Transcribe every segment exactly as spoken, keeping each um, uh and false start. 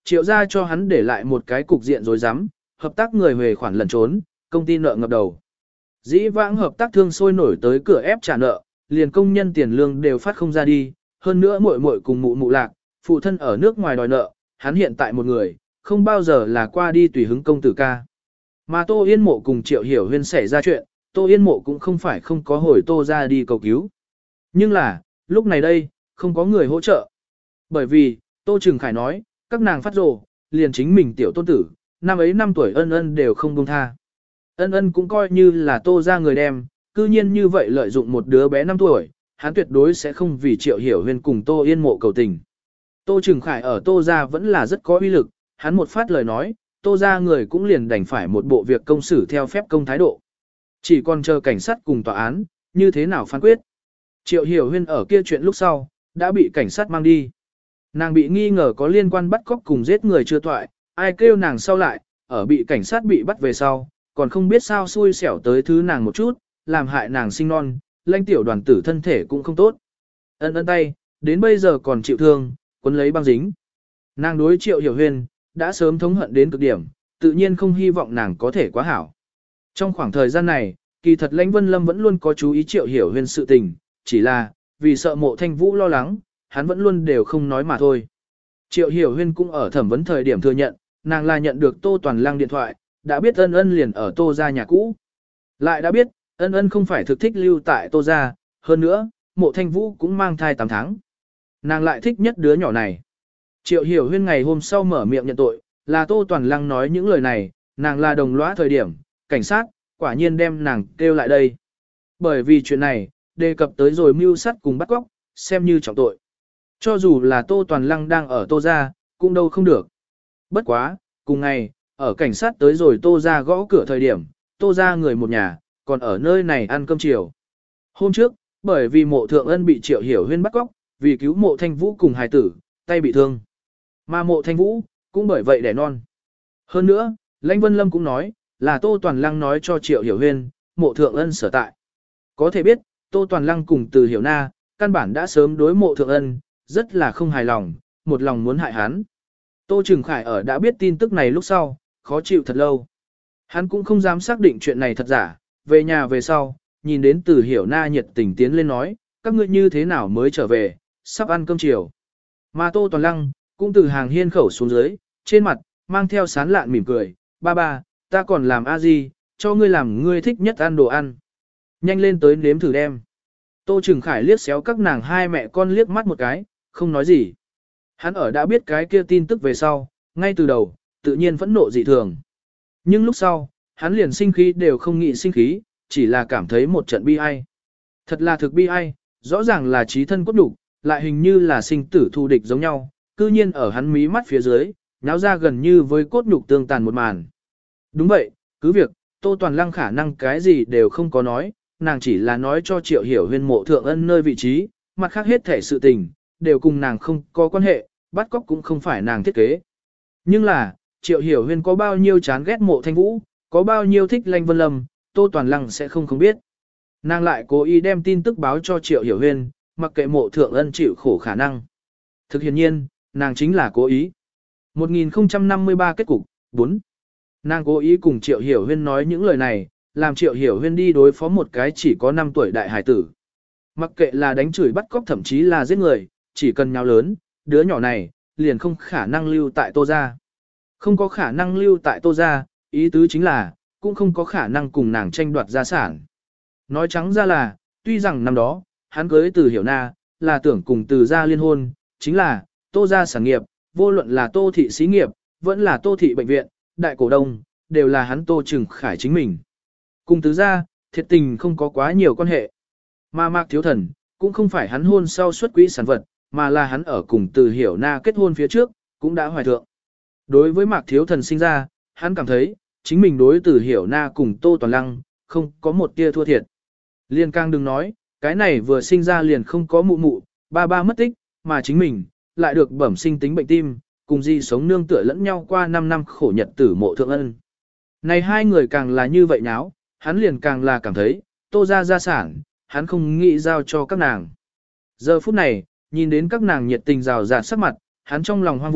Triệu gia cho hắn để lại một cái cục diện rối rắm, hợp tác người về khoản lẩn trốn, công ty nợ ngập đầu. Dĩ vãng hợp tác thương sôi nổi tới cửa ép trả nợ, liền công nhân tiền lương đều phát không ra đi, hơn nữa muội muội cùng mụ mụ lạc, phụ thân ở nước ngoài đòi nợ, hắn hiện tại một người, không bao giờ là qua đi tùy hứng công tử ca. Mà Tô Yên Mộ cùng Triệu Hiểu Huyên xảy ra chuyện, Tô Yên Mộ cũng không phải không có hồi Tô ra đi cầu cứu. Nhưng là, lúc này đây, không có người hỗ trợ. Bởi vì, Tô Trừng Khải nói, các nàng phát rồ, liền chính mình tiểu tôn tử, năm ấy năm tuổi ân ân đều không buông tha. Ân ân cũng coi như là Tô ra người đem, cư nhiên như vậy lợi dụng một đứa bé năm tuổi, hắn tuyệt đối sẽ không vì Triệu Hiểu Huyên cùng Tô Yên Mộ cầu tình. Tô Trừng Khải ở Tô ra vẫn là rất có uy lực, hắn một phát lời nói, Tô ra người cũng liền đành phải một bộ việc công xử theo phép công thái độ. Chỉ còn chờ cảnh sát cùng tòa án, như thế nào phán quyết. Triệu Hiểu Huyên ở kia chuyện lúc sau, đã bị cảnh sát mang đi. Nàng bị nghi ngờ có liên quan bắt cóc cùng giết người chưa toại, ai kêu nàng sau lại, ở bị cảnh sát bị bắt về sau, còn không biết sao xui xẻo tới thứ nàng một chút, làm hại nàng sinh non, lãnh tiểu đoàn tử thân thể cũng không tốt. Ân ân tay, đến bây giờ còn chịu thương, quấn lấy băng dính. Nàng đối Triệu Hiểu Huyên, đã sớm thống hận đến cực điểm, tự nhiên không hy vọng nàng có thể quá hảo. Trong khoảng thời gian này, kỳ thật Lãnh Vân Lâm vẫn luôn có chú ý Triệu Hiểu Huyên sự tình, chỉ là, vì sợ Mộ Thanh Vũ lo lắng, hắn vẫn luôn đều không nói mà thôi. Triệu Hiểu Huyên cũng ở thẩm vấn thời điểm thừa nhận, nàng là nhận được Tô Toàn Lăng điện thoại, đã biết ân ân liền ở Tô gia nhà cũ. Lại đã biết, ân ân không phải thực thích lưu tại Tô gia, hơn nữa, Mộ Thanh Vũ cũng mang thai tám tháng. Nàng lại thích nhất đứa nhỏ này. Triệu Hiểu Huyên ngày hôm sau mở miệng nhận tội, là Tô Toàn Lăng nói những lời này, nàng là đồng lõa thời điểm, cảnh sát, quả nhiên đem nàng kêu lại đây. Bởi vì chuyện này, đề cập tới rồi mưu sát cùng bắt cóc, xem như trọng tội. Cho dù là Tô Toàn Lăng đang ở Tô gia, cũng đâu không được. Bất quá, cùng ngày, ở cảnh sát tới rồi Tô gia gõ cửa thời điểm, Tô gia người một nhà, còn ở nơi này ăn cơm chiều. Hôm trước, bởi vì Mộ Thượng Ân bị Triệu Hiểu Huyên bắt cóc, vì cứu Mộ Thanh Vũ cùng hài tử, tay bị thương. Mà Mộ Thanh Vũ, cũng bởi vậy đẻ non. Hơn nữa, Lãnh Vân Lâm cũng nói, là Tô Toàn Lăng nói cho Triệu Hiểu Huyên, Mộ Thượng Ân sở tại. Có thể biết, Tô Toàn Lăng cùng Từ Hiểu Na, căn bản đã sớm đối Mộ Thượng Ân, rất là không hài lòng, một lòng muốn hại hắn. Tô Trừng Khải ở đã biết tin tức này lúc sau, khó chịu thật lâu. Hắn cũng không dám xác định chuyện này thật giả, về nhà về sau, nhìn đến Từ Hiểu Na nhiệt tình tiến lên nói, các ngươi như thế nào mới trở về, sắp ăn cơm chiều. Mà Tô Toàn Lăng, cũng từ hàng hiên khẩu xuống dưới, trên mặt, mang theo sán lạn mỉm cười, ba ba, ta còn làm a gì, cho ngươi làm ngươi thích nhất ăn đồ ăn. Nhanh lên tới nếm thử đem. Tô Trừng Khải liếc xéo các nàng hai mẹ con liếc mắt một cái, không nói gì. Hắn ở đã biết cái kia tin tức về sau, ngay từ đầu, tự nhiên phẫn nộ dị thường. Nhưng lúc sau, hắn liền sinh khí đều không nghĩ sinh khí, chỉ là cảm thấy một trận bi ai. Thật là thực bi ai, rõ ràng là trí thân cốt đủ, lại hình như là sinh tử thù địch giống nhau, cư nhiên ở hắn mí mắt phía dưới, náo ra gần như với cốt nhục tương tàn một màn. Đúng vậy, cứ việc, Tô Toàn Lăng khả năng cái gì đều không có nói, nàng chỉ là nói cho Triệu Hiểu Huyên Mộ Thượng Ân nơi vị trí, mặt khác hết thể sự tình, đều cùng nàng không có quan hệ, bắt cóc cũng không phải nàng thiết kế. Nhưng là, Triệu Hiểu Huyên có bao nhiêu chán ghét Mộ Thanh Vũ, có bao nhiêu thích Lãnh Vân Lâm, Tô Toàn Lăng sẽ không không biết. Nàng lại cố ý đem tin tức báo cho Triệu Hiểu Huyên, mặc kệ Mộ Thượng Ân chịu khổ khả năng. Thực hiện nhiên, nàng chính là cố ý. một nghìn không trăm năm mươi ba kết cục, bốn. Nàng cố ý cùng Triệu Hiểu Huyên nói những lời này, làm Triệu Hiểu Huyên đi đối phó một cái chỉ có năm tuổi đại hải tử. Mặc kệ là đánh chửi bắt cóc thậm chí là giết người, chỉ cần nháo lớn, đứa nhỏ này, liền không khả năng lưu tại Tô gia. Không có khả năng lưu tại Tô gia, ý tứ chính là, cũng không có khả năng cùng nàng tranh đoạt gia sản. Nói trắng ra là, tuy rằng năm đó, hắn cưới Từ Hiểu Na, là tưởng cùng Từ gia liên hôn, chính là, Tô gia sản nghiệp, vô luận là Tô thị xí nghiệp, vẫn là Tô thị bệnh viện, đại cổ đông, đều là hắn Tô Trừng Khải chính mình. Cùng Từ gia, thiệt tình không có quá nhiều quan hệ. Mà Mạc Thiếu Thần, cũng không phải hắn hôn sau xuất quỹ sản vật, mà là hắn ở cùng Từ Hiểu Na kết hôn phía trước, cũng đã hoài thượng. Đối với Mạc Thiếu Thần sinh ra, hắn cảm thấy, chính mình đối Từ Hiểu Na cùng Tô Toàn Lăng, không có một tia thua thiệt. Liên càng đừng nói, cái này vừa sinh ra liền không có mụ mụ, ba ba mất tích, mà chính mình, lại được bẩm sinh tính bệnh tim, cùng di sống nương tựa lẫn nhau qua năm năm khổ nhật tử Mộ Thượng Ân. Này hai người càng là như vậy nháo, hắn liền càng là cảm thấy, Tô gia gia sản, hắn không nghĩ giao cho các nàng. Giờ phút này, nhìn đến các nàng nhiệt tình rào rạt sắc mặt, hắn trong lòng hoang vu,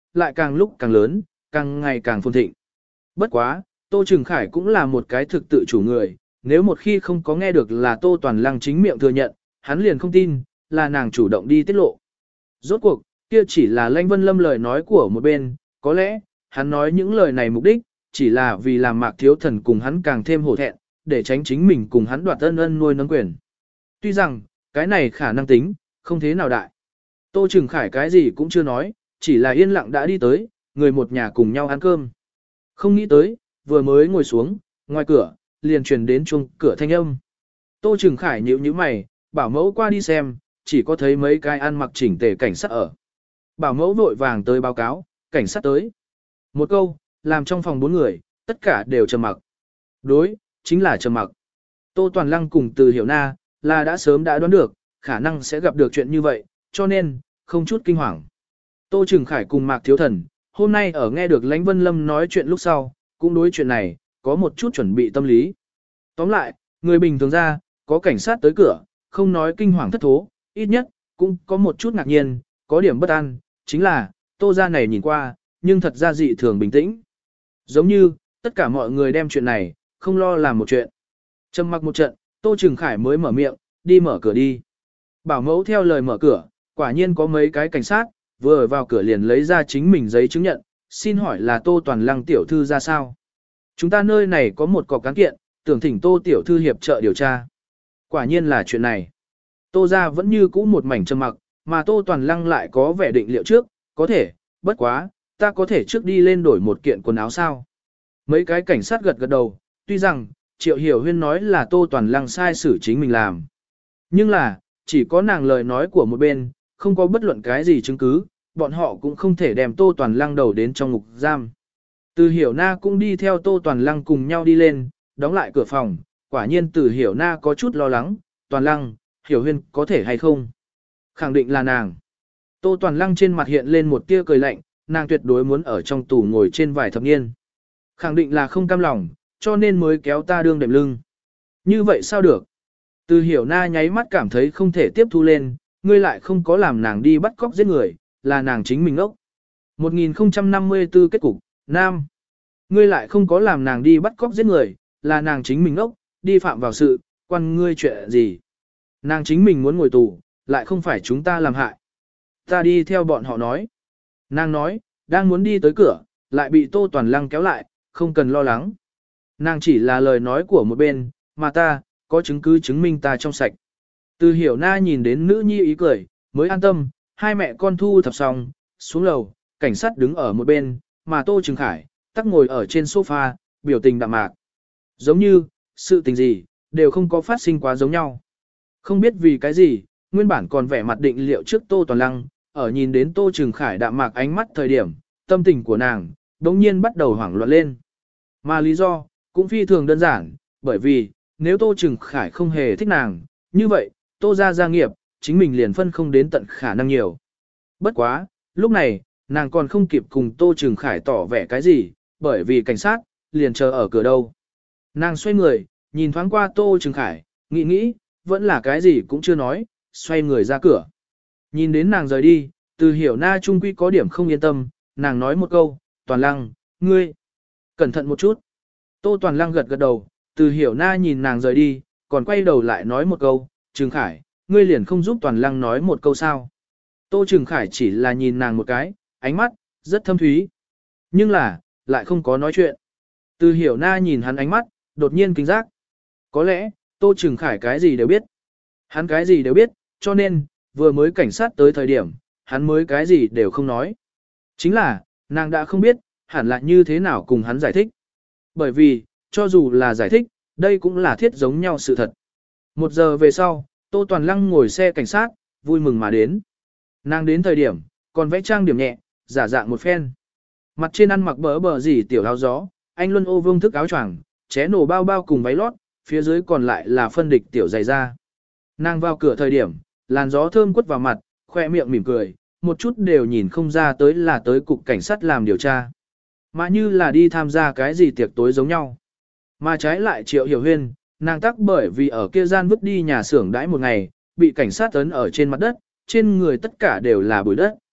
lại càng lúc càng lớn, càng ngày càng phồn thịnh. Bất quá, Tô Trừng Khải cũng là một cái thực tự chủ người, nếu một khi không có nghe được là Tô Toàn Lăng chính miệng thừa nhận, hắn liền không tin, là nàng chủ động đi tiết lộ. Rốt cuộc, kia chỉ là Lãnh Vân Lâm lời nói của một bên, có lẽ, hắn nói những lời này mục đích, chỉ là vì làm Mạc Thiếu Thần cùng hắn càng thêm hổ thẹn, để tránh chính mình cùng hắn đoạt ân ân nuôi nấng quyền. Tuy rằng, cái này khả năng tính, không thế nào đại. Tô Trừng Khải cái gì cũng chưa nói, chỉ là yên lặng đã đi tới, người một nhà cùng nhau ăn cơm. Không nghĩ tới, vừa mới ngồi xuống, ngoài cửa, liền truyền đến chuông cửa thanh âm. Tô Trừng Khải nhíu nhíu mày, bảo mẫu qua đi xem, chỉ có thấy mấy cái ăn mặc chỉnh tề cảnh sát ở. Bảo mẫu vội vàng tới báo cáo, cảnh sát tới. Một câu, làm trong phòng bốn người, tất cả đều trầm mặc. Đối, chính là trầm mặc. Tô Toàn Lăng cùng Từ Hiểu Na, là đã sớm đã đoán được, khả năng sẽ gặp được chuyện như vậy, cho nên, không chút kinh hoàng. Tô Trừng Khải cùng Mạc Thiếu Thần, hôm nay ở nghe được Lãnh Vân Lâm nói chuyện lúc sau, cũng đối chuyện này, có một chút chuẩn bị tâm lý. Tóm lại, người bình thường ra, có cảnh sát tới cửa, không nói kinh hoàng thất thố, ít nhất, cũng có một chút ngạc nhiên, có điểm bất an, chính là, Tô gia này nhìn qua, nhưng thật ra dị thường bình tĩnh. Giống như, tất cả mọi người đem chuyện này, không lo làm một chuyện. Trầm mặc một trận, Tô Trừng Khải mới mở miệng, đi mở cửa đi. Bảo mẫu theo lời mở cửa, quả nhiên có mấy cái cảnh sát, vừa vào cửa liền lấy ra chính mình giấy chứng nhận, xin hỏi là Tô Toàn Lăng tiểu thư ra sao? Chúng ta nơi này có một cọc cán kiện, tưởng thỉnh Tô tiểu thư hiệp trợ điều tra. Quả nhiên là chuyện này. Tô gia vẫn như cũ một mảnh trầm mặc, mà Tô Toàn Lăng lại có vẻ định liệu trước, có thể, bất quá, ta có thể trước đi lên đổi một kiện quần áo sao? Mấy cái cảnh sát gật gật đầu, tuy rằng, Triệu Hiểu Huyên nói là Tô Toàn Lăng sai xử chính mình làm. Nhưng là, chỉ có nàng lời nói của một bên, không có bất luận cái gì chứng cứ, bọn họ cũng không thể đem Tô Toàn Lăng đầu đến trong ngục giam. Từ Hiểu Na cũng đi theo Tô Toàn Lăng cùng nhau đi lên, đóng lại cửa phòng, quả nhiên Từ Hiểu Na có chút lo lắng, Toàn Lăng, Hiểu Huyên có thể hay không? Khẳng định là nàng. Tô Toàn Lăng trên mặt hiện lên một tia cười lạnh, nàng tuyệt đối muốn ở trong tù ngồi trên vài thập niên. Khẳng định là không cam lòng, cho nên mới kéo ta đương đệm lưng. Như vậy sao được? Từ Hiểu Na nháy mắt cảm thấy không thể tiếp thu lên, ngươi lại không có làm nàng đi bắt cóc giết người, là nàng chính mình ốc. một nghìn không trăm năm mươi tư kết cục, Nam. Ngươi lại không có làm nàng đi bắt cóc giết người, là nàng chính mình ốc, đi phạm vào sự, quan ngươi chuyện gì. Nàng chính mình muốn ngồi tù, lại không phải chúng ta làm hại. Ta đi theo bọn họ nói. Nàng nói, đang muốn đi tới cửa, lại bị Tô Toàn Lăng kéo lại, không cần lo lắng. Nàng chỉ là lời nói của một bên, mà ta, có chứng cứ chứng minh ta trong sạch. Từ Hiểu Na nhìn đến nữ nhi ý cười, mới an tâm, hai mẹ con thu thập xong, xuống lầu, cảnh sát đứng ở một bên, mà Tô Trừng Khải, tắc ngồi ở trên sofa, biểu tình đạm mạc. Giống như, sự tình gì, đều không có phát sinh quá giống nhau. Không biết vì cái gì, nguyên bản còn vẻ mặt định liệu trước Tô Toàn Lăng, ở nhìn đến Tô Trừng Khải đạm mạc ánh mắt thời điểm, tâm tình của nàng, đống nhiên bắt đầu hoảng loạn lên. Mà lý do, cũng phi thường đơn giản, bởi vì, nếu Tô Trừng Khải không hề thích nàng, như vậy, Tô gia gia nghiệp, chính mình liền phân không đến tận khả năng nhiều. Bất quá, lúc này, nàng còn không kịp cùng Tô Trừng Khải tỏ vẻ cái gì, bởi vì cảnh sát, liền chờ ở cửa đâu. Nàng xoay người, nhìn thoáng qua Tô Trừng Khải, nghĩ nghĩ, vẫn là cái gì cũng chưa nói, xoay người ra cửa. Nhìn đến nàng rời đi, Từ Hiểu Na trung quy có điểm không yên tâm, nàng nói một câu, Toàn Lăng, ngươi, cẩn thận một chút. Tô Toàn Lăng gật gật đầu, Từ Hiểu Na nhìn nàng rời đi, còn quay đầu lại nói một câu, Trừng Khải, ngươi liền không giúp Toàn Lăng nói một câu sao. Tô Trừng Khải chỉ là nhìn nàng một cái, ánh mắt, rất thâm thúy. Nhưng là, lại không có nói chuyện. Từ Hiểu Na nhìn hắn ánh mắt, đột nhiên kinh giác. Có lẽ, Tô Trừng Khải cái gì đều biết. Hắn cái gì đều biết, cho nên, vừa mới cảnh sát tới thời điểm, hắn mới cái gì đều không nói. Chính là, nàng đã không biết, hẳn là như thế nào cùng hắn giải thích. Bởi vì, cho dù là giải thích, đây cũng là thiết giống nhau sự thật. Một giờ về sau, Tô Toàn Lăng ngồi xe cảnh sát, vui mừng mà đến. Nàng đến thời điểm, còn vẽ trang điểm nhẹ, giả dạng một phen. Mặt trên ăn mặc bỡ bờ gì tiểu áo gió, anh luân ô vương thức áo choàng, ché nổ bao bao cùng váy lót, phía dưới còn lại là phân địch tiểu dày da. Nàng vào cửa thời điểm, làn gió thơm quất vào mặt, khoe miệng mỉm cười, một chút đều nhìn không ra tới là tới cục cảnh sát làm điều tra. Mà như là đi tham gia cái gì tiệc tối giống nhau. Mà trái lại Triệu Hiểu Huyên, nàng tắc bởi vì ở kia gian vứt đi nhà xưởng đãi một ngày, bị cảnh sát ấn ở trên mặt đất, trên người tất cả đều là bụi đất.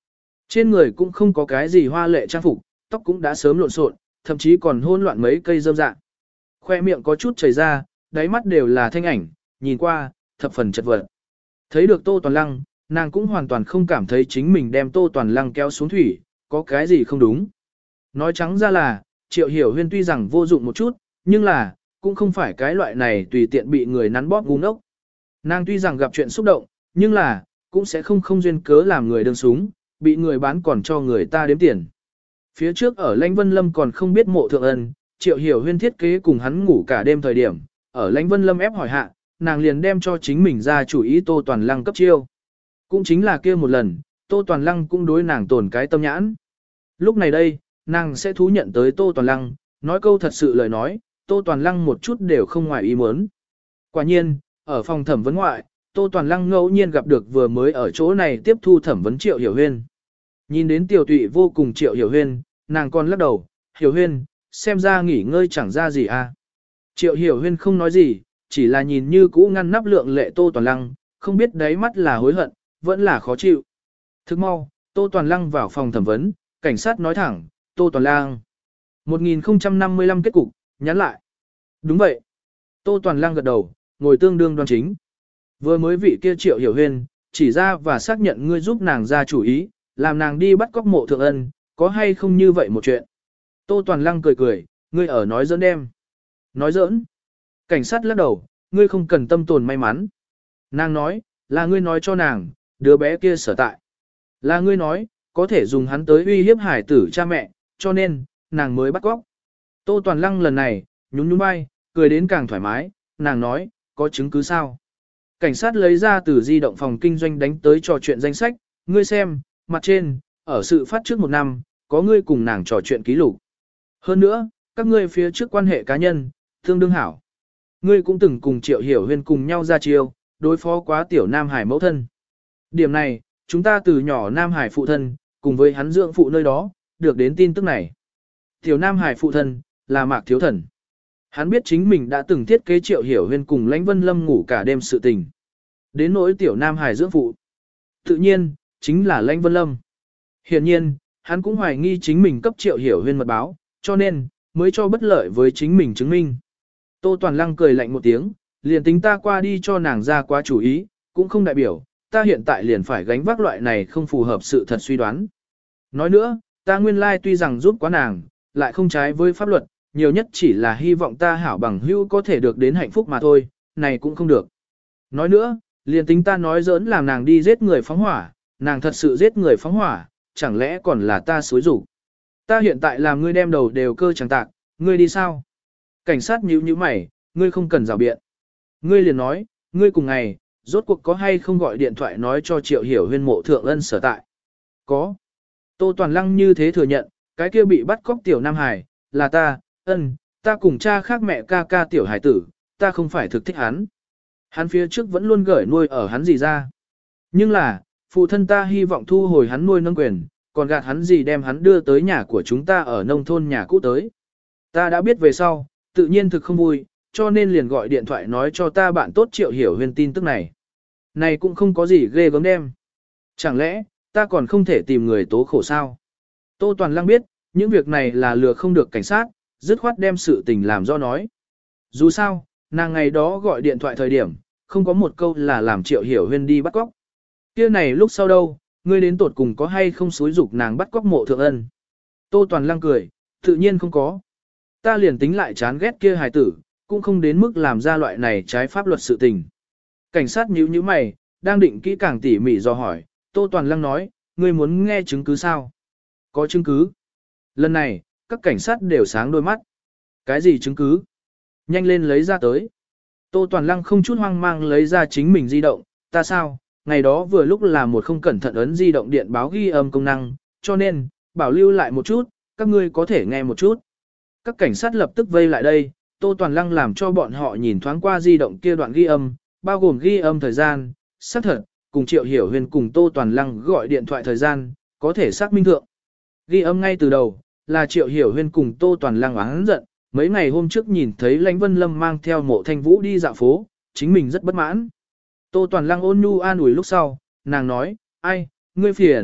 Trên người cũng không có cái gì hoa lệ trang phục, tóc cũng đã sớm lộn xộn, thậm chí còn hỗn loạn mấy cây rơm rạ. Khoe miệng có chút chảy ra, đáy mắt đều là thanh ảnh, nhìn qua, thập phần chật vật. Thấy được Tô Toàn Lăng, nàng cũng hoàn toàn không cảm thấy chính mình đem Tô Toàn Lăng kéo xuống thủy, có cái gì không đúng. Nói trắng ra là, Triệu Hiểu Huyên tuy rằng vô dụng một chút, nhưng là, cũng không phải cái loại này tùy tiện bị người nắn bóp ngu ngốc. Nàng tuy rằng gặp chuyện xúc động, nhưng là, cũng sẽ không không duyên cớ làm người đương súng, bị người bán còn cho người ta đếm tiền. Phía trước ở Lãnh Vân Lâm còn không biết Mộ Thượng Ân, Triệu Hiểu Huyên thiết kế cùng hắn ngủ cả đêm thời điểm, ở Lãnh Vân Lâm ép hỏi hạ, nàng liền đem cho chính mình ra chủ ý Tô Toàn Lăng cấp chiêu. Cũng chính là kia một lần, Tô Toàn Lăng cũng đối nàng tổn cái tâm nhãn. Lúc này đây, nàng sẽ thú nhận tới Tô Toàn Lăng, nói câu thật sự lời nói, Tô Toàn Lăng một chút đều không ngoài ý muốn. Quả nhiên, ở phòng thẩm vấn ngoại, Tô Toàn Lăng ngẫu nhiên gặp được vừa mới ở chỗ này tiếp thu thẩm vấn Triệu Hiểu Huyên. Nhìn đến tiểu tụy vô cùng Triệu Hiểu Huyên, nàng còn lắc đầu, Hiểu Huyên, xem ra nghỉ ngơi chẳng ra gì à. Triệu Hiểu Huyên không nói gì, chỉ là nhìn như cũ ngăn nắp lượng lệ Tô Toàn Lăng, không biết đáy mắt là hối hận, vẫn là khó chịu. Thức mau, Tô Toàn Lăng vào phòng thẩm vấn, cảnh sát nói thẳng, Tô Toàn Lăng. một nghìn không trăm năm mươi lăm kết cục, nhắn lại. Đúng vậy. Tô Toàn Lăng gật đầu, ngồi tương đương đoan chính. Vừa mới vị kia Triệu Hiểu Huyên, chỉ ra và xác nhận ngươi giúp nàng ra chủ ý, làm nàng đi bắt cóc Mộ Thượng Ân, có hay không như vậy một chuyện. Tô Toàn Lăng cười cười, ngươi ở nói giỡn đem. Nói giỡn. Cảnh sát lắc đầu, ngươi không cần tâm tồn may mắn. Nàng nói, là ngươi nói cho nàng, đứa bé kia sở tại. Là ngươi nói, có thể dùng hắn tới uy hiếp hải tử cha mẹ, cho nên, nàng mới bắt cóc. Tô Toàn Lăng lần này, nhún nhún vai, cười đến càng thoải mái, nàng nói, có chứng cứ sao? Cảnh sát lấy ra từ di động phòng kinh doanh đánh tới trò chuyện danh sách, ngươi xem, mặt trên, ở sự phát trước một năm, có ngươi cùng nàng trò chuyện ký lục. Hơn nữa, các ngươi phía trước quan hệ cá nhân, tương đương hảo. Ngươi cũng từng cùng Triệu Hiểu Huyên cùng nhau ra chiêu, đối phó quá tiểu Nam Hải mẫu thân. Điểm này, chúng ta từ nhỏ Nam Hải phụ thân, cùng với hắn dưỡng phụ nơi đó, được đến tin tức này. Tiểu Nam Hải phụ thân, là Mạc Thiếu Thần. Hắn biết chính mình đã từng thiết kế Triệu Hiểu Huyên cùng Lãnh Vân Lâm ngủ cả đêm sự tình. Đến nỗi tiểu Nam Hải dưỡng phụ. Tự nhiên, chính là Lãnh Vân Lâm. Hiển nhiên, hắn cũng hoài nghi chính mình cấp Triệu Hiểu Huyên mật báo, cho nên, mới cho bất lợi với chính mình chứng minh. Tô Toàn Lăng cười lạnh một tiếng, liền tính ta qua đi cho nàng ra quá chủ ý, cũng không đại biểu, ta hiện tại liền phải gánh vác loại này không phù hợp sự thật suy đoán. Nói nữa, ta nguyên lai tuy rằng giúp quá nàng, lại không trái với pháp luật, nhiều nhất chỉ là hy vọng ta hảo bằng hữu có thể được đến hạnh phúc mà thôi, này cũng không được. Nói nữa, liền tính ta nói giỡn làm nàng đi giết người phóng hỏa, nàng thật sự giết người phóng hỏa, chẳng lẽ còn là ta xối rủ. Ta hiện tại làm ngươi đem đầu đều cơ chẳng tạc, ngươi đi sao? Cảnh sát nhíu nhíu mày, ngươi không cần rào biện. Ngươi liền nói, ngươi cùng ngày, rốt cuộc có hay không gọi điện thoại nói cho Triệu Hiểu Huyên Mộ Thượng Ân sở tại? Có. Tô Toàn Lăng như thế thừa nhận, cái kia bị bắt cóc tiểu Nam Hải, là ta, ân, ta cùng cha khác mẹ ca ca tiểu hải tử, ta không phải thực thích hắn. Hắn phía trước vẫn luôn gửi nuôi ở hắn gì ra. Nhưng là, phụ thân ta hy vọng thu hồi hắn nuôi nâng quyền, còn gạt hắn gì đem hắn đưa tới nhà của chúng ta ở nông thôn nhà cũ tới. Ta đã biết về sau, tự nhiên thực không vui, cho nên liền gọi điện thoại nói cho ta bạn tốt Triệu Hiểu Huyên tin tức này. Này cũng không có gì ghê gớm đem. Chẳng lẽ, ta còn không thể tìm người tố khổ sao? Tô Toàn Lăng biết, những việc này là lừa không được cảnh sát, dứt khoát đem sự tình làm do nói. Dù sao, nàng ngày đó gọi điện thoại thời điểm, không có một câu là làm Triệu Hiểu Huyên đi bắt cóc. Kia này lúc sau đâu, ngươi đến tột cùng có hay không xúi dục nàng bắt cóc Mộ Thượng Ân? Tô Toàn Lăng cười, tự nhiên không có. Ta liền tính lại chán ghét kia hài tử, cũng không đến mức làm ra loại này trái pháp luật sự tình. Cảnh sát nhíu nhíu mày, đang định kỹ càng tỉ mỉ do hỏi, Tô Toàn Lăng nói, ngươi muốn nghe chứng cứ sao? Có chứng cứ. Lần này, các cảnh sát đều sáng đôi mắt. Cái gì chứng cứ? Nhanh lên lấy ra tới. Tô Toàn Lăng không chút hoang mang lấy ra chính mình di động, ta sao? Ngày đó vừa lúc là một không cẩn thận ấn di động điện báo ghi âm công năng, cho nên, bảo lưu lại một chút, các ngươi có thể nghe một chút. Các cảnh sát lập tức vây lại đây, Tô Toàn Lăng làm cho bọn họ nhìn thoáng qua di động kia đoạn ghi âm, bao gồm ghi âm thời gian, xác thật, cùng Triệu Hiểu Huyên cùng Tô Toàn Lăng gọi điện thoại thời gian, có thể xác minh thượng. Ghi âm ngay từ đầu, là Triệu Hiểu Huyên cùng Tô Toàn Lăng oán giận, mấy ngày hôm trước nhìn thấy Lãnh Vân Lâm mang theo Mộ Thanh Vũ đi dạo phố, chính mình rất bất mãn. Tô Toàn Lăng ôn nhu an ủi lúc sau, nàng nói, ai, ngươi phiền,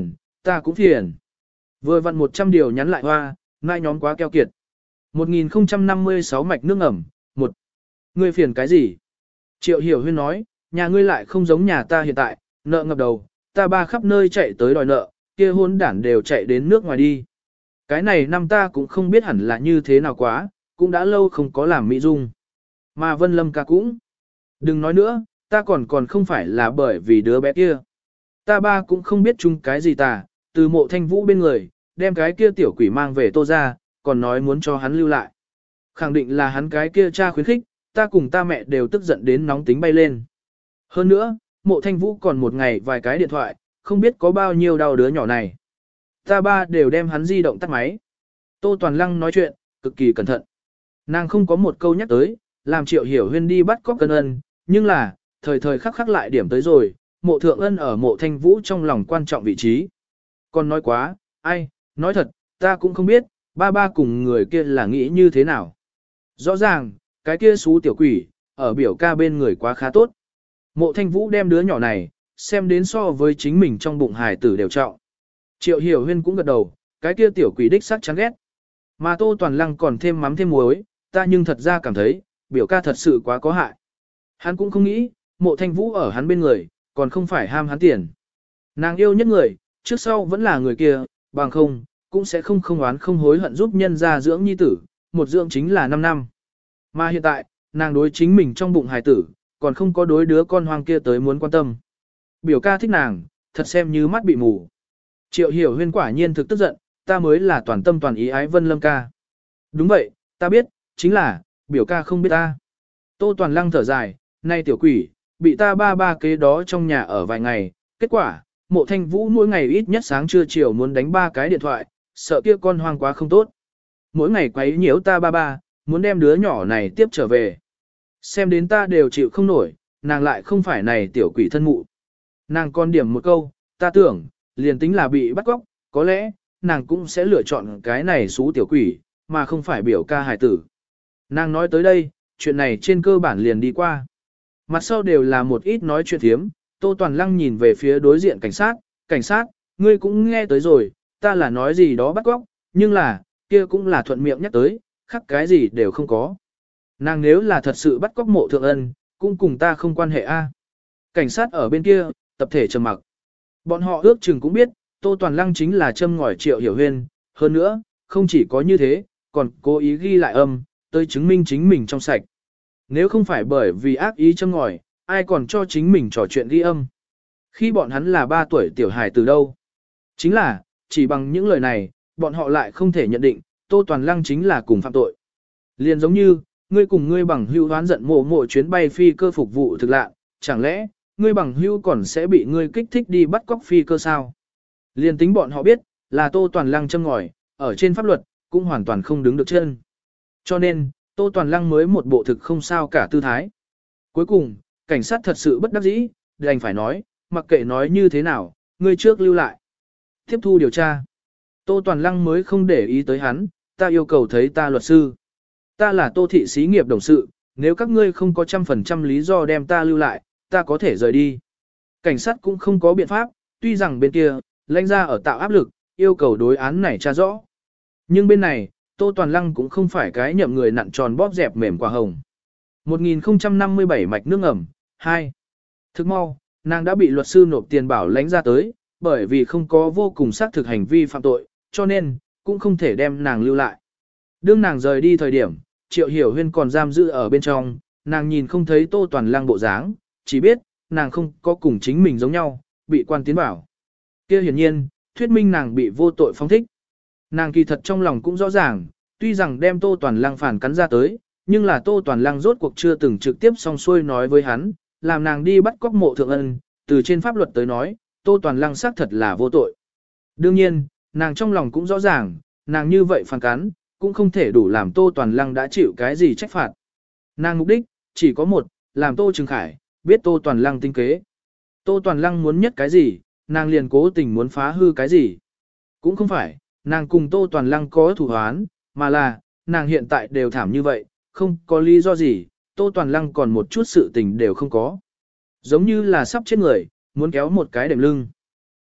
ta cũng phiền. Vừa vặn một trăm điều nhắn lại hoa, nai nhóm quá keo kiệt. một nghìn không trăm năm mươi sáu mạch nước ẩm, một. Ngươi phiền cái gì? Triệu Hiểu Huyên nói, nhà ngươi lại không giống nhà ta hiện tại, nợ ngập đầu, ta ba khắp nơi chạy tới đòi nợ, kia hôn đản đều chạy đến nước ngoài đi. Cái này năm ta cũng không biết hẳn là như thế nào quá, cũng đã lâu không có làm mỹ dung. Mà Vân Lâm ca cũng. Đừng nói nữa, ta còn còn không phải là bởi vì đứa bé kia. Ta ba cũng không biết chung cái gì ta, từ Mộ Thanh Vũ bên người, đem cái kia tiểu quỷ mang về Tô ra, còn nói muốn cho hắn lưu lại. Khẳng định là hắn cái kia cha khuyến khích, ta cùng ta mẹ đều tức giận đến nóng tính bay lên. Hơn nữa, Mộ Thanh Vũ còn một ngày vài cái điện thoại, không biết có bao nhiêu đau đứa nhỏ này. Ta ba đều đem hắn di động tắt máy. Tô Toàn Lăng nói chuyện, cực kỳ cẩn thận. Nàng không có một câu nhắc tới, làm Triệu Hiểu Huyên đi bắt cóc Cân Ân, nhưng là, thời thời khắc khắc lại điểm tới rồi, Mộ Thượng Ân ở Mộ Thanh Vũ trong lòng quan trọng vị trí. Còn nói quá, ai, nói thật, ta cũng không biết, ba ba cùng người kia là nghĩ như thế nào. Rõ ràng, cái kia xú tiểu quỷ, ở biểu ca bên người quá khá tốt. Mộ Thanh Vũ đem đứa nhỏ này, xem đến so với chính mình trong bụng hài tử đều trọng. Triệu Hiểu Huyên cũng gật đầu, cái kia tiểu quỷ đích sắc chán ghét. Mà Tô Toàn Lăng còn thêm mắm thêm muối, ta nhưng thật ra cảm thấy, biểu ca thật sự quá có hại. Hắn cũng không nghĩ, Mộ Thanh Vũ ở hắn bên người, còn không phải ham hắn tiền. Nàng yêu nhất người, trước sau vẫn là người kia, bằng không, cũng sẽ không không oán không hối hận giúp nhân gia dưỡng nhi tử, một dưỡng chính là năm năm. Mà hiện tại, nàng đối chính mình trong bụng hài tử, còn không có đối đứa con hoang kia tới muốn quan tâm. Biểu ca thích nàng, thật xem như mắt bị mù. Triệu Hiểu Huyên quả nhiên thực tức giận, ta mới là toàn tâm toàn ý ái Vân Lâm ca. Đúng vậy, ta biết, chính là, biểu ca không biết ta. Tô Toàn Lăng thở dài, nay tiểu quỷ, bị ta ba ba kế đó trong nhà ở vài ngày, kết quả, Mộ Thanh Vũ mỗi ngày ít nhất sáng trưa chiều muốn đánh ba cái điện thoại, sợ kia con hoang quá không tốt. Mỗi ngày quấy nhiễu ta ba ba, muốn đem đứa nhỏ này tiếp trở về. Xem đến ta đều chịu không nổi, nàng lại không phải này tiểu quỷ thân mụ. Nàng còn điểm một câu, ta tưởng, liền tính là bị bắt cóc, có lẽ, nàng cũng sẽ lựa chọn cái này xú tiểu quỷ, mà không phải biểu ca hài tử. Nàng nói tới đây, chuyện này trên cơ bản liền đi qua. Mặt sau đều là một ít nói chuyện thiếm, Tô Toàn Lăng nhìn về phía đối diện cảnh sát, cảnh sát, ngươi cũng nghe tới rồi, ta là nói gì đó bắt cóc, nhưng là, kia cũng là thuận miệng nhắc tới, khắc cái gì đều không có. Nàng nếu là thật sự bắt cóc Mộ Thượng Ân, cũng cùng ta không quan hệ a. Cảnh sát ở bên kia, tập thể trầm mặc. Bọn họ ước chừng cũng biết, Tô Toàn Lăng chính là châm ngòi Triệu Hiểu Huyên, hơn nữa, không chỉ có như thế, còn cố ý ghi lại âm, tới chứng minh chính mình trong sạch. Nếu không phải bởi vì ác ý châm ngòi, ai còn cho chính mình trò chuyện ghi âm. Khi bọn hắn là ba tuổi tiểu hài từ đâu? Chính là, chỉ bằng những lời này, bọn họ lại không thể nhận định, Tô Toàn Lăng chính là cùng phạm tội. Liền giống như, ngươi cùng ngươi bằng hữu hoán giận mộ mộ chuyến bay phi cơ phục vụ thực lạ, chẳng lẽ, ngươi bằng hữu còn sẽ bị ngươi kích thích đi bắt cóc phi cơ sao? Liền tính bọn họ biết, là Tô Toàn Lăng châm ngòi, ở trên pháp luật, cũng hoàn toàn không đứng được chân. Cho nên, Tô Toàn Lăng mới một bộ thực không sao cả tư thái. Cuối cùng, cảnh sát thật sự bất đắc dĩ, đành phải nói, mặc kệ nói như thế nào, ngươi trước lưu lại. Tiếp thu điều tra. Tô Toàn Lăng mới không để ý tới hắn, ta yêu cầu thấy ta luật sư. Ta là Tô thị xí nghiệp đồng sự, nếu các ngươi không có trăm phần trăm lý do đem ta lưu lại, ta có thể rời đi. Cảnh sát cũng không có biện pháp, tuy rằng bên kia, lãnh ra ở tạo áp lực, yêu cầu đối án này tra rõ. Nhưng bên này, Tô Toàn Lăng cũng không phải cái nhậm người nặn tròn bóp dẹp mềm quả hồng. một nghìn không trăm năm mươi bảy mạch nước ẩm, hai. Thức mau, nàng đã bị luật sư nộp tiền bảo lãnh ra tới, bởi vì không có vô cùng xác thực hành vi phạm tội, cho nên, cũng không thể đem nàng lưu lại. Đương nàng rời đi thời điểm, Triệu Hiểu Huyên còn giam giữ ở bên trong, nàng nhìn không thấy Tô Toàn Lăng bộ dáng, chỉ biết, nàng không có cùng chính mình giống nhau, bị quan tiến bảo. Kia hiển nhiên, thuyết minh nàng bị vô tội phong thích. Nàng kỳ thật trong lòng cũng rõ ràng, tuy rằng đem Tô Toàn Lăng phản cắn ra tới, nhưng là Tô Toàn Lăng rốt cuộc chưa từng trực tiếp song xuôi nói với hắn, làm nàng đi bắt cóc Mộ Thượng Ân, từ trên pháp luật tới nói, Tô Toàn Lăng xác thật là vô tội. Đương nhiên, nàng trong lòng cũng rõ ràng, nàng như vậy phản cắn, cũng không thể đủ làm Tô Toàn Lăng đã chịu cái gì trách phạt. Nàng mục đích, chỉ có một, làm Tô Trừng Khải, biết Tô Toàn Lăng tinh kế. Tô Toàn Lăng muốn nhất cái gì, nàng liền cố tình muốn phá hư cái gì. Cũng không phải, nàng cùng Tô Toàn Lăng có thủ hoán, mà là, nàng hiện tại đều thảm như vậy, không có lý do gì, Tô Toàn Lăng còn một chút sự tình đều không có. Giống như là sắp chết người, muốn kéo một cái đệm lưng.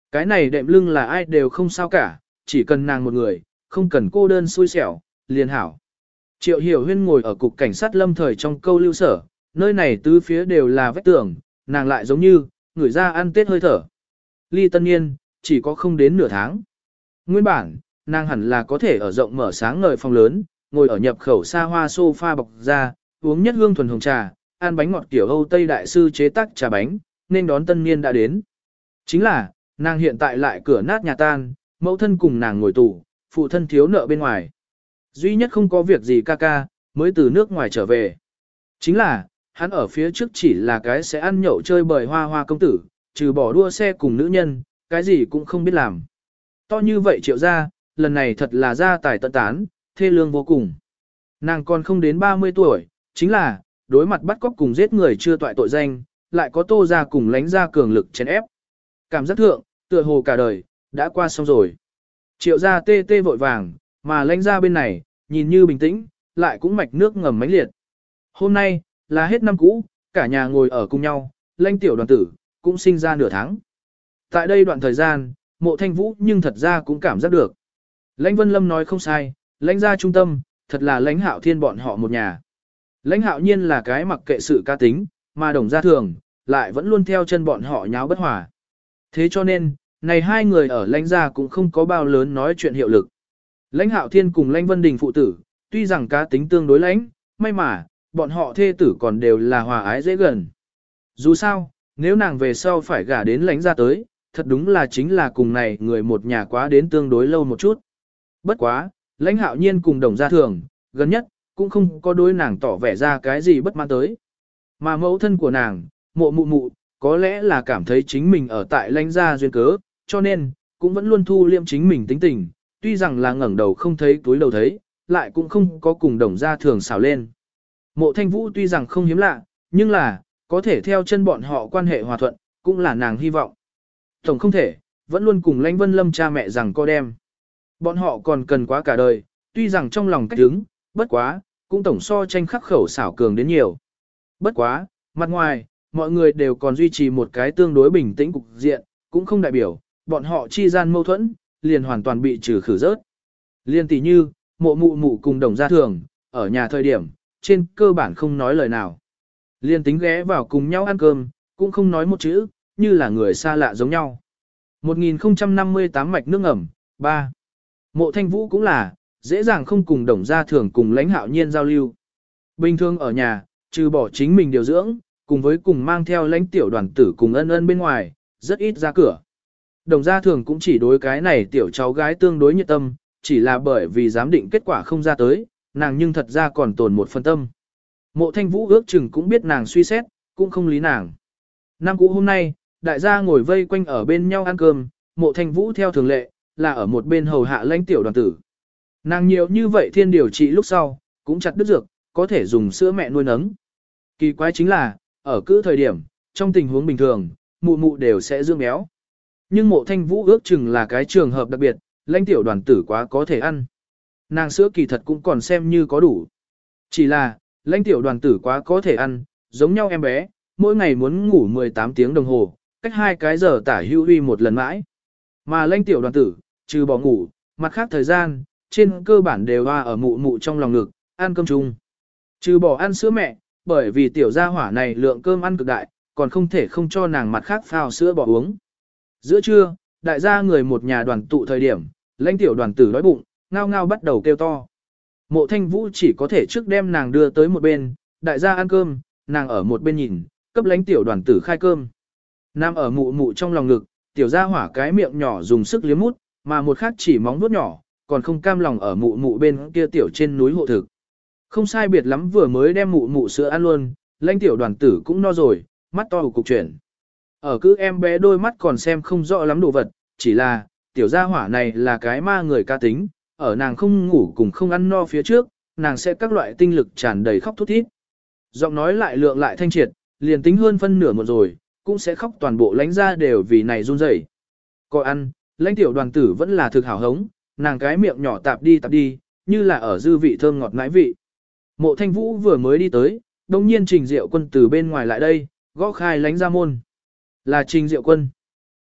Cái này đệm lưng là ai đều không sao cả, chỉ cần nàng một người, không cần cô đơn xui xẻo, liền hảo. Triệu Hiểu Huyên ngồi ở cục cảnh sát lâm thời trong câu lưu sở, nơi này tứ phía đều là vách tường, nàng lại giống như, người ra ăn tết hơi thở. Ly Tân Niên, chỉ có không đến nửa tháng. Nguyên bản, nàng hẳn là có thể ở rộng mở sáng ngời phòng lớn, ngồi ở nhập khẩu xa hoa sofa bọc ra, uống nhất hương thuần hồng trà, ăn bánh ngọt kiểu Âu Tây đại sư chế tác trà bánh, nên đón Tân Niên đã đến. Chính là, nàng hiện tại lại cửa nát nhà tan, mẫu thân cùng nàng ngồi tù, phụ thân thiếu nợ bên ngoài. Duy nhất không có việc gì ca ca, mới từ nước ngoài trở về. Chính là, hắn ở phía trước chỉ là cái sẽ ăn nhậu chơi bời hoa hoa công tử, trừ bỏ đua xe cùng nữ nhân, cái gì cũng không biết làm. To như vậy Triệu gia, lần này thật là gia tài tận tán, thê lương vô cùng. Nàng còn không đến ba mươi tuổi, chính là, đối mặt bắt cóc cùng giết người chưa toại tội danh, lại có Tô gia cùng lánh gia cường lực chèn ép. Cảm giác thượng, tựa hồ cả đời, đã qua xong rồi. Triệu gia tê tê vội vàng, mà lánh gia bên này, nhìn như bình tĩnh, lại cũng mạch nước ngầm mãnh liệt. Hôm nay, là hết năm cũ, cả nhà ngồi ở cùng nhau, lanh tiểu đoàn tử, cũng sinh ra nửa tháng. Tại đây đoạn thời gian, Mộ Thanh Vũ nhưng thật ra cũng cảm giác được. Lãnh Vân Lâm nói không sai, lãnh gia trung tâm, thật là lãnh Hạo Thiên bọn họ một nhà. Lãnh Hạo Nhiên là cái mặc kệ sự ca tính, mà Đồng Gia Thường, lại vẫn luôn theo chân bọn họ nháo bất hòa. Thế cho nên, này hai người ở lãnh gia cũng không có bao lớn nói chuyện hiệu lực. Lãnh Hạo Thiên cùng Lãnh Vân Đình phụ tử, tuy rằng cá tính tương đối lãnh, may mà, bọn họ thê tử còn đều là hòa ái dễ gần. Dù sao, nếu nàng về sau phải gả đến lãnh gia tới, thật đúng là chính là cùng này người một nhà quá đến tương đối lâu một chút. Bất quá, lãnh Hạo Nhiên cùng Đồng Gia Thường, gần nhất, cũng không có đối nàng tỏ vẻ ra cái gì bất mãn tới. Mà mẫu thân của nàng, Mộ Mụ Mụ, có lẽ là cảm thấy chính mình ở tại lãnh gia duyên cớ, cho nên, cũng vẫn luôn thu liêm chính mình tính tình, tuy rằng là ngẩng đầu không thấy túi đầu thấy, lại cũng không có cùng Đồng Gia Thường xào lên. Mộ Thanh Vũ tuy rằng không hiếm lạ, nhưng là, có thể theo chân bọn họ quan hệ hòa thuận, cũng là nàng hy vọng. Tổng không thể, vẫn luôn cùng Lãnh Vân Lâm cha mẹ rằng co đem. Bọn họ còn cần quá cả đời, tuy rằng trong lòng cách đứng, bất quá, cũng tổng so tranh khắc khẩu xảo cường đến nhiều. Bất quá, mặt ngoài, mọi người đều còn duy trì một cái tương đối bình tĩnh cục diện, cũng không đại biểu, bọn họ chi gian mâu thuẫn, liền hoàn toàn bị trừ khử rớt. Liên tỷ như, Mộ Mụ Mụ cùng Đồng Gia Thường, ở nhà thời điểm, trên cơ bản không nói lời nào. Liên tính ghé vào cùng nhau ăn cơm, cũng không nói một chữ, như là người xa lạ giống nhau. một nghìn không trăm năm mươi tám mạch nước ẩm, ba. Mộ Thanh Vũ cũng là, dễ dàng không cùng Đồng Gia Thường cùng Lãnh Hạo Nhiên giao lưu. Bình thường ở nhà, trừ bỏ chính mình điều dưỡng, cùng với cùng mang theo lãnh tiểu đoàn tử cùng ân ân bên ngoài, rất ít ra cửa. Đồng Gia Thường cũng chỉ đối cái này tiểu cháu gái tương đối nhiệt tâm, chỉ là bởi vì giám định kết quả không ra tới, nàng nhưng thật ra còn tồn một phân tâm. Mộ Thanh Vũ ước chừng cũng biết nàng suy xét, cũng không lý nàng. Năm cũ hôm nay, đại gia ngồi vây quanh ở bên nhau ăn cơm, Mộ Thanh Vũ theo thường lệ, là ở một bên hầu hạ lãnh tiểu đoàn tử. Nàng nhiều như vậy thiên điều trị lúc sau, cũng chặt đứt dược, có thể dùng sữa mẹ nuôi nấng. Kỳ quái chính là, ở cứ thời điểm, trong tình huống bình thường, mụ mụ đều sẽ dương béo. Nhưng Mộ Thanh Vũ ước chừng là cái trường hợp đặc biệt, lãnh tiểu đoàn tử quá có thể ăn. Nàng sữa kỳ thật cũng còn xem như có đủ. Chỉ là, lãnh tiểu đoàn tử quá có thể ăn, giống nhau em bé, mỗi ngày muốn ngủ mười tám tiếng đồng hồ, cách hai cái giờ tả hưu huy một lần mãi. Mà lãnh tiểu đoàn tử, trừ bỏ ngủ, mặt khác thời gian, trên cơ bản đều hoa ở mụ mụ trong lòng ngực, ăn cơm chung. Trừ bỏ ăn sữa mẹ, bởi vì tiểu gia hỏa này lượng cơm ăn cực đại, còn không thể không cho nàng mặt khác phao sữa bỏ uống. Giữa trưa, đại gia người một nhà đoàn tụ thời điểm, lãnh tiểu đoàn tử đói bụng, ngao ngao bắt đầu kêu to. Mộ Thanh Vũ chỉ có thể trước đem nàng đưa tới một bên, đại gia ăn cơm, nàng ở một bên nhìn, cấp lãnh tiểu đoàn tử khai cơm. Nam ở mụ mụ trong lòng ngực, tiểu gia hỏa cái miệng nhỏ dùng sức liếm mút, mà một khác chỉ móng vuốt nhỏ, còn không cam lòng ở mụ mụ bên kia tiểu trên núi hộ thực. Không sai biệt lắm vừa mới đem mụ mụ sữa ăn luôn, lãnh tiểu đoàn tử cũng no rồi, mắt to cục chuyển. Ở cứ em bé đôi mắt còn xem không rõ lắm đồ vật, chỉ là, tiểu gia hỏa này là cái ma người ca tính, ở nàng không ngủ cùng không ăn no phía trước, nàng sẽ các loại tinh lực tràn đầy khóc thút thít. Giọng nói lại lượng lại thanh triệt, liền tính hơn phân nửa một rồi, cũng sẽ khóc toàn bộ lãnh ra đều vì này run rẩy. Coi ăn, lãnh tiểu đoàn tử vẫn là thực hào hống, nàng cái miệng nhỏ tạp đi tạp đi, như là ở dư vị thơm ngọt ngãi vị. Mộ Thanh Vũ vừa mới đi tới, đồng nhiên Trình Diệu Quân từ bên ngoài lại đây, gõ khai lãnh ra môn. Là Trình Diệu Quân.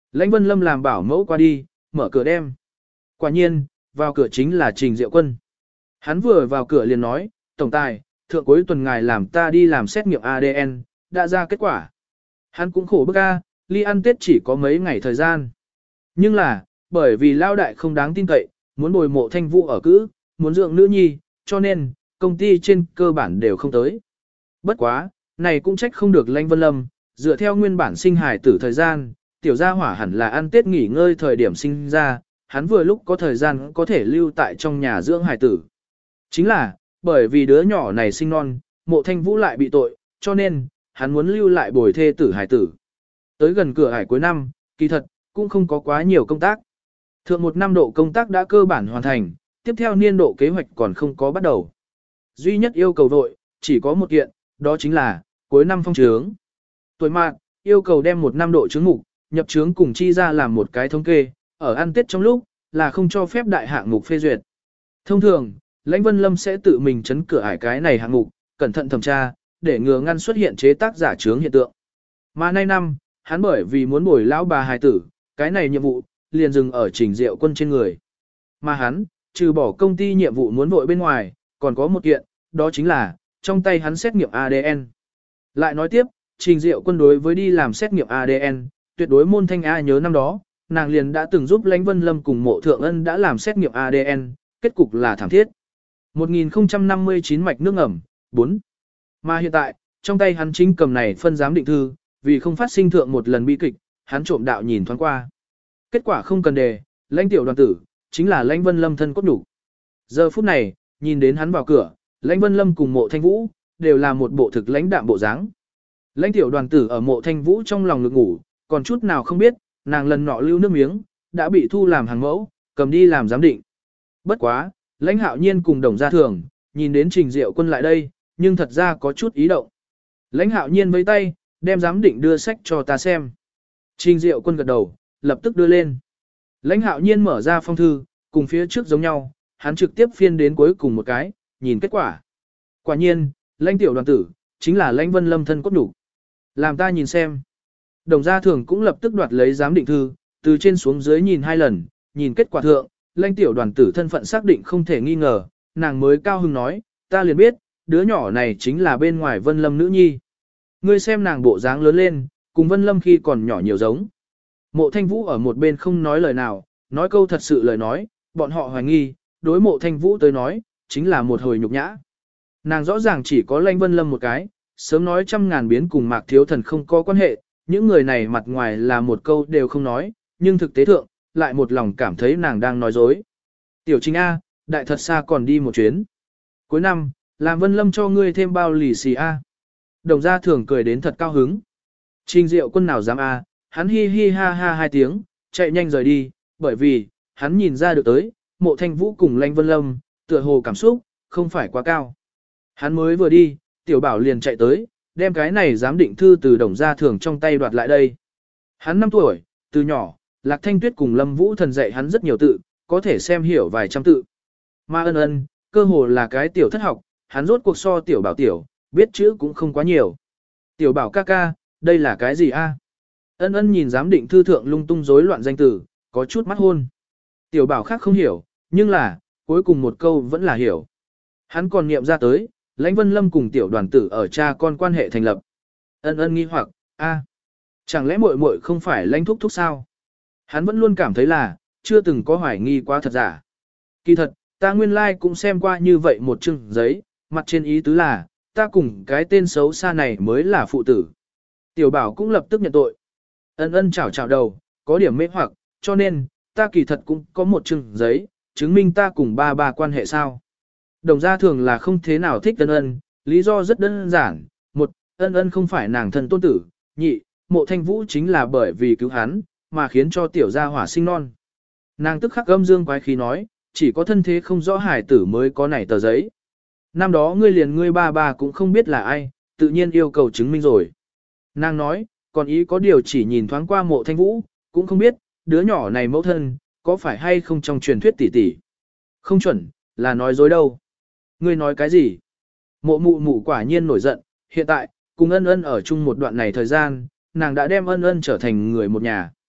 Lãnh Vân Lâm làm bảo mẫu qua đi, mở cửa đem. Quả nhiên, vào cửa chính là Trình Diệu Quân. Hắn vừa vào cửa liền nói, tổng tài, thượng cuối tuần ngài làm ta đi làm xét nghiệm a đê en, đã ra kết quả. Hắn cũng khổ bức a, ly ăn Tết chỉ có mấy ngày thời gian. Nhưng là, bởi vì lao đại không đáng tin cậy, muốn bồi mộ thanh vũ ở cữ, muốn dưỡng nữ nhi, cho nên, công ty trên cơ bản đều không tới. Bất quá, này cũng trách không được Lãnh Vân Lâm, dựa theo nguyên bản sinh hài tử thời gian, tiểu gia hỏa hẳn là ăn Tết nghỉ ngơi thời điểm sinh ra, hắn vừa lúc có thời gian có thể lưu tại trong nhà dưỡng hài tử. Chính là, bởi vì đứa nhỏ này sinh non, mộ thanh vũ lại bị tội, cho nên, hắn muốn lưu lại bồi thê tử hài tử. Tới gần cửa hải cuối năm, kỳ thật, cũng không có quá nhiều công tác. Thượng một năm độ công tác đã cơ bản hoàn thành, tiếp theo niên độ kế hoạch còn không có bắt đầu. Duy nhất yêu cầu vội, chỉ có một kiện, đó chính là, cuối năm phong trướng. Tuổi mạn, yêu cầu đem một năm độ trướng mục, nhập trướng cùng chi ra làm một cái thống kê, ở ăn Tết trong lúc, là không cho phép đại hạng mục phê duyệt. Thông thường, Lãnh Vân Lâm sẽ tự mình chấn cửa ải cái này hạng mục, cẩn thận thẩm tra, để ngừa ngăn xuất hiện chế tác giả trướng hiện tượng. Mà nay năm, hắn bởi vì muốn bồi lão bà hài tử, cái này nhiệm vụ, liền dừng ở Trình Diệu Quân trên người. Mà hắn, trừ bỏ công ty nhiệm vụ muốn vội bên ngoài, còn có một kiện, đó chính là, trong tay hắn xét nghiệm a đê en. Lại nói tiếp, Trình Diệu Quân đối với đi làm xét nghiệm a đê en, tuyệt đối môn thanh A nhớ năm đó, nàng liền đã từng giúp Lãnh Vân Lâm cùng Mộ Thượng Ân đã làm xét nghiệm a đê en, kết cục là thảm thiết. một nghìn không trăm năm mươi chín mạch nước ẩm, bốn. Mà hiện tại, trong tay hắn chính cầm này phân giám định thư, vì không phát sinh thượng một lần bi kịch, hắn trộm đạo nhìn thoáng qua. Kết quả không cần đề, Lãnh tiểu đoàn tử, chính là Lãnh Vân Lâm thân cốt đủ. Giờ phút này, nhìn đến hắn vào cửa, Lãnh Vân Lâm cùng Mộ Thanh Vũ, đều là một bộ thực lãnh đạm bộ dáng. Lãnh tiểu đoàn tử ở Mộ Thanh Vũ trong lòng ngực ngủ, còn chút nào không biết, nàng lần nọ lưu nước miếng, đã bị thu làm hàng mẫu, cầm đi làm giám định. Bất quá, Lãnh Hạo Nhiên cùng Đồng Gia Thường, nhìn đến Trình Diệu Quân lại đây, nhưng thật ra có chút ý động. Lãnh Hạo Nhiên với tay, đem giám định đưa sách cho ta xem. Trình Diệu Quân gật đầu, lập tức đưa lên. Lãnh Hạo Nhiên mở ra phong thư, cùng phía trước giống nhau, hắn trực tiếp phiên đến cuối cùng một cái, nhìn kết quả. Quả nhiên, Lãnh tiểu đoàn tử, chính là Lãnh Vân Lâm thân cốt đủ. Làm ta nhìn xem. Đồng Gia Thường cũng lập tức đoạt lấy giám định thư, từ trên xuống dưới nhìn hai lần, nhìn kết quả thượng, Lãnh tiểu đoàn tử thân phận xác định không thể nghi ngờ, nàng mới cao hứng nói, ta liền biết, đứa nhỏ này chính là bên ngoài Vân Lâm nữ nhi. Ngươi xem nàng bộ dáng lớn lên, cùng Vân Lâm khi còn nhỏ nhiều giống. Mộ Thanh Vũ ở một bên không nói lời nào, nói câu thật sự lời nói, bọn họ hoài nghi, đối Mộ Thanh Vũ tới nói, chính là một hồi nhục nhã. Nàng rõ ràng chỉ có Lãnh Vân Lâm một cái, sớm nói trăm ngàn biến cùng Mạc Thiếu Thần không có quan hệ, những người này mặt ngoài là một câu đều không nói, nhưng thực tế thượng, lại một lòng cảm thấy nàng đang nói dối. Tiểu Trình A, đại thật xa còn đi một chuyến. Cuối năm, làm Vân Lâm cho ngươi thêm bao lì xì A. Đồng Gia Thường cười đến thật cao hứng. Trình Diệu Quân nào dám A, hắn hi hi ha ha hai tiếng, chạy nhanh rời đi, bởi vì, hắn nhìn ra được tới, Mộ Thanh Vũ cùng Lãnh Vân Lâm, tựa hồ cảm xúc, không phải quá cao. Hắn mới vừa đi, Tiểu Bảo liền chạy tới, đem cái này giám định thư từ Đồng Gia Thường trong tay đoạt lại đây. Hắn năm tuổi, từ nhỏ, Lạc Thanh Tuyết cùng Lâm Vũ Thần dạy hắn rất nhiều tự, có thể xem hiểu vài trăm tự. Mà Ân Ân, cơ hồ là cái tiểu thất học, hắn rốt cuộc so Tiểu Bảo tiểu, biết chữ cũng không quá nhiều. Tiểu Bảo ca ca, đây là cái gì a? Ân Ân nhìn giám định thư thượng lung tung rối loạn danh từ, có chút mắt hôn. Tiểu Bảo khác không hiểu, nhưng là, cuối cùng một câu vẫn là hiểu. Hắn còn niệm ra tới, Lãnh Vân Lâm cùng Tiểu đoàn tử ở cha con quan hệ thành lập. Ân Ân nghi hoặc, a, chẳng lẽ muội muội không phải Lãnh thúc thúc sao? Hắn vẫn luôn cảm thấy là, chưa từng có hoài nghi quá thật giả. Kỳ thật, ta nguyên lai like cũng xem qua như vậy một chừng giấy, mặt trên ý tứ là, ta cùng cái tên xấu xa này mới là phụ tử. Tiểu Bảo cũng lập tức nhận tội. Ân Ân chảo chảo đầu, có điểm mê hoặc, cho nên, ta kỳ thật cũng có một chừng giấy, chứng minh ta cùng ba ba quan hệ sao. Đồng Gia Thường là không thế nào thích Ân Ân, lý do rất đơn giản. Một, Ân Ân không phải nàng thân tôn tử. Nhị, Mộ Thanh Vũ chính là bởi vì cứu hắn, mà khiến cho tiểu gia hỏa sinh non. Nàng tức khắc âm dương quái khí nói, chỉ có thân thế không rõ hải tử mới có này tờ giấy. Năm đó ngươi liền ngươi ba ba cũng không biết là ai, tự nhiên yêu cầu chứng minh rồi. Nàng nói, còn ý có điều chỉ nhìn thoáng qua Mộ Thanh Vũ, cũng không biết, đứa nhỏ này mẫu thân, có phải hay không trong truyền thuyết tỷ tỷ. Không chuẩn, là nói dối đâu. Ngươi nói cái gì? Mộ mụ mụ quả nhiên nổi giận, hiện tại, cùng Ân Ân ở chung một đoạn này thời gian, nàng đã đem Ân Ân trở thành người một nhà.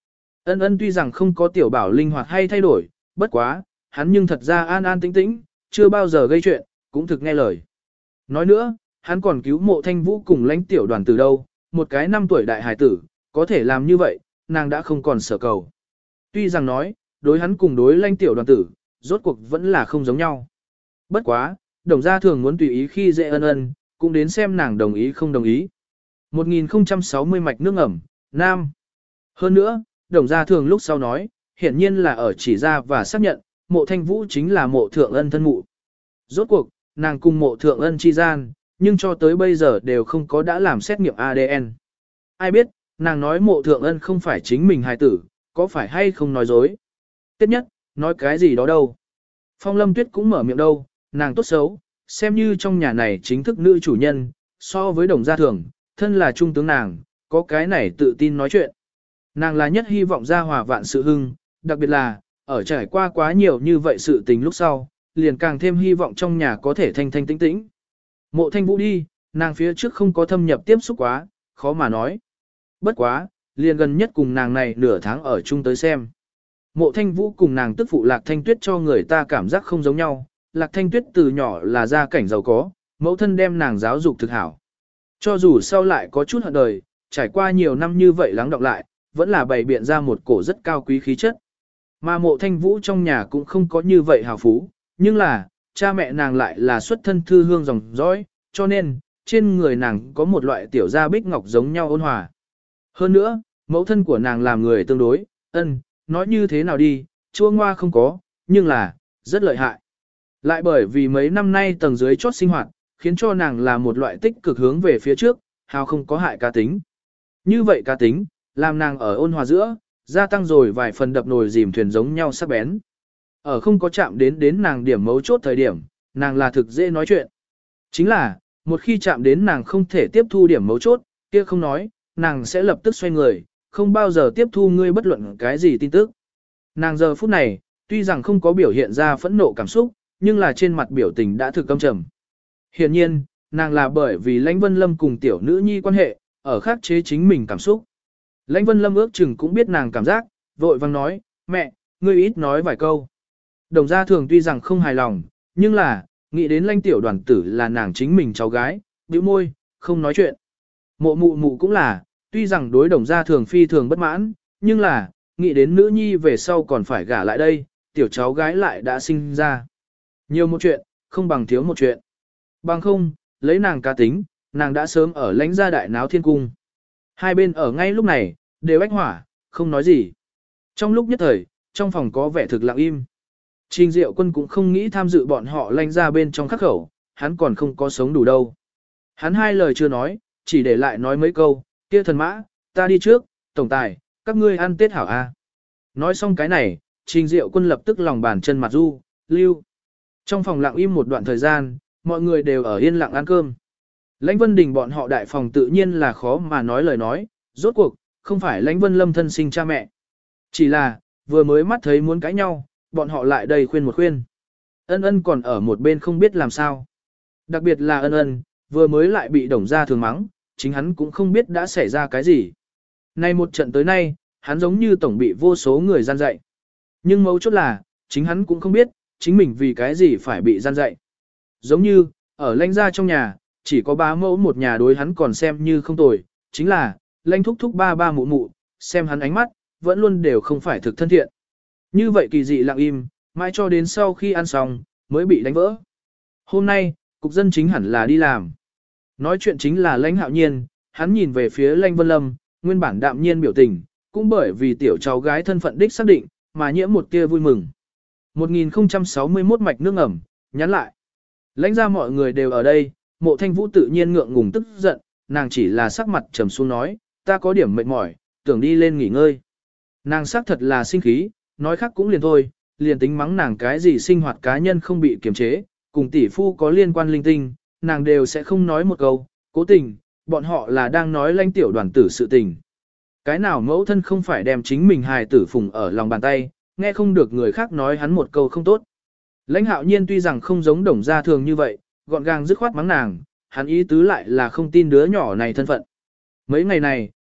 Ân ân tuy rằng không có tiểu bảo linh hoạt hay thay đổi, bất quá, hắn nhưng thật ra an an tĩnh tĩnh, chưa bao giờ gây chuyện, cũng thực nghe lời. Nói nữa, hắn còn cứu mộ thanh vũ cùng lãnh tiểu đoàn từ đâu, một cái năm tuổi đại hải tử, có thể làm như vậy, nàng đã không còn sở cầu. Tuy rằng nói, đối hắn cùng đối lãnh tiểu đoàn tử, rốt cuộc vẫn là không giống nhau. Bất quá, đồng gia thường muốn tùy ý khi dễ ân ân, cũng đến xem nàng đồng ý không đồng ý. một nghìn không trăm sáu mươi mạch nước ẩm, Nam. Hơn nữa, đồng gia thường lúc sau nói, hiển nhiên là ở chỉ ra và xác nhận, mộ thanh vũ chính là mộ thượng ân thân mụ. Rốt cuộc, nàng cùng mộ thượng ân chi gian, nhưng cho tới bây giờ đều không có đã làm xét nghiệm a đê en. Ai biết, nàng nói mộ thượng ân không phải chính mình hài tử, có phải hay không nói dối. Tiếp nhất, nói cái gì đó đâu. Phong Lâm Tuyết cũng mở miệng đâu, nàng tốt xấu, xem như trong nhà này chính thức nữ chủ nhân, so với đồng gia thường, thân là trung tướng nàng, có cái này tự tin nói chuyện. Nàng là nhất hy vọng gia hòa vạn sự hưng, đặc biệt là, ở trải qua quá nhiều như vậy sự tình lúc sau, liền càng thêm hy vọng trong nhà có thể thanh thanh tĩnh tĩnh. Mộ thanh vũ đi, nàng phía trước không có thâm nhập tiếp xúc quá, khó mà nói. Bất quá, liền gần nhất cùng nàng này nửa tháng ở chung tới xem. Mộ thanh vũ cùng nàng tức phụ Lạc Thanh Tuyết cho người ta cảm giác không giống nhau, Lạc Thanh Tuyết từ nhỏ là gia cảnh giàu có, mẫu thân đem nàng giáo dục thực hảo. Cho dù sau lại có chút hận đời, trải qua nhiều năm như vậy lắng đọng lại, vẫn là bày biện ra một cổ rất cao quý khí chất. Mà mộ thanh vũ trong nhà cũng không có như vậy hào phú, nhưng là, cha mẹ nàng lại là xuất thân thư hương dòng dõi, cho nên, trên người nàng có một loại tiểu gia bích ngọc giống nhau ôn hòa. Hơn nữa, mẫu thân của nàng làm người tương đối, ân, nói như thế nào đi, chua ngoa không có, nhưng là, rất lợi hại. Lại bởi vì mấy năm nay tầng dưới chót sinh hoạt, khiến cho nàng là một loại tích cực hướng về phía trước, hào không có hại cá tính. Như vậy cá tính, làm nàng ở ôn hòa giữa, gia tăng rồi vài phần đập nồi dìm thuyền giống nhau sắc bén. Ở không có chạm đến đến nàng điểm mấu chốt thời điểm, nàng là thực dễ nói chuyện. Chính là, một khi chạm đến nàng không thể tiếp thu điểm mấu chốt, kia không nói, nàng sẽ lập tức xoay người, không bao giờ tiếp thu ngươi bất luận cái gì tin tức. Nàng giờ phút này, tuy rằng không có biểu hiện ra phẫn nộ cảm xúc, nhưng là trên mặt biểu tình đã thực căm trầm. Hiển nhiên, nàng là bởi vì Lãnh Vân Lâm cùng tiểu nữ nhi quan hệ, ở khắc chế chính mình cảm xúc. Lãnh Vân Lâm ước chừng cũng biết nàng cảm giác, vội vang nói, mẹ, ngươi ít nói vài câu. Đồng gia thường tuy rằng không hài lòng, nhưng là, nghĩ đến Lãnh tiểu đoàn tử là nàng chính mình cháu gái, bĩu môi, không nói chuyện. Mộ mụ mụ cũng là, tuy rằng đối đồng gia thường phi thường bất mãn, nhưng là, nghĩ đến nữ nhi về sau còn phải gả lại đây, tiểu cháu gái lại đã sinh ra. Nhiều một chuyện, không bằng thiếu một chuyện. Bằng không, lấy nàng cá tính, nàng đã sớm ở lãnh gia đại náo thiên cung. Hai bên ở ngay lúc này, đều ách hỏa, không nói gì. Trong lúc nhất thời, trong phòng có vẻ thực lặng im. Trình Diệu Quân cũng không nghĩ tham dự bọn họ lãnh gia bên trong khắc khẩu, hắn còn không có sống đủ đâu. Hắn hai lời chưa nói, chỉ để lại nói mấy câu, kia thần mã, ta đi trước, tổng tài, các ngươi ăn tết hảo a. Nói xong cái này, Trình Diệu Quân lập tức lòng bàn chân mặt du, lưu. Trong phòng lặng im một đoạn thời gian, mọi người đều ở yên lặng ăn cơm. Lãnh Vân Đình bọn họ đại phòng tự nhiên là khó mà nói lời nói, rốt cuộc, không phải Lãnh Vân Lâm thân sinh cha mẹ. Chỉ là, vừa mới mắt thấy muốn cãi nhau, bọn họ lại đầy khuyên một khuyên. Ân ân còn ở một bên không biết làm sao. Đặc biệt là ân ân, vừa mới lại bị đồng gia thường mắng, chính hắn cũng không biết đã xảy ra cái gì. Nay một trận tới nay, hắn giống như tổng bị vô số người gian dạy. Nhưng mấu chốt là, chính hắn cũng không biết, chính mình vì cái gì phải bị gian dạy. Giống như, ở lãnh gia trong nhà, chỉ có bá mẫu một nhà đối hắn còn xem như không tồi, chính là, lãnh thúc thúc ba ba mụ mụ, xem hắn ánh mắt, vẫn luôn đều không phải thực thân thiện. Như vậy kỳ dị lặng im, mãi cho đến sau khi ăn xong, mới bị đánh vỡ. Hôm nay, cục dân chính hẳn là đi làm. Nói chuyện chính là lãnh hạo nhiên, hắn nhìn về phía lãnh vân lâm, nguyên bản đạm nhiên biểu tình, cũng bởi vì tiểu cháu gái thân phận đích xác định, mà nhiễm một tia vui mừng. một nghìn không trăm sáu mươi mốt mạch nước ẩm, nhắn lại. Lãnh ra mọi người đều ở đây, mộ thanh vũ tự nhiên ngượng ngùng tức giận, nàng chỉ là sắc mặt trầm xuống nói, ta có điểm mệt mỏi, tưởng đi lên nghỉ ngơi. Nàng sắc thật là sinh khí, nói khác cũng liền thôi, liền tính mắng nàng cái gì sinh hoạt cá nhân không bị kiềm chế, cùng tỷ phu có liên quan linh tinh, nàng đều sẽ không nói một câu, cố tình, bọn họ là đang nói lãnh tiểu đoàn tử sự tình. Cái nào mẫu thân không phải đem chính mình hài tử phùng ở lòng bàn tay, nghe không được người khác nói hắn một câu không tốt. Lãnh hạo nhiên tuy rằng không giống đồng gia thường như vậy, gọn gàng dứt khoát mắng nàng, hắn ý tứ lại là không tin đứa nhỏ này thân phận. Mấy ngày này,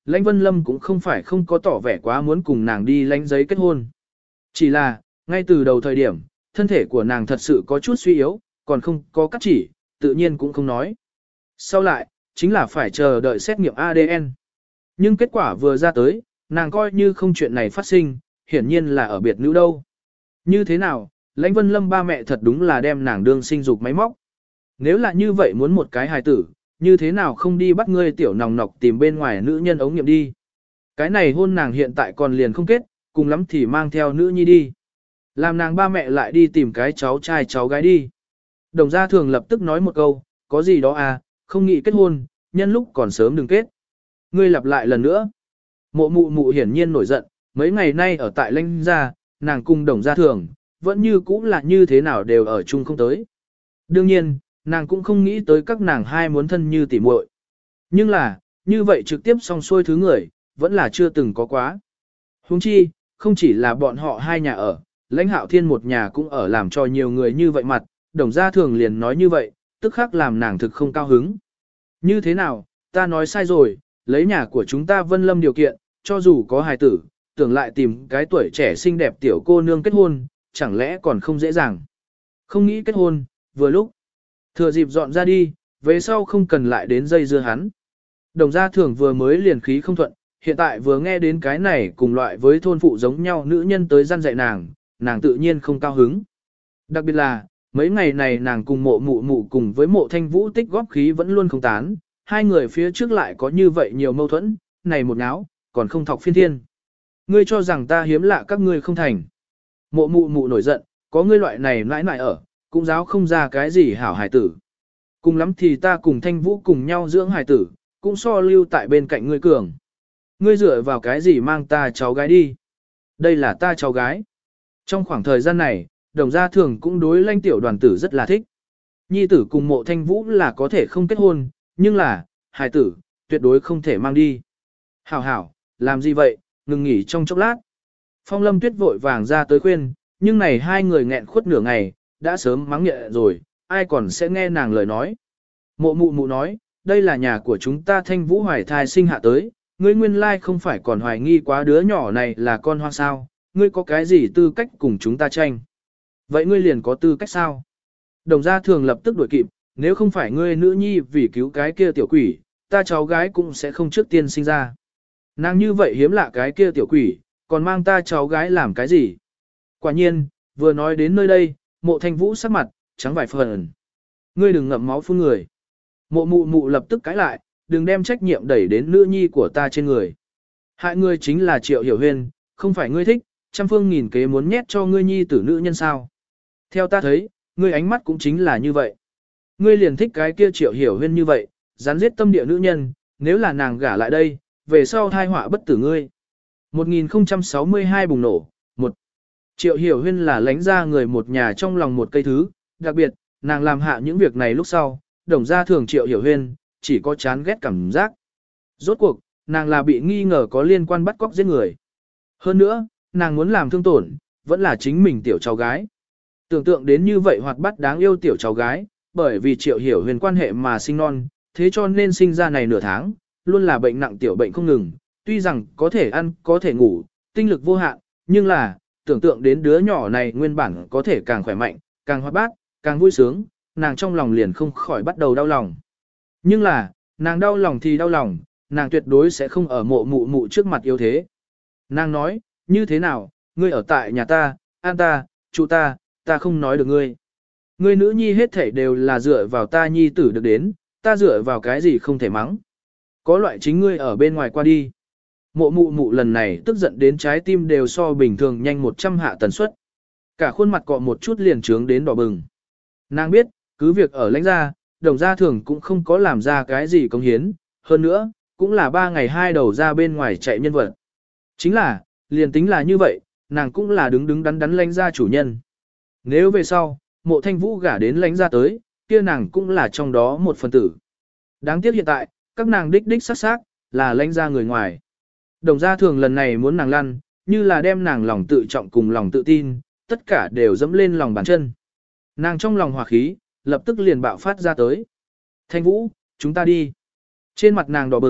Lãnh Vân Lâm cũng không phải không có tỏ vẻ quá muốn cùng nàng đi lãnh giấy kết hôn. Chỉ là, ngay từ đầu thời điểm, thân thể của nàng thật sự có chút suy yếu, còn không có cắt chỉ, tự nhiên cũng không nói. Sau lại, chính là phải chờ đợi xét nghiệm a đê en. Nhưng kết quả vừa ra tới, nàng coi như không chuyện này phát sinh, hiển nhiên là ở biệt nữ đâu. Như thế nào, Lãnh Vân Lâm ba mẹ thật đúng là đem nàng đương sinh dục máy móc. Nếu là như vậy muốn một cái hài tử, như thế nào không đi bắt ngươi tiểu nòng nọc tìm bên ngoài nữ nhân ống nghiệm đi. Cái này hôn nàng hiện tại còn liền không kết, cùng lắm thì mang theo nữ nhi đi. Làm nàng ba mẹ lại đi tìm cái cháu trai cháu gái đi. Đồng gia thường lập tức nói một câu, có gì đó à, không nghĩ kết hôn, nhân lúc còn sớm đừng kết. Ngươi lặp lại lần nữa. Mộ mụ mụ hiển nhiên nổi giận, mấy ngày nay ở tại Lãnh gia, nàng cùng đồng gia thường, vẫn như cũ là như thế nào đều ở chung không tới. Đương nhiên, nàng cũng không nghĩ tới các nàng hai muốn thân như tỉ muội. Nhưng là, như vậy trực tiếp song xuôi thứ người, vẫn là chưa từng có quá. Huống chi, không chỉ là bọn họ hai nhà ở, Lãnh Hạo Thiên một nhà cũng ở làm cho nhiều người như vậy mặt, đồng gia thường liền nói như vậy, tức khắc làm nàng thực không cao hứng. Như thế nào, ta nói sai rồi, lấy nhà của chúng ta Vân Lâm điều kiện, cho dù có hài tử, tưởng lại tìm cái tuổi trẻ xinh đẹp tiểu cô nương kết hôn, chẳng lẽ còn không dễ dàng. Không nghĩ kết hôn, vừa lúc. Thừa dịp dọn ra đi, về sau không cần lại đến dây dưa hắn. Đồng gia thường vừa mới liền khí không thuận, hiện tại vừa nghe đến cái này cùng loại với thôn phụ giống nhau nữ nhân tới răn dạy nàng, nàng tự nhiên không cao hứng. Đặc biệt là, mấy ngày này nàng cùng mộ mụ mụ cùng với mộ thanh vũ tích góp khí vẫn luôn không tán, hai người phía trước lại có như vậy nhiều mâu thuẫn, này một náo, còn không thọc phiên thiên. Ngươi cho rằng ta hiếm lạ các ngươi không thành. Mộ mụ mụ nổi giận, có ngươi loại này mãi mãi ở, cũng giáo không ra cái gì hảo hài tử. Cùng lắm thì ta cùng thanh vũ cùng nhau dưỡng hài tử, cũng so lưu tại bên cạnh ngươi cường. Ngươi dựa vào cái gì mang ta cháu gái đi? Đây là ta cháu gái. Trong khoảng thời gian này, đồng gia thường cũng đối Lãnh tiểu đoàn tử rất là thích. Nhi tử cùng mộ thanh vũ là có thể không kết hôn, nhưng là, hài tử, tuyệt đối không thể mang đi. Hảo hảo, làm gì vậy, ngừng nghỉ trong chốc lát. Phong Lâm Tuyết vội vàng ra tới khuyên, nhưng này hai người nghẹn khuất nửa ngày, đã sớm mắng nhẹ rồi, ai còn sẽ nghe nàng lời nói. Mộ mụ mụ nói, đây là nhà của chúng ta thanh vũ hoài thai sinh hạ tới, ngươi nguyên lai không phải còn hoài nghi quá đứa nhỏ này là con hoang sao, ngươi có cái gì tư cách cùng chúng ta tranh. Vậy ngươi liền có tư cách sao? Đồng gia thường lập tức đuổi kịp, nếu không phải ngươi nữ nhi vì cứu cái kia tiểu quỷ, ta cháu gái cũng sẽ không trước tiên sinh ra. Nàng như vậy hiếm lạ cái kia tiểu quỷ, còn mang ta cháu gái làm cái gì? Quả nhiên, vừa nói đến nơi đây, mộ thanh vũ sắc mặt, trắng vài phần. Ngươi đừng ngậm máu phun người. Mộ mụ mụ lập tức cãi lại, đừng đem trách nhiệm đẩy đến nữ nhi của ta trên người. Hại ngươi chính là Triệu Hiểu Huyên, không phải ngươi thích, trăm phương nghìn kế muốn nhét cho ngươi nhi tử nữ nhân sao. Theo ta thấy, ngươi ánh mắt cũng chính là như vậy. Ngươi liền thích cái kia Triệu Hiểu Huyên như vậy, rắn giết tâm địa nữ nhân, nếu là nàng gả lại đây, về sau thai họa bất tử ngươi. một nghìn không trăm sáu mươi hai bùng nổ, một Triệu Hiểu Huyên là lãnh ra người một nhà trong lòng một cây thứ, đặc biệt, nàng làm hạ những việc này lúc sau, đồng gia thường Triệu Hiểu Huyên, chỉ có chán ghét cảm giác. Rốt cuộc, nàng là bị nghi ngờ có liên quan bắt cóc giết người. Hơn nữa, nàng muốn làm thương tổn, vẫn là chính mình tiểu cháu gái. Tưởng tượng đến như vậy hoạt bát đáng yêu tiểu cháu gái, bởi vì Triệu Hiểu Huyên quan hệ mà sinh non, thế cho nên sinh ra này nửa tháng, luôn là bệnh nặng tiểu bệnh không ngừng, tuy rằng có thể ăn, có thể ngủ, tinh lực vô hạn, nhưng là, tưởng tượng đến đứa nhỏ này nguyên bản có thể càng khỏe mạnh, càng hoạt bát, càng vui sướng, nàng trong lòng liền không khỏi bắt đầu đau lòng. Nhưng là, nàng đau lòng thì đau lòng, nàng tuyệt đối sẽ không ở mộ mụ mụ trước mặt yếu thế. Nàng nói, như thế nào, ngươi ở tại nhà ta, an ta, chủ ta, ta không nói được ngươi. Ngươi nữ nhi hết thảy đều là dựa vào ta nhi tử được đến, ta dựa vào cái gì không thể mắng. Có loại chính ngươi ở bên ngoài qua đi. Mộ mụ mụ lần này tức giận đến trái tim đều so bình thường nhanh một trăm hạ tần suất. Cả khuôn mặt cọ một chút liền trướng đến đỏ bừng. Nàng biết, cứ việc ở lãnh gia, đồng gia thường cũng không có làm ra cái gì công hiến, hơn nữa, cũng là ba ngày hai đầu ra bên ngoài chạy nhân vật. Chính là, liền tính là như vậy, nàng cũng là đứng đứng đắn đắn lãnh gia chủ nhân. Nếu về sau, mộ thanh vũ gả đến lãnh gia tới, kia nàng cũng là trong đó một phần tử. Đáng tiếc hiện tại, các nàng đích đích sắc sắc, là lãnh gia người ngoài. Đồng gia thường lần này muốn nàng lăn, như là đem nàng lòng tự trọng cùng lòng tự tin, tất cả đều dẫm lên lòng bàn chân. Nàng trong lòng hòa khí, lập tức liền bạo phát ra tới. Thanh vũ, chúng ta đi. Trên mặt nàng đỏ bừng,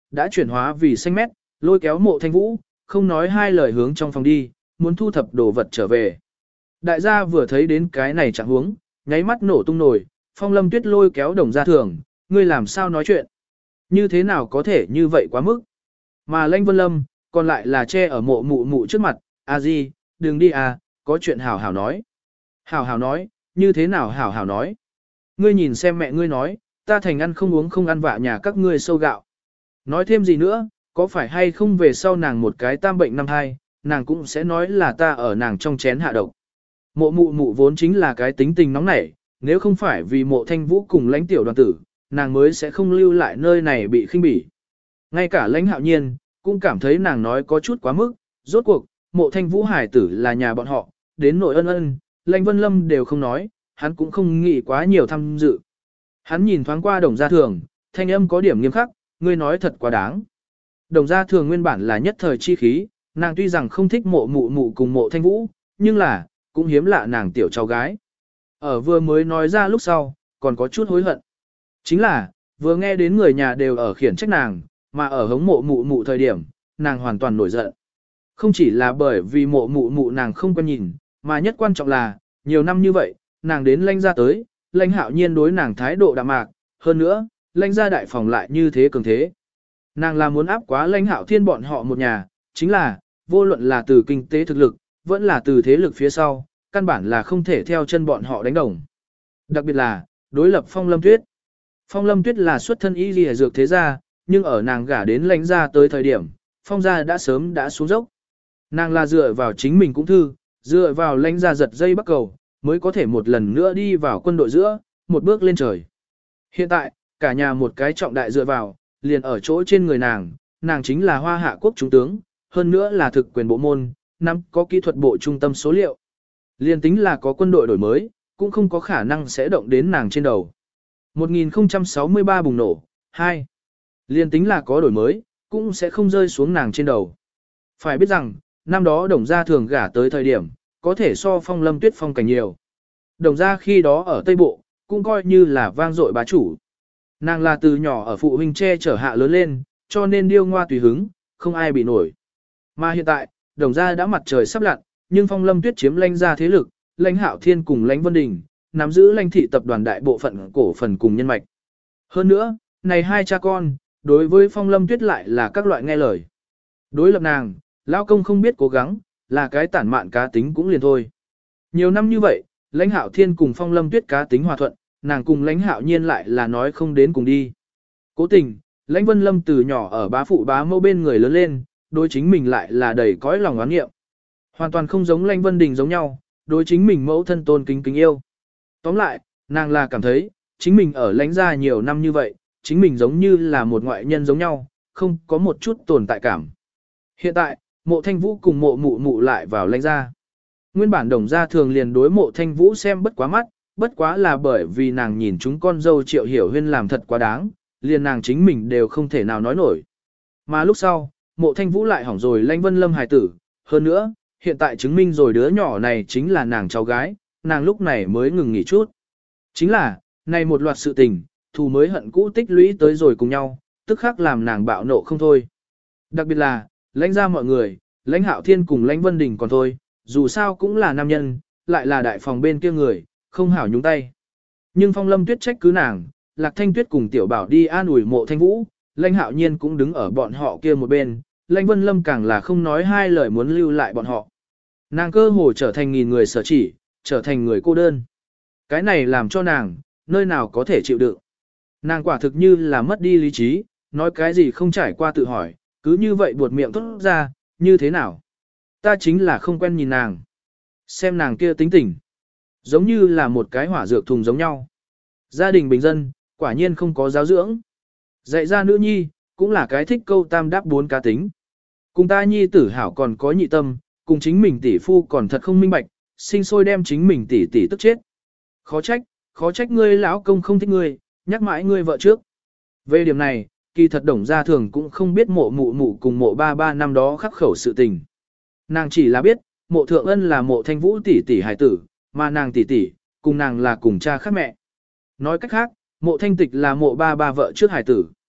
đã chuyển hóa vì xanh mét, lôi kéo mộ thanh vũ, không nói hai lời hướng trong phòng đi, muốn thu thập đồ vật trở về. Đại gia vừa thấy đến cái này chẳng huống, nháy mắt nổ tung nổi, Phong Lâm Tuyết lôi kéo Đồng Gia Thường, ngươi làm sao nói chuyện? Như thế nào có thể như vậy quá mức? Mà Lãnh Vân Lâm, còn lại là che ở mộ mụ mụ trước mặt, a di, đừng đi à, có chuyện hảo hảo nói. Hảo hảo nói, như thế nào hảo hảo nói? Ngươi nhìn xem mẹ ngươi nói, ta thành ăn không uống không ăn vạ nhà các ngươi sâu gạo. Nói thêm gì nữa, có phải hay không về sau nàng một cái tam bệnh năm hai, nàng cũng sẽ nói là ta ở nàng trong chén hạ độc. Mộ mụ mụ vốn chính là cái tính tình nóng nảy, nếu không phải vì mộ thanh vũ cùng lãnh tiểu đoàn tử, nàng mới sẽ không lưu lại nơi này bị khinh bỉ. Ngay cả lãnh hạo nhiên, cũng cảm thấy nàng nói có chút quá mức, rốt cuộc, mộ thanh vũ hải tử là nhà bọn họ, đến nội ân ân, lãnh vân lâm đều không nói, hắn cũng không nghĩ quá nhiều tham dự. Hắn nhìn thoáng qua Đồng Gia Thường, thanh âm có điểm nghiêm khắc, ngươi nói thật quá đáng. Đồng Gia Thường nguyên bản là nhất thời chi khí, nàng tuy rằng không thích mộ mụ mụ cùng mộ thanh vũ, nhưng là, cũng hiếm lạ nàng tiểu cháu gái. Ở vừa mới nói ra lúc sau, còn có chút hối hận. Chính là, vừa nghe đến người nhà đều ở khiển trách nàng, mà ở hống mộ mụ mụ thời điểm, nàng hoàn toàn nổi giận. Không chỉ là bởi vì mộ mụ mụ nàng không quen nhìn, mà nhất quan trọng là, nhiều năm như vậy, nàng đến lãnh gia tới, lãnh hạo nhiên đối nàng thái độ đạm mạc, hơn nữa, lãnh gia đại phòng lại như thế cường thế. Nàng là muốn áp quá lãnh hạo thiên bọn họ một nhà, chính là, vô luận là từ kinh tế thực lực, vẫn là từ thế lực phía sau, căn bản là không thể theo chân bọn họ đánh đồng. Đặc biệt là, đối lập Phong Lâm Tuyết. Phong Lâm Tuyết là xuất thân y lìa dược thế gia, nhưng ở nàng gả đến lãnh gia tới thời điểm, Phong gia đã sớm đã xuống dốc. Nàng là dựa vào chính mình cũng thư, dựa vào lãnh gia giật dây bắt cầu, mới có thể một lần nữa đi vào quân đội giữa, một bước lên trời. Hiện tại, cả nhà một cái trọng đại dựa vào, liền ở chỗ trên người nàng, nàng chính là Hoa Hạ quốc trung tướng, hơn nữa là thực quyền bộ môn, nắm có kỹ thuật bộ trung tâm số liệu. Liền tính là có quân đội đổi mới, cũng không có khả năng sẽ động đến nàng trên đầu. một nghìn không trăm sáu mươi ba bùng nổ, hai. Liền tính là có đổi mới, cũng sẽ không rơi xuống nàng trên đầu. Phải biết rằng, năm đó Đồng Gia Thường gả tới thời điểm, có thể so Phong Lâm Tuyết phong cảnh nhiều. Đồng Gia khi đó ở Tây Bộ, cũng coi như là vang dội bá chủ. Nàng là từ nhỏ ở phụ huynh che chở hạ lớn lên, cho nên điêu ngoa tùy hứng, không ai bị nổi. Mà hiện tại, Đồng Gia đã mặt trời sắp lặn, nhưng Phong Lâm Tuyết chiếm lãnh gia thế lực, lãnh hạo thiên cùng lãnh vân đình, nắm giữ lãnh thị tập đoàn đại bộ phận cổ phần cùng nhân mạch. Hơn nữa, này hai cha con, đối với Phong Lâm Tuyết lại là các loại nghe lời. Đối lập nàng, lão công không biết cố gắng, là cái tản mạn cá tính cũng liền thôi. Nhiều năm như vậy, lãnh hạo thiên cùng Phong Lâm Tuyết cá tính hòa thuận, nàng cùng lãnh hạo nhiên lại là nói không đến cùng đi. Cố tình, lãnh vân lâm từ nhỏ ở bá phụ bá mẫu bên người lớn lên, đối chính mình lại là đầy cõi lòng oán nghiệm. Hoàn toàn không giống lãnh vân đình giống nhau, đối chính mình mẫu thân tôn kính kính yêu. Tóm lại, nàng là cảm thấy, chính mình ở lãnh gia nhiều năm như vậy, chính mình giống như là một ngoại nhân giống nhau, không có một chút tồn tại cảm. Hiện tại, mộ thanh vũ cùng mộ mụ mụ lại vào lãnh gia. Nguyên bản Đồng Gia Thường liền đối mộ thanh vũ xem bất quá mắt, bất quá là bởi vì nàng nhìn chúng con dâu Triệu Hiểu Huyên làm thật quá đáng, liền nàng chính mình đều không thể nào nói nổi. Mà lúc sau, mộ thanh vũ lại hỏng rồi lãnh vân lâm hài tử, hơn nữa, hiện tại chứng minh rồi đứa nhỏ này chính là nàng cháu gái, nàng lúc này mới ngừng nghỉ chút. Chính là, này một loạt sự tình, thù mới hận cũ tích lũy tới rồi cùng nhau, tức khắc làm nàng bạo nộ không thôi. Đặc biệt là, lãnh ra mọi người, lãnh hạo thiên cùng lãnh vân đình còn thôi, dù sao cũng là nam nhân, lại là đại phòng bên kia người, không hảo nhúng tay. Nhưng Phong Lâm Tuyết trách cứ nàng, Lạc Thanh Tuyết cùng Tiểu Bảo đi an ủi mộ thanh vũ, lãnh hạo nhiên cũng đứng ở bọn họ kia một bên, lãnh vân lâm càng là không nói hai lời muốn lưu lại bọn họ. Nàng cơ hồ trở thành nghìn người sở chỉ, trở thành người cô đơn. Cái này làm cho nàng, nơi nào có thể chịu đựng. Nàng quả thực như là mất đi lý trí, nói cái gì không trải qua tự hỏi, cứ như vậy buột miệng thốt ra, như thế nào? Ta chính là không quen nhìn nàng. Xem nàng kia tính tình. Giống như là một cái hỏa dược thùng giống nhau. Gia đình bình dân, quả nhiên không có giáo dưỡng. Dạy ra nữ nhi, cũng là cái thích câu tam đáp bốn cá tính. Cùng ta nhi tử hảo còn có nhị tâm, cùng chính mình tỷ phu còn thật không minh bạch, sinh sôi đem chính mình tỷ tỷ tức chết. Khó trách, khó trách ngươi lão công không thích ngươi, nhắc mãi ngươi vợ trước. Về điểm này, kỳ thật Đồng Gia Thường cũng không biết mộ mụ mụ cùng mộ ba ba năm đó khắc khẩu sự tình. Nàng chỉ là biết, mộ thượng ân là mộ thanh vũ tỷ tỷ hài tử, mà nàng tỷ tỷ, cùng nàng là cùng cha khác mẹ. Nói cách khác, mộ thanh tịch là mộ ba ba vợ trước hài tử.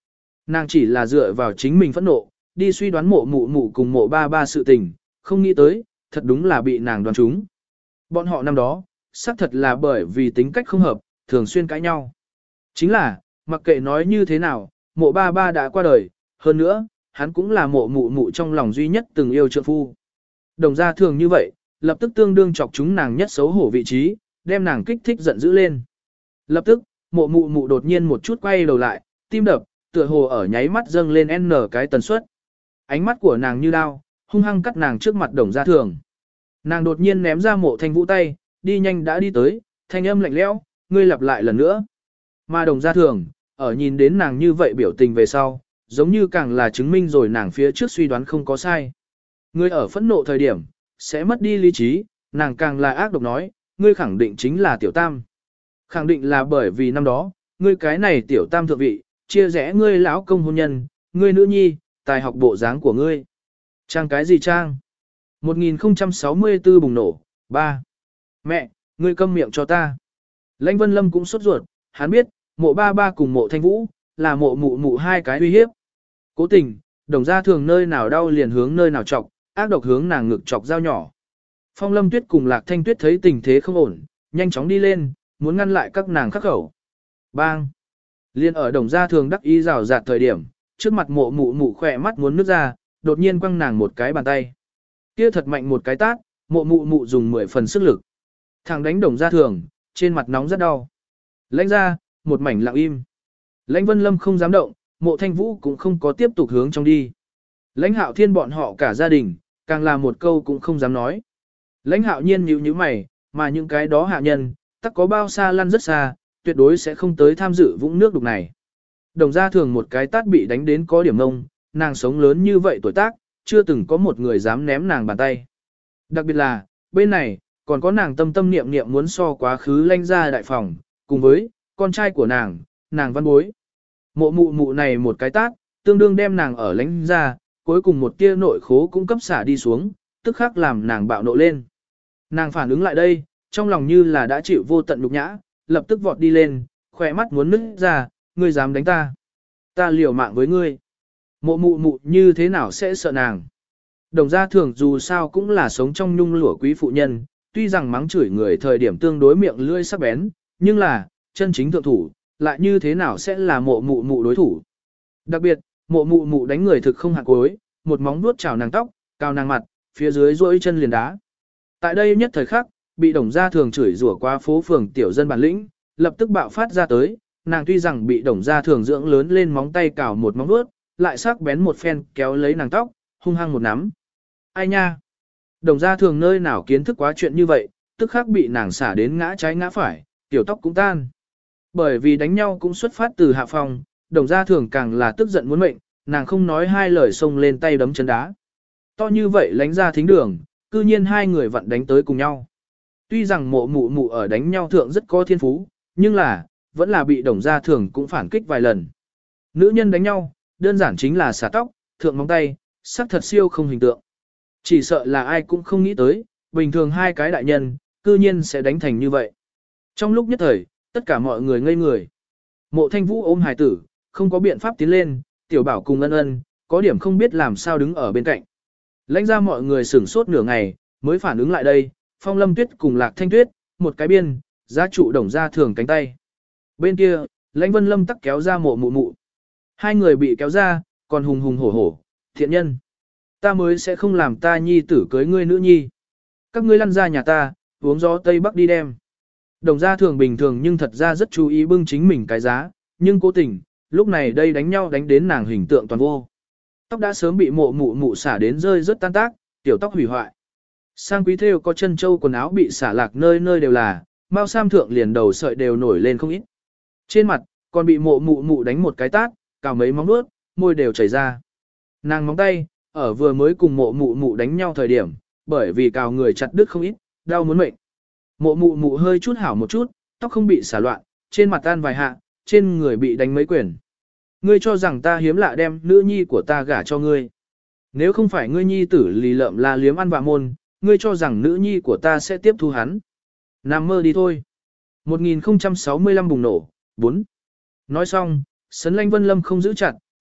Nàng chỉ là dựa vào chính mình phẫn nộ, đi suy đoán mộ mụ mụ cùng mộ ba ba sự tình, không nghĩ tới, thật đúng là bị nàng đoán trúng. Bọn họ năm đó, xác thật là bởi vì tính cách không hợp, thường xuyên cãi nhau. Chính là, mặc kệ nói như thế nào, mộ ba ba đã qua đời, hơn nữa, hắn cũng là mộ mụ mụ trong lòng duy nhất từng yêu trượng phu. Đồng gia thường như vậy, lập tức tương đương chọc chúng nàng nhất xấu hổ vị trí, đem nàng kích thích giận dữ lên. Lập tức, mộ mụ mụ đột nhiên một chút quay đầu lại, tim đập, tựa hồ ở nháy mắt dâng lên n cái tần suất. Ánh mắt của nàng như đao, hung hăng cắt nàng trước mặt đồng gia thường. Nàng đột nhiên ném ra mộ thanh vũ tay, đi nhanh đã đi tới, thanh âm lạnh lẽo, ngươi lặp lại lần nữa. Mà đồng gia thường, ở nhìn đến nàng như vậy biểu tình về sau, giống như càng là chứng minh rồi nàng phía trước suy đoán không có sai. Ngươi ở phẫn nộ thời điểm, sẽ mất đi lý trí, nàng càng là ác độc nói, ngươi khẳng định chính là tiểu tam. Khẳng định là bởi vì năm đó, ngươi cái này tiểu tam thượng vị, chia rẽ ngươi lão công hôn nhân, ngươi nữ nhi, tài học bộ dáng của ngươi. Trang cái gì trang? một nghìn không trăm sáu mươi tư bùng nổ, ba. Mẹ, ngươi câm miệng cho ta. Lãnh Vân Lâm cũng sốt ruột, hắn biết, mộ ba ba cùng mộ thanh vũ, là mộ mụ mụ hai cái uy hiếp. Cố tình, đồng gia thường nơi nào đau liền hướng nơi nào chọc, ác độc hướng nàng ngực chọc dao nhỏ. Phong Lâm Tuyết cùng Lạc Thanh Tuyết thấy tình thế không ổn, nhanh chóng đi lên, muốn ngăn lại các nàng khắc khẩu. Bang! Liên ở đồng gia thường đắc ý rào rạt thời điểm, trước mặt mộ mụ mụ khỏe mắt muốn nước ra, đột nhiên quăng nàng một cái bàn tay. Kia thật mạnh một cái tát, mộ mụ mụ dùng mười phần sức lực. Thằng đánh đồng gia thường, trên mặt nóng rất đau. Lãnh ra, một mảnh lặng im. Lãnh Vân Lâm không dám động, mộ thanh vũ cũng không có tiếp tục hướng trong đi. Lãnh Hạo Thiên bọn họ cả gia đình, càng là một câu cũng không dám nói. Lãnh Hạo Nhiên nhíu nhíu mày, mà những cái đó hạ nhân, tắc có bao xa lăn rất xa, tuyệt đối sẽ không tới tham dự vũng nước đục này. Đồng gia thường một cái tát bị đánh đến có điểm ngông, nàng sống lớn như vậy tuổi tác, chưa từng có một người dám ném nàng bàn tay. Đặc biệt là, bên này, còn có nàng tâm tâm niệm niệm muốn so quá khứ Lãnh gia đại phòng, cùng với, con trai của nàng, nàng văn bối. Mộ mụ mụ này một cái tát, tương đương đem nàng ở Lãnh gia, cuối cùng một tia nội khố cũng cấp xả đi xuống, tức khắc làm nàng bạo nộ lên. Nàng phản ứng lại đây, trong lòng như là đã chịu vô tận nhục nhã, lập tức vọt đi lên, khỏe mắt muốn nứt ra, ngươi dám đánh ta. Ta liều mạng với ngươi. Mộ mụ mụ như thế nào sẽ sợ nàng. Đồng gia thường dù sao cũng là sống trong nhung lụa quý phụ nhân, tuy rằng mắng chửi người thời điểm tương đối miệng lưỡi sắc bén, nhưng là, chân chính thượng thủ, lại như thế nào sẽ là mộ mụ mụ đối thủ. Đặc biệt, mộ mụ mụ đánh người thực không hạ cuối, một móng vuốt chảo nàng tóc, cào nàng mặt, phía dưới duỗi chân liền đá. Tại đây nhất thời khắc, bị đồng gia thường chửi rủa qua phố phường tiểu dân bản lĩnh, lập tức bạo phát ra tới, nàng tuy rằng bị đồng gia thường dưỡng lớn lên móng tay cào một móng vuốt, lại sắc bén một phen kéo lấy nàng tóc, hung hăng một nắm. Ai nha? Đồng gia thường nơi nào kiến thức quá chuyện như vậy, tức khắc bị nàng xả đến ngã trái ngã phải, tiểu tóc cũng tan. Bởi vì đánh nhau cũng xuất phát từ hạ phòng, đồng gia thường càng là tức giận muốn mệnh, nàng không nói hai lời xông lên tay đấm chân đá. To như vậy lánh ra thính đường, cư nhiên hai người vặn đánh tới cùng nhau. Tuy rằng mộ mụ mụ ở đánh nhau thượng rất có thiên phú, nhưng là, vẫn là bị đồng gia thường cũng phản kích vài lần. Nữ nhân đánh nhau, đơn giản chính là xả tóc, thượng móng tay, sắc thật siêu không hình tượng. Chỉ sợ là ai cũng không nghĩ tới, bình thường hai cái đại nhân, cư nhiên sẽ đánh thành như vậy. Trong lúc nhất thời, tất cả mọi người ngây người. Mộ thanh vũ ôm hài tử, không có biện pháp tiến lên, tiểu bảo cùng ân ân, có điểm không biết làm sao đứng ở bên cạnh. Lãnh ra mọi người sửng sốt nửa ngày, mới phản ứng lại đây, Phong Lâm Tuyết cùng Lạc Thanh Tuyết, một cái biên, giá trụ đồng ra thường cánh tay. Bên kia, Lãnh Vân Lâm tắc kéo ra mộ mụ mụ. Hai người bị kéo ra, còn hùng hùng hổ hổ, thiện nhân. Ta mới sẽ không làm ta nhi tử cưới ngươi nữ nhi. Các ngươi lăn ra nhà ta, uống gió Tây Bắc đi đem. Đồng gia thường bình thường nhưng thật ra rất chú ý bưng chính mình cái giá, nhưng cố tình, lúc này đây đánh nhau đánh đến nàng hình tượng toàn vô. Tóc đã sớm bị mộ mụ mụ xả đến rơi rất tan tác, tiểu tóc hủy hoại. Sang quý thêu có chân châu quần áo bị xả lạc nơi nơi đều là, mao sam thượng liền đầu sợi đều nổi lên không ít. Trên mặt, còn bị mộ mụ mụ đánh một cái tát, cào mấy móng nuốt, môi đều chảy ra. Nàng móng tay, ở vừa mới cùng mộ mụ mụ đánh nhau thời điểm, bởi vì cào người chặt đứt không ít, đau muốn mệnh. Mộ mụ mụ hơi chút hảo một chút, tóc không bị xả loạn, trên mặt tan vài hạ, trên người bị đánh mấy quyền. Ngươi cho rằng ta hiếm lạ đem nữ nhi của ta gả cho ngươi. Nếu không phải ngươi nhi tử lì lợm là liếm ăn vạ môn, ngươi cho rằng nữ nhi của ta sẽ tiếp thu hắn. Nằm mơ đi thôi. một nghìn không trăm sáu mươi lăm bùng nổ, bốn. Nói xong, Sấn Lanh Vân Lâm không giữ chặt,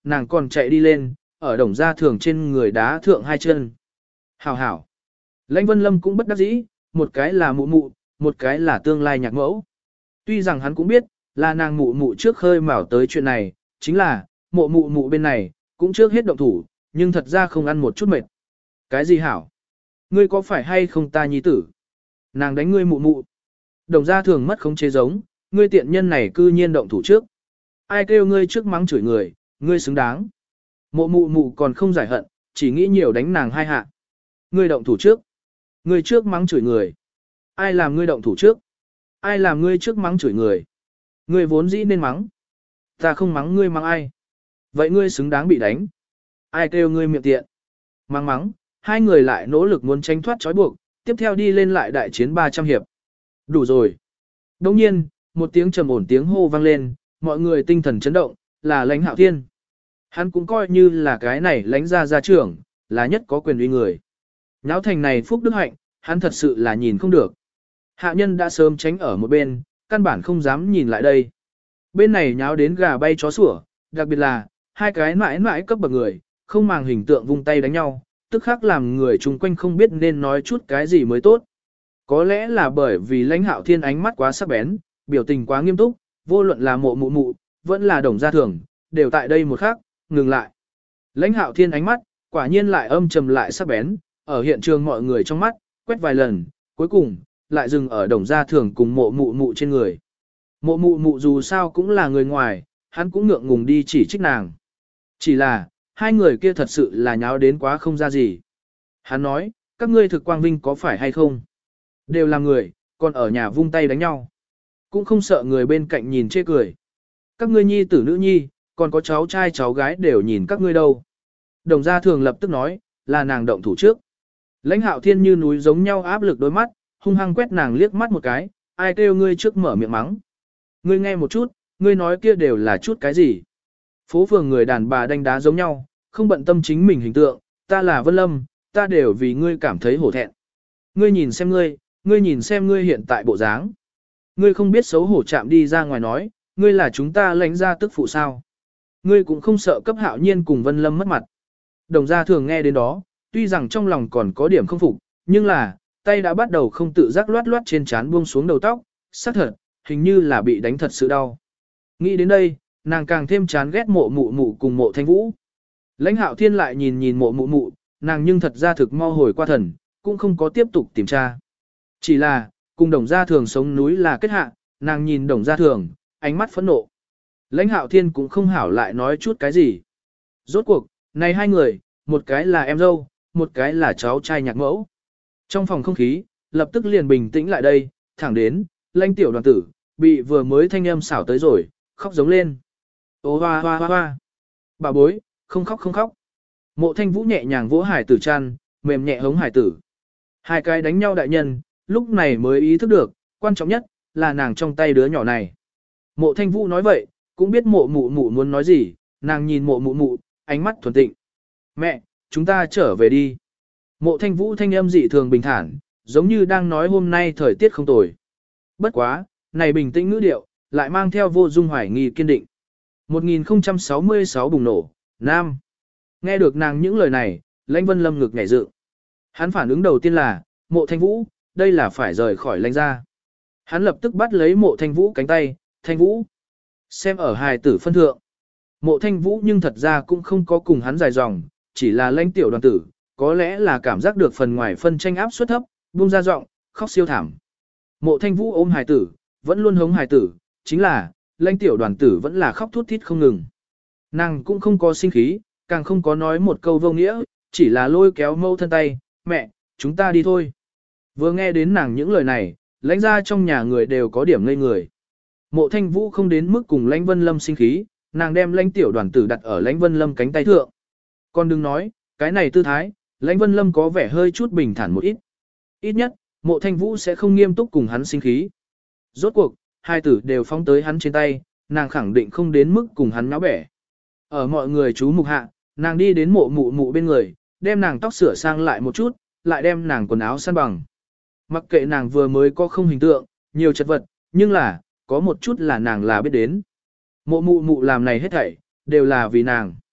nàng còn chạy đi lên, ở đồng gia thường trên người đá thượng hai chân. Hảo hảo. Lãnh Vân Lâm cũng bất đắc dĩ, một cái là mụ mụ, một cái là tương lai nhạc mẫu. Tuy rằng hắn cũng biết, là nàng mụ mụ trước khơi mào tới chuyện này, chính là, mụ mụ mụ bên này, cũng trước hết động thủ, nhưng thật ra không ăn một chút mệt. Cái gì hảo? Ngươi có phải hay không ta nhi tử? Nàng đánh ngươi mụ mụ. Đồng gia thường mất khống chế giống, ngươi tiện nhân này cư nhiên động thủ trước. Ai kêu ngươi trước mắng chửi người, ngươi xứng đáng. Mụ mụ mụ còn không giải hận, chỉ nghĩ nhiều đánh nàng hai hạ. Ngươi động thủ trước. Ngươi trước mắng chửi người. Ai làm ngươi động thủ trước? Ai làm ngươi trước mắng chửi người? Ngươi vốn dĩ nên mắng. Ta không mắng ngươi mắng ai? Vậy ngươi xứng đáng bị đánh. Ai kêu ngươi miệng tiện? Mắng mắng, hai người lại nỗ lực muốn tránh thoát trói buộc, tiếp theo đi lên lại đại chiến ba trăm hiệp. Đủ rồi. Đồng nhiên, một tiếng trầm ổn tiếng hô vang lên, mọi người tinh thần chấn động, là Lãnh Hạo Thiên. Hắn cũng coi như là cái này lãnh gia gia trưởng, là nhất có quyền uy người. Nháo thành này phúc đức hạnh, hắn thật sự là nhìn không được. Hạ nhân đã sớm tránh ở một bên, căn bản không dám nhìn lại đây. Bên này nháo đến gà bay chó sủa, đặc biệt là, hai cái mãi mãi cấp bậc người, không màng hình tượng vung tay đánh nhau, tức khắc làm người chung quanh không biết nên nói chút cái gì mới tốt. Có lẽ là bởi vì Lãnh Hạo Thiên ánh mắt quá sắc bén, biểu tình quá nghiêm túc, vô luận là mộ mụ mụ, vẫn là đồng gia thường, đều tại đây một khắc, ngừng lại. Lãnh Hạo Thiên ánh mắt, quả nhiên lại âm trầm lại sắc bén, ở hiện trường mọi người trong mắt, quét vài lần, cuối cùng, lại dừng ở đồng gia thường cùng mộ mụ mụ trên người. Mộ mụ mụ dù sao cũng là người ngoài, hắn cũng ngượng ngùng đi chỉ trích nàng. Chỉ là, hai người kia thật sự là nháo đến quá không ra gì. Hắn nói, các ngươi thực quang vinh có phải hay không? Đều là người, còn ở nhà vung tay đánh nhau. Cũng không sợ người bên cạnh nhìn chê cười. Các ngươi nhi tử nữ nhi, còn có cháu trai cháu gái đều nhìn các ngươi đâu. Đồng gia thường lập tức nói, là nàng động thủ trước. Lãnh Hạo Thiên như núi giống nhau áp lực đôi mắt, hung hăng quét nàng liếc mắt một cái, ai kêu ngươi trước mở miệng mắng. Ngươi nghe một chút, ngươi nói kia đều là chút cái gì. Phố phường người đàn bà đánh đá giống nhau, không bận tâm chính mình hình tượng, ta là Vân Lâm, ta đều vì ngươi cảm thấy hổ thẹn. Ngươi nhìn xem ngươi, ngươi nhìn xem ngươi hiện tại bộ dáng. Ngươi không biết xấu hổ chạm đi ra ngoài nói, ngươi là chúng ta lãnh gia tức phụ sao. Ngươi cũng không sợ cấp Hạo Nhiên cùng Vân Lâm mất mặt. Đồng gia thường nghe đến đó, tuy rằng trong lòng còn có điểm không phục, nhưng là, tay đã bắt đầu không tự giác loát loát trên trán buông xuống đầu tóc, xác thật, hình như là bị đánh thật sự đau. Nghĩ đến đây, nàng càng thêm chán ghét mộ mụ mụ cùng mộ thanh vũ. Lãnh Hạo Thiên lại nhìn nhìn mộ mụ mụ, nàng nhưng thật ra thực mau hồi qua thần, cũng không có tiếp tục tìm tra. Chỉ là, cùng đồng gia thường sống núi là kết hạ, nàng nhìn đồng gia thường, ánh mắt phẫn nộ. Lãnh Hạo Thiên cũng không hảo lại nói chút cái gì. Rốt cuộc, này hai người, một cái là em dâu, một cái là cháu trai nhạc mẫu. Trong phòng không khí, lập tức liền bình tĩnh lại đây, thẳng đến, Lãnh tiểu đoàn tử, bị vừa mới thanh âm xảo tới rồi, khóc giống lên. Ô hoa hoa hoa hoa. Bà bối, không khóc không khóc. Mộ thanh vũ nhẹ nhàng vỗ hải tử chăn, mềm nhẹ hống hải tử. Hai cái đánh nhau đại nhân, lúc này mới ý thức được, quan trọng nhất, là nàng trong tay đứa nhỏ này. Mộ thanh vũ nói vậy, cũng biết mộ mụ mụ muốn nói gì, nàng nhìn mộ mụ mụ, ánh mắt thuần tịnh. Mẹ, chúng ta trở về đi. Mộ thanh vũ thanh âm dị thường bình thản, giống như đang nói hôm nay thời tiết không tồi. Bất quá, này bình tĩnh ngữ điệu, lại mang theo vô dung hoài nghi kiên định. một nghìn không trăm sáu mươi sáu bùng nổ, Nam. Nghe được nàng những lời này, Lãnh Vân Lâm ngực nhảy dựng. Hắn phản ứng đầu tiên là, mộ thanh vũ, đây là phải rời khỏi Lãnh gia. Hắn lập tức bắt lấy mộ thanh vũ cánh tay, thanh vũ. Xem ở hài tử phân thượng. Mộ thanh vũ nhưng thật ra cũng không có cùng hắn dài dòng, chỉ là Lãnh tiểu đoàn tử, có lẽ là cảm giác được phần ngoài phân tranh áp suất thấp, buông ra giọng, khóc siêu thảm. Mộ thanh vũ ôm hài tử, vẫn luôn hống hài tử, chính là, Lãnh tiểu đoàn tử vẫn là khóc thút thít không ngừng. Nàng cũng không có sinh khí, càng không có nói một câu vô nghĩa, chỉ là lôi kéo mâu thân tay, mẹ, chúng ta đi thôi. Vừa nghe đến nàng những lời này, Lãnh gia trong nhà người đều có điểm ngây người. Mộ thanh vũ không đến mức cùng Lãnh Vân Lâm sinh khí, nàng đem Lãnh tiểu đoàn tử đặt ở Lãnh Vân Lâm cánh tay thượng. Còn đừng nói, cái này tư thái, Lãnh Vân Lâm có vẻ hơi chút bình thản một ít. Ít nhất, mộ thanh vũ sẽ không nghiêm túc cùng hắn sinh khí. Rốt cuộc, hai tử đều phóng tới hắn trên tay, nàng khẳng định không đến mức cùng hắn náo bẻ. Ở mọi người chú mục hạ, nàng đi đến mộ mụ mụ bên người, đem nàng tóc sửa sang lại một chút, lại đem nàng quần áo săn bằng. Mặc kệ nàng vừa mới có không hình tượng, nhiều chất vật, nhưng là, có một chút là nàng là biết đến. Mộ mụ mụ làm này hết thảy, đều là vì nàng.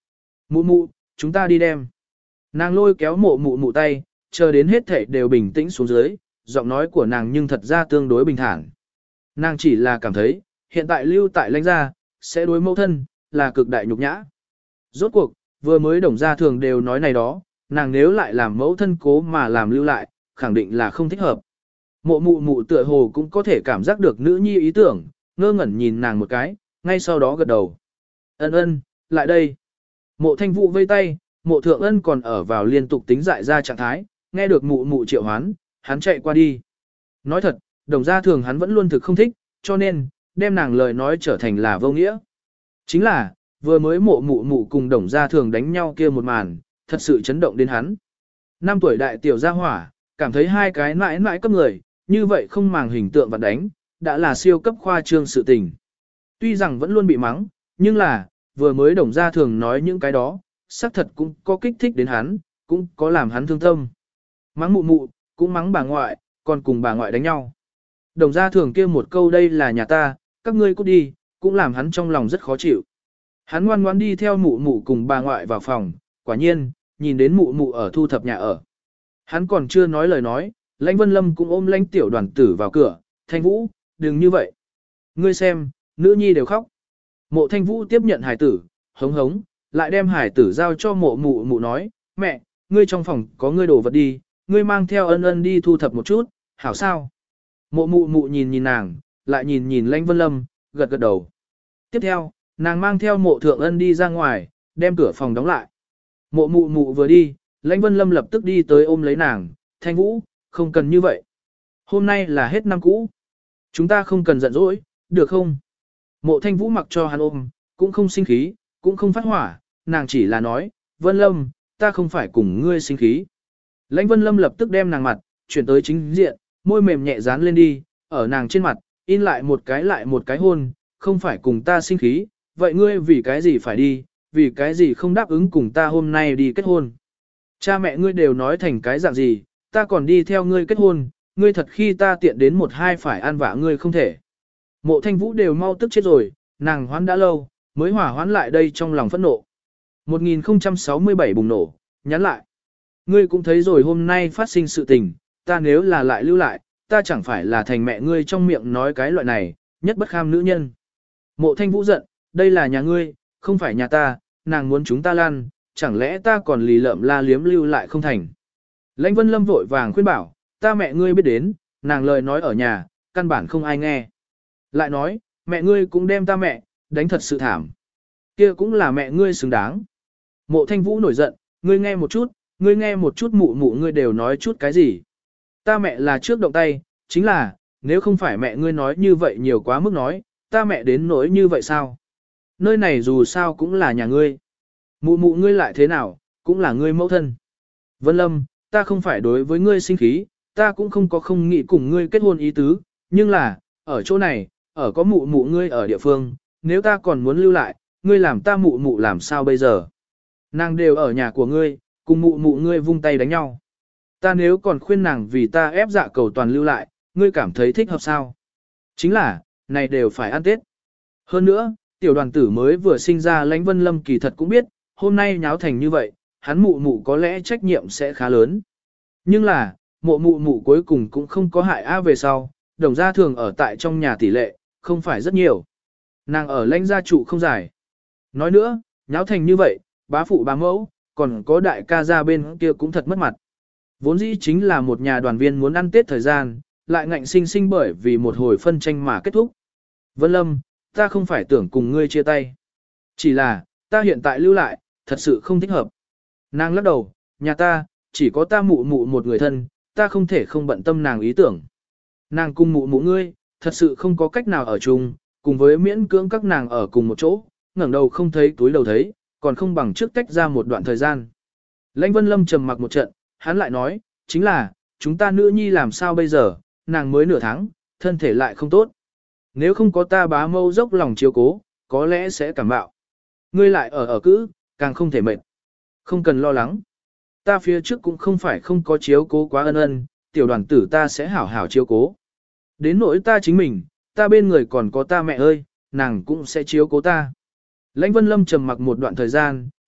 Mụ mụ, chúng ta đi đem. Nàng lôi kéo mộ mụ mụ tay, chờ đến hết thảy đều bình tĩnh xuống dưới, giọng nói của nàng nhưng thật ra tương đối bình thản. Nàng chỉ là cảm thấy, hiện tại lưu tại lãnh gia, sẽ đối mẫu thân, là cực đại nhục nhã. Rốt cuộc, vừa mới đồng gia thường đều nói này đó, nàng nếu lại làm mẫu thân cố mà làm lưu lại, khẳng định là không thích hợp. Mộ mụ mụ tựa hồ cũng có thể cảm giác được nữ nhi ý tưởng, ngơ ngẩn nhìn nàng một cái, ngay sau đó gật đầu. Ân ân, lại đây. Mộ thanh vụ vây tay, mộ thượng ân còn ở vào liên tục tính dại ra trạng thái, nghe được mụ mụ triệu hoán, hắn chạy qua đi. Nói thật, đồng gia thường hắn vẫn luôn thực không thích, cho nên, đem nàng lời nói trở thành là vô nghĩa. Chính là, vừa mới mộ mụ mụ cùng đồng gia thường đánh nhau kia một màn, thật sự chấn động đến hắn. Năm tuổi đại tiểu gia hỏa, cảm thấy hai cái mãi mãi cấp người, như vậy không màng hình tượng và đánh, đã là siêu cấp khoa trương sự tình. Tuy rằng vẫn luôn bị mắng, nhưng là, vừa mới đồng gia thường nói những cái đó, xác thật cũng có kích thích đến hắn, cũng có làm hắn thương tâm. Mắng mụ mụ, cũng mắng bà ngoại, còn cùng bà ngoại đánh nhau. Đồng gia thường kia một câu đây là nhà ta, các ngươi cút đi, cũng làm hắn trong lòng rất khó chịu. Hắn ngoan ngoãn đi theo mụ mụ cùng bà ngoại vào phòng, quả nhiên, nhìn đến mụ mụ ở thu thập nhà ở. Hắn còn chưa nói lời nói, Lãnh Vân Lâm cũng ôm Lãnh tiểu đoàn tử vào cửa, Thanh Vũ, đừng như vậy. Ngươi xem, nữ nhi đều khóc. Mộ Thanh Vũ tiếp nhận hải tử, hống hống, lại đem hải tử giao cho mộ mụ mụ nói, mẹ, ngươi trong phòng có ngươi đồ vật đi, ngươi mang theo ân ân đi thu thập một chút, hảo sao? Mộ mụ mụ nhìn nhìn nàng, lại nhìn nhìn Lãnh Vân Lâm, gật gật đầu. Tiếp theo, nàng mang theo mộ thượng ân đi ra ngoài, đem cửa phòng đóng lại. Mộ mụ mụ vừa đi, Lãnh Vân Lâm lập tức đi tới ôm lấy nàng, Thanh Vũ, không cần như vậy. Hôm nay là hết năm cũ. Chúng ta không cần giận dỗi, được không? Mộ Thanh Vũ mặc cho hắn ôm, cũng không sinh khí, cũng không phát hỏa, nàng chỉ là nói, Vân Lâm, ta không phải cùng ngươi sinh khí. Lãnh Vân Lâm lập tức đem nàng mặt, chuyển tới chính diện, môi mềm nhẹ dán lên đi, ở nàng trên mặt, in lại một cái lại một cái hôn, không phải cùng ta sinh khí, vậy ngươi vì cái gì phải đi, vì cái gì không đáp ứng cùng ta hôm nay đi kết hôn. Cha mẹ ngươi đều nói thành cái dạng gì, ta còn đi theo ngươi kết hôn, ngươi thật khi ta tiện đến một hai phải ăn vạ ngươi không thể. Mộ Thanh Vũ đều mau tức chết rồi, nàng hoán đã lâu, mới hỏa hoán lại đây trong lòng phẫn nộ. một nghìn không trăm sáu mươi bảy bùng nổ, nhắn lại. Ngươi cũng thấy rồi hôm nay phát sinh sự tình, ta nếu là lại lưu lại, ta chẳng phải là thành mẹ ngươi trong miệng nói cái loại này, nhất bất kham nữ nhân. Mộ Thanh Vũ giận, đây là nhà ngươi, không phải nhà ta, nàng muốn chúng ta lan, chẳng lẽ ta còn lì lợm la liếm lưu lại không thành. Lãnh Vân Lâm vội vàng khuyên bảo, ta mẹ ngươi biết đến, nàng lời nói ở nhà, căn bản không ai nghe. Lại nói, mẹ ngươi cũng đem ta mẹ, đánh thật sự thảm. Kia cũng là mẹ ngươi xứng đáng. Mộ Thanh Vũ nổi giận, ngươi nghe một chút, ngươi nghe một chút mụ mụ ngươi đều nói chút cái gì. Ta mẹ là trước động tay, chính là, nếu không phải mẹ ngươi nói như vậy nhiều quá mức nói, ta mẹ đến nỗi như vậy sao? Nơi này dù sao cũng là nhà ngươi. Mụ mụ ngươi lại thế nào, cũng là ngươi mẫu thân. Vân Lâm, ta không phải đối với ngươi sinh khí, ta cũng không có không nghĩ cùng ngươi kết hôn ý tứ, nhưng là, ở chỗ này, ở có mụ mụ ngươi ở địa phương, nếu ta còn muốn lưu lại, ngươi làm ta mụ mụ làm sao bây giờ? Nàng đều ở nhà của ngươi, cùng mụ mụ ngươi vung tay đánh nhau. Ta nếu còn khuyên nàng vì ta ép dạ cầu toàn lưu lại, ngươi cảm thấy thích hợp sao? Chính là, này đều phải ăn Tết. Hơn nữa, tiểu đoàn tử mới vừa sinh ra Lãnh Vân Lâm kỳ thật cũng biết, hôm nay nháo thành như vậy, hắn mụ mụ có lẽ trách nhiệm sẽ khá lớn. Nhưng là, mụ mụ mụ cuối cùng cũng không có hại A về sau, đồng gia thường ở tại trong nhà tỷ lệ, không phải rất nhiều. Nàng ở Lãnh gia trụ không dài. Nói nữa, nháo thành như vậy, bá phụ bá mẫu, còn có đại ca gia bên kia cũng thật mất mặt. Vốn dĩ chính là một nhà đoàn viên muốn ăn Tết thời gian, lại ngạnh sinh sinh bởi vì một hồi phân tranh mà kết thúc. Vân Lâm, ta không phải tưởng cùng ngươi chia tay. Chỉ là, ta hiện tại lưu lại, thật sự không thích hợp. Nàng lắc đầu, nhà ta, chỉ có ta mụ mụ một người thân, ta không thể không bận tâm nàng ý tưởng. Nàng cùng mụ mụ ngươi, thật sự không có cách nào ở chung, cùng với miễn cưỡng các nàng ở cùng một chỗ, ngẩng đầu không thấy túi đầu thấy, còn không bằng trước tách ra một đoạn thời gian. Lãnh Vân Lâm trầm mặc một trận, hắn lại nói, chính là, chúng ta nữ nhi làm sao bây giờ, nàng mới nửa tháng, thân thể lại không tốt. Nếu không có ta bá mâu dốc lòng chiếu cố, có lẽ sẽ cảm bạo. Ngươi lại ở ở cữ, càng không thể mệt. Không cần lo lắng. Ta phía trước cũng không phải không có chiếu cố quá ân ân, tiểu đoàn tử ta sẽ hảo hảo chiếu cố. Đến nỗi ta chính mình, ta bên người còn có ta mẹ ơi, nàng cũng sẽ chiếu cố ta. Lãnh Vân Lâm trầm mặc một đoạn thời gian,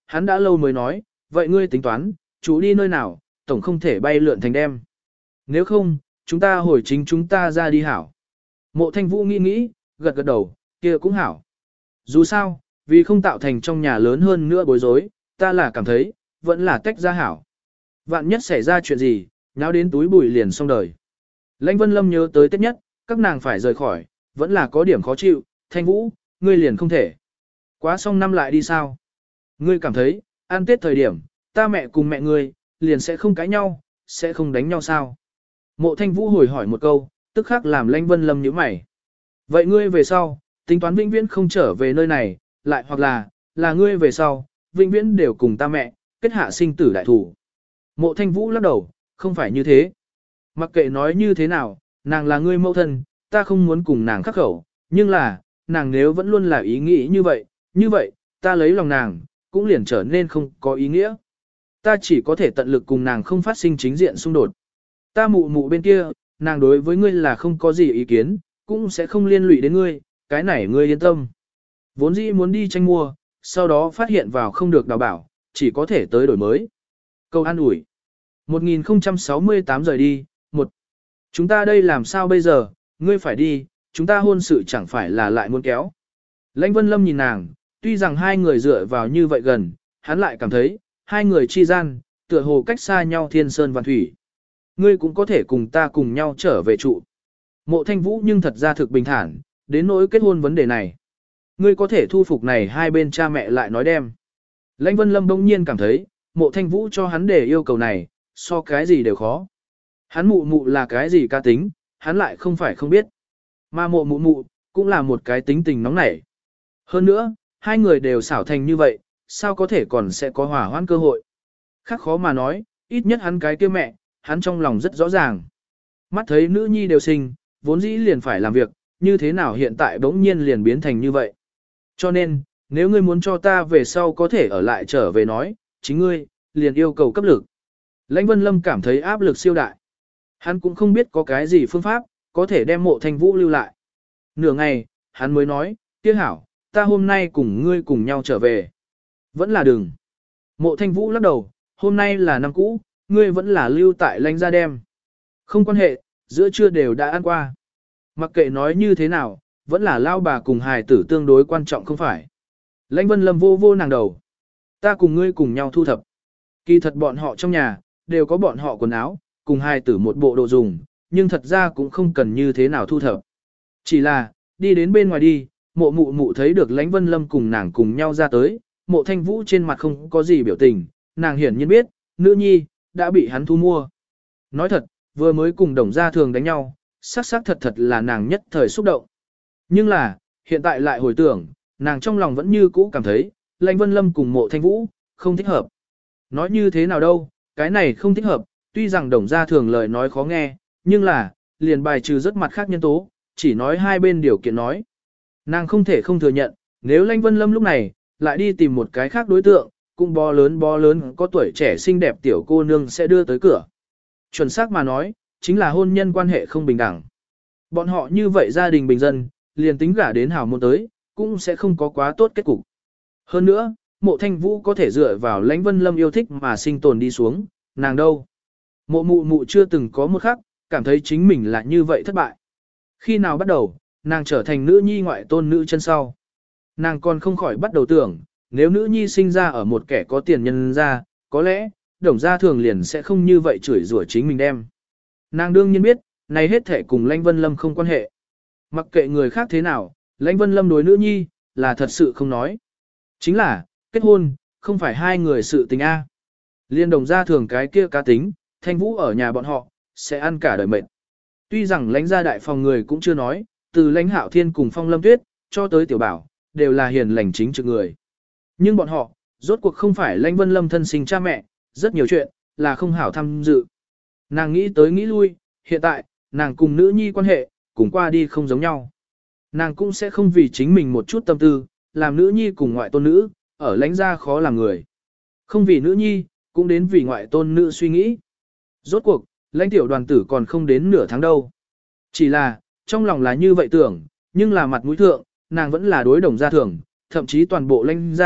hắn đã lâu mới nói, vậy ngươi tính toán, chú đi nơi nào, tổng không thể bay lượn thành đem. Nếu không, chúng ta hồi chính chúng ta ra đi hảo. Mộ Thanh Vũ nghĩ nghĩ, gật gật đầu, kia cũng hảo. Dù sao, vì không tạo thành trong nhà lớn hơn nữa bối rối, ta là cảm thấy, vẫn là tách ra hảo. Vạn nhất xảy ra chuyện gì, nháo đến túi bụi liền xong đời. Lãnh Vân Lâm nhớ tới Tết nhất, các nàng phải rời khỏi, vẫn là có điểm khó chịu, Thanh Vũ, ngươi liền không thể. Quá xong năm lại đi sao? Ngươi cảm thấy, ăn Tết thời điểm, ta mẹ cùng mẹ ngươi, liền sẽ không cãi nhau, sẽ không đánh nhau sao? Mộ Thanh Vũ hồi hỏi một câu, tức khắc làm Lãnh Vân Lâm nhíu mày. Vậy ngươi về sau, tính toán vĩnh viễn không trở về nơi này, lại hoặc là, là ngươi về sau, vĩnh viễn đều cùng ta mẹ, kết hạ sinh tử đại thủ. Mộ Thanh Vũ lắc đầu, không phải như thế. Mặc kệ nói như thế nào, nàng là ngươi mẫu thân, ta không muốn cùng nàng khắc khẩu, nhưng là, nàng nếu vẫn luôn là ý nghĩ như vậy, như vậy, ta lấy lòng nàng, cũng liền trở nên không có ý nghĩa. Ta chỉ có thể tận lực cùng nàng không phát sinh chính diện xung đột. Ta mụ mụ bên kia, nàng đối với ngươi là không có gì ý kiến, cũng sẽ không liên lụy đến ngươi, cái này ngươi yên tâm. Vốn dĩ muốn đi tranh mua, sau đó phát hiện vào không được đào bảo, chỉ có thể tới đổi mới. Câu an ủi. một nghìn không trăm sáu mươi tám rời đi, một. Chúng ta đây làm sao bây giờ, ngươi phải đi, chúng ta hôn sự chẳng phải là lại muốn kéo. Lãnh Vân Lâm nhìn nàng, tuy rằng hai người dựa vào như vậy gần, hắn lại cảm thấy, hai người chi gian, tựa hồ cách xa nhau thiên sơn và thủy. Ngươi cũng có thể cùng ta cùng nhau trở về trụ. Mộ Thanh Vũ nhưng thật ra thực bình thản, đến nỗi kết hôn vấn đề này. Ngươi có thể thu phục này hai bên cha mẹ lại nói đem. Lãnh Vân Lâm bỗng nhiên cảm thấy, Mộ Thanh Vũ cho hắn để yêu cầu này, so cái gì đều khó. Hắn mụ mụ là cái gì ca tính, hắn lại không phải không biết. Mà mộ mụ mụ, cũng là một cái tính tình nóng nảy. Hơn nữa, hai người đều xảo thành như vậy, sao có thể còn sẽ có hỏa hoãn cơ hội. Khác khó mà nói, ít nhất hắn cái kia mẹ, hắn trong lòng rất rõ ràng. Mắt thấy nữ nhi đều sinh, vốn dĩ liền phải làm việc, như thế nào hiện tại bỗng nhiên liền biến thành như vậy. Cho nên, nếu ngươi muốn cho ta về sau có thể ở lại trở về nói, chính ngươi, liền yêu cầu cấp lực. Lãnh Vân Lâm cảm thấy áp lực siêu đại. Hắn cũng không biết có cái gì phương pháp, có thể đem Mộ Thanh Vũ lưu lại. Nửa ngày, hắn mới nói, kia hảo, ta hôm nay cùng ngươi cùng nhau trở về. Vẫn là đừng. Mộ Thanh Vũ lắc đầu, hôm nay là năm cũ, ngươi vẫn là lưu tại Lãnh gia đem. Không quan hệ, giữa trưa đều đã ăn qua. Mặc kệ nói như thế nào, vẫn là lao bà cùng hài tử tương đối quan trọng không phải. Lãnh Vân Lâm vô vô nàng đầu. Ta cùng ngươi cùng nhau thu thập. Kỳ thật bọn họ trong nhà, đều có bọn họ quần áo, cùng hài tử một bộ đồ dùng, nhưng thật ra cũng không cần như thế nào thu thập. Chỉ là, đi đến bên ngoài đi, mộ mụ mụ thấy được Lãnh Vân Lâm cùng nàng cùng nhau ra tới, Mộ Thanh Vũ trên mặt không có gì biểu tình, nàng hiển nhiên biết, nữ nhi, đã bị hắn thu mua. Nói thật, vừa mới cùng đồng gia thường đánh nhau, sắc sắc thật thật là nàng nhất thời xúc động. Nhưng là, hiện tại lại hồi tưởng, nàng trong lòng vẫn như cũ cảm thấy, Lãnh Vân Lâm cùng Mộ Thanh Vũ, không thích hợp. Nói như thế nào đâu, cái này không thích hợp, tuy rằng đồng gia thường lời nói khó nghe, nhưng là, liền bài trừ rất mặt khác nhân tố, chỉ nói hai bên điều kiện nói. Nàng không thể không thừa nhận, nếu Lãnh Vân Lâm lúc này, lại đi tìm một cái khác đối tượng, cũng bó lớn bó lớn có tuổi trẻ xinh đẹp tiểu cô nương sẽ đưa tới cửa. Chuẩn xác mà nói, chính là hôn nhân quan hệ không bình đẳng. Bọn họ như vậy gia đình bình dân, liền tính gả đến hào môn tới, cũng sẽ không có quá tốt kết cục. Hơn nữa, Mộ Thanh Vũ có thể dựa vào Lãnh Vân Lâm yêu thích mà sinh tồn đi xuống, nàng đâu. Mộ mụ mụ chưa từng có một khắc, cảm thấy chính mình là như vậy thất bại. Khi nào bắt đầu, nàng trở thành nữ nhi ngoại tôn nữ chân sau. Nàng còn không khỏi bắt đầu tưởng, nếu nữ nhi sinh ra ở một kẻ có tiền nhân ra, có lẽ, đồng gia thường liền sẽ không như vậy chửi rủa chính mình đem. Nàng đương nhiên biết, này hết thể cùng Lãnh Vân Lâm không quan hệ. Mặc kệ người khác thế nào, Lãnh Vân Lâm đối nữ nhi, là thật sự không nói. Chính là, kết hôn, không phải hai người sự tình A. Liên đồng gia thường cái kia cá tính, Thanh Vũ ở nhà bọn họ, sẽ ăn cả đời mệt. Tuy rằng Lãnh gia đại phòng người cũng chưa nói, từ Lãnh Hạo Thiên cùng Phong Lâm Tuyết, cho tới Tiểu Bảo, đều là hiền lành chính trực người. Nhưng bọn họ, rốt cuộc không phải Lãnh Vân Lâm thân sinh cha mẹ, rất nhiều chuyện, là không hảo tham dự. Nàng nghĩ tới nghĩ lui, hiện tại, nàng cùng nữ nhi quan hệ, cùng qua đi không giống nhau. Nàng cũng sẽ không vì chính mình một chút tâm tư, làm nữ nhi cùng ngoại tôn nữ, ở Lãnh gia khó làm người. Không vì nữ nhi, cũng đến vì ngoại tôn nữ suy nghĩ. Rốt cuộc, Lãnh tiểu đoàn tử còn không đến nửa tháng đâu. Chỉ là, trong lòng là như vậy tưởng, nhưng là mặt mũi thượng, nàng vẫn là đối đồng gia thường, thậm chí toàn bộ Lãnh gia,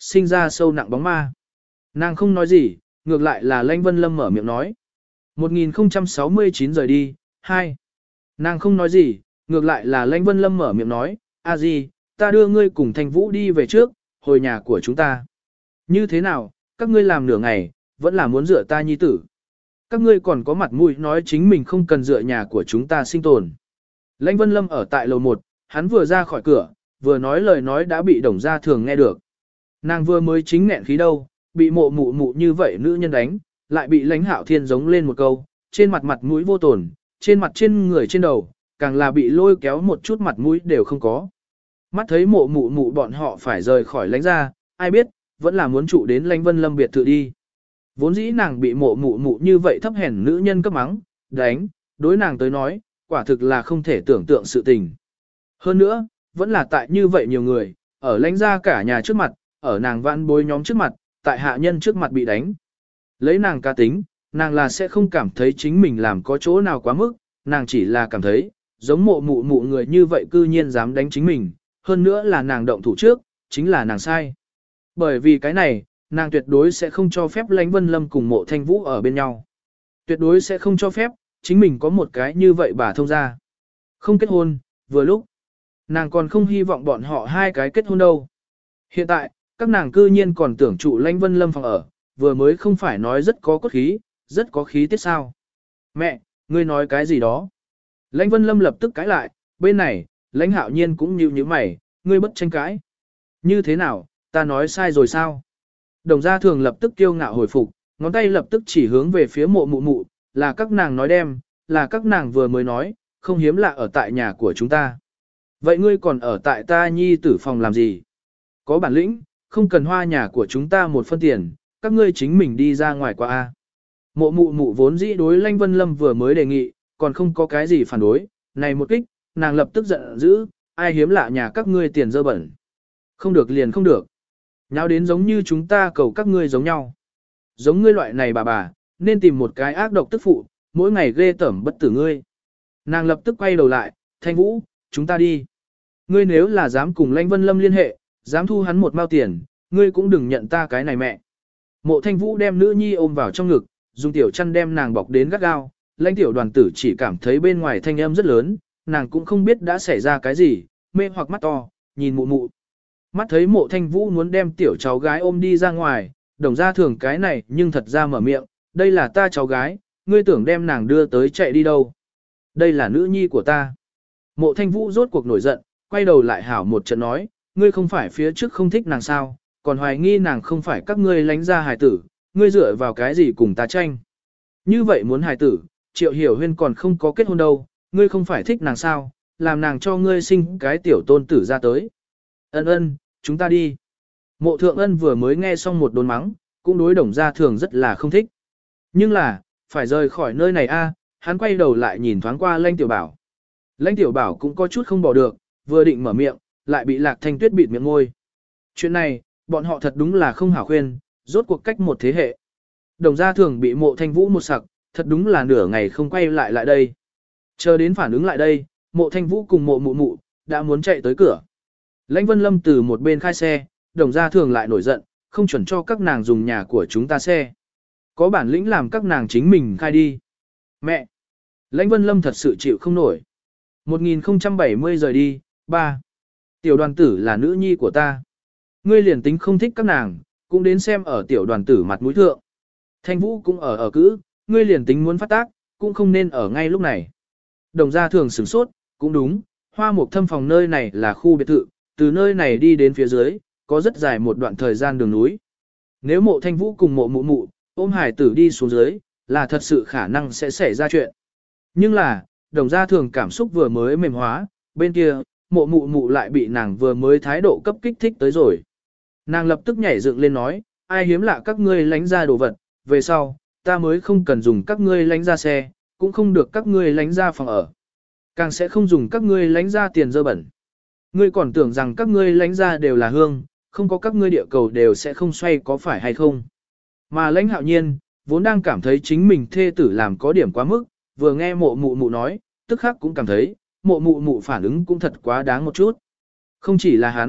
sinh ra sâu nặng bóng ma. Nàng không nói gì, ngược lại là Lãnh Vân Lâm mở miệng nói. một nghìn không trăm sáu mươi chín rời đi, hai. Nàng không nói gì, ngược lại là Lãnh Vân Lâm mở miệng nói, a di, ta đưa ngươi cùng Thanh Vũ đi về trước, hồi nhà của chúng ta. Như thế nào, các ngươi làm nửa ngày, vẫn là muốn dựa ta nhi tử. Các ngươi còn có mặt mũi nói chính mình không cần dựa nhà của chúng ta sinh tồn. Lãnh Vân Lâm ở tại lầu một, hắn vừa ra khỏi cửa, vừa nói lời nói đã bị Đồng Gia Thường nghe được. Nàng vừa mới chính nghẹn khí đâu, bị mộ mụ mụ như vậy nữ nhân đánh, lại bị Lãnh Hạo Thiên giống lên một câu, trên mặt mặt mũi vô tổn, trên mặt trên người trên đầu, càng là bị lôi kéo một chút mặt mũi đều không có. Mắt thấy mộ mụ mụ bọn họ phải rời khỏi Lãnh gia, ai biết, vẫn là muốn trụ đến Lãnh Vân Lâm biệt thự đi. Vốn dĩ nàng bị mộ mụ mụ như vậy thấp hèn nữ nhân cấp mắng, đánh, đối nàng tới nói, quả thực là không thể tưởng tượng sự tình. Hơn nữa, vẫn là tại như vậy nhiều người, ở Lãnh gia cả nhà trước mặt, ở nàng vãn bối nhóm trước mặt, tại hạ nhân trước mặt bị đánh. Lấy nàng cá tính, nàng là sẽ không cảm thấy chính mình làm có chỗ nào quá mức, nàng chỉ là cảm thấy, giống mộ mụ mụ người như vậy cư nhiên dám đánh chính mình, hơn nữa là nàng động thủ trước, chính là nàng sai. Bởi vì cái này, nàng tuyệt đối sẽ không cho phép Lãnh Vân Lâm cùng mộ Thanh Vũ ở bên nhau. Tuyệt đối sẽ không cho phép, chính mình có một cái như vậy bà thông ra. Không kết hôn, vừa lúc. Nàng còn không hy vọng bọn họ hai cái kết hôn đâu. Hiện tại, các nàng cư nhiên còn tưởng trụ Lãnh Vân Lâm phòng ở, vừa mới không phải nói rất có cốt khí, rất có khí tiết sao. Mẹ, ngươi nói cái gì đó? Lãnh Vân Lâm lập tức cãi lại, bên này, Lãnh Hạo Nhiên cũng nhíu nhíu mày, ngươi bất tranh cãi. Như thế nào, ta nói sai rồi sao? Đồng Gia Thường lập tức kiêu ngạo hồi phục, ngón tay lập tức chỉ hướng về phía mộ mụ mụ, là các nàng nói đem, là các nàng vừa mới nói, không hiếm lạ ở tại nhà của chúng ta. Vậy ngươi còn ở tại ta nhi tử phòng làm gì? Có bản lĩnh, không cần hoa nhà của chúng ta một phân tiền, các ngươi chính mình đi ra ngoài qua A. Mộ mụ mụ vốn dĩ đối Lãnh Vân Lâm vừa mới đề nghị, còn không có cái gì phản đối, này một kích, nàng lập tức giận dữ, ai hiếm lạ nhà các ngươi tiền dơ bẩn. Không được liền không được. Nháo đến giống như chúng ta cầu các ngươi giống nhau. Giống ngươi loại này bà bà, nên tìm một cái ác độc tức phụ, mỗi ngày ghê tởm bất tử ngươi. Nàng lập tức quay đầu lại, Thanh Vũ, chúng ta đi. Ngươi nếu là dám cùng Lãnh Vân Lâm liên hệ, dám thu hắn một mao tiền, ngươi cũng đừng nhận ta cái này mẹ. Mộ Thanh Vũ đem nữ nhi ôm vào trong ngực, dùng tiểu chăn đem nàng bọc đến gắt gao. Lãnh tiểu đoàn tử chỉ cảm thấy bên ngoài thanh âm rất lớn, nàng cũng không biết đã xảy ra cái gì, mê hoặc mắt to, nhìn mụ mụ. Mắt thấy Mộ Thanh Vũ muốn đem tiểu cháu gái ôm đi ra ngoài, Đồng Gia Thường cái này nhưng thật ra mở miệng, đây là ta cháu gái, ngươi tưởng đem nàng đưa tới chạy đi đâu. Đây là nữ nhi của ta. Mộ Thanh Vũ rốt cuộc nổi giận, quay đầu lại hảo một trận nói, ngươi không phải phía trước không thích nàng sao, còn hoài nghi nàng không phải các ngươi lánh ra hài tử, ngươi dựa vào cái gì cùng ta tranh. Như vậy muốn hài tử, Triệu Hiểu Huyên còn không có kết hôn đâu, ngươi không phải thích nàng sao, làm nàng cho ngươi sinh cái tiểu tôn tử ra tới. Ân ân, chúng ta đi. Mộ Thượng Ân vừa mới nghe xong một đồn mắng, cũng đối Đồng Gia Thường rất là không thích. Nhưng là, phải rời khỏi nơi này a, hắn quay đầu lại nhìn thoáng qua Lãnh Tiểu Bảo. Lãnh Tiểu Bảo cũng có chút không bỏ được, vừa định mở miệng, lại bị Lạc Thanh Tuyết bịt miệng môi. Chuyện này, bọn họ thật đúng là không hảo khuyên, rốt cuộc cách một thế hệ. Đồng Gia Thường bị Mộ Thanh Vũ một sặc, thật đúng là nửa ngày không quay lại lại đây. Chờ đến phản ứng lại đây, Mộ Thanh Vũ cùng Mộ Mụ Mụ đã muốn chạy tới cửa. Lãnh Vân Lâm từ một bên khai xe, Đồng Gia Thường lại nổi giận, không chuẩn cho các nàng dùng nhà của chúng ta xe. Có bản lĩnh làm các nàng chính mình khai đi. Mẹ! Lãnh Vân Lâm thật sự chịu không nổi. một nghìn không trăm bảy mươi rời đi, ba. Tiểu đoàn tử là nữ nhi của ta. Ngươi liền tính không thích các nàng, cũng đến xem ở tiểu đoàn tử mặt mũi thượng. Thanh Vũ cũng ở ở cữ, ngươi liền tính muốn phát tác, cũng không nên ở ngay lúc này. Đồng Gia Thường sửng sốt, cũng đúng, Hoa Mục Thâm phòng nơi này là khu biệt thự, từ nơi này đi đến phía dưới, có rất dài một đoạn thời gian đường núi. Nếu Mộ Thanh Vũ cùng Mộ Mụ Mụ, ôm hải tử đi xuống dưới, là thật sự khả năng sẽ xảy ra chuyện. Nhưng là, Đồng Gia Thường cảm xúc vừa mới mềm hóa, bên kia, Mộ Mụ Mụ lại bị nàng vừa mới thái độ cấp kích thích tới rồi. Nàng lập tức nhảy dựng lên nói, ai hiếm lạ các ngươi lánh ra đồ vật, về sau, ta mới không cần dùng các ngươi lánh ra xe, cũng không được các ngươi lánh ra phòng ở. Càng sẽ không dùng các ngươi lánh ra tiền dơ bẩn. Ngươi còn tưởng rằng các ngươi lánh ra đều là hương, không có các ngươi địa cầu đều sẽ không xoay có phải hay không. Mà Lãnh Hạo Nhiên, vốn đang cảm thấy chính mình thê tử làm có điểm quá mức, vừa nghe Mộ Mụ Mụ nói, tức khắc cũng cảm thấy, Mộ Mụ Mụ phản ứng cũng thật quá đáng một chút. Không chỉ là hắn,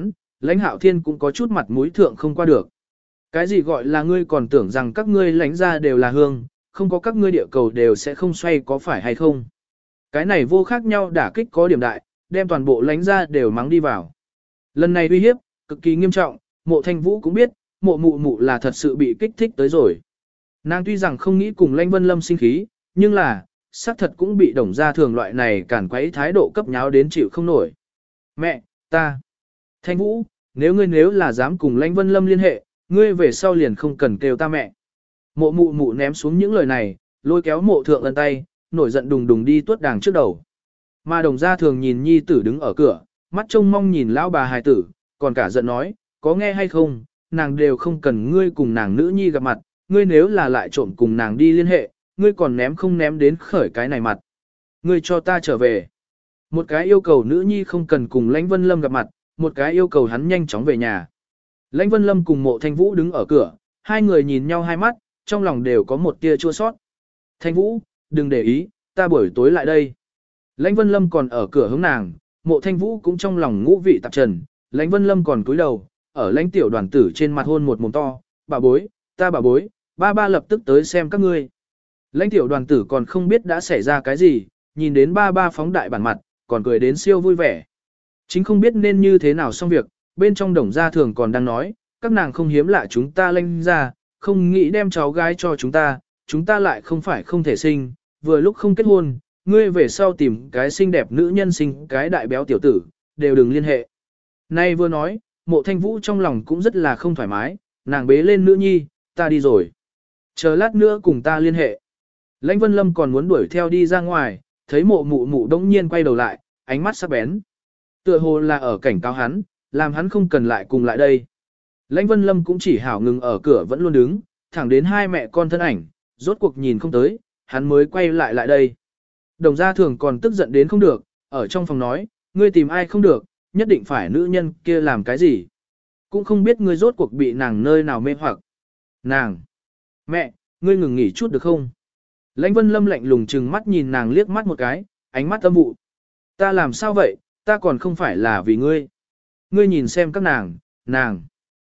Lãnh Hạo Thiên cũng có chút mặt mũi thượng không qua được. Cái gì gọi là ngươi còn tưởng rằng các ngươi lãnh ra đều là hương, không có các ngươi địa cầu đều sẽ không xoay có phải hay không? Cái này vô khác nhau đả kích có điểm đại, đem toàn bộ lãnh ra đều mắng đi vào. Lần này uy hiếp, cực kỳ nghiêm trọng, Mộ Thanh Vũ cũng biết, mộ mụ mụ là thật sự bị kích thích tới rồi. Nàng tuy rằng không nghĩ cùng Lãnh Vân Lâm sinh khí, nhưng là, xác thật cũng bị Đồng Gia Thường loại này cản quấy thái độ cấp nháo đến chịu không nổi. Mẹ, ta, Thanh Vũ, nếu ngươi nếu là dám cùng Lãnh Vân Lâm liên hệ, ngươi về sau liền không cần kêu ta mẹ. Mộ mụ mụ ném xuống những lời này, lôi kéo mộ thượng ân tay, nổi giận đùng đùng đi tuốt đàng trước đầu. Mà Đồng Gia Thường nhìn nhi tử đứng ở cửa, mắt trông mong nhìn lão bà hài tử, còn cả giận nói, có nghe hay không, nàng đều không cần ngươi cùng nàng nữ nhi gặp mặt, ngươi nếu là lại trộm cùng nàng đi liên hệ, ngươi còn ném không ném đến khởi cái này mặt. Ngươi cho ta trở về. Một cái yêu cầu nữ nhi không cần cùng Lãnh Vân Lâm gặp mặt, một cái yêu cầu hắn nhanh chóng về nhà. Lãnh Vân Lâm cùng Mộ Thanh Vũ đứng ở cửa, hai người nhìn nhau hai mắt, trong lòng đều có một tia chua sót. Thanh Vũ, đừng để ý, ta buổi tối lại đây. Lãnh Vân Lâm còn ở cửa hướng nàng, Mộ Thanh Vũ cũng trong lòng ngũ vị tạp trần, Lãnh Vân Lâm còn cúi đầu, ở Lãnh tiểu đoàn tử trên mặt hôn một mồm to, bà bối, ta bà bối, ba ba lập tức tới xem các ngươi. Lãnh tiểu đoàn tử còn không biết đã xảy ra cái gì, nhìn đến ba ba phóng đại bản mặt, còn cười đến siêu vui vẻ. Chính không biết nên như thế nào xong việc, bên trong Đồng Gia Thường còn đang nói, các nàng không hiếm lạ chúng ta Lãnh ra, không nghĩ đem cháu gái cho chúng ta, chúng ta lại không phải không thể sinh, vừa lúc không kết hôn, ngươi về sau tìm cái xinh đẹp nữ nhân sinh cái đại béo tiểu tử, đều đừng liên hệ. Nay vừa nói, Mộ Thanh Vũ trong lòng cũng rất là không thoải mái, nàng bế lên nữ nhi, ta đi rồi. Chờ lát nữa cùng ta liên hệ. Lãnh Vân Lâm còn muốn đuổi theo đi ra ngoài, thấy mộ mụ mụ đông nhiên quay đầu lại, ánh mắt sắc bén. Tựa hồ là ở cảnh cáo hắn, làm hắn không cần lại cùng lại đây. Lãnh Vân Lâm cũng chỉ hảo ngừng ở cửa vẫn luôn đứng, thẳng đến hai mẹ con thân ảnh, rốt cuộc nhìn không tới, hắn mới quay lại lại đây. Đồng Gia Thường còn tức giận đến không được, ở trong phòng nói, ngươi tìm ai không được, nhất định phải nữ nhân kia làm cái gì. Cũng không biết ngươi rốt cuộc bị nàng nơi nào mê hoặc. Nàng! Mẹ, ngươi ngừng nghỉ chút được không? Lãnh Vân Lâm lạnh lùng chừng mắt nhìn nàng liếc mắt một cái, ánh mắt âm vụ. Ta làm sao vậy, ta còn không phải là vì ngươi. Ngươi nhìn xem các nàng, nàng.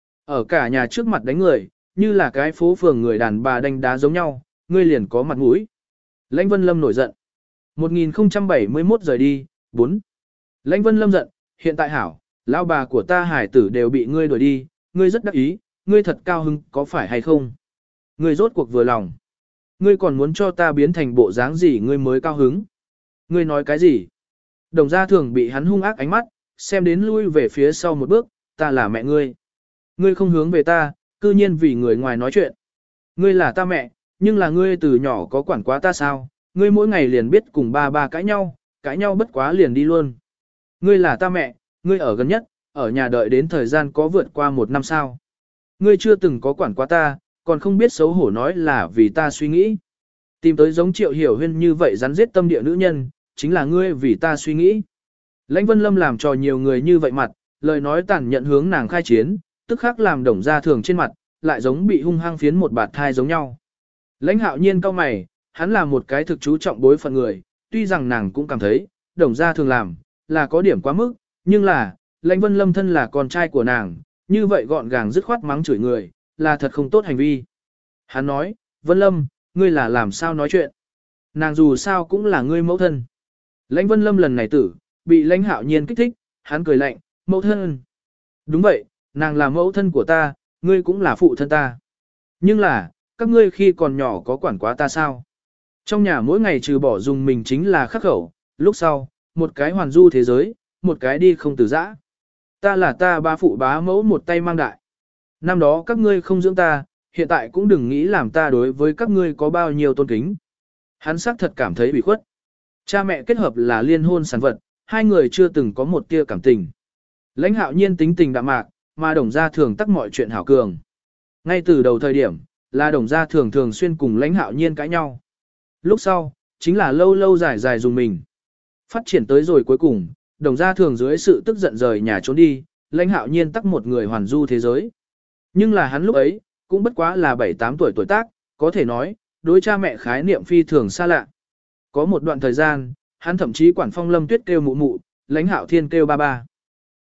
Ở cả nhà trước mặt đánh người, như là cái phố phường người đàn bà đánh đá giống nhau, ngươi liền có mặt mũi. Lãnh Vân Lâm nổi giận. một nghìn không trăm bảy mươi mốt rời đi, bốn. Lãnh Vân Lâm giận, hiện tại hảo, lão bà của ta hải tử đều bị ngươi đuổi đi, ngươi rất đắc ý, ngươi thật cao hứng, có phải hay không? Ngươi rốt cuộc vừa lòng. Ngươi còn muốn cho ta biến thành bộ dáng gì ngươi mới cao hứng? Ngươi nói cái gì? Đồng Gia Thường bị hắn hung ác ánh mắt, xem đến lui về phía sau một bước, ta là mẹ ngươi. Ngươi không hướng về ta, cư nhiên vì người ngoài nói chuyện. Ngươi là ta mẹ, nhưng là ngươi từ nhỏ có quản quá ta sao? Ngươi mỗi ngày liền biết cùng ba ba cãi nhau, cãi nhau bất quá liền đi luôn. Ngươi là ta mẹ, ngươi ở gần nhất, ở nhà đợi đến thời gian có vượt qua một năm sao. Ngươi chưa từng có quản quá ta, còn không biết xấu hổ nói là vì ta suy nghĩ. Tìm tới giống Triệu Hiểu Huyên như vậy rắn giết tâm địa nữ nhân, chính là ngươi vì ta suy nghĩ. Lãnh Vân Lâm làm cho nhiều người như vậy mặt, lời nói tàn nhận hướng nàng khai chiến, tức khắc làm Đồng Gia Thường trên mặt, lại giống bị hung hăng phiến một bạt thai giống nhau. Lãnh Hạo Nhiên cau mày, hắn là một cái thực chú trọng bối phận người, tuy rằng nàng cũng cảm thấy, Đồng Gia Thường làm, là có điểm quá mức, nhưng là, Lãnh Vân Lâm thân là con trai của nàng, như vậy gọn gàng dứt khoát mắng chửi người, là thật không tốt hành vi. Hắn nói, Vân Lâm, ngươi là làm sao nói chuyện? Nàng dù sao cũng là ngươi mẫu thân. Lãnh Vân Lâm lần này tử, bị Lãnh Hạo Nhiên kích thích, hắn cười lạnh, mẫu thân. Đúng vậy, nàng là mẫu thân của ta, ngươi cũng là phụ thân ta. Nhưng là, các ngươi khi còn nhỏ có quản quá ta sao? Trong nhà mỗi ngày trừ bỏ dùng mình chính là khắc khẩu, lúc sau, một cái hoàn du thế giới, một cái đi không từ giã. Ta là ta ba phụ bá mẫu một tay mang đại. Năm đó các ngươi không dưỡng ta, hiện tại cũng đừng nghĩ làm ta đối với các ngươi có bao nhiêu tôn kính. Hắn xác thật cảm thấy bị khuất. Cha mẹ kết hợp là liên hôn sản vật, hai người chưa từng có một tia cảm tình. Lãnh Hạo Nhiên tính tình đạm mạc, mà Đồng Gia Thường tắc mọi chuyện hảo cường. Ngay từ đầu thời điểm, là Đồng Gia Thường thường xuyên cùng Lãnh Hạo Nhiên cãi nhau. Lúc sau, chính là lâu lâu dài dài dùng mình. Phát triển tới rồi cuối cùng, Đồng Gia Thường dưới sự tức giận rời nhà trốn đi, Lãnh Hạo Nhiên tắc một người hoàn du thế giới. Nhưng là hắn lúc ấy, cũng bất quá là bảy tám tuổi tuổi tác, có thể nói, đối cha mẹ khái niệm phi thường xa lạ. Có một đoạn thời gian, hắn thậm chí quản Phong Lâm Tuyết kêu mụ mụ, Lãnh Hạo Thiên kêu ba ba.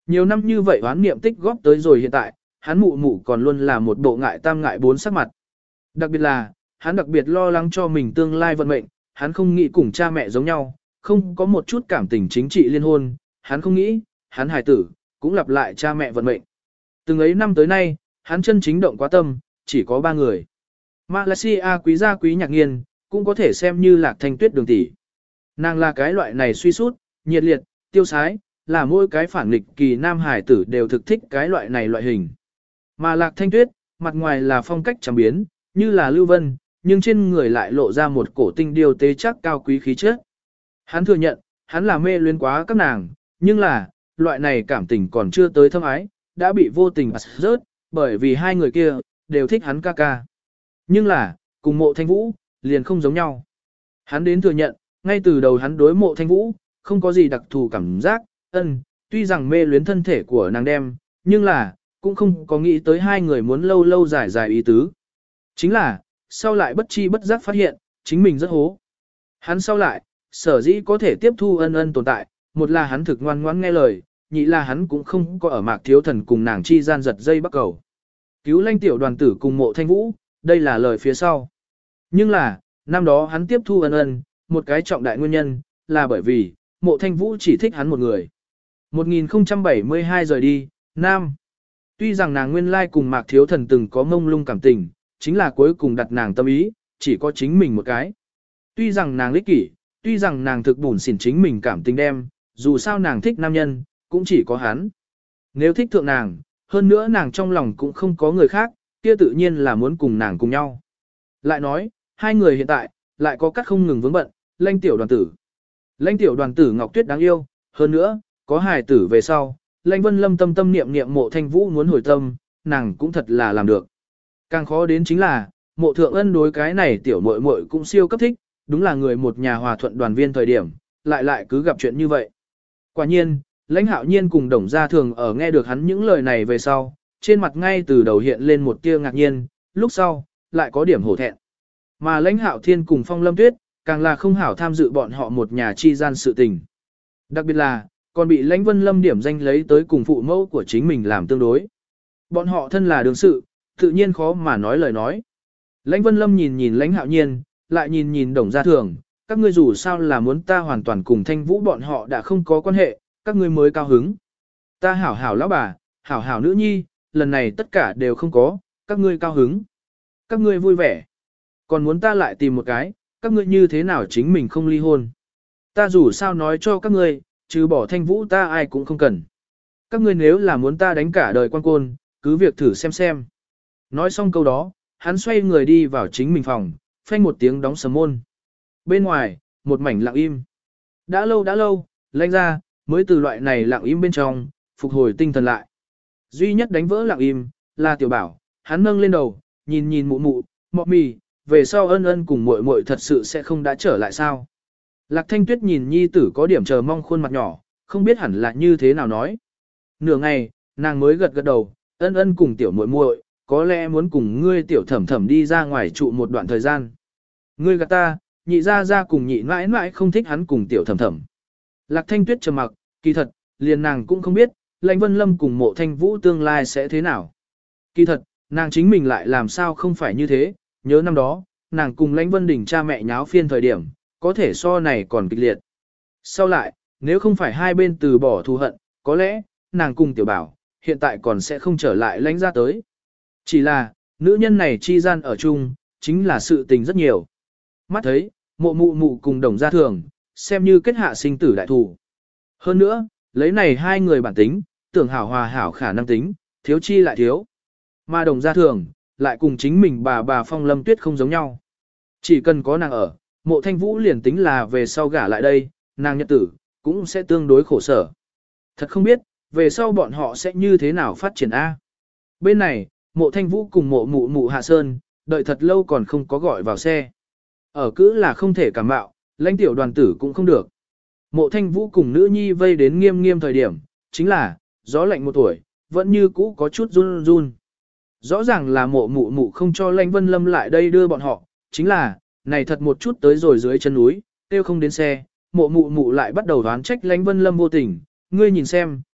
Nhiều năm như vậy oán niệm tích góp tới rồi hiện tại, hắn mụ mụ còn luôn là một bộ ngại tam ngại bốn sắc mặt. Đặc biệt là, hắn đặc biệt lo lắng cho mình tương lai vận mệnh, hắn không nghĩ cùng cha mẹ giống nhau, không có một chút cảm tình chính trị liên hôn, hắn không nghĩ, hắn hài tử, cũng lặp lại cha mẹ vận mệnh. Từng ấy năm tới nay, hắn chân chính động quá tâm, chỉ có ba người. Malaysia quý gia quý nhạc nghiên, cũng có thể xem như Lạc Thanh Tuyết đường tỷ. Nàng là cái loại này suy sút, nhiệt liệt, tiêu sái, là mỗi cái phản nghịch kỳ nam hải tử đều thực thích cái loại này loại hình. Mà Lạc Thanh Tuyết, mặt ngoài là phong cách trầm biến, như là lưu vân, nhưng trên người lại lộ ra một cổ tinh điều tế chắc cao quý khí chất. Hắn thừa nhận, hắn là mê luyến quá các nàng, nhưng là, loại này cảm tình còn chưa tới thâm ái, đã bị vô tình bắt rớt, bởi vì hai người kia, đều thích hắn ca ca. Nhưng là, cùng mộ thanh vũ, liền không giống nhau. Hắn đến thừa nhận, ngay từ đầu hắn đối mộ thanh vũ, không có gì đặc thù cảm giác, ân, tuy rằng mê luyến thân thể của nàng đem, nhưng là, cũng không có nghĩ tới hai người muốn lâu lâu dài dài ý tứ. Chính là, sau lại bất chi bất giác phát hiện, chính mình rất hố. Hắn sau lại, sở dĩ có thể tiếp thu ân ân tồn tại, một là hắn thực ngoan ngoãn nghe lời, nhị là hắn cũng không có ở mạc thiếu thần cùng nàng chi gian giật dây bắt cầu. Cứu lanh tiểu đoàn tử cùng mộ thanh vũ, đây là lời phía sau. Nhưng là, năm đó hắn tiếp thu ân ân, một cái trọng đại nguyên nhân, là bởi vì, mộ thanh vũ chỉ thích hắn một người. một nghìn không trăm bảy mươi hai rời đi, Nam. Tuy rằng nàng nguyên lai cùng mạc thiếu thần từng có mông lung cảm tình, chính là cuối cùng đặt nàng tâm ý, chỉ có chính mình một cái. Tuy rằng nàng ích kỷ, tuy rằng nàng thực bùn xỉn chính mình cảm tình đem, dù sao nàng thích nam nhân, cũng chỉ có hắn. Nếu thích thượng nàng, hơn nữa nàng trong lòng cũng không có người khác, kia tự nhiên là muốn cùng nàng cùng nhau. Lại nói, hai người hiện tại, lại có cách không ngừng vướng bận, Lanh tiểu đoàn tử. Lanh tiểu đoàn tử Ngọc Tuyết đáng yêu, hơn nữa, có hài tử về sau, Lanh Vân Lâm tâm tâm niệm niệm mộ thanh vũ muốn hồi tâm, nàng cũng thật là làm được. Càng khó đến chính là, mộ thượng ân đối cái này tiểu muội muội cũng siêu cấp thích, đúng là người một nhà hòa thuận đoàn viên thời điểm, lại lại cứ gặp chuyện như vậy. Quả nhiên, Lãnh Hạo Nhiên cùng Đồng Gia Thường ở nghe được hắn những lời này về sau, trên mặt ngay từ đầu hiện lên một tia ngạc nhiên, lúc sau, lại có điểm hổ thẹn. Mà Lãnh Hạo Thiên cùng Phong Lâm Tuyết, càng là không hảo tham dự bọn họ một nhà chi gian sự tình. Đặc biệt là, còn bị Lãnh Vân Lâm điểm danh lấy tới cùng phụ mẫu của chính mình làm tương đối. Bọn họ thân là đương sự, tự nhiên khó mà nói lời nói. Lãnh Vân Lâm nhìn nhìn Lãnh Hạo Nhiên, lại nhìn nhìn Đồng Gia Thường, các ngươi dù sao là muốn ta hoàn toàn cùng Thanh Vũ bọn họ đã không có quan hệ, các ngươi mới cao hứng. Ta hảo hảo lão bà, hảo hảo nữ nhi, lần này tất cả đều không có, các ngươi cao hứng. Các ngươi vui vẻ. Còn muốn ta lại tìm một cái, các ngươi như thế nào chính mình không ly hôn. Ta dù sao nói cho các ngươi, trừ bỏ Thanh Vũ ta ai cũng không cần. Các ngươi nếu là muốn ta đánh cả đời quan côn, cứ việc thử xem xem. Nói xong câu đó, hắn xoay người đi vào chính mình phòng, phanh một tiếng đóng sầm môn. Bên ngoài, một mảnh lặng im. Đã lâu đã lâu, Lãnh ra, mới từ loại này lặng im bên trong, phục hồi tinh thần lại. Duy nhất đánh vỡ lặng im, là Tiểu Bảo, hắn nâng lên đầu, nhìn nhìn mụ mụ, mọ mì, về sau ân ân cùng muội muội thật sự sẽ không đã trở lại sao. Lạc Thanh Tuyết nhìn nhi tử có điểm chờ mong khuôn mặt nhỏ, không biết hẳn là như thế nào nói. Nửa ngày, nàng mới gật gật đầu, ân ân cùng tiểu muội muội, có lẽ muốn cùng ngươi tiểu thẩm thẩm đi ra ngoài trụ một đoạn thời gian. Ngươi gạt ta, nhị ra ra cùng nhị mãi mãi không thích hắn cùng tiểu thẩm thẩm. Lạc Thanh Tuyết trầm mặc, kỳ thật, liền nàng cũng không biết, Lãnh Vân Lâm cùng mộ thanh vũ tương lai sẽ thế nào. Kỳ thật, nàng chính mình lại làm sao không phải như thế, nhớ năm đó, nàng cùng Lãnh Vân Đình cha mẹ nháo phiên thời điểm, có thể so này còn kịch liệt. Sau lại, nếu không phải hai bên từ bỏ thù hận, có lẽ, nàng cùng tiểu bảo, hiện tại còn sẽ không trở lại lãnh ra tới. Chỉ là, nữ nhân này chi gian ở chung, chính là sự tình rất nhiều. Mắt thấy, mộ mụ mụ cùng Đồng Gia Thường, xem như kết hạ sinh tử đại thù. Hơn nữa, lấy này hai người bản tính, tưởng hảo hòa hảo khả năng tính, thiếu chi lại thiếu. Mà Đồng Gia Thường, lại cùng chính mình bà bà Phong Lâm Tuyết không giống nhau. Chỉ cần có nàng ở, mộ thanh vũ liền tính là về sau gả lại đây, nàng nhật tử, cũng sẽ tương đối khổ sở. Thật không biết, về sau bọn họ sẽ như thế nào phát triển A. Bên này, mộ thanh vũ cùng mộ mụ mụ hạ sơn, đợi thật lâu còn không có gọi vào xe. Ở cữ là không thể cảm bạo, lãnh tiểu đoàn tử cũng không được. Mộ thanh vũ cùng nữ nhi vây đến nghiêm nghiêm thời điểm, chính là, gió lạnh một tuổi, vẫn như cũ có chút run run. Rõ ràng là mộ mụ mụ không cho Lãnh Vân Lâm lại đây đưa bọn họ, chính là, này thật một chút tới rồi dưới chân núi, tiêu không đến xe, mộ mụ mụ lại bắt đầu đoán trách Lãnh Vân Lâm vô tình, ngươi nhìn xem,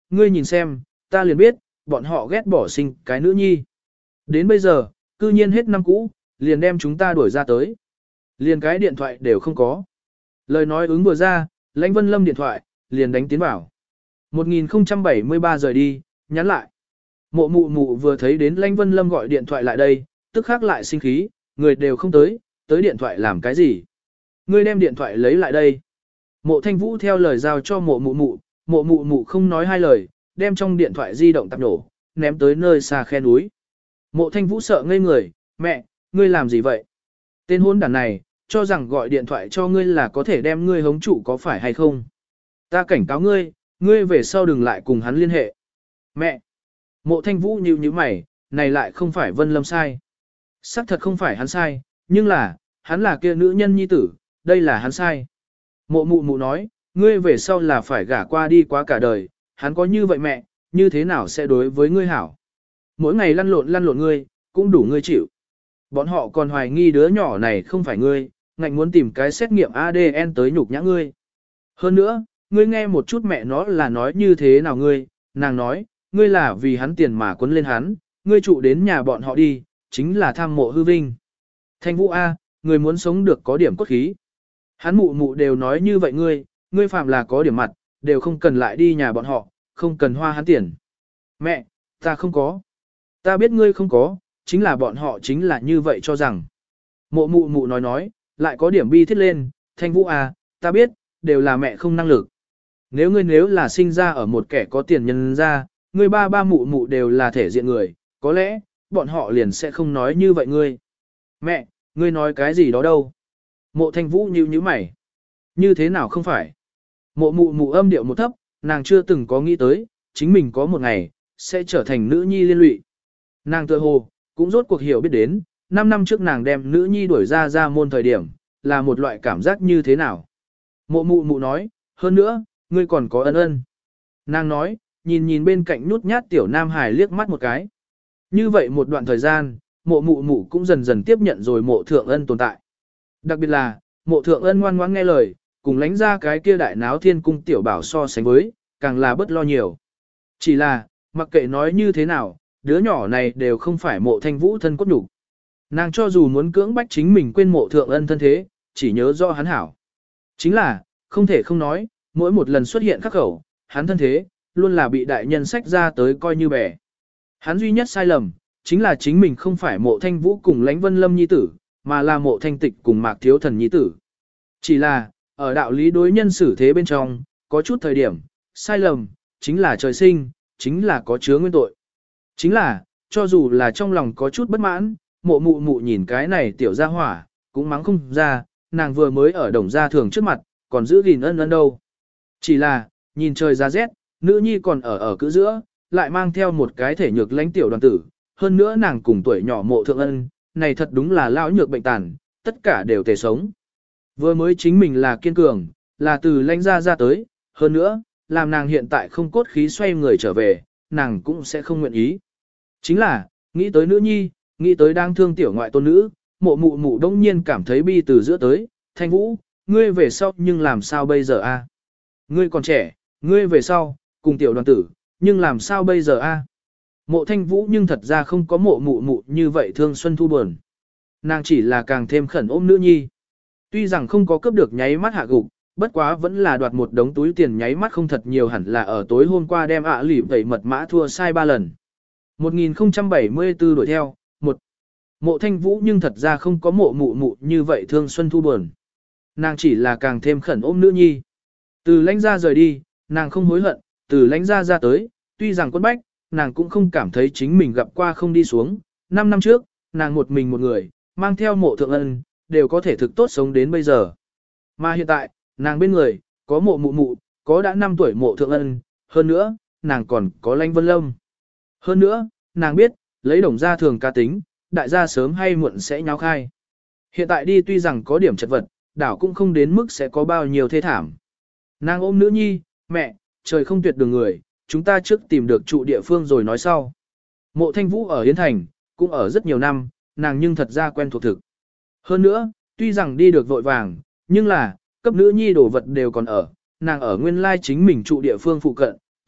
ngươi nhìn xem, ta liền biết, bọn họ ghét bỏ sinh cái nữ nhi. Đến bây giờ, cư nhiên hết năm cũ, liền đem chúng ta đuổi ra tới. Liền cái điện thoại đều không có. Lời nói ứng vừa ra, Lãnh Vân Lâm điện thoại, liền đánh tiến vào. một nghìn không trăm bảy mươi ba rời đi, nhắn lại. Mộ mụ mụ vừa thấy đến Lãnh Vân Lâm gọi điện thoại lại đây, tức khắc lại sinh khí, người đều không tới, tới điện thoại làm cái gì. Ngươi đem điện thoại lấy lại đây. Mộ Thanh Vũ theo lời giao cho mộ mụ mụ, mộ mụ mụ không nói hai lời, đem trong điện thoại di động tạp nổ, ném tới nơi xa khe núi. Mộ Thanh Vũ sợ ngây người, mẹ, ngươi làm gì vậy? Tên hôn đàn này, cho rằng gọi điện thoại cho ngươi là có thể đem ngươi hống trụ có phải hay không? Ta cảnh cáo ngươi, ngươi về sau đừng lại cùng hắn liên hệ. Mẹ! Mộ Thanh Vũ nhíu nhíu mày, này lại không phải Vân Lâm sai. Sắc thật không phải hắn sai, nhưng là, hắn là kia nữ nhân nhi tử, đây là hắn sai. Mộ mụ mụ nói, ngươi về sau là phải gả qua đi quá cả đời, hắn có như vậy mẹ, như thế nào sẽ đối với ngươi hảo? Mỗi ngày lăn lộn lăn lộn ngươi, cũng đủ ngươi chịu. Bọn họ còn hoài nghi đứa nhỏ này không phải ngươi, ngạnh muốn tìm cái xét nghiệm a đê en tới nhục nhã ngươi. Hơn nữa, ngươi nghe một chút mẹ nó là nói như thế nào ngươi, nàng nói, ngươi là vì hắn tiền mà quấn lên hắn, ngươi trụ đến nhà bọn họ đi, chính là tham mộ hư vinh. Thanh Vũ A, ngươi muốn sống được có điểm cốt khí. Hắn mụ mụ đều nói như vậy ngươi, ngươi phạm là có điểm mặt, đều không cần lại đi nhà bọn họ, không cần hoa hắn tiền. Mẹ, ta không có. Ta biết ngươi không có, chính là bọn họ chính là như vậy cho rằng. Mộ mụ mụ nói nói, lại có điểm bi thiết lên, Thanh Vũ à, ta biết, đều là mẹ không năng lực. Nếu ngươi nếu là sinh ra ở một kẻ có tiền nhân ra, ngươi ba ba mụ mụ đều là thể diện người, có lẽ, bọn họ liền sẽ không nói như vậy ngươi. Mẹ, ngươi nói cái gì đó đâu? Mộ Thanh Vũ nhíu nhíu mày. Như thế nào không phải? Mộ mụ mụ âm điệu một thấp, nàng chưa từng có nghĩ tới, chính mình có một ngày, sẽ trở thành nữ nhi liên lụy. Nàng tự hồ, cũng rốt cuộc hiểu biết đến, năm năm trước nàng đem nữ nhi đuổi ra ra môn thời điểm, là một loại cảm giác như thế nào. Mộ mụ mụ nói, hơn nữa, ngươi còn có ân ân. Nàng nói, nhìn nhìn bên cạnh nhút nhát tiểu nam hài liếc mắt một cái. Như vậy một đoạn thời gian, mộ mụ mụ cũng dần dần tiếp nhận rồi mộ thượng ân tồn tại. Đặc biệt là, mộ thượng ân ngoan ngoãn nghe lời, cùng lánh ra cái kia đại náo thiên cung tiểu bảo so sánh với, càng là bất lo nhiều. Chỉ là, mặc kệ nói như thế nào, đứa nhỏ này đều không phải mộ Thanh Vũ thân cốt nhục. Nàng cho dù muốn cưỡng bách chính mình quên mộ thượng ân thân thế, chỉ nhớ rõ hắn hảo. Chính là, không thể không nói, mỗi một lần xuất hiện khắc khẩu, hắn thân thế, luôn là bị đại nhân sách ra tới coi như bẻ. Hắn duy nhất sai lầm, chính là chính mình không phải mộ Thanh Vũ cùng Lãnh Vân Lâm nhi tử, mà là mộ Thanh Tịch cùng Mạc Thiếu Thần nhi tử. Chỉ là, ở đạo lý đối nhân xử thế bên trong, có chút thời điểm, sai lầm, chính là trời sinh, chính là có chứa nguyên tội. Chính là, cho dù là trong lòng có chút bất mãn, mộ mụ mụ nhìn cái này tiểu gia hỏa, cũng mắng không ra, nàng vừa mới ở đồng gia thường trước mặt, còn giữ gìn ân ân đâu. Chỉ là, nhìn trời ra rét, nữ nhi còn ở ở cữ giữa, lại mang theo một cái thể nhược lãnh tiểu đoàn tử, hơn nữa nàng cùng tuổi nhỏ mộ thượng ân, này thật đúng là lão nhược bệnh tàn, tất cả đều tề sống. Vừa mới chính mình là kiên cường, là từ lãnh gia ra tới, hơn nữa, làm nàng hiện tại không cốt khí xoay người trở về, nàng cũng sẽ không nguyện ý. Chính là, nghĩ tới nữ nhi, nghĩ tới đang thương tiểu ngoại tôn nữ, mộ mụ mụ đông nhiên cảm thấy bi từ giữa tới, Thanh Vũ, ngươi về sau nhưng làm sao bây giờ a? Ngươi còn trẻ, ngươi về sau, cùng tiểu đoàn tử, nhưng làm sao bây giờ a? Mộ Thanh Vũ nhưng thật ra không có mộ mụ mụ như vậy thương xuân thu buồn. Nàng chỉ là càng thêm khẩn ôm nữ nhi. Tuy rằng không có cướp được nháy mắt hạ gục, bất quá vẫn là đoạt một đống túi tiền nháy mắt không thật nhiều hẳn là ở tối hôm qua đem ạ à lỉ tẩy mật mã thua sai ba lần. một nghìn không trăm bảy mươi tư đuổi theo, một. Mộ Thanh Vũ nhưng thật ra không có mộ mụ mụ như vậy thương xuân thu buồn. Nàng chỉ là càng thêm khẩn ôm nữ nhi. Từ lãnh ra rời đi, nàng không hối hận, từ lãnh ra ra tới, tuy rằng quân bách, nàng cũng không cảm thấy chính mình gặp qua không đi xuống. Năm năm trước, nàng một mình một người, mang theo mộ thượng ân, đều có thể thực tốt sống đến bây giờ. Mà hiện tại, nàng bên người, có mộ mụ mụ, có đã năm tuổi mộ thượng ân, hơn nữa, nàng còn có Lãnh Vân Lâm. Hơn nữa, nàng biết, lấy đồng gia thường ca tính, đại gia sớm hay muộn sẽ nháo khai. Hiện tại đi tuy rằng có điểm chật vật, đảo cũng không đến mức sẽ có bao nhiêu thê thảm. Nàng ôm nữ nhi, mẹ, trời không tuyệt đường người, chúng ta trước tìm được trụ địa phương rồi nói sau. Mộ Thanh Vũ ở Yến Thành, cũng ở rất nhiều năm, nàng nhưng thật ra quen thuộc thực. Hơn nữa, tuy rằng đi được vội vàng, nhưng là, cấp nữ nhi đồ vật đều còn ở, nàng ở nguyên lai chính mình trụ địa phương phụ cận,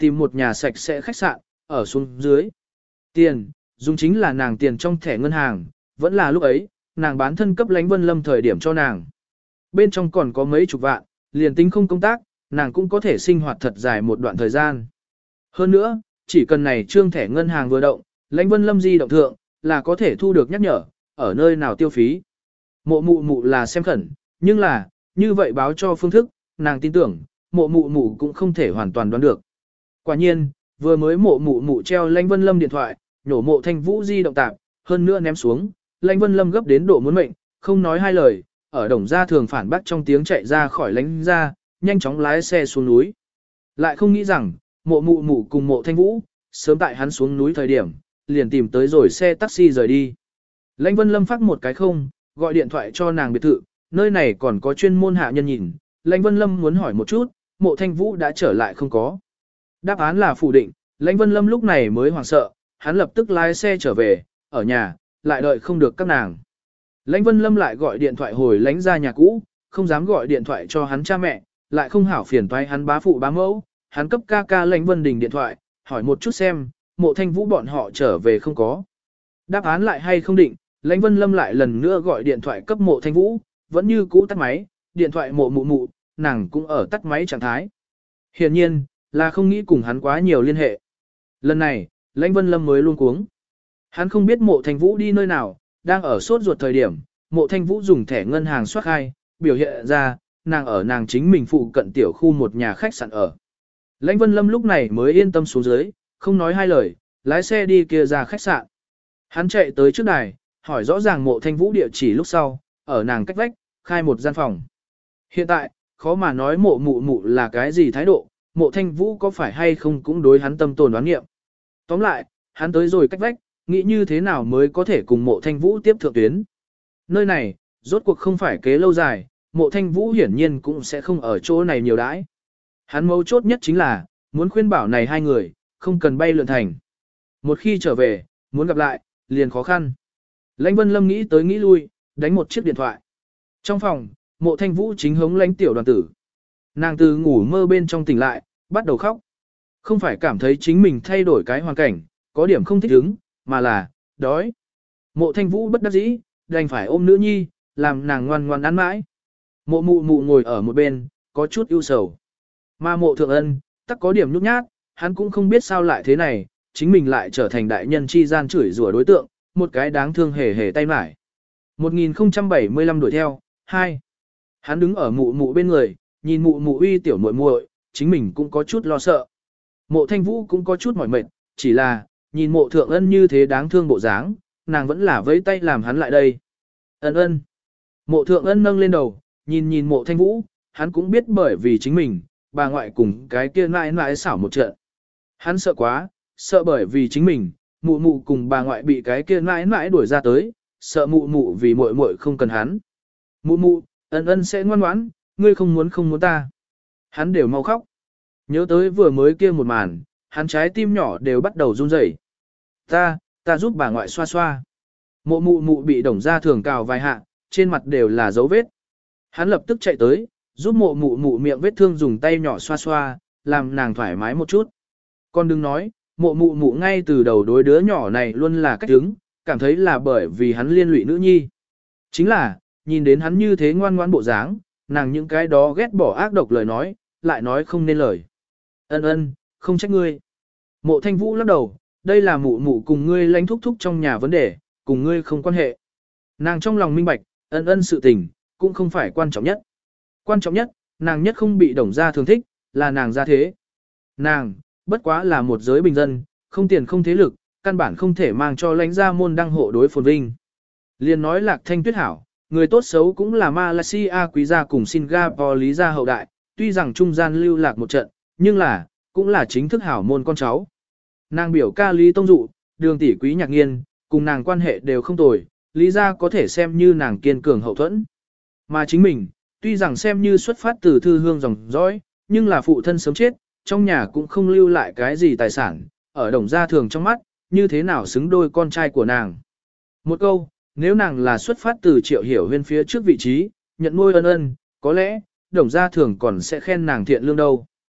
tìm một nhà sạch sẽ khách sạn, ở xuống dưới. Tiền, dùng chính là nàng tiền trong thẻ ngân hàng, vẫn là lúc ấy, nàng bán thân cấp Lãnh Vân Lâm thời điểm cho nàng. Bên trong còn có mấy chục vạn, liền tính không công tác, nàng cũng có thể sinh hoạt thật dài một đoạn thời gian. Hơn nữa, chỉ cần này trương thẻ ngân hàng vừa động, Lãnh Vân Lâm di động thượng, là có thể thu được nhắc nhở, ở nơi nào tiêu phí. Mộ mụ mụ là xem khẩn, nhưng là, như vậy báo cho phương thức, nàng tin tưởng, mộ mụ mụ cũng không thể hoàn toàn đoán được. Quả nhiên, vừa mới mộ mụ mụ treo Lãnh Vân Lâm điện thoại, nhổ mộ thanh vũ di động tạp, hơn nữa ném xuống, Lãnh Vân Lâm gấp đến độ muốn mệnh, không nói hai lời, ở đồng gia thường phản bác trong tiếng chạy ra khỏi Lãnh gia, nhanh chóng lái xe xuống núi. Lại không nghĩ rằng, mộ mụ mụ cùng mộ thanh vũ, sớm tại hắn xuống núi thời điểm, liền tìm tới rồi xe taxi rời đi. Lãnh Vân Lâm phát một cái không, gọi điện thoại cho nàng biệt thự, nơi này còn có chuyên môn hạ nhân nhìn. Lãnh Vân Lâm muốn hỏi một chút, mộ thanh vũ đã trở lại không có. Đáp án là phủ định, Lãnh Vân Lâm lúc này mới hoảng sợ, hắn lập tức lái xe trở về, ở nhà, lại đợi không được các nàng. Lãnh Vân Lâm lại gọi điện thoại hồi Lãnh ra nhà cũ, không dám gọi điện thoại cho hắn cha mẹ, lại không hảo phiền toái hắn bá phụ bá mẫu, hắn cấp ca ca Lãnh Vân Đình điện thoại, hỏi một chút xem, mộ thanh vũ bọn họ trở về không có. Đáp án lại hay không định, Lãnh Vân Lâm lại lần nữa gọi điện thoại cấp mộ thanh vũ, vẫn như cũ tắt máy, điện thoại mộ mụ mụ, nàng cũng ở tắt máy trạng thái. Hiển nhiên, là không nghĩ cùng hắn quá nhiều liên hệ. Lần này, Lãnh Vân Lâm mới luôn cuống. Hắn không biết mộ thanh vũ đi nơi nào, đang ở sốt ruột thời điểm, mộ thanh vũ dùng thẻ ngân hàng soát khai, biểu hiện ra, nàng ở nàng chính mình phụ cận tiểu khu một nhà khách sạn ở. Lãnh Vân Lâm lúc này mới yên tâm xuống dưới, không nói hai lời, lái xe đi kia ra khách sạn. Hắn chạy tới trước đài, hỏi rõ ràng mộ thanh vũ địa chỉ lúc sau, ở nàng cách vách, khai một gian phòng. Hiện tại, khó mà nói mộ mụ mụ là cái gì thái độ, mộ thanh vũ có phải hay không cũng đối hắn tâm tồn đoán nghiệm. Tóm lại, hắn tới rồi cách vách, nghĩ như thế nào mới có thể cùng mộ thanh vũ tiếp thượng tuyến. Nơi này, rốt cuộc không phải kế lâu dài, mộ thanh vũ hiển nhiên cũng sẽ không ở chỗ này nhiều đãi. Hắn mấu chốt nhất chính là, muốn khuyên bảo này hai người, không cần bay lượn thành. Một khi trở về, muốn gặp lại, liền khó khăn. Lãnh Vân Lâm nghĩ tới nghĩ lui, đánh một chiếc điện thoại. Trong phòng, mộ thanh vũ chính hống Lãnh tiểu đoàn tử. Nàng từ ngủ mơ bên trong tỉnh lại, bắt đầu khóc. Không phải cảm thấy chính mình thay đổi cái hoàn cảnh, có điểm không thích ứng, mà là, đói. Mộ thanh vũ bất đắc dĩ, đành phải ôm nữ nhi, làm nàng ngoan ngoan ăn mãi. Mộ mụ mụ ngồi ở một bên, có chút ưu sầu. Mà mộ thượng ân, tắc có điểm nhút nhát, hắn cũng không biết sao lại thế này, chính mình lại trở thành đại nhân chi gian chửi rủa đối tượng, một cái đáng thương hề hề tay mải. một nghìn không trăm bảy mươi lăm đuổi theo, hai. Hắn đứng ở mụ mụ bên người, nhìn mụ mụ uy tiểu muội muội, chính mình cũng có chút lo sợ. Mộ thanh vũ cũng có chút mỏi mệt, chỉ là, nhìn mộ thượng ân như thế đáng thương bộ dáng, nàng vẫn là vẫy tay làm hắn lại đây. Ân ân. Mộ thượng ân nâng lên đầu, nhìn nhìn mộ thanh vũ, hắn cũng biết bởi vì chính mình, bà ngoại cùng cái kia mãi mãi xảo một trận. Hắn sợ quá, sợ bởi vì chính mình, mụ mụ cùng bà ngoại bị cái kia mãi mãi đuổi ra tới, sợ mụ mụ vì muội muội không cần hắn. Mụ mụ, ân ân sẽ ngoan ngoãn, ngươi không muốn không muốn ta. Hắn đều mau khóc. Nhớ tới vừa mới kia một màn, hắn trái tim nhỏ đều bắt đầu run rẩy. Ta, ta giúp bà ngoại xoa xoa. Mộ mụ mụ bị đồng ra thường cào vài hạ, trên mặt đều là dấu vết. Hắn lập tức chạy tới, giúp mộ mụ mụ miệng vết thương dùng tay nhỏ xoa xoa, làm nàng thoải mái một chút. Con đừng nói, mộ mụ mụ ngay từ đầu đối đứa nhỏ này luôn là cách đứng, cảm thấy là bởi vì hắn liên lụy nữ nhi. Chính là, nhìn đến hắn như thế ngoan ngoãn bộ dáng, nàng những cái đó ghét bỏ ác độc lời nói, lại nói không nên lời. Ân ân, không trách ngươi. Mộ thanh vũ lắc đầu, đây là mụ mụ cùng ngươi lánh thúc thúc trong nhà vấn đề, cùng ngươi không quan hệ. Nàng trong lòng minh bạch, ân ân sự tình, cũng không phải quan trọng nhất. Quan trọng nhất, nàng nhất không bị đồng gia thường thích, là nàng gia thế. Nàng, bất quá là một giới bình dân, không tiền không thế lực, căn bản không thể mang cho lãnh gia môn đăng hộ đối phồn vinh. Liên nói lạc thanh tuyết hảo, người tốt xấu cũng là Malaysia quý gia cùng Singapore lý gia hậu đại, tuy rằng trung gian lưu lạc một trận, nhưng là, cũng là chính thức hảo môn con cháu. Nàng biểu ca Lý Tông Dụ, đường tỷ quý nhạc nghiên, cùng nàng quan hệ đều không tồi, lý gia có thể xem như nàng kiên cường hậu thuẫn. Mà chính mình, tuy rằng xem như xuất phát từ thư hương dòng dõi, nhưng là phụ thân sớm chết, trong nhà cũng không lưu lại cái gì tài sản, ở đồng gia thường trong mắt, như thế nào xứng đôi con trai của nàng. Một câu, nếu nàng là xuất phát từ Triệu Hiểu Huyên phía trước vị trí, nhận nuôi ân ân, có lẽ, đồng gia thường còn sẽ khen nàng thiện lương đâu.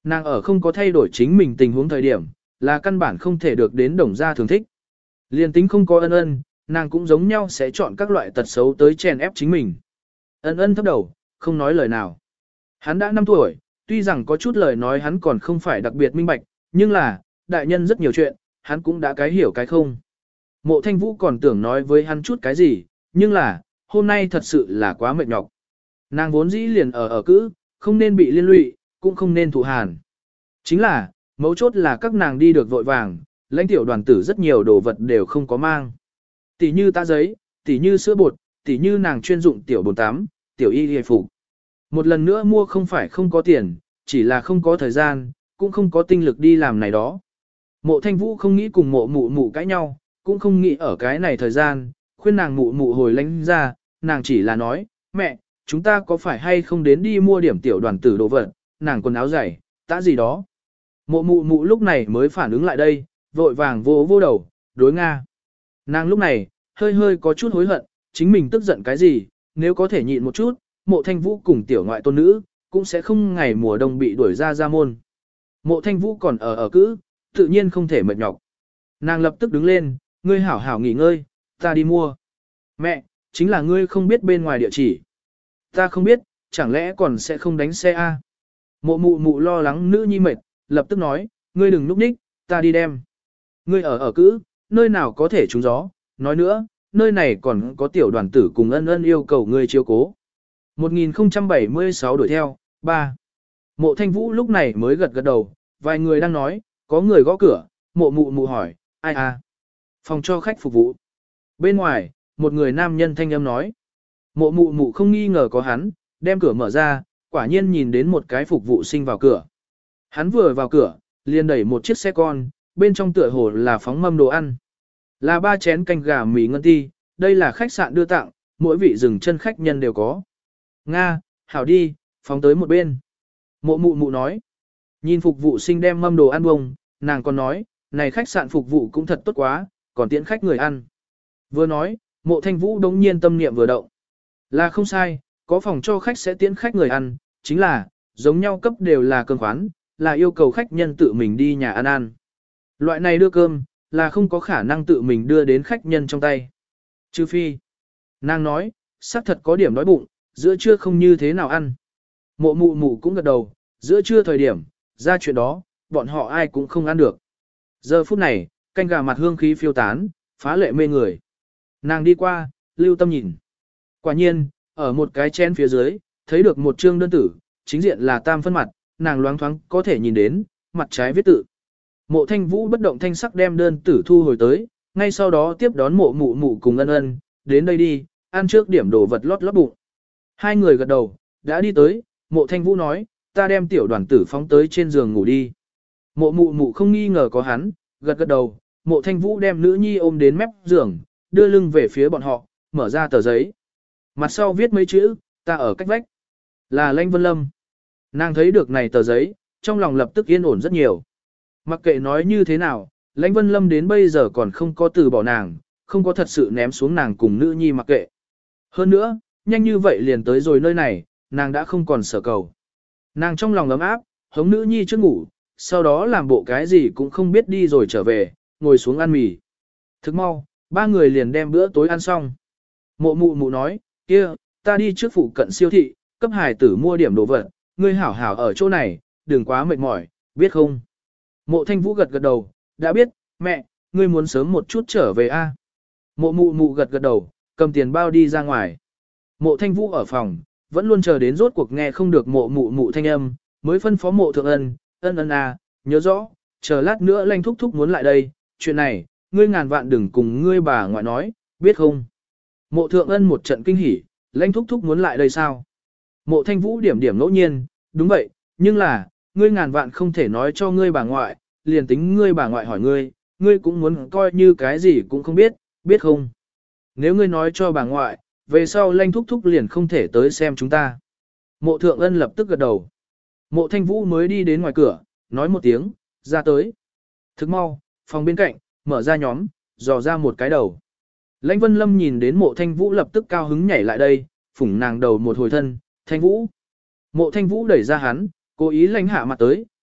Nàng ở không có thay đổi chính mình tình huống thời điểm, là căn bản không thể được đến đồng gia thường thích. Liên tính không có ân ân, nàng cũng giống nhau sẽ chọn các loại tật xấu tới chèn ép chính mình. Ân ân thấp đầu, không nói lời nào. Hắn đã năm tuổi, tuy rằng có chút lời nói hắn còn không phải đặc biệt minh bạch, nhưng là, đại nhân rất nhiều chuyện, hắn cũng đã cái hiểu cái không. Mộ Thanh Vũ còn tưởng nói với hắn chút cái gì, nhưng là, hôm nay thật sự là quá mệt nhọc. Nàng vốn dĩ liền ở ở cữ, không nên bị liên lụy, cũng không nên thụ hàn. Chính là, mấu chốt là các nàng đi được vội vàng, lãnh tiểu đoàn tử rất nhiều đồ vật đều không có mang. Tỷ như tã giấy, tỷ như sữa bột, tỷ như nàng chuyên dụng tiểu bồn tắm, tiểu y hề phục. Một lần nữa mua không phải không có tiền, chỉ là không có thời gian, cũng không có tinh lực đi làm này đó. Mộ Thanh Vũ không nghĩ cùng mộ mụ mụ cãi nhau, cũng không nghĩ ở cái này thời gian, khuyên nàng mụ mụ hồi lánh ra, nàng chỉ là nói, mẹ, chúng ta có phải hay không đến đi mua điểm tiểu đoàn tử đồ vật, nàng quần áo giày, tã gì đó. Mộ mụ mụ lúc này mới phản ứng lại đây, vội vàng vô vô đầu, đối Nga. Nàng lúc này, hơi hơi có chút hối hận, chính mình tức giận cái gì, nếu có thể nhịn một chút, mộ Thanh Vũ cùng tiểu ngoại tôn nữ, cũng sẽ không ngày mùa đông bị đuổi ra ra môn. Mộ Thanh Vũ còn ở ở cữ, tự nhiên không thể mệt nhọc. Nàng lập tức đứng lên, ngươi hảo hảo nghỉ ngơi, ta đi mua. Mẹ, chính là ngươi không biết bên ngoài địa chỉ. Ta không biết, chẳng lẽ còn sẽ không đánh xe A. Mộ mụ mụ lo lắng nữ nhi mệt, lập tức nói, ngươi đừng núp ních, ta đi đem. Ngươi ở ở cữ, nơi nào có thể trúng gió, nói nữa, nơi này còn có tiểu đoàn tử cùng ân ân yêu cầu ngươi chiếu cố. một nghìn không trăm bảy mươi sáu đuổi theo, ba. Mộ Thanh Vũ lúc này mới gật gật đầu, vài người đang nói, có người gõ cửa, mộ mụ mụ hỏi, ai à? Phòng cho khách phục vụ. Bên ngoài, một người nam nhân thanh âm nói. Mộ mụ mụ không nghi ngờ có hắn, đem cửa mở ra, quả nhiên nhìn đến một cái phục vụ sinh vào cửa. Hắn vừa vào cửa, liền đẩy một chiếc xe con, bên trong tựa hồ là phóng mâm đồ ăn. Là ba chén canh gà mì ngân ti, đây là khách sạn đưa tặng, mỗi vị dừng chân khách nhân đều có. Nga, hảo đi, phóng tới một bên. Mộ mụ mụ nói. Nhìn phục vụ sinh đem mâm đồ ăn bông, nàng còn nói, này khách sạn phục vụ cũng thật tốt quá, còn tiễn khách người ăn. Vừa nói, mộ Thanh Vũ đống nhiên tâm niệm vừa động. Là không sai, có phòng cho khách sẽ tiễn khách người ăn, chính là, giống nhau cấp đều là cơm khoán, là yêu cầu khách nhân tự mình đi nhà ăn ăn. Loại này đưa cơm, là không có khả năng tự mình đưa đến khách nhân trong tay. Trừ phi. Nàng nói, xác thật có điểm đói bụng, giữa trưa không như thế nào ăn. Mộ mụ mụ cũng gật đầu, giữa trưa thời điểm, ra chuyện đó, bọn họ ai cũng không ăn được. Giờ phút này, canh gà mặt hương khí phiêu tán, phá lệ mê người. Nàng đi qua, lưu tâm nhìn. Quả nhiên, ở một cái chén phía dưới, thấy được một chương đơn tử, chính diện là tam phân mặt, nàng loáng thoáng có thể nhìn đến, mặt trái viết tự. Mộ Thanh Vũ bất động thanh sắc đem đơn tử thu hồi tới, ngay sau đó tiếp đón mộ mụ mụ cùng ân ân, đến đây đi, ăn trước điểm đồ vật lót lót bụng. Hai người gật đầu, đã đi tới, mộ Thanh Vũ nói, ta đem tiểu đoàn tử phóng tới trên giường ngủ đi. Mộ mụ mụ không nghi ngờ có hắn, gật gật đầu, mộ Thanh Vũ đem nữ nhi ôm đến mép giường, đưa lưng về phía bọn họ, mở ra tờ giấy. Mặt sau viết mấy chữ, ta ở cách vách. Là Lãnh Vân Lâm. Nàng thấy được này tờ giấy, trong lòng lập tức yên ổn rất nhiều. Mặc kệ nói như thế nào, Lãnh Vân Lâm đến bây giờ còn không có từ bỏ nàng, không có thật sự ném xuống nàng cùng nữ nhi mặc kệ. Hơn nữa, nhanh như vậy liền tới rồi nơi này, nàng đã không còn sở cầu. Nàng trong lòng ấm áp, hống nữ nhi trước ngủ, sau đó làm bộ cái gì cũng không biết đi rồi trở về, ngồi xuống ăn mì. Thức mau, ba người liền đem bữa tối ăn xong. Mộ mụ mụ nói, kia, ta đi trước phụ cận siêu thị, cấp hài tử mua điểm đồ vật, ngươi hảo hảo ở chỗ này, đừng quá mệt mỏi, biết không? Mộ Thanh Vũ gật gật đầu, đã biết, mẹ, ngươi muốn sớm một chút trở về a. Mộ mụ mụ gật gật đầu, cầm tiền bao đi ra ngoài. Mộ Thanh Vũ ở phòng, vẫn luôn chờ đến rốt cuộc nghe không được mộ mụ mụ thanh âm, mới phân phó mộ thượng ân, ân ân à, nhớ rõ, chờ lát nữa Lanh thúc thúc muốn lại đây, chuyện này, ngươi ngàn vạn đừng cùng ngươi bà ngoại nói, biết không? Mộ thượng ân một trận kinh hỉ, Lanh thúc thúc muốn lại đây sao? Mộ Thanh Vũ điểm điểm ngẫu nhiên, đúng vậy, nhưng là, ngươi ngàn vạn không thể nói cho ngươi bà ngoại, liền tính ngươi bà ngoại hỏi ngươi, ngươi cũng muốn coi như cái gì cũng không biết, biết không? Nếu ngươi nói cho bà ngoại, về sau Lanh thúc thúc liền không thể tới xem chúng ta. Mộ thượng ân lập tức gật đầu. Mộ Thanh Vũ mới đi đến ngoài cửa, nói một tiếng, ra tới. Thức mau, phòng bên cạnh, mở ra nhóm, dò ra một cái đầu. Lãnh Vân Lâm nhìn đến mộ Thanh Vũ lập tức cao hứng nhảy lại đây, phủng nàng đầu một hồi thân, Thanh Vũ. Mộ Thanh Vũ đẩy ra hắn, cố ý lãnh hạ mặt tới,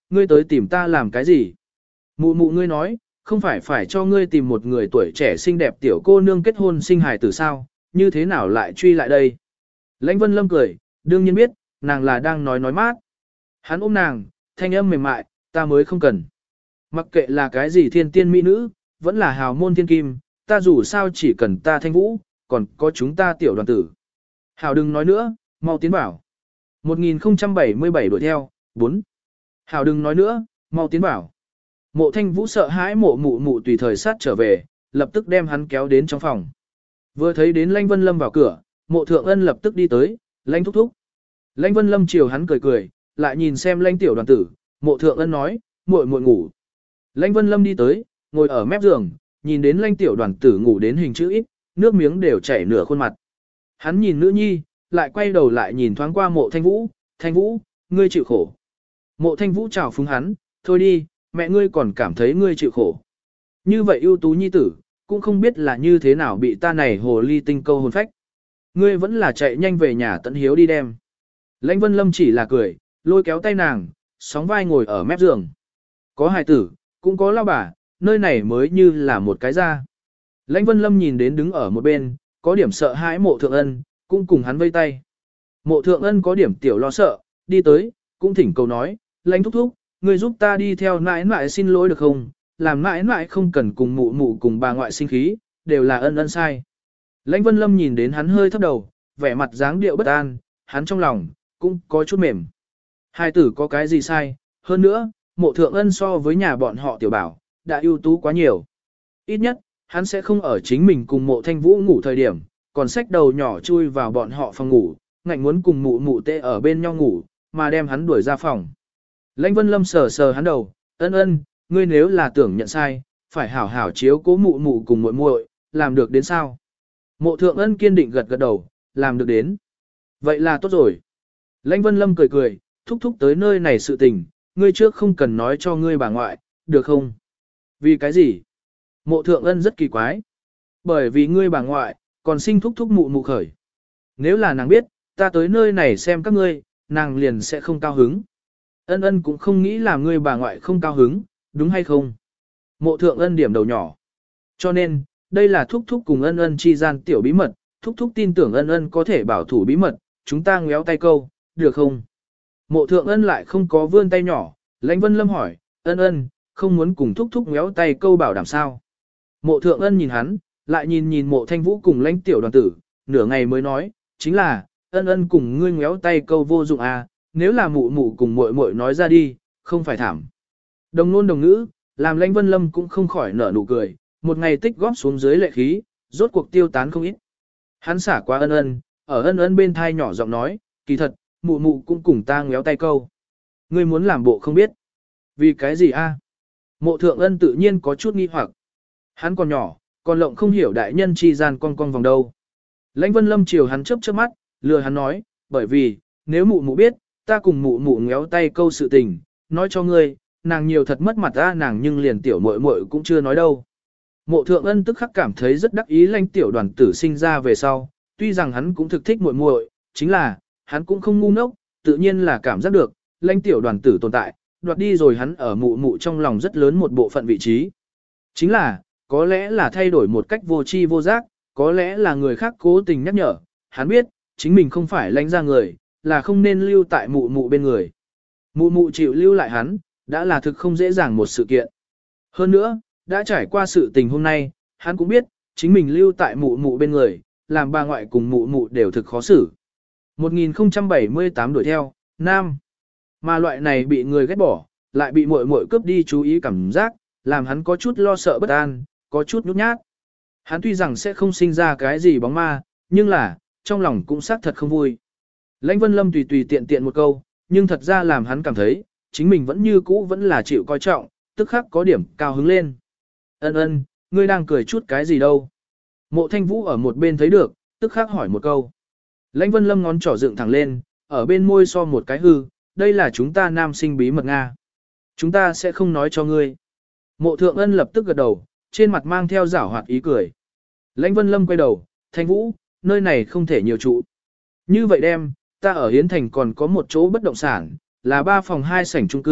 ngươi tới tìm ta làm cái gì? Mụ mụ ngươi nói, không phải phải cho ngươi tìm một người tuổi trẻ xinh đẹp tiểu cô nương kết hôn sinh hài tử sao, như thế nào lại truy lại đây? Lãnh Vân Lâm cười, đương nhiên biết, nàng là đang nói nói mát. Hắn ôm nàng, thanh âm mềm mại, ta mới không cần. Mặc kệ là cái gì thiên tiên mỹ nữ, vẫn là hào môn thiên kim, ta dù sao chỉ cần ta Thanh Vũ, còn có chúng ta tiểu đoàn tử. Hào đừng nói nữa, mau tiến bảo. một nghìn không trăm bảy mươi bảy đuổi theo, bốn. Hào đừng nói nữa, mau tiến bảo. Mộ Thanh Vũ sợ hãi mộ mụ mụ tùy thời sát trở về, lập tức đem hắn kéo đến trong phòng. Vừa thấy đến Lãnh Vân Lâm vào cửa, mộ thượng ân lập tức đi tới, Lãnh thúc thúc. Lãnh Vân Lâm chiều hắn cười cười, lại nhìn xem Lãnh tiểu đoàn tử, mộ thượng ân nói, muội muội ngủ. Lãnh Vân Lâm đi tới, ngồi ở mép giường, nhìn đến Lãnh tiểu đoàn tử ngủ đến hình chữ ít, nước miếng đều chảy nửa khuôn mặt. Hắn nhìn nữ nhi, lại quay đầu lại nhìn thoáng qua mộ Thanh Vũ, Thanh Vũ, ngươi chịu khổ. Mộ Thanh Vũ chào phúng hắn, thôi đi, mẹ ngươi còn cảm thấy ngươi chịu khổ. Như vậy ưu tú nhi tử, cũng không biết là như thế nào bị ta này hồ ly tinh câu hồn phách. Ngươi vẫn là chạy nhanh về nhà tận hiếu đi đem. Lãnh Vân Lâm chỉ là cười, lôi kéo tay nàng, sóng vai ngồi ở mép giường. Có hài tử, cũng có lao bà, nơi này mới như là một cái ra. Lãnh Vân Lâm nhìn đến đứng ở một bên, có điểm sợ hãi mộ thượng ân, cũng cùng hắn vây tay. Mộ thượng ân có điểm tiểu lo sợ, đi tới, cũng thỉnh cầu nói, Lãnh thúc thúc, ngươi giúp ta đi theo nãi nãi xin lỗi được không, làm nãi nãi không cần cùng mụ mụ cùng bà ngoại sinh khí, đều là ân ân sai. Lãnh Vân Lâm nhìn đến hắn hơi thấp đầu, vẻ mặt dáng điệu bất an, hắn trong lòng, cũng có chút mềm. Hai tử có cái gì sai, hơn nữa, mộ thượng ân so với nhà bọn họ tiểu bảo, đã ưu tú quá nhiều. Ít nhất, hắn sẽ không ở chính mình cùng mộ Thanh Vũ ngủ thời điểm, còn xách đầu nhỏ chui vào bọn họ phòng ngủ, ngạnh muốn cùng mụ mụ tê ở bên nhau ngủ, mà đem hắn đuổi ra phòng. Lãnh Vân Lâm sờ sờ hắn đầu, ân ân, ngươi nếu là tưởng nhận sai, phải hảo hảo chiếu cố mụ mụ cùng muội muội, làm được đến sao? Mộ thượng ân kiên định gật gật đầu, làm được đến. Vậy là tốt rồi. Lãnh Vân Lâm cười cười, thúc thúc tới nơi này sự tình, ngươi trước không cần nói cho ngươi bà ngoại, được không? Vì cái gì? Mộ thượng ân rất kỳ quái. Bởi vì ngươi bà ngoại, còn sinh thúc thúc mụ mụ khởi. Nếu là nàng biết, ta tới nơi này xem các ngươi, nàng liền sẽ không cao hứng. Ân ân cũng không nghĩ là ngươi bà ngoại không cao hứng, đúng hay không? Mộ thượng ân điểm đầu nhỏ. Cho nên, đây là thúc thúc cùng ân ân chi gian tiểu bí mật, thúc thúc tin tưởng ân ân có thể bảo thủ bí mật, chúng ta ngéo tay câu, được không? Mộ thượng ân lại không có vươn tay nhỏ, Lãnh Vân Lâm hỏi, ân ân, không muốn cùng thúc thúc ngéo tay câu bảo đảm sao? Mộ thượng ân nhìn hắn, lại nhìn nhìn mộ Thanh Vũ cùng Lãnh tiểu đoàn tử, nửa ngày mới nói, chính là, ân ân cùng ngươi ngéo tay câu vô dụng à, nếu là mụ mụ cùng muội muội nói ra đi, không phải thảm. Đồng nôn đồng ngữ, làm Lãnh Vân Lâm cũng không khỏi nở nụ cười, một ngày tích góp xuống dưới lệ khí, rốt cuộc tiêu tán không ít. Hắn xả qua ân ân, ở ân ân bên thai nhỏ giọng nói, kỳ thật, mụ mụ cũng cùng ta ngéo tay câu. Ngươi muốn làm bộ không biết. Vì cái gì a? Mộ thượng ân tự nhiên có chút nghi hoặc. Hắn còn nhỏ, còn lộng không hiểu đại nhân chi gian con con vòng đâu. Lãnh Vân Lâm chiều hắn chớp chớp mắt, lừa hắn nói, bởi vì, nếu mụ mụ biết, ta cùng mụ mụ ngéo tay câu sự tình, nói cho ngươi, nàng nhiều thật mất mặt ta nàng nhưng liền tiểu muội muội cũng chưa nói đâu. Mộ thượng ân tức khắc cảm thấy rất đắc ý Lãnh tiểu đoàn tử sinh ra về sau, tuy rằng hắn cũng thực thích muội muội, chính là, hắn cũng không ngu ngốc, tự nhiên là cảm giác được, Lãnh tiểu đoàn tử tồn tại, đoạt đi rồi hắn ở mụ mụ trong lòng rất lớn một bộ phận vị trí. Chính là, có lẽ là thay đổi một cách vô tri vô giác, có lẽ là người khác cố tình nhắc nhở, hắn biết, chính mình không phải Lãnh ra người, là không nên lưu tại mụ mụ bên người. Mụ mụ chịu lưu lại hắn, đã là thực không dễ dàng một sự kiện. Hơn nữa, đã trải qua sự tình hôm nay, hắn cũng biết, chính mình lưu tại mụ mụ bên người, làm bà ngoại cùng mụ mụ đều thực khó xử. một nghìn không trăm bảy mươi tám đuổi theo, Nam. Mà loại này bị người ghét bỏ, lại bị muội muội cướp đi chú ý cảm giác, làm hắn có chút lo sợ bất an, có chút nhút nhát. Hắn tuy rằng sẽ không sinh ra cái gì bóng ma, nhưng là, trong lòng cũng xác thật không vui. Lãnh Vân Lâm tùy tùy tiện tiện một câu, nhưng thật ra làm hắn cảm thấy, chính mình vẫn như cũ vẫn là chịu coi trọng, tức khắc có điểm cao hứng lên. Ân ân, ngươi đang cười chút cái gì đâu? Mộ Thanh Vũ ở một bên thấy được, tức khắc hỏi một câu. Lãnh Vân Lâm ngón trỏ dựng thẳng lên, ở bên môi so một cái hư, đây là chúng ta nam sinh bí mật Nga. Chúng ta sẽ không nói cho ngươi. Mộ Thượng Ân lập tức gật đầu, trên mặt mang theo giảo hoạt ý cười. Lãnh Vân Lâm quay đầu, Thanh Vũ, nơi này không thể nhiều trụ. Như vậy đem, ta ở Hiến Thành còn có một chỗ bất động sản, là ba phòng hai sảnh chung cư,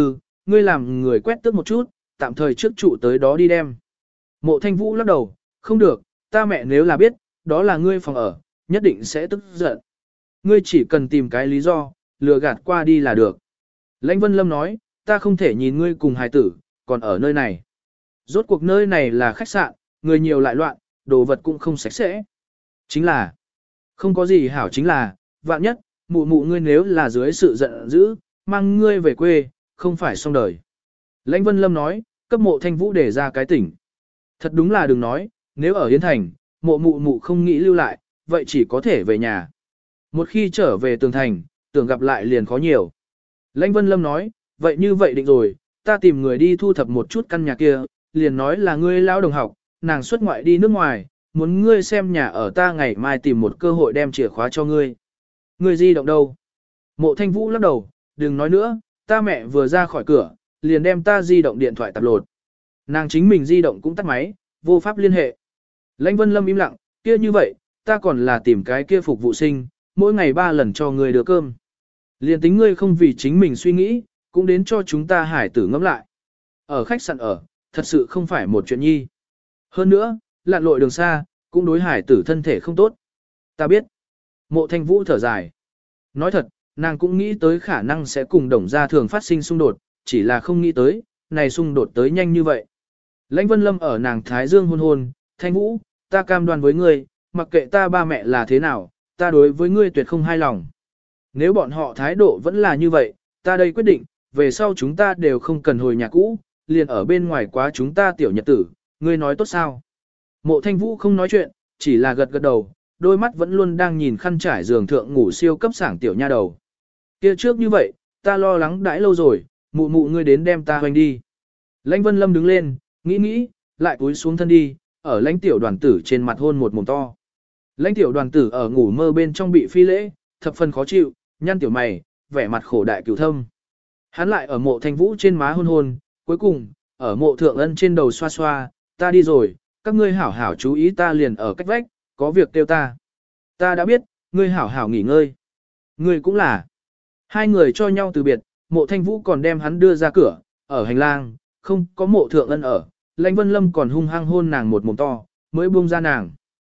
ngươi làm người quét tước một chút, tạm thời trước trụ tới đó đi đem. Mộ Thanh Vũ lắc đầu, không được, ta mẹ nếu là biết, đó là ngươi phòng ở, nhất định sẽ tức giận. Ngươi chỉ cần tìm cái lý do, lừa gạt qua đi là được. Lãnh Vân Lâm nói, ta không thể nhìn ngươi cùng hài tử, còn ở nơi này. Rốt cuộc nơi này là khách sạn, người nhiều lại loạn, đồ vật cũng không sạch sẽ. Chính là, không có gì hảo chính là, vạn nhất, mụ mụ ngươi nếu là dưới sự giận dữ, mang ngươi về quê, không phải xong đời. Lãnh Vân Lâm nói, cấp Mộ Thanh Vũ để ra cái tỉnh. Thật đúng là đừng nói, nếu ở Yến Thành, mộ mụ mụ không nghĩ lưu lại, vậy chỉ có thể về nhà. Một khi trở về tường thành, tưởng gặp lại liền khó nhiều. Lãnh Vân Lâm nói, vậy như vậy định rồi, ta tìm người đi thu thập một chút căn nhà kia, liền nói là ngươi lao đồng học, nàng xuất ngoại đi nước ngoài, muốn ngươi xem nhà ở ta ngày mai tìm một cơ hội đem chìa khóa cho ngươi. Ngươi di động đâu? Mộ Thanh Vũ lắc đầu, đừng nói nữa, ta mẹ vừa ra khỏi cửa, liền đem ta di động điện thoại tạp lột. Nàng chính mình di động cũng tắt máy, vô pháp liên hệ. Lãnh Vân Lâm im lặng, kia như vậy, ta còn là tìm cái kia phục vụ sinh, mỗi ngày ba lần cho ngươi đưa cơm. Liền tính ngươi không vì chính mình suy nghĩ, cũng đến cho chúng ta hải tử ngẫm lại. Ở khách sạn ở, thật sự không phải một chuyện nhi. Hơn nữa, lặn lội đường xa, cũng đối hải tử thân thể không tốt. Ta biết. Mộ Thanh Vũ thở dài. Nói thật, nàng cũng nghĩ tới khả năng sẽ cùng Đồng Gia Thường phát sinh xung đột, chỉ là không nghĩ tới, này xung đột tới nhanh như vậy. Lãnh Vân Lâm ở nàng Thái Dương hôn hôn, Thanh Vũ, ta cam đoan với ngươi, mặc kệ ta ba mẹ là thế nào, ta đối với ngươi tuyệt không hài lòng. Nếu bọn họ thái độ vẫn là như vậy, ta đây quyết định, về sau chúng ta đều không cần hồi nhà cũ, liền ở bên ngoài quá chúng ta tiểu nhật tử, ngươi nói tốt sao? Mộ Thanh Vũ không nói chuyện, chỉ là gật gật đầu, đôi mắt vẫn luôn đang nhìn khăn trải giường thượng ngủ siêu cấp sảng tiểu nha đầu. Kia trước như vậy, ta lo lắng đãi lâu rồi, mụ mụ ngươi đến đem ta hoành đi. Lãnh Vân Lâm đứng lên, nghĩ nghĩ, lại cúi xuống thân đi, ở lãnh tiểu đoàn tử trên mặt hôn một mồm to. Lãnh tiểu đoàn tử ở ngủ mơ bên trong bị phi lễ, thập phần khó chịu, nhăn tiểu mày, vẻ mặt khổ đại cửu thâm. Hắn lại ở Mộ Thanh Vũ trên má hôn hôn, cuối cùng, ở Mộ Thượng Ân trên đầu xoa xoa, ta đi rồi, các ngươi hảo hảo chú ý ta liền ở cách vách, có việc kêu ta. Ta đã biết, ngươi hảo hảo nghỉ ngơi. Ngươi cũng là. Hai người cho nhau từ biệt, Mộ Thanh Vũ còn đem hắn đưa ra cửa, ở hành lang, không có Mộ Thượng Ân ở, Lãnh Vân Lâm còn hung hăng hôn nàng một mồm to, mới buông ra nàng.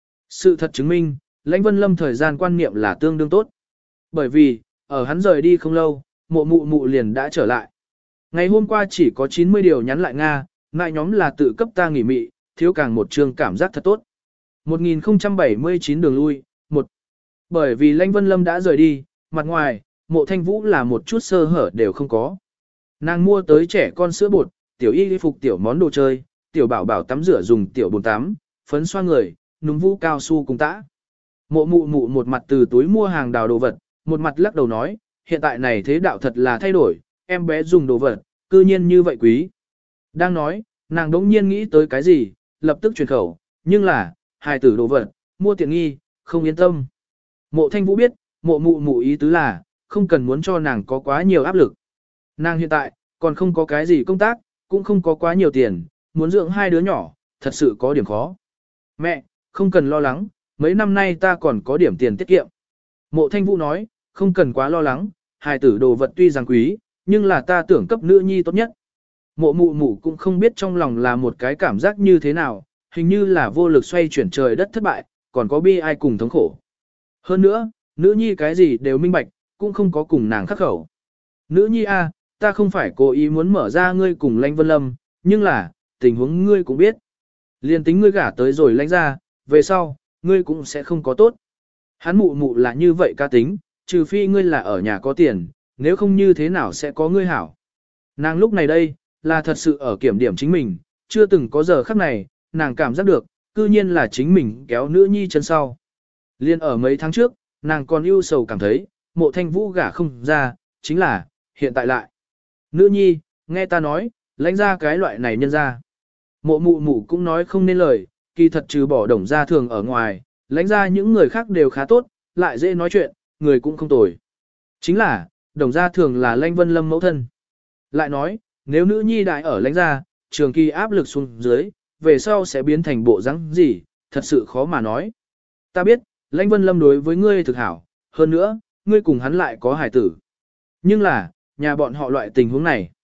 Sự thật chứng minh, Lãnh Vân Lâm thời gian quan niệm là tương đương tốt. Bởi vì, ở hắn rời đi không lâu, Mộ mụ mụ liền đã trở lại. Ngày hôm qua chỉ có chín mươi điều nhắn lại Nga, ngại nhóm là tự cấp ta nghỉ mị, thiếu càng một trường cảm giác thật tốt. một nghìn không trăm bảy mươi chín đường lui, một. Bởi vì Lãnh Vân Lâm đã rời đi, mặt ngoài, Mộ Thanh Vũ là một chút sơ hở đều không có. Nàng mua tới trẻ con sữa bột, tiểu y phục tiểu món đồ chơi, tiểu bảo bảo tắm rửa dùng tiểu bồn tắm, phấn xoa người, núm vũ cao su cùng tã. Mộ mụ mụ một mặt từ túi mua hàng đào đồ vật, một mặt lắc đầu nói, hiện tại này thế đạo thật là thay đổi, em bé dùng đồ vật, cư nhiên như vậy quý. Đang nói, nàng đống nhiên nghĩ tới cái gì, lập tức truyền khẩu, nhưng là, hài tử đồ vật, mua tiện nghi, không yên tâm. Mộ Thanh Vũ biết, mộ mụ mụ ý tứ là, không cần muốn cho nàng có quá nhiều áp lực. Nàng hiện tại, còn không có cái gì công tác, cũng không có quá nhiều tiền, muốn dưỡng hai đứa nhỏ, thật sự có điểm khó. Mẹ, không cần lo lắng, mấy năm nay ta còn có điểm tiền tiết kiệm. Mộ Thanh Vũ nói, không cần quá lo lắng, hài tử đồ vật tuy rằng quý, nhưng là ta tưởng cấp nữ nhi tốt nhất. Mộ mụ mụ cũng không biết trong lòng là một cái cảm giác như thế nào, hình như là vô lực xoay chuyển trời đất thất bại, còn có bi ai cùng thống khổ. Hơn nữa, nữ nhi cái gì đều minh bạch, cũng không có cùng nàng khắc khẩu. Nữ nhi a, ta không phải cố ý muốn mở ra ngươi cùng Lãnh Vân Lâm, nhưng là, tình huống ngươi cũng biết. Liên tính ngươi gả tới rồi lãnh ra, về sau, ngươi cũng sẽ không có tốt. Hắn mụ mụ là như vậy ca tính, trừ phi ngươi là ở nhà có tiền, nếu không như thế nào sẽ có ngươi hảo. Nàng lúc này đây, là thật sự ở kiểm điểm chính mình, chưa từng có giờ khắc này, nàng cảm giác được, cư nhiên là chính mình kéo nữ nhi chân sau. Liên ở mấy tháng trước, nàng còn ưu sầu cảm thấy, Mộ Thanh Vũ gả không ra, chính là, hiện tại lại. Nữ nhi, nghe ta nói, lãnh ra cái loại này nhân ra. Mộ mụ mụ cũng nói không nên lời, kỳ thật trừ bỏ Đồng Gia Thường ở ngoài, lãnh ra những người khác đều khá tốt, lại dễ nói chuyện, người cũng không tồi. Chính là, Đồng Gia Thường là Lãnh Vân Lâm mẫu thân. Lại nói, nếu nữ nhi đại ở lãnh gia, trường kỳ áp lực xuống dưới, về sau sẽ biến thành bộ rắn gì, thật sự khó mà nói. Ta biết, Lãnh Vân Lâm đối với ngươi thực hảo, hơn nữa, ngươi cùng hắn lại có hài tử. Nhưng là, nhà bọn họ loại tình huống này.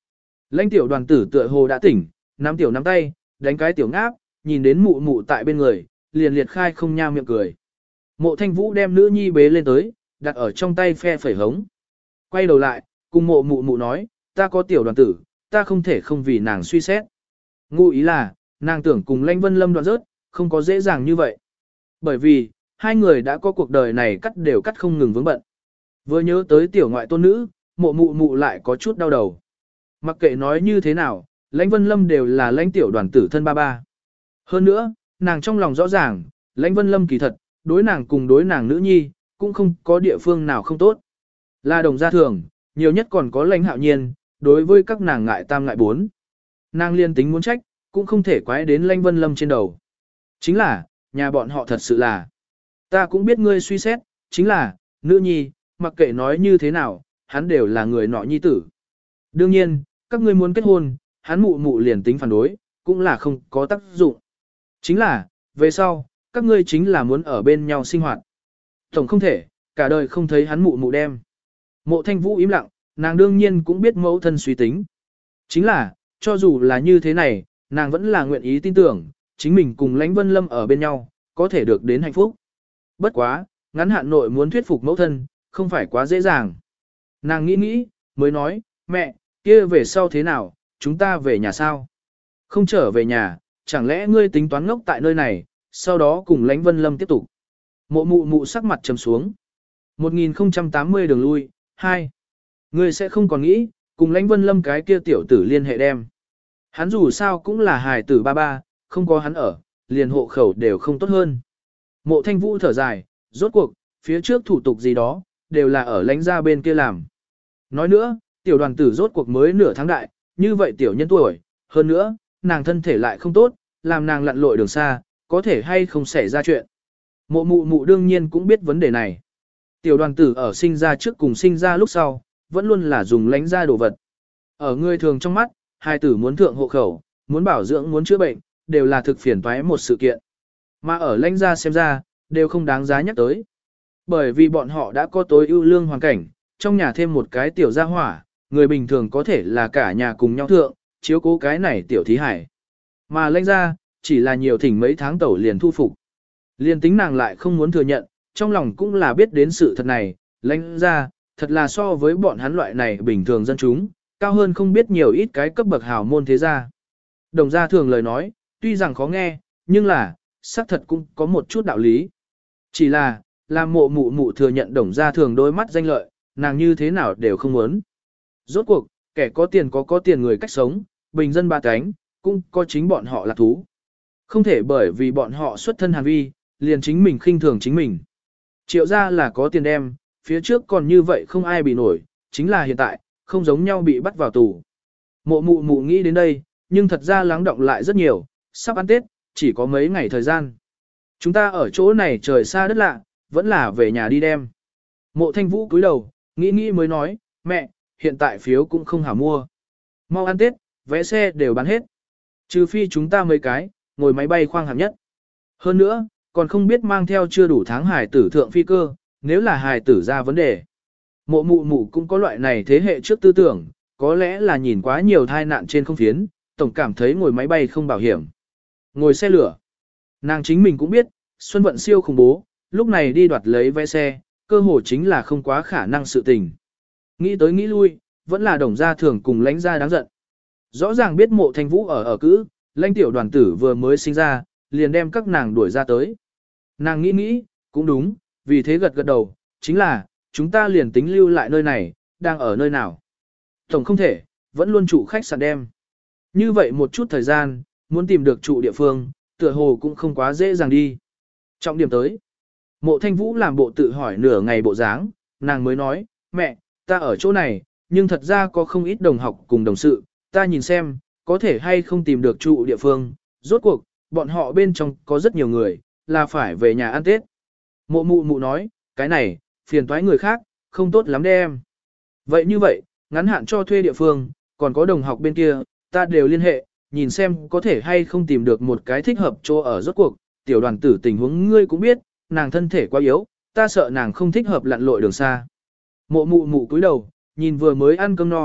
Lãnh tiểu đoàn tử tựa hồ đã tỉnh, nắm tiểu nắm tay, đánh cái tiểu ngáp, nhìn đến mụ mụ tại bên người, liền liệt khai không nha miệng cười. Mộ Thanh Vũ đem nữ nhi bế lên tới, đặt ở trong tay phe phẩy hống. Quay đầu lại, cùng mộ mụ mụ nói, ta có tiểu đoàn tử, ta không thể không vì nàng suy xét. Ngụ ý là, nàng tưởng cùng Lãnh Vân Lâm đoạn rớt, không có dễ dàng như vậy. Bởi vì, hai người đã có cuộc đời này cắt đều cắt không ngừng vướng bận. Vừa nhớ tới tiểu ngoại tôn nữ, mộ mụ mụ lại có chút đau đầu. Mặc kệ nói như thế nào, Lãnh Vân Lâm đều là lãnh tiểu đoàn tử thân ba ba. Hơn nữa, nàng trong lòng rõ ràng, Lãnh Vân Lâm kỳ thật, đối nàng cùng đối nàng nữ nhi, cũng không có địa phương nào không tốt. Là đồng gia thường, nhiều nhất còn có Lãnh Hạo Nhiên, đối với các nàng ngại tam ngại bốn. Nàng liên tính muốn trách, cũng không thể quái đến Lãnh Vân Lâm trên đầu. Chính là, nhà bọn họ thật sự là. Ta cũng biết ngươi suy xét, chính là, nữ nhi, mặc kệ nói như thế nào, hắn đều là người nọ nhi tử. Đương nhiên, các ngươi muốn kết hôn, hắn mụ mụ liền tính phản đối, cũng là không có tác dụng. Chính là, về sau, các ngươi chính là muốn ở bên nhau sinh hoạt. Tổng không thể, cả đời không thấy hắn mụ mụ đem. Mộ Thanh Vũ im lặng, nàng đương nhiên cũng biết mẫu thân suy tính. Chính là, cho dù là như thế này, nàng vẫn là nguyện ý tin tưởng, chính mình cùng Lãnh Vân Lâm ở bên nhau, có thể được đến hạnh phúc. Bất quá, ngắn hạn nội muốn thuyết phục mẫu thân, không phải quá dễ dàng. Nàng nghĩ nghĩ, mới nói, mẹ, kia về sau thế nào, chúng ta về nhà sao? Không trở về nhà, chẳng lẽ ngươi tính toán ngốc tại nơi này, sau đó cùng Lãnh Vân Lâm tiếp tục. Mộ mụ mụ sắc mặt trầm xuống. một nghìn không trăm tám mươi đường lui, hai. Ngươi sẽ không còn nghĩ, cùng Lãnh Vân Lâm cái kia tiểu tử liên hệ đem. Hắn dù sao cũng là hài tử ba ba, không có hắn ở, liền hộ khẩu đều không tốt hơn. Mộ Thanh Vũ thở dài, rốt cuộc, phía trước thủ tục gì đó, đều là ở Lãnh gia bên kia làm. Nói nữa, tiểu đoàn tử rốt cuộc mới nửa tháng đại, như vậy tiểu nhân tuổi, hơn nữa, nàng thân thể lại không tốt, làm nàng lặn lội đường xa, có thể hay không xảy ra chuyện. Mộ mụ mụ đương nhiên cũng biết vấn đề này. Tiểu đoàn tử ở sinh ra trước cùng sinh ra lúc sau, vẫn luôn là dùng Lãnh gia đồ vật. Ở người thường trong mắt, hai tử muốn thượng hộ khẩu, muốn bảo dưỡng muốn chữa bệnh, đều là thực phiền toái một sự kiện. Mà ở Lãnh gia xem ra, đều không đáng giá nhắc tới. Bởi vì bọn họ đã có tối ưu lương hoàn cảnh, trong nhà thêm một cái tiểu gia hỏa, người bình thường có thể là cả nhà cùng nhau thượng, chiếu cố cái này tiểu thí hải. Mà Lãnh gia, chỉ là nhiều thỉnh mấy tháng tẩu liền thu phục. Liên tính nàng lại không muốn thừa nhận, trong lòng cũng là biết đến sự thật này, Lãnh gia, thật là so với bọn hắn loại này bình thường dân chúng, cao hơn không biết nhiều ít cái cấp bậc hào môn thế gia. Đồng gia thường lời nói, tuy rằng khó nghe, nhưng là, xác thật cũng có một chút đạo lý. Chỉ là, làm mộ mụ mụ thừa nhận đồng gia thường đôi mắt danh lợi, nàng như thế nào đều không muốn. Rốt cuộc, kẻ có tiền có có tiền người cách sống, bình dân ba cánh, cũng có chính bọn họ là thú. Không thể bởi vì bọn họ xuất thân hàn vi, liền chính mình khinh thường chính mình. Triệu gia là có tiền đem, phía trước còn như vậy không ai bị nổi, chính là hiện tại, không giống nhau bị bắt vào tù. Mộ mụ mụ nghĩ đến đây, nhưng thật ra lắng động lại rất nhiều, sắp ăn Tết, chỉ có mấy ngày thời gian. Chúng ta ở chỗ này trời xa đất lạ, vẫn là về nhà đi đem. Mộ Thanh Vũ cúi đầu, nghĩ nghĩ mới nói, mẹ, hiện tại phiếu cũng không hảo mua. Mau ăn Tết, vé xe đều bán hết. Trừ phi chúng ta mấy cái, ngồi máy bay khoang hạng nhất. Hơn nữa, còn không biết mang theo chưa đủ tháng hài tử thượng phi cơ, nếu là hài tử ra vấn đề. Mộ mụ mụ cũng có loại này thế hệ trước tư tưởng, có lẽ là nhìn quá nhiều thai nạn trên không phiến, tổng cảm thấy ngồi máy bay không bảo hiểm. Ngồi xe lửa. Nàng chính mình cũng biết, Xuân vận siêu khủng bố, lúc này đi đoạt lấy vé xe, cơ hồ chính là không quá khả năng sự tình. Nghĩ tới nghĩ lui, vẫn là đồng gia thường cùng Lãnh gia đáng giận. Rõ ràng biết Mộ Thanh Vũ ở ở cữ, Lãnh tiểu đoàn tử vừa mới sinh ra, liền đem các nàng đuổi ra tới. Nàng nghĩ nghĩ, cũng đúng, vì thế gật gật đầu, chính là, chúng ta liền tính lưu lại nơi này, đang ở nơi nào. Tổng không thể, vẫn luôn trụ khách sạn đem. Như vậy một chút thời gian, muốn tìm được trụ địa phương, tựa hồ cũng không quá dễ dàng đi. Trọng điểm tới. Mộ Thanh Vũ làm bộ tự hỏi nửa ngày bộ dáng, nàng mới nói, mẹ, ta ở chỗ này, nhưng thật ra có không ít đồng học cùng đồng sự, ta nhìn xem, có thể hay không tìm được trụ địa phương, rốt cuộc, bọn họ bên trong có rất nhiều người, là phải về nhà ăn Tết. Mộ mụ mụ nói, cái này, phiền toái người khác, không tốt lắm đem. Vậy như vậy, ngắn hạn cho thuê địa phương, còn có đồng học bên kia, ta đều liên hệ, nhìn xem có thể hay không tìm được một cái thích hợp chỗ ở rốt cuộc, tiểu đoàn tử tình huống ngươi cũng biết, nàng thân thể quá yếu, ta sợ nàng không thích hợp lặn lội đường xa. Mộ mụ mụ cúi đầu, nhìn vừa mới ăn cơm no,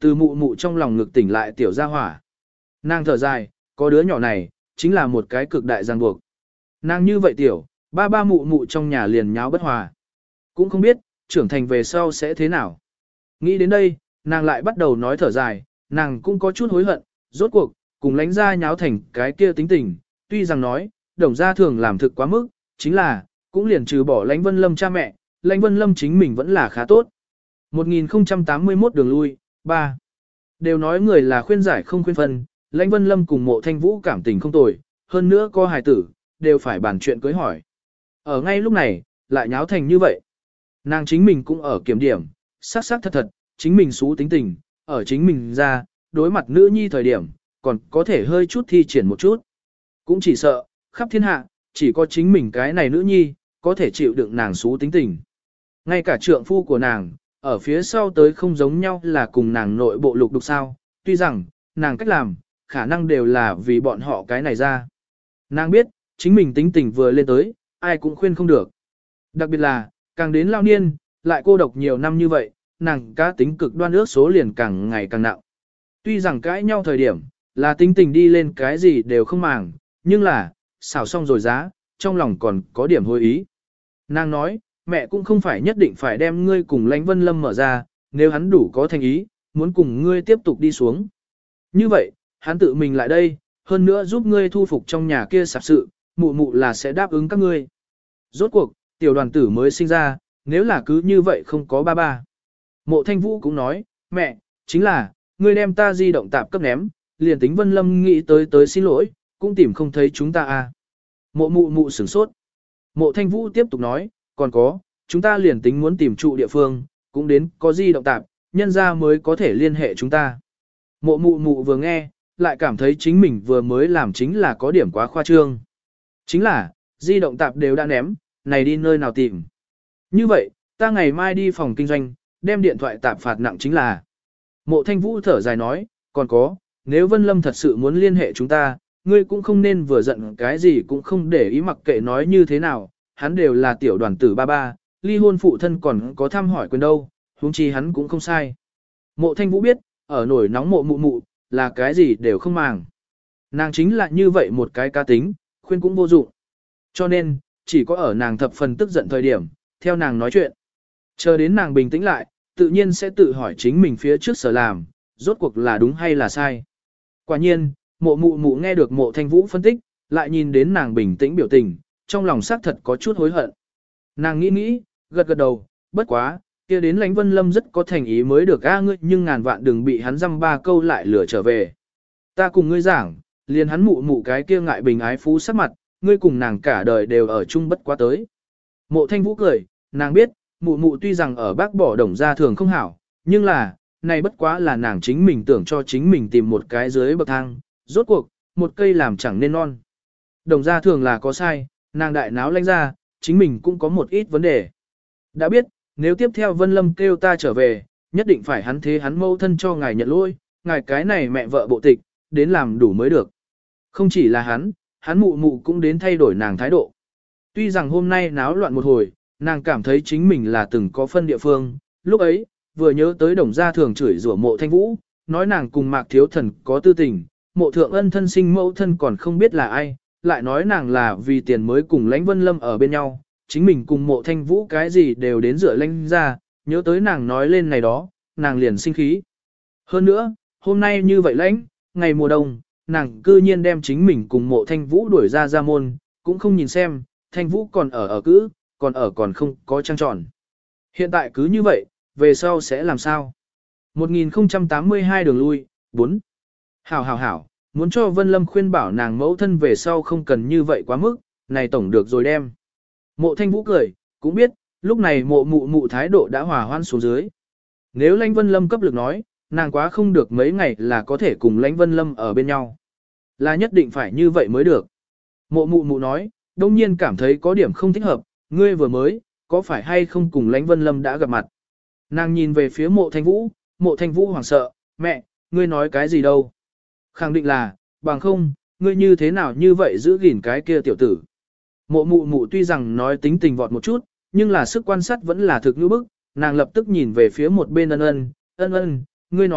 từ mụ mụ trong lòng ngực tỉnh lại tiểu gia hỏa. Nàng thở dài, có đứa nhỏ này, chính là một cái cực đại ràng buộc. Nàng như vậy tiểu, ba ba mụ mụ trong nhà liền nháo bất hòa. Cũng không biết, trưởng thành về sau sẽ thế nào. Nghĩ đến đây, nàng lại bắt đầu nói thở dài, nàng cũng có chút hối hận, rốt cuộc, cùng lánh ra nháo thành cái kia tính tình, tuy rằng nói, đồng gia thường làm thực quá mức, chính là, cũng liền trừ bỏ lãnh vân lâm cha mẹ, lãnh vân lâm chính mình vẫn là khá tốt. một nghìn không trăm tám mươi mốt đường lui, ba. Đều nói người là khuyên giải không khuyên phân, lãnh vân lâm cùng mộ thanh vũ cảm tình không tồi, hơn nữa có hài tử, đều phải bàn chuyện cưới hỏi. Ở ngay lúc này, lại nháo thành như vậy. Nàng chính mình cũng ở kiểm điểm, sắc sắc thật thật, chính mình xú tính tình, ở chính mình ra, đối mặt nữ nhi thời điểm, còn có thể hơi chút thi triển một chút. Cũng chỉ sợ, khắp thiên hạ, chỉ có chính mình cái này nữ nhi, có thể chịu đựng nàng xú tính tình. Ngay cả trượng phu của nàng, ở phía sau tới không giống nhau là cùng nàng nội bộ lục đục sao, tuy rằng, nàng cách làm, khả năng đều là vì bọn họ cái này ra. Nàng biết, chính mình tính tình vừa lên tới, ai cũng khuyên không được. Đặc biệt là, càng đến lao niên, lại cô độc nhiều năm như vậy, nàng cá tính cực đoan ước số liền càng ngày càng nặng. Tuy rằng cãi nhau thời điểm, là tính tình đi lên cái gì đều không màng, nhưng là, xảo xong rồi giá, trong lòng còn có điểm hối ý. Nàng nói, mẹ cũng không phải nhất định phải đem ngươi cùng lãnh vân lâm mở ra, nếu hắn đủ có thành ý, muốn cùng ngươi tiếp tục đi xuống. Như vậy, hắn tự mình lại đây, hơn nữa giúp ngươi thu phục trong nhà kia sạp sự, mụ mụ là sẽ đáp ứng các ngươi. Rốt cuộc, tiểu đoàn tử mới sinh ra, nếu là cứ như vậy không có ba ba. Mộ thanh vũ cũng nói, mẹ, chính là, ngươi đem ta di động tạp cấp ném, liền tính vân lâm nghĩ tới tới xin lỗi, cũng tìm không thấy chúng ta à. Mộ mụ mụ sửng sốt. Mộ thanh vũ tiếp tục nói, còn có, chúng ta liền tính muốn tìm trụ địa phương, cũng đến có di động tạp, nhân ra mới có thể liên hệ chúng ta. Mộ mụ mụ vừa nghe, lại cảm thấy chính mình vừa mới làm chính là có điểm quá khoa trương. Chính là, di động tạp đều đã ném, này đi nơi nào tìm. Như vậy, ta ngày mai đi phòng kinh doanh, đem điện thoại tạp phạt nặng chính là. Mộ thanh vũ thở dài nói, còn có, nếu Vân Lâm thật sự muốn liên hệ chúng ta, ngươi cũng không nên vừa giận cái gì cũng không để ý mặc kệ nói như thế nào, hắn đều là tiểu đoàn tử ba ba, ly hôn phụ thân còn có thăm hỏi quyền đâu, huống chi hắn cũng không sai. Mộ thanh vũ biết, ở nổi nóng mộ mụ mụ, là cái gì đều không màng. Nàng chính là như vậy một cái cá tính, khuyên cũng vô dụng. Cho nên, chỉ có ở nàng thập phần tức giận thời điểm, theo nàng nói chuyện. Chờ đến nàng bình tĩnh lại, tự nhiên sẽ tự hỏi chính mình phía trước sở làm, rốt cuộc là đúng hay là sai. Quả nhiên, mộ mụ mụ nghe được mộ thanh vũ phân tích, lại nhìn đến nàng bình tĩnh biểu tình, trong lòng xác thật có chút hối hận. Nàng nghĩ nghĩ, gật gật đầu, bất quá, kia đến lãnh vân lâm rất có thành ý mới được a ngươi nhưng ngàn vạn đừng bị hắn dăm ba câu lại lửa trở về. Ta cùng ngươi giảng, liền hắn mụ mụ cái kia ngại bình ái phú sắc mặt, ngươi cùng nàng cả đời đều ở chung bất quá tới. Mộ thanh vũ cười, nàng biết, mụ mụ tuy rằng ở bác bỏ đồng gia thường không hảo, nhưng là, này bất quá là nàng chính mình tưởng cho chính mình tìm một cái dưới bậc thang, rốt cuộc, một cây làm chẳng nên non. Đồng gia thường là có sai, nàng đại náo lãnh ra, chính mình cũng có một ít vấn đề. Đã biết, nếu tiếp theo Vân Lâm kêu ta trở về, nhất định phải hắn thế hắn mâu thân cho ngài nhận lỗi, ngài cái này mẹ vợ bộ tịch, đến làm đủ mới được. Không chỉ là hắn, hắn mụ mụ cũng đến thay đổi nàng thái độ. Tuy rằng hôm nay náo loạn một hồi, nàng cảm thấy chính mình là từng có phân địa phương, lúc ấy, vừa nhớ tới đồng gia thường chửi rủa mộ thanh vũ, nói nàng cùng mạc thiếu thần có tư tình, mộ thượng ân thân sinh mẫu thân còn không biết là ai, lại nói nàng là vì tiền mới cùng lãnh vân lâm ở bên nhau, chính mình cùng mộ thanh vũ cái gì đều đến rửa lãnh ra, nhớ tới nàng nói lên này đó, nàng liền sinh khí. Hơn nữa, hôm nay như vậy lãnh, ngày mùa đông, nàng cư nhiên đem chính mình cùng mộ thanh vũ đuổi ra ra môn, cũng không nhìn xem, thanh vũ còn ở ở cữ, còn ở còn không có trăng tròn. Hiện tại cứ như vậy, về sau sẽ làm sao? một nghìn không trăm tám mươi hai đường lui, bốn. Hảo hảo hảo, muốn cho Vân Lâm khuyên bảo nàng mẫu thân về sau không cần như vậy quá mức, này tổng được rồi đem. Mộ thanh vũ cười, cũng biết, lúc này mộ mụ mụ thái độ đã hòa hoan xuống dưới. Nếu Lãnh Vân Lâm cấp lực nói, nàng quá không được mấy ngày là có thể cùng Lãnh Vân Lâm ở bên nhau. Là nhất định phải như vậy mới được. Mộ mụ mụ nói, đông nhiên cảm thấy có điểm không thích hợp, ngươi vừa mới, có phải hay không cùng Lãnh Vân Lâm đã gặp mặt. Nàng nhìn về phía mộ thanh vũ, mộ thanh vũ hoảng sợ, mẹ, ngươi nói cái gì đâu. Khẳng định là, bằng không, ngươi như thế nào như vậy giữ gìn cái kia tiểu tử. Mộ mụ mụ tuy rằng nói tính tình vọt một chút, nhưng là sức quan sát vẫn là thực như bức, nàng lập tức nhìn về phía một bên ân ân, ân ân, ngươi nói,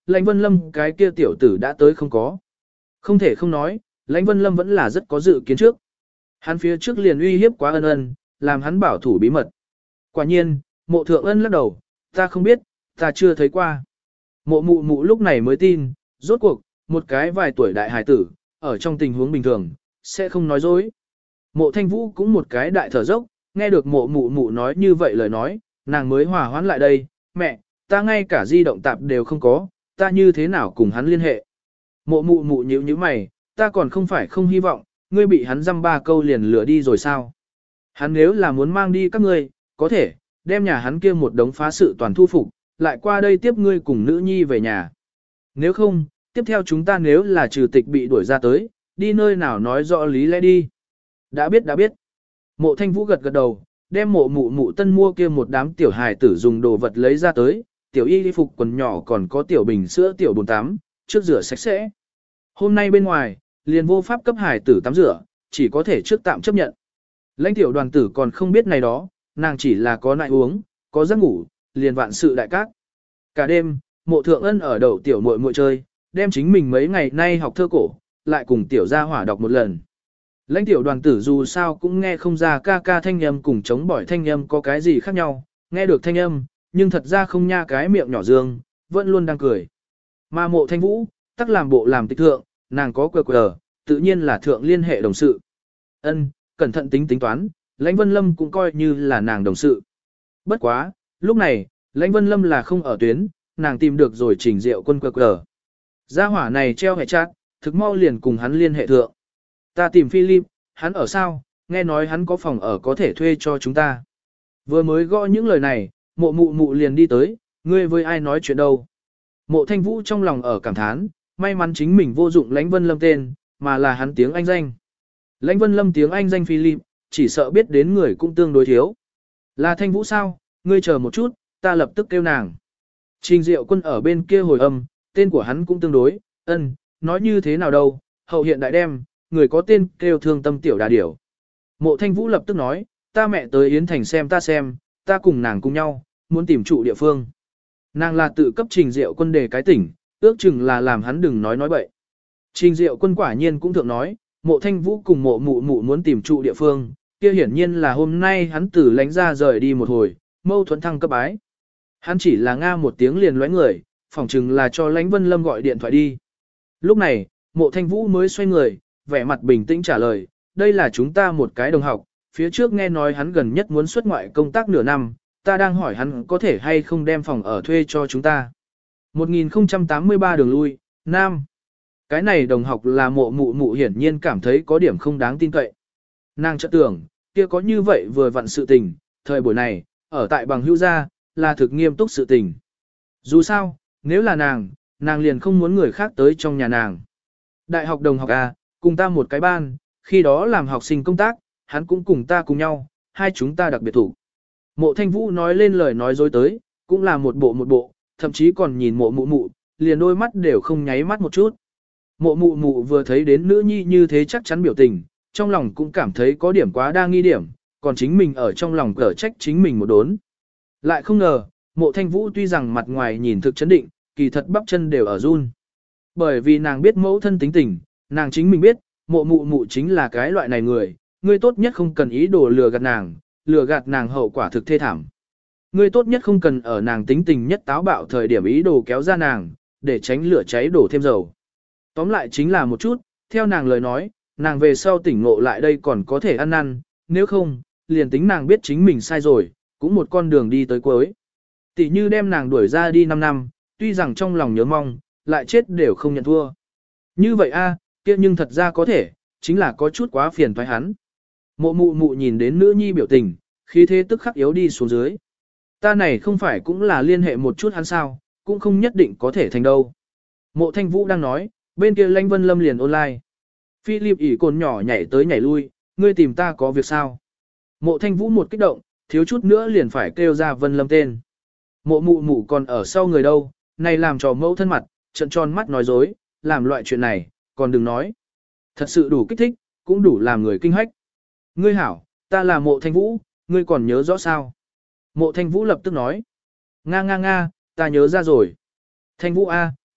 Lãnh Vân Lâm cái kia tiểu tử đã tới không có. Không thể không nói, Lãnh Vân Lâm vẫn là rất có dự kiến trước. Hắn phía trước liền uy hiếp quá ân ân, làm hắn bảo thủ bí mật. Quả nhiên, mộ thượng ân lắc đầu, ta không biết, ta chưa thấy qua. Mộ mụ mụ lúc này mới tin, rốt cuộc, một cái vài tuổi đại hài tử, ở trong tình huống bình thường, sẽ không nói dối. Mộ thanh vũ cũng một cái đại thở dốc, nghe được mộ mụ mụ nói như vậy lời nói, nàng mới hòa hoãn lại đây, mẹ, ta ngay cả di động tạp đều không có, ta như thế nào cùng hắn liên hệ. Mộ mụ mụ nhíu nhíu mày, ta còn không phải không hy vọng, ngươi bị hắn dăm ba câu liền lừa đi rồi sao. Hắn nếu là muốn mang đi các ngươi, có thể, đem nhà hắn kia một đống phá sự toàn thu phục, lại qua đây tiếp ngươi cùng nữ nhi về nhà. Nếu không, tiếp theo chúng ta nếu là trừ tịch bị đuổi ra tới, đi nơi nào nói rõ lý lẽ đi. Đã biết đã biết. Mộ thanh vũ gật gật đầu, đem mộ mụ mụ tân mua kia một đám tiểu hài tử dùng đồ vật lấy ra tới, tiểu y phục quần nhỏ còn có tiểu bình sữa tiểu bồn tắm, trước rửa sạch sẽ. Hôm nay bên ngoài, liền vô pháp cấp hài tử tắm rửa, chỉ có thể trước tạm chấp nhận. Lãnh tiểu đoàn tử còn không biết này đó, nàng chỉ là có nại uống, có giấc ngủ, liền vạn sự đại cát. Cả đêm, mộ thượng ân ở đầu tiểu muội muội chơi, đem chính mình mấy ngày nay học thơ cổ, lại cùng tiểu gia hỏa đọc một lần. Lãnh tiểu đoàn tử dù sao cũng nghe không ra ca ca thanh âm cùng chống bỏi thanh âm có cái gì khác nhau, nghe được thanh âm, nhưng thật ra không nha cái miệng nhỏ dương, vẫn luôn đang cười. Mà mộ thanh vũ, tắc làm bộ làm tịch thượng, nàng có quờ quờ, tự nhiên là thượng liên hệ đồng sự. Ân, cẩn thận tính tính toán, Lãnh Vân Lâm cũng coi như là nàng đồng sự. Bất quá, lúc này, Lãnh Vân Lâm là không ở tuyến, nàng tìm được rồi Trình Diệu Quân quờ quờ. Gia hỏa này treo hệ chat, thực mau liền cùng hắn liên hệ thượng. Ta tìm Philip, hắn ở sao, nghe nói hắn có phòng ở có thể thuê cho chúng ta. Vừa mới gõ những lời này, mộ mụ mụ liền đi tới, ngươi với ai nói chuyện đâu. Mộ thanh vũ trong lòng ở cảm thán, may mắn chính mình vô dụng Lãnh Vân Lâm tên, mà là hắn tiếng Anh danh. Lãnh Vân Lâm tiếng Anh danh Philip, chỉ sợ biết đến người cũng tương đối thiếu. Là thanh vũ sao, ngươi chờ một chút, ta lập tức kêu nàng. Trình Diệu Quân ở bên kia hồi âm, tên của hắn cũng tương đối, ân, nói như thế nào đâu, hậu hiện đại đem, người có tên kêu thương tâm tiểu đà điểu. Mộ thanh vũ lập tức nói, ta mẹ tới Yến Thành xem ta xem, ta cùng nàng cùng nhau, muốn tìm trụ địa phương. Nàng là tự cấp Trình Diệu Quân đề cái tỉnh, ước chừng là làm hắn đừng nói nói bậy. Trình Diệu Quân quả nhiên cũng thượng nói, mộ thanh vũ cùng mộ mụ mụ muốn tìm trụ địa phương, kia hiển nhiên là hôm nay hắn tử lánh ra rời đi một hồi, mâu thuẫn thăng cấp ái. Hắn chỉ là nga một tiếng liền lóe người, phỏng chừng là cho Lãnh Vân Lâm gọi điện thoại đi. Lúc này, mộ thanh vũ mới xoay người, vẻ mặt bình tĩnh trả lời, đây là chúng ta một cái đồng học, phía trước nghe nói hắn gần nhất muốn xuất ngoại công tác nửa năm, ta đang hỏi hắn có thể hay không đem phòng ở thuê cho chúng ta. một nghìn không trăm tám mươi ba đường lui, Nam. Cái này đồng học là mộ mụ mụ hiển nhiên cảm thấy có điểm không đáng tin cậy. Nàng chợt tưởng, kia có như vậy vừa vặn sự tình, thời buổi này, ở tại bằng hữu gia, là thực nghiêm túc sự tình. Dù sao, nếu là nàng, nàng liền không muốn người khác tới trong nhà nàng. Đại học đồng học A, cùng ta một cái ban, khi đó làm học sinh công tác, hắn cũng cùng ta cùng nhau, hai chúng ta đặc biệt thủ. Mộ thanh vũ nói lên lời nói dối tới, cũng là một bộ một bộ, thậm chí còn nhìn mộ mụ mụ, liền đôi mắt đều không nháy mắt một chút. Mộ mụ mụ vừa thấy đến nữ nhi như thế chắc chắn biểu tình, trong lòng cũng cảm thấy có điểm quá đa nghi điểm, còn chính mình ở trong lòng cở trách chính mình một đốn. Lại không ngờ, mộ thanh vũ tuy rằng mặt ngoài nhìn thực chấn định, kỳ thật bắp chân đều ở run. Bởi vì nàng biết mẫu thân tính tình, nàng chính mình biết, mộ mụ mụ chính là cái loại này người, ngươi tốt nhất không cần ý đồ lừa gạt nàng, lừa gạt nàng hậu quả thực thê thảm. Ngươi tốt nhất không cần ở nàng tính tình nhất táo bạo thời điểm ý đồ kéo ra nàng, để tránh lửa cháy đổ thêm dầu. Tóm lại chính là một chút, theo nàng lời nói, nàng về sau tỉnh ngộ lại đây còn có thể ăn năn, nếu không, liền tính nàng biết chính mình sai rồi, cũng một con đường đi tới cuối. Tỷ như đem nàng đuổi ra đi năm năm, tuy rằng trong lòng nhớ mong, lại chết đều không nhận thua. Như vậy a, kia nhưng thật ra có thể, chính là có chút quá phiền toái hắn. Mộ mụ mụ nhìn đến nữ nhi biểu tình, khí thế tức khắc yếu đi xuống dưới. Ta này không phải cũng là liên hệ một chút hắn sao, cũng không nhất định có thể thành đâu. Mộ thanh vũ đang nói, bên kia Lãnh Vân Lâm liền online. Philip ỉ cồn nhỏ nhảy tới nhảy lui, ngươi tìm ta có việc sao? Mộ thanh vũ một kích động, thiếu chút nữa liền phải kêu ra Vân Lâm tên. Mộ mụ mụ còn ở sau người đâu, này làm trò mẫu thân mặt, trận tròn mắt nói dối, làm loại chuyện này, còn đừng nói. Thật sự đủ kích thích, cũng đủ làm người kinh hách. Ngươi hảo, ta là mộ thanh vũ, ngươi còn nhớ rõ sao? Mộ thanh vũ lập tức nói. Nga nga nga, ta nhớ ra rồi. Thanh vũ A,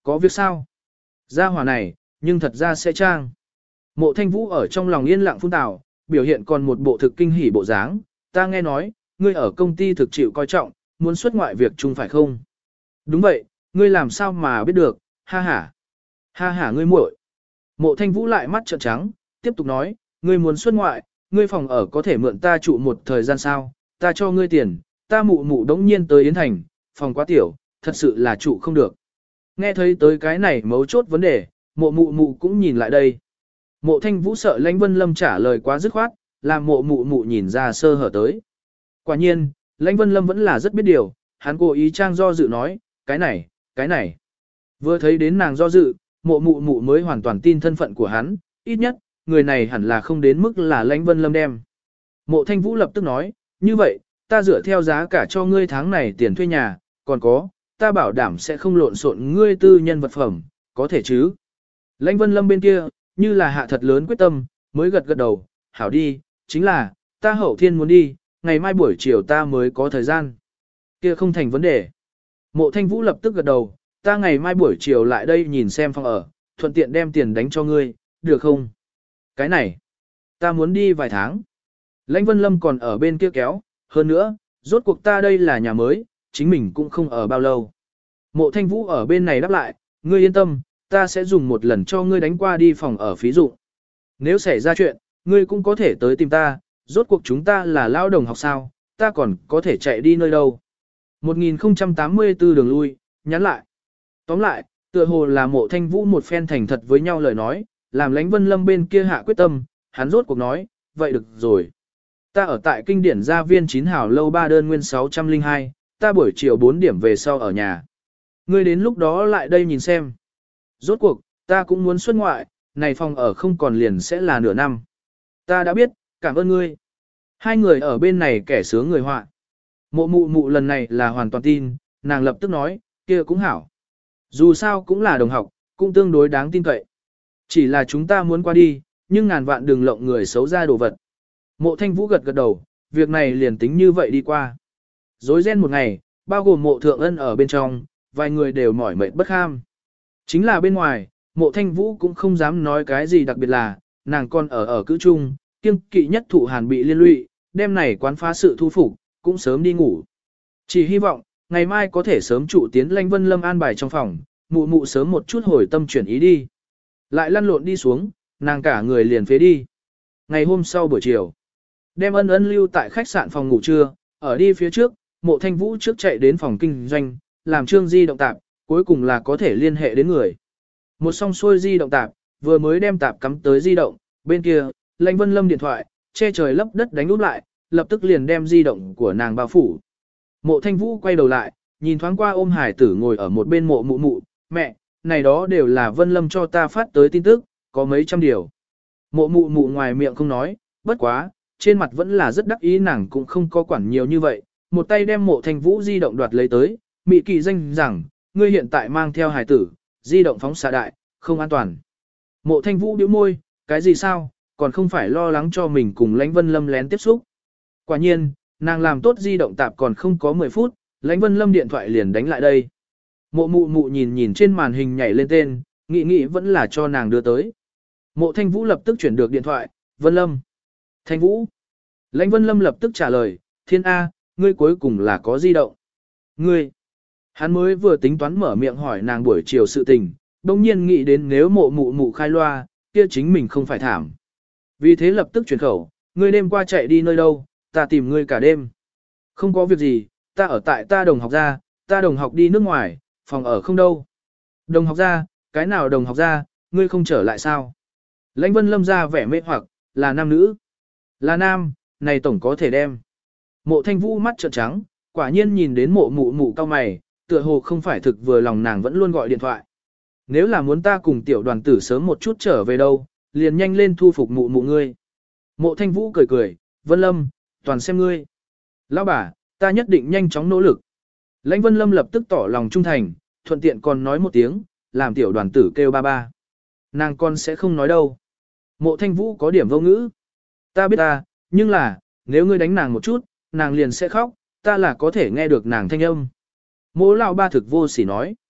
Có việc sao? Gia hỏa này, nhưng thật ra sẽ trang. Mộ Thanh Vũ ở trong lòng yên lặng phun tào, biểu hiện còn một bộ thực kinh hỉ bộ dáng. Ta nghe nói, ngươi ở công ty thực chịu coi trọng, muốn xuất ngoại việc chung phải không? Đúng vậy, ngươi làm sao mà biết được, ha ha. Ha ha ngươi muội. Mộ Thanh Vũ lại mắt trợn trắng, tiếp tục nói, ngươi muốn xuất ngoại, ngươi phòng ở có thể mượn ta trụ một thời gian sao, ta cho ngươi tiền, ta mụ mụ đống nhiên tới Yến Thành, phòng quá tiểu, thật sự là trụ không được. Nghe thấy tới cái này mấu chốt vấn đề, mộ mụ mụ cũng nhìn lại đây. Mộ Thanh Vũ sợ Lãnh Vân Lâm trả lời quá dứt khoát, làm mộ mụ mụ nhìn ra sơ hở tới. Quả nhiên, Lãnh Vân Lâm vẫn là rất biết điều, hắn cố ý trang do dự nói, cái này, cái này. Vừa thấy đến nàng do dự, mộ mụ mụ mới hoàn toàn tin thân phận của hắn, ít nhất, người này hẳn là không đến mức là Lãnh Vân Lâm đem. Mộ Thanh Vũ lập tức nói, như vậy, ta dựa theo giá cả cho ngươi tháng này tiền thuê nhà, còn có, ta bảo đảm sẽ không lộn xộn ngươi tư nhân vật phẩm, có thể chứ. Lãnh Vân Lâm bên kia, như là hạ thật lớn quyết tâm, mới gật gật đầu, hảo đi, chính là, ta hậu thiên muốn đi, ngày mai buổi chiều ta mới có thời gian. Kia không thành vấn đề. Mộ Thanh Vũ lập tức gật đầu, ta ngày mai buổi chiều lại đây nhìn xem phòng ở, thuận tiện đem tiền đánh cho ngươi, được không? Cái này, ta muốn đi vài tháng. Lãnh Vân Lâm còn ở bên kia kéo, hơn nữa, rốt cuộc ta đây là nhà mới, chính mình cũng không ở bao lâu. Mộ Thanh Vũ ở bên này đáp lại, ngươi yên tâm, ta sẽ dùng một lần cho ngươi đánh qua đi phòng ở phí dụ. Nếu xảy ra chuyện, ngươi cũng có thể tới tìm ta, rốt cuộc chúng ta là lao đồng học sao, ta còn có thể chạy đi nơi đâu. một nghìn không trăm tám mươi tư đường lui, nhắn lại. Tóm lại, tựa hồ là Mộ Thanh Vũ một phen thành thật với nhau lời nói, làm Lãnh Vân Lâm bên kia hạ quyết tâm, hắn rốt cuộc nói, vậy được rồi. Ta ở tại kinh điển gia viên chín hào lâu ba đơn nguyên sáu trăm lẻ hai, ta buổi chiều bốn điểm về sau ở nhà. Ngươi đến lúc đó lại đây nhìn xem. Rốt cuộc, ta cũng muốn xuất ngoại, này phòng ở không còn liền sẽ là nửa năm. Ta đã biết, cảm ơn ngươi. Hai người ở bên này kẻ sướng người họa. Mộ mụ mụ lần này là hoàn toàn tin, nàng lập tức nói, kia cũng hảo. Dù sao cũng là đồng học, cũng tương đối đáng tin cậy. Chỉ là chúng ta muốn qua đi, nhưng ngàn vạn đừng lộng người xấu ra đồ vật. Mộ Thanh Vũ gật gật đầu, việc này liền tính như vậy đi qua. Dối ren một ngày, bao gồm mộ thượng ân ở bên trong, vài người đều mỏi mệt bất kham. Chính là bên ngoài, mộ Thanh Vũ cũng không dám nói cái gì đặc biệt là, nàng còn ở ở cữ chung, kiêng kỵ nhất thụ hàn bị liên lụy, đêm này quán phá sự thu phục, cũng sớm đi ngủ. Chỉ hy vọng, ngày mai có thể sớm trụ tiến Lãnh Vân Lâm an bài trong phòng, mụ mụ sớm một chút hồi tâm chuyển ý đi. Lại lăn lộn đi xuống, nàng cả người liền phế đi. Ngày hôm sau buổi chiều, đem ân ân lưu tại khách sạn phòng ngủ trưa, ở đi phía trước, mộ Thanh Vũ trước chạy đến phòng kinh doanh, làm trương di động tạp, cuối cùng là có thể liên hệ đến người. Một song xuôi di động tạp, vừa mới đem tạp cắm tới di động, bên kia, Lãnh Vân Lâm điện thoại, che trời lấp đất đánh úp lại, lập tức liền đem di động của nàng bao phủ. Mộ Thanh Vũ quay đầu lại, nhìn thoáng qua ôm hải tử ngồi ở một bên mộ mụ mụ, mẹ, này đó đều là Vân Lâm cho ta phát tới tin tức, có mấy trăm điều. Mộ mụ mụ ngoài miệng không nói, bất quá, trên mặt vẫn là rất đắc ý, nàng cũng không có quản nhiều như vậy, một tay đem mộ Thanh Vũ di động đoạt lấy tới, mị kỳ danh rằng, ngươi hiện tại mang theo hải tử, di động phóng xạ đại, không an toàn. Mộ Thanh Vũ bĩu môi, cái gì sao, còn không phải lo lắng cho mình cùng Lãnh Vân Lâm lén tiếp xúc. Quả nhiên, nàng làm tốt di động tạp còn không có mười phút, Lãnh Vân Lâm điện thoại liền đánh lại đây. Mộ mụ mụ nhìn nhìn trên màn hình nhảy lên tên, nghĩ nghĩ vẫn là cho nàng đưa tới. Mộ Thanh Vũ lập tức chuyển được điện thoại, Vân Lâm. Thanh Vũ. Lãnh Vân Lâm lập tức trả lời, Thiên A, ngươi cuối cùng là có di động. Ngươi. Hắn mới vừa tính toán mở miệng hỏi nàng buổi chiều sự tình, đồng nhiên nghĩ đến nếu mộ mụ mụ khai loa, kia chính mình không phải thảm. Vì thế lập tức chuyển khẩu, ngươi đêm qua chạy đi nơi đâu, ta tìm ngươi cả đêm. Không có việc gì, ta ở tại ta đồng học ra, ta đồng học đi nước ngoài, phòng ở không đâu. Đồng học ra, cái nào đồng học ra, ngươi không trở lại sao? Lãnh Vân Lâm ra vẻ mê hoặc, là nam nữ. Là nam, này tổng có thể đem. Mộ Thanh Vũ mắt trợn trắng, quả nhiên nhìn đến mộ mụ mụ cao mày, tựa hồ không phải thực vừa lòng nàng vẫn luôn gọi điện thoại. Nếu là muốn ta cùng tiểu đoàn tử sớm một chút trở về đâu, liền nhanh lên thu phục mụ mụ ngươi. Mộ Thanh Vũ cười cười, Vân Lâm, toàn xem ngươi. Lão bà, ta nhất định nhanh chóng nỗ lực. Lãnh Vân Lâm lập tức tỏ lòng trung thành, thuận tiện còn nói một tiếng, làm tiểu đoàn tử kêu ba ba. Nàng con sẽ không nói đâu. Mộ Thanh Vũ có điểm vô ngữ. Ta biết ta, nhưng là, nếu ngươi đánh nàng một chút, nàng liền sẽ khóc, ta là có thể nghe được nàng thanh âm. Mộ lão ba thực vô sỉ nói.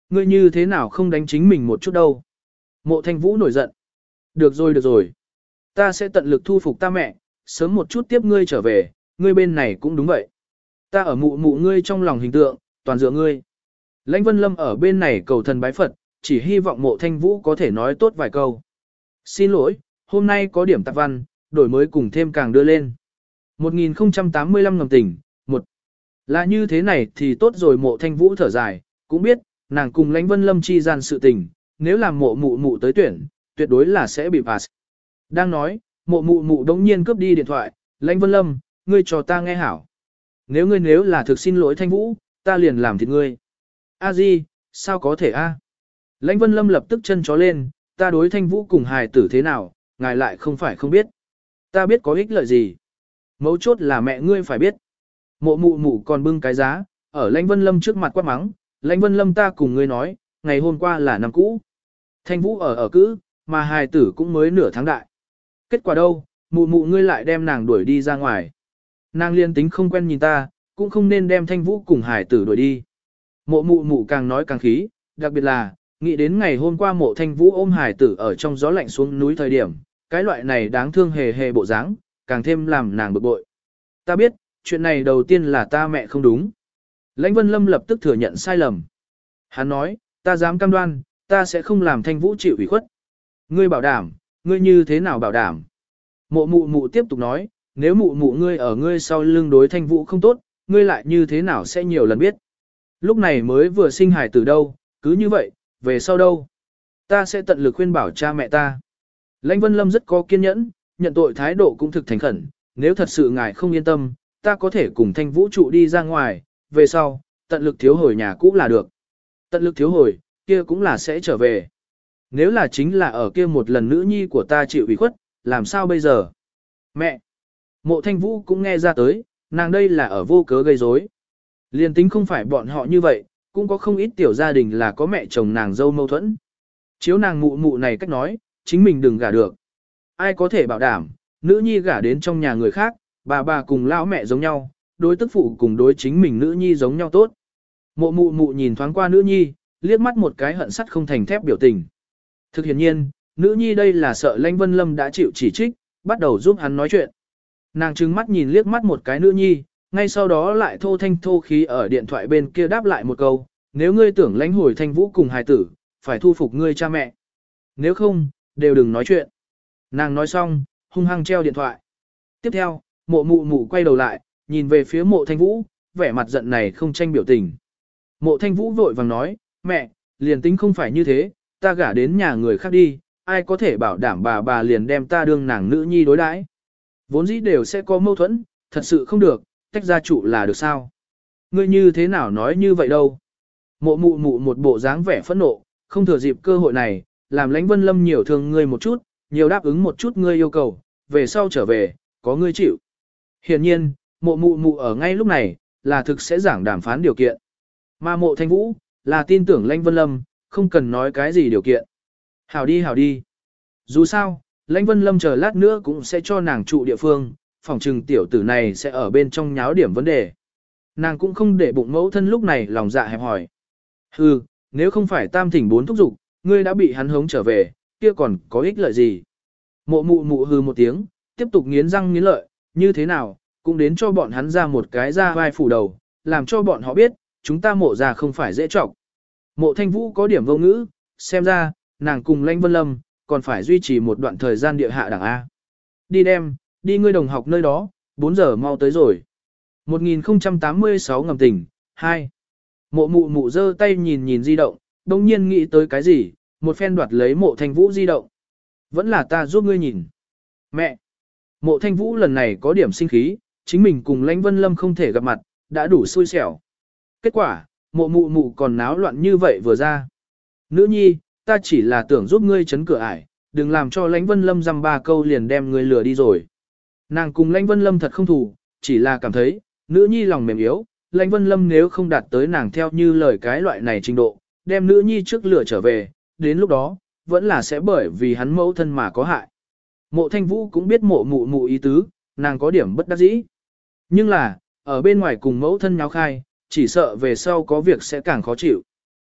Ngươi như thế nào không đánh chính mình một chút đâu. Mộ Thanh Vũ nổi giận. Được rồi được rồi. Ta sẽ tận lực thu phục ta mẹ, sớm một chút tiếp ngươi trở về, ngươi bên này cũng đúng vậy. Ta ở mụ mụ ngươi trong lòng hình tượng, toàn dựa ngươi. Lãnh Vân Lâm ở bên này cầu thần bái Phật, chỉ hy vọng Mộ Thanh Vũ có thể nói tốt vài câu. Xin lỗi, hôm nay có điểm tạp văn, đổi mới cùng thêm càng đưa lên. một nghìn không trăm tám mươi lăm ngầm tình, một Là như thế này thì tốt rồi. Mộ Thanh Vũ thở dài, cũng biết, nàng cùng Lãnh Vân Lâm chi gian sự tình, nếu làm mộ mụ mụ tới tuyển, tuyệt đối là sẽ bị pass. Đang nói, mộ mụ mụ đống nhiên cướp đi điện thoại, Lãnh Vân Lâm, ngươi cho ta nghe hảo. Nếu ngươi nếu là thực xin lỗi Thanh Vũ, ta liền làm thịt ngươi. A Di, sao có thể a? Lãnh Vân Lâm lập tức chân chó lên, ta đối Thanh Vũ cùng hài tử thế nào, ngài lại không phải không biết. Ta biết có ích lợi gì. Mấu chốt là mẹ ngươi phải biết. Mộ mụ mụ còn bưng cái giá, ở Lãnh Vân Lâm trước mặt quát mắng, Lãnh Vân Lâm ta cùng ngươi nói, ngày hôm qua là năm cũ. Thanh Vũ ở ở cữ, mà hài tử cũng mới nửa tháng đại. Kết quả đâu, mụ mụ ngươi lại đem nàng đuổi đi ra ngoài. Nàng liên tính không quen nhìn ta, cũng không nên đem Thanh Vũ cùng hài tử đuổi đi. Mộ mụ mụ càng nói càng khí, đặc biệt là, nghĩ đến ngày hôm qua mộ Thanh Vũ ôm hài tử ở trong gió lạnh xuống núi thời điểm, cái loại này đáng thương hề hề bộ dáng, càng thêm làm nàng bực bội. Ta biết, chuyện này đầu tiên là ta mẹ không đúng. Lãnh Vân Lâm lập tức thừa nhận sai lầm. Hắn nói, ta dám cam đoan, ta sẽ không làm Thanh Vũ chịu ủy khuất. Ngươi bảo đảm, ngươi như thế nào bảo đảm? Mộ mụ mụ tiếp tục nói, nếu mụ mụ ngươi ở ngươi sau lưng đối Thanh Vũ không tốt, ngươi lại như thế nào sẽ nhiều lần biết. Lúc này mới vừa sinh hài từ đâu, cứ như vậy, về sau đâu? Ta sẽ tận lực khuyên bảo cha mẹ ta. Lãnh Vân Lâm rất có kiên nhẫn, nhận tội thái độ cũng thực thành khẩn, nếu thật sự ngài không yên tâm, ta có thể cùng Thanh Vũ trụ đi ra ngoài, về sau, tận lực thiếu hồi nhà cũ là được. Tận lực thiếu hồi, kia cũng là sẽ trở về. Nếu là chính là ở kia một lần nữ nhi của ta chịu ủy khuất, làm sao bây giờ? Mẹ! Mộ Thanh Vũ cũng nghe ra tới, nàng đây là ở vô cớ gây rối. Liên tính không phải bọn họ như vậy, cũng có không ít tiểu gia đình là có mẹ chồng nàng dâu mâu thuẫn. Chiếu nàng mụ mụ này cách nói, chính mình đừng gả được. Ai có thể bảo đảm, nữ nhi gả đến trong nhà người khác, bà bà cùng lão mẹ giống nhau, đối tức phụ cùng đối chính mình nữ nhi giống nhau tốt. Mộ mụ mụ nhìn thoáng qua nữ nhi, liếc mắt một cái hận sắt không thành thép biểu tình. Thực hiện nhiên, nữ nhi đây là sợ Lãnh Vân Lâm đã chịu chỉ trích, bắt đầu giúp hắn nói chuyện. Nàng trừng mắt nhìn liếc mắt một cái nữ nhi, ngay sau đó lại thô thanh thô khí ở điện thoại bên kia đáp lại một câu, nếu ngươi tưởng lãnh hồi Thanh Vũ cùng hài tử, phải thu phục ngươi cha mẹ. Nếu không, đều đừng nói chuyện. Nàng nói xong, hung hăng treo điện thoại. Tiếp theo, mộ mụ mụ quay đầu lại, nhìn về phía mộ Thanh Vũ, vẻ mặt giận này không tranh biểu tình. Mộ Thanh Vũ vội vàng nói, mẹ, liền tính không phải như thế, ta gả đến nhà người khác đi, ai có thể bảo đảm bà bà liền đem ta đương nàng nữ nhi đối đãi. Vốn dĩ đều sẽ có mâu thuẫn, thật sự không được, tách ra trụ là được sao? Ngươi như thế nào nói như vậy đâu? Mộ mụ mụ một bộ dáng vẻ phẫn nộ, không thừa dịp cơ hội này, làm Lãnh Vân Lâm nhiều thương ngươi một chút, nhiều đáp ứng một chút ngươi yêu cầu, về sau trở về, có ngươi chịu. Hiển nhiên, mộ mụ mụ ở ngay lúc này, là thực sẽ giảng đàm phán điều kiện. Mà mộ Thanh Vũ, là tin tưởng Lãnh Vân Lâm, không cần nói cái gì điều kiện. Hảo đi hảo đi. Dù sao, Lãnh Vân Lâm chờ lát nữa cũng sẽ cho nàng trụ địa phương, phòng trừng tiểu tử này sẽ ở bên trong nháo điểm vấn đề. Nàng cũng không để bụng mẫu thân lúc này lòng dạ hẹp hỏi. Hừ, nếu không phải tam thỉnh bốn thúc dục, ngươi đã bị hắn hống trở về, kia còn có ích lợi gì? Mộ mụ mụ hừ một tiếng, tiếp tục nghiến răng nghiến lợi, như thế nào, cũng đến cho bọn hắn ra một cái ra vai phủ đầu, làm cho bọn họ biết, chúng ta mộ ra không phải dễ trọng. Mộ Thanh Vũ có điểm vô ngữ, xem ra, nàng cùng Lãnh Vân Lâm, còn phải duy trì một đoạn thời gian địa hạ đẳng A. Đi đem, đi ngươi đồng học nơi đó, bốn giờ mau tới rồi. một nghìn không trăm tám mươi sáu ngầm tình, hai. Mộ mụ mụ giơ tay nhìn nhìn di động, đồng nhiên nghĩ tới cái gì, một phen đoạt lấy mộ Thanh Vũ di động. Vẫn là ta giúp ngươi nhìn. Mẹ! Mộ Thanh Vũ lần này có điểm sinh khí, chính mình cùng Lãnh Vân Lâm không thể gặp mặt, đã đủ xui xẻo. Kết quả, mộ mụ mụ còn náo loạn như vậy vừa ra. Nữ nhi, ta chỉ là tưởng giúp ngươi chấn cửa ải, đừng làm cho Lãnh Vân Lâm dăm ba câu liền đem ngươi lừa đi rồi. Nàng cùng Lãnh Vân Lâm thật không thù, chỉ là cảm thấy, nữ nhi lòng mềm yếu, Lãnh Vân Lâm nếu không đạt tới nàng theo như lời cái loại này trình độ, đem nữ nhi trước lửa trở về, đến lúc đó, vẫn là sẽ bởi vì hắn mẫu thân mà có hại. Mộ Thanh Vũ cũng biết mộ mụ mụ ý tứ, nàng có điểm bất đắc dĩ. Nhưng là, ở bên ngoài cùng mẫu thân nháo khai, chỉ sợ về sau có việc sẽ càng khó chịu.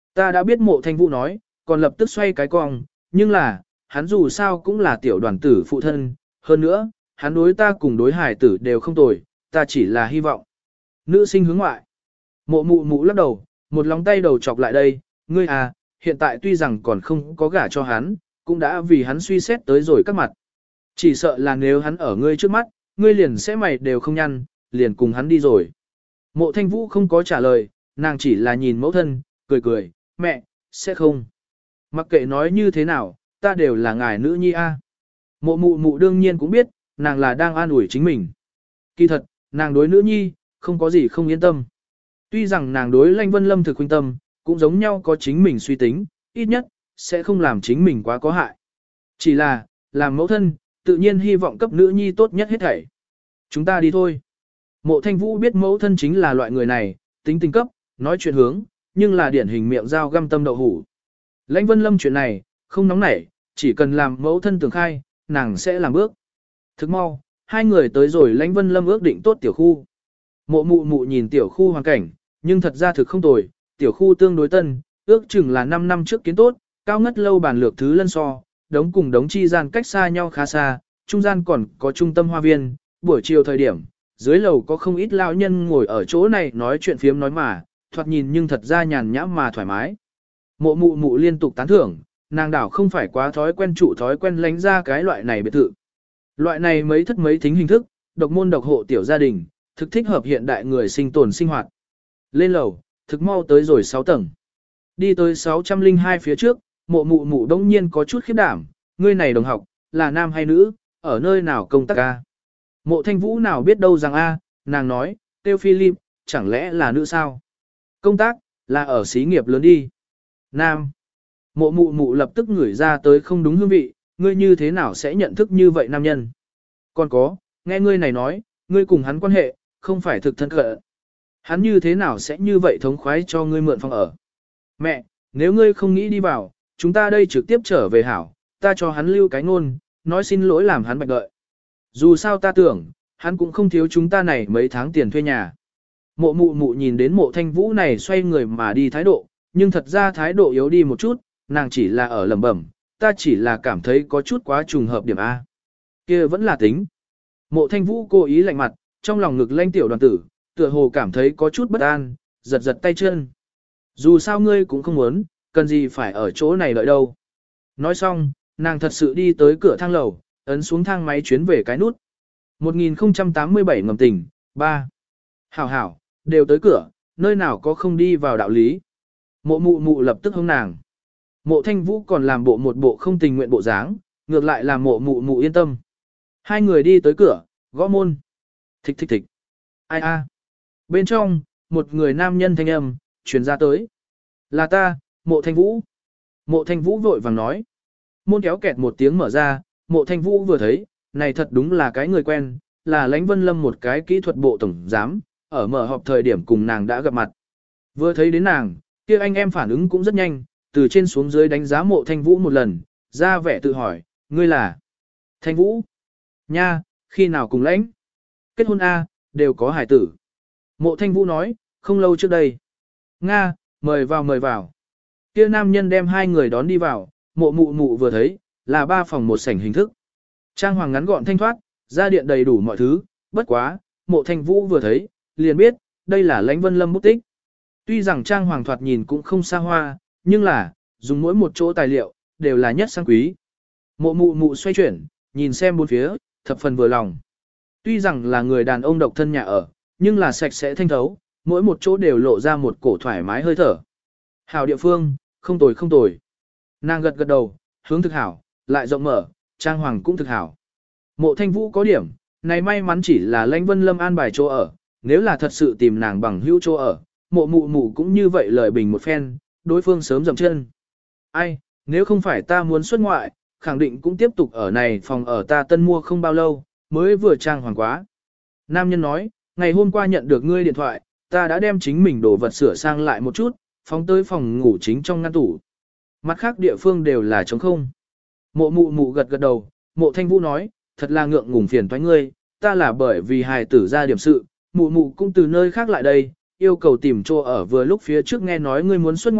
Ta đã biết Mộ Thanh Vũ nói, còn lập tức xoay cái cong, nhưng là, hắn dù sao cũng là tiểu đoàn tử phụ thân, hơn nữa, hắn đối ta cùng đối hải tử đều không tồi, ta chỉ là hy vọng. Nữ sinh hướng ngoại. Mộ mụ mụ lắc đầu, một lòng tay đầu chọc lại đây, ngươi à, hiện tại tuy rằng còn không có gả cho hắn, cũng đã vì hắn suy xét tới rồi các mặt. Chỉ sợ là nếu hắn ở ngươi trước mắt, ngươi liền sẽ mày đều không nhăn, liền cùng hắn đi rồi. Mộ Thanh Vũ không có trả lời, nàng chỉ là nhìn mẫu thân, cười cười, mẹ, sẽ không. Mặc kệ nói như thế nào, ta đều là ngài nữ nhi a. Mộ mụ mụ đương nhiên cũng biết, nàng là đang an ủi chính mình. Kỳ thật, nàng đối nữ nhi, không có gì không yên tâm. Tuy rằng nàng đối Lãnh Vân Lâm thực huynh tâm, cũng giống nhau có chính mình suy tính, ít nhất, sẽ không làm chính mình quá có hại. Chỉ là, làm mẫu thân, tự nhiên hy vọng cấp nữ nhi tốt nhất hết thảy. Chúng ta đi thôi. Mộ Thanh Vũ biết mẫu thân chính là loại người này, tính tình cấp, nói chuyện hướng, nhưng là điển hình miệng dao găm tâm đậu hủ. Lãnh Vân Lâm chuyện này, không nóng nảy, chỉ cần làm mẫu thân tường khai, nàng sẽ làm bước. Thức mau, hai người tới rồi Lãnh Vân Lâm ước định tốt tiểu khu. Mộ mụ mụ nhìn tiểu khu hoàn cảnh, nhưng thật ra thực không tồi, tiểu khu tương đối tân, ước chừng là năm năm trước kiến tốt, cao ngất lâu bản lược thứ lân so, đống cùng đống chi gian cách xa nhau khá xa, trung gian còn có trung tâm hoa viên, buổi chiều thời điểm, dưới lầu có không ít lão nhân ngồi ở chỗ này nói chuyện phiếm nói mà, thoạt nhìn nhưng thật ra nhàn nhã mà thoải mái. Mộ mụ mụ liên tục tán thưởng, nàng đảo không phải quá thói quen trụ thói quen lánh ra cái loại này biệt thự. Loại này mấy thất mấy thính hình thức, độc môn độc hộ tiểu gia đình, thực thích hợp hiện đại người sinh tồn sinh hoạt. Lên lầu, thực mau tới rồi sáu tầng. Đi tới sáu trăm lẻ hai phía trước, mộ mụ mụ đông nhiên có chút khiếp đảm, ngươi này đồng học, là nam hay nữ, ở nơi nào công tác a? Mộ Thanh Vũ nào biết đâu rằng a, nàng nói, Tiêu Philip, chẳng lẽ là nữ sao? Công tác, là ở xí nghiệp lớn đi. Nam. Mộ mụ mụ lập tức ngửi ra tới không đúng hương vị, ngươi như thế nào sẽ nhận thức như vậy nam nhân? Còn có, nghe ngươi này nói, ngươi cùng hắn quan hệ, không phải thực thân cận. Hắn như thế nào sẽ như vậy thống khoái cho ngươi mượn phòng ở? Mẹ, nếu ngươi không nghĩ đi vào, chúng ta đây trực tiếp trở về hảo, ta cho hắn lưu cái ngôn, nói xin lỗi làm hắn bạch đợi. Dù sao ta tưởng, hắn cũng không thiếu chúng ta này mấy tháng tiền thuê nhà. Mộ mụ mụ nhìn đến mộ Thanh Vũ này xoay người mà đi thái độ, nhưng thật ra thái độ yếu đi một chút, nàng chỉ là ở lẩm bẩm, ta chỉ là cảm thấy có chút quá trùng hợp điểm A. Kia vẫn là tính. Mộ Thanh Vũ cố ý lạnh mặt, trong lòng ngực lanh tiểu đoàn tử, tựa hồ cảm thấy có chút bất an, giật giật tay chân. Dù sao ngươi cũng không muốn, cần gì phải ở chỗ này đợi đâu. Nói xong, nàng thật sự đi tới cửa thang lầu, ấn xuống thang máy chuyến về cái nút. một nghìn không trăm tám mươi bảy ngầm tình, ba. Hảo hảo, đều tới cửa, nơi nào có không đi vào đạo lý. Mộ mụ mụ lập tức hông nàng. Mộ Thanh Vũ còn làm bộ một bộ không tình nguyện bộ dáng, ngược lại làm mộ mụ mụ yên tâm. Hai người đi tới cửa, gõ môn. Thịch thịch thịch. Ai a? Bên trong, một người nam nhân thanh âm, truyền ra tới. Là ta, mộ Thanh Vũ. Mộ Thanh Vũ vội vàng nói. Môn kéo kẹt một tiếng mở ra, mộ Thanh Vũ vừa thấy, này thật đúng là cái người quen, là Lãnh Vân Lâm một cái kỹ thuật bộ tổng giám, ở mở họp thời điểm cùng nàng đã gặp mặt. Vừa thấy đến nàng, kia anh em phản ứng cũng rất nhanh, từ trên xuống dưới đánh giá mộ Thanh Vũ một lần, ra vẻ tự hỏi, ngươi là Thanh Vũ. Nha, khi nào cùng Lãnh? Kết hôn A, đều có hải tử. Mộ Thanh Vũ nói, không lâu trước đây. Nga, mời vào mời vào. Kia nam nhân đem hai người đón đi vào, mộ mụ mụ vừa thấy, là ba phòng một sảnh hình thức. Trang hoàng ngắn gọn thanh thoát, gia điện đầy đủ mọi thứ, bất quá, mộ Thanh Vũ vừa thấy, liền biết, đây là Lãnh Vân Lâm bút tích. Tuy rằng trang hoàng thoạt nhìn cũng không xa hoa, nhưng là, dùng mỗi một chỗ tài liệu, đều là nhất sang quý. Mộ mụ mụ xoay chuyển, nhìn xem bốn phía, thập phần vừa lòng. Tuy rằng là người đàn ông độc thân nhà ở, nhưng là sạch sẽ thanh thấu, mỗi một chỗ đều lộ ra một cổ thoải mái hơi thở. Hảo địa phương, không tồi không tồi. Nàng gật gật đầu, hướng thực hảo, lại rộng mở, trang hoàng cũng thực hảo. Mộ Thanh Vũ có điểm, này may mắn chỉ là Lãnh Vân Lâm an bài chỗ ở, nếu là thật sự tìm nàng bằng hữu chỗ ở, mộ mụ mụ cũng như vậy lời bình một phen, đối phương sớm dậm chân. Ai, nếu không phải ta muốn xuất ngoại, khẳng định cũng tiếp tục ở này phòng ở ta tân mua không bao lâu, mới vừa trang hoàng quá. Nam nhân nói, ngày hôm qua nhận được ngươi điện thoại, ta đã đem chính mình đồ vật sửa sang lại một chút, phóng tới phòng ngủ chính trong ngăn tủ. Mặt khác địa phương đều là trống không. Mộ mụ mụ gật gật đầu, mộ Thanh Vũ nói, thật là ngượng ngùng phiền toái ngươi, ta là bởi vì hài tử ra điểm sự, mụ mụ cũng từ nơi khác lại đây, yêu cầu tìm chỗ ở vừa lúc phía trước nghe nói ngươi muốn xuất ngoại,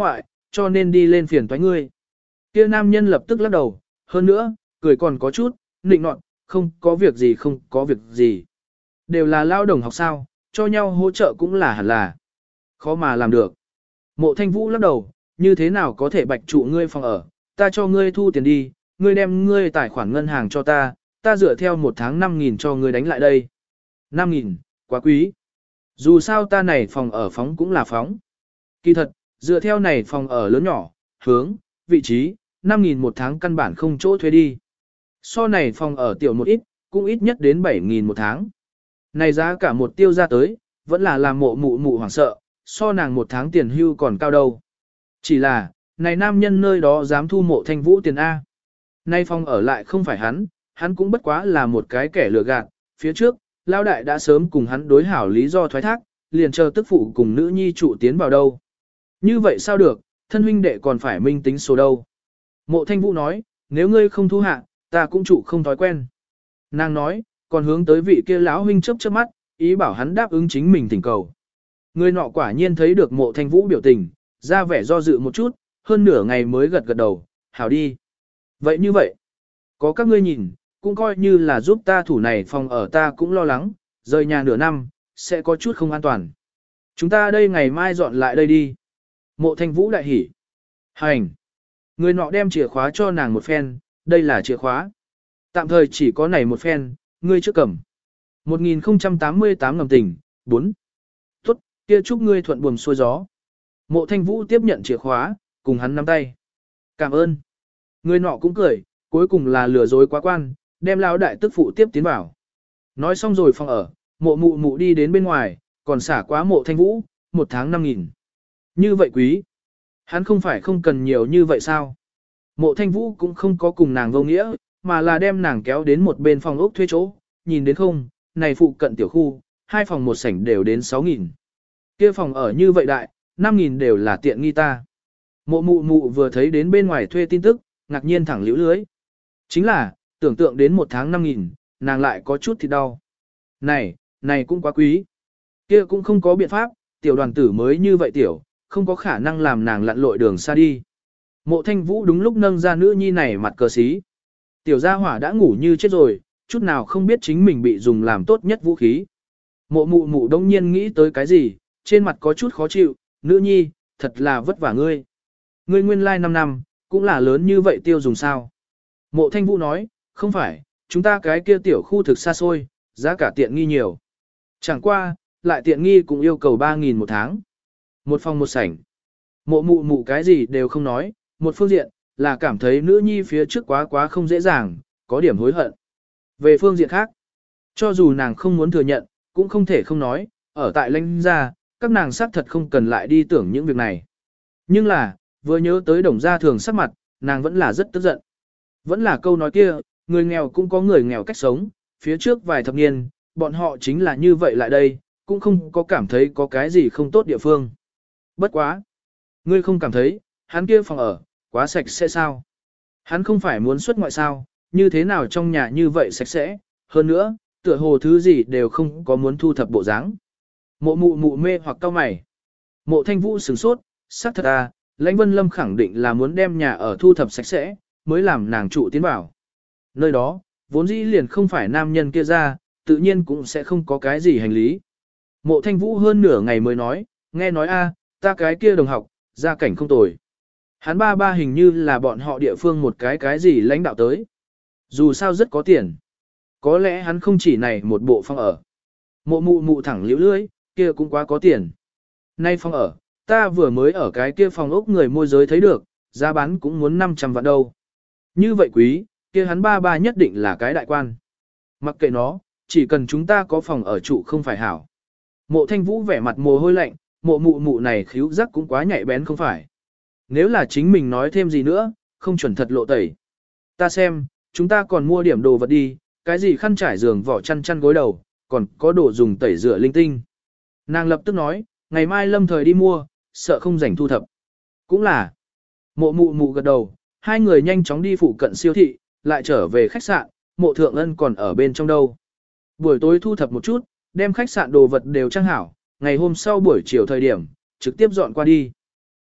cho nên đi lên phiền toái ngươi. Kia nam nhân lập tức lắc đầu, hơn nữa, cười còn có chút, nịnh nọt, không có việc gì không có việc gì. Đều là lao đồng học sao, cho nhau hỗ trợ cũng là hẳn là. Khó mà làm được. Mộ Thanh Vũ lắc đầu, như thế nào có thể bạch trụ ngươi phòng ở, ta cho ngươi thu tiền đi, ngươi đem ngươi tài khoản ngân hàng cho ta, ta dựa theo một tháng năm nghìn cho ngươi đánh lại đây. năm nghìn, quá quý. Dù sao ta này phòng ở phóng cũng là phóng. Kỳ thật, dựa theo này phòng ở lớn nhỏ, hướng, vị trí, năm nghìn một tháng căn bản không chỗ thuê đi. So này phòng ở tiểu một ít, cũng ít nhất đến bảy nghìn một tháng. Này giá cả một tiêu ra tới, vẫn là làm mộ mụ mụ hoảng sợ, so nàng một tháng tiền hưu còn cao đâu. Chỉ là, này nam nhân nơi đó dám thu Mộ Thanh Vũ tiền A. Nay phòng ở lại không phải hắn, hắn cũng bất quá là một cái kẻ lừa gạt, phía trước, Lao Đại đã sớm cùng hắn đối hảo lý do thoái thác, liền chờ tức phụ cùng nữ nhi trụ tiến vào đâu. Như vậy sao được, thân huynh đệ còn phải minh tính số đâu. Mộ Thanh Vũ nói, nếu ngươi không thu hạ, ta cũng trụ không thói quen. Nàng nói, còn hướng tới vị kia lão huynh chớp chớp mắt, ý bảo hắn đáp ứng chính mình thỉnh cầu. Người nọ quả nhiên thấy được Mộ Thanh Vũ biểu tình, ra vẻ do dự một chút, hơn nửa ngày mới gật gật đầu, hảo đi. Vậy như vậy, có các ngươi nhìn, cũng coi như là giúp ta thủ này phòng ở ta cũng lo lắng, rời nhà nửa năm, sẽ có chút không an toàn. Chúng ta đây ngày mai dọn lại đây đi. Mộ Thanh Vũ đại hỉ. Hành. Người nọ đem chìa khóa cho nàng một phen, đây là chìa khóa. Tạm thời chỉ có này một phen, ngươi trước cầm. một nghìn không trăm tám mươi tám ngầm tình, bốn. Tốt, kia chúc ngươi thuận buồm xuôi gió. Mộ Thanh Vũ tiếp nhận chìa khóa, cùng hắn nắm tay. Cảm ơn. Người nọ cũng cười, cuối cùng là lừa dối quá quan, đem lão đại tức phụ tiếp tiến vào. Nói xong rồi phòng ở, mộ mụ mụ đi đến bên ngoài, còn xả quá Mộ Thanh Vũ, một tháng năm nghìn. Như vậy quý. Hắn không phải không cần nhiều như vậy sao? Mộ Thanh Vũ cũng không có cùng nàng vô nghĩa, mà là đem nàng kéo đến một bên phòng ốc thuê chỗ, nhìn đến không, này phụ cận tiểu khu, hai phòng một sảnh đều đến sáu nghìn. Kia phòng ở như vậy đại, năm nghìn đều là tiện nghi ta. Mộ mụ mụ vừa thấy đến bên ngoài thuê tin tức, ngạc nhiên thẳng liễu lưới. Chính là, tưởng tượng đến một tháng năm nghìn, nàng lại có chút thì đau. Này, này cũng quá quý. Kia cũng không có biện pháp, tiểu đoàn tử mới như vậy tiểu, không có khả năng làm nàng lặn lội đường xa đi. Mộ Thanh Vũ đúng lúc nâng ra nữ nhi này mặt cờ xí. Tiểu gia hỏa đã ngủ như chết rồi, chút nào không biết chính mình bị dùng làm tốt nhất vũ khí. Mộ mụ mụ đông nhiên nghĩ tới cái gì, trên mặt có chút khó chịu, nữ nhi, thật là vất vả ngươi. Ngươi nguyên lai like năm năm, cũng là lớn như vậy tiêu dùng sao. Mộ Thanh Vũ nói, không phải, chúng ta cái kia tiểu khu thực xa xôi, giá cả tiện nghi nhiều. Chẳng qua, lại tiện nghi cũng yêu cầu ba nghìn một tháng. Một phòng một sảnh. Mộ mụ mụ cái gì đều không nói, một phương diện, là cảm thấy nữ nhi phía trước quá quá không dễ dàng, có điểm hối hận. Về phương diện khác, cho dù nàng không muốn thừa nhận, cũng không thể không nói, ở tại lãnh gia, các nàng xác thật không cần lại đi tưởng những việc này. Nhưng là, vừa nhớ tới đồng gia thường sắc mặt, nàng vẫn là rất tức giận. Vẫn là câu nói kia, người nghèo cũng có người nghèo cách sống, phía trước vài thập niên, bọn họ chính là như vậy lại đây, cũng không có cảm thấy có cái gì không tốt địa phương. Bất quá. Ngươi không cảm thấy, hắn kia phòng ở, quá sạch sẽ sao? Hắn không phải muốn xuất ngoại sao, như thế nào trong nhà như vậy sạch sẽ, hơn nữa, tựa hồ thứ gì đều không có muốn thu thập bộ dáng. Mộ mụ mụ mê hoặc cao mày. Mộ Thanh Vũ sửng sốt, xác thật à, Lãnh Vân Lâm khẳng định là muốn đem nhà ở thu thập sạch sẽ, mới làm nàng trụ tiến vào. Nơi đó, vốn dĩ liền không phải nam nhân kia ra, tự nhiên cũng sẽ không có cái gì hành lý. Mộ Thanh Vũ hơn nửa ngày mới nói, nghe nói a, ta cái kia đồng học, gia cảnh không tồi. Hắn ba ba hình như là bọn họ địa phương một cái cái gì lãnh đạo tới. Dù sao rất có tiền. Có lẽ hắn không chỉ này một bộ phòng ở. Mộ mụ mụ thẳng liễu lưỡi, kia cũng quá có tiền. Nay phòng ở, ta vừa mới ở cái kia phòng ốc người môi giới thấy được, giá bán cũng muốn năm trăm vạn đâu. Như vậy quý, kia hắn ba ba nhất định là cái đại quan. Mặc kệ nó, chỉ cần chúng ta có phòng ở trụ không phải hảo. Mộ Thanh Vũ vẻ mặt mồ hôi lạnh, mộ mụ mụ này khíu giác cũng quá nhạy bén không phải. Nếu là chính mình nói thêm gì nữa, không chuẩn thật lộ tẩy. Ta xem, chúng ta còn mua điểm đồ vật đi, cái gì khăn trải giường vỏ chăn chăn gối đầu, còn có đồ dùng tẩy rửa linh tinh. Nàng lập tức nói, ngày mai lâm thời đi mua, sợ không rảnh thu thập. Cũng là, mộ mụ mụ gật đầu, hai người nhanh chóng đi phụ cận siêu thị, lại trở về khách sạn, mộ thượng ân còn ở bên trong đâu. Buổi tối thu thập một chút, đem khách sạn đồ vật đều trang hảo, ngày hôm sau buổi chiều thời điểm, trực tiếp dọn qua đi.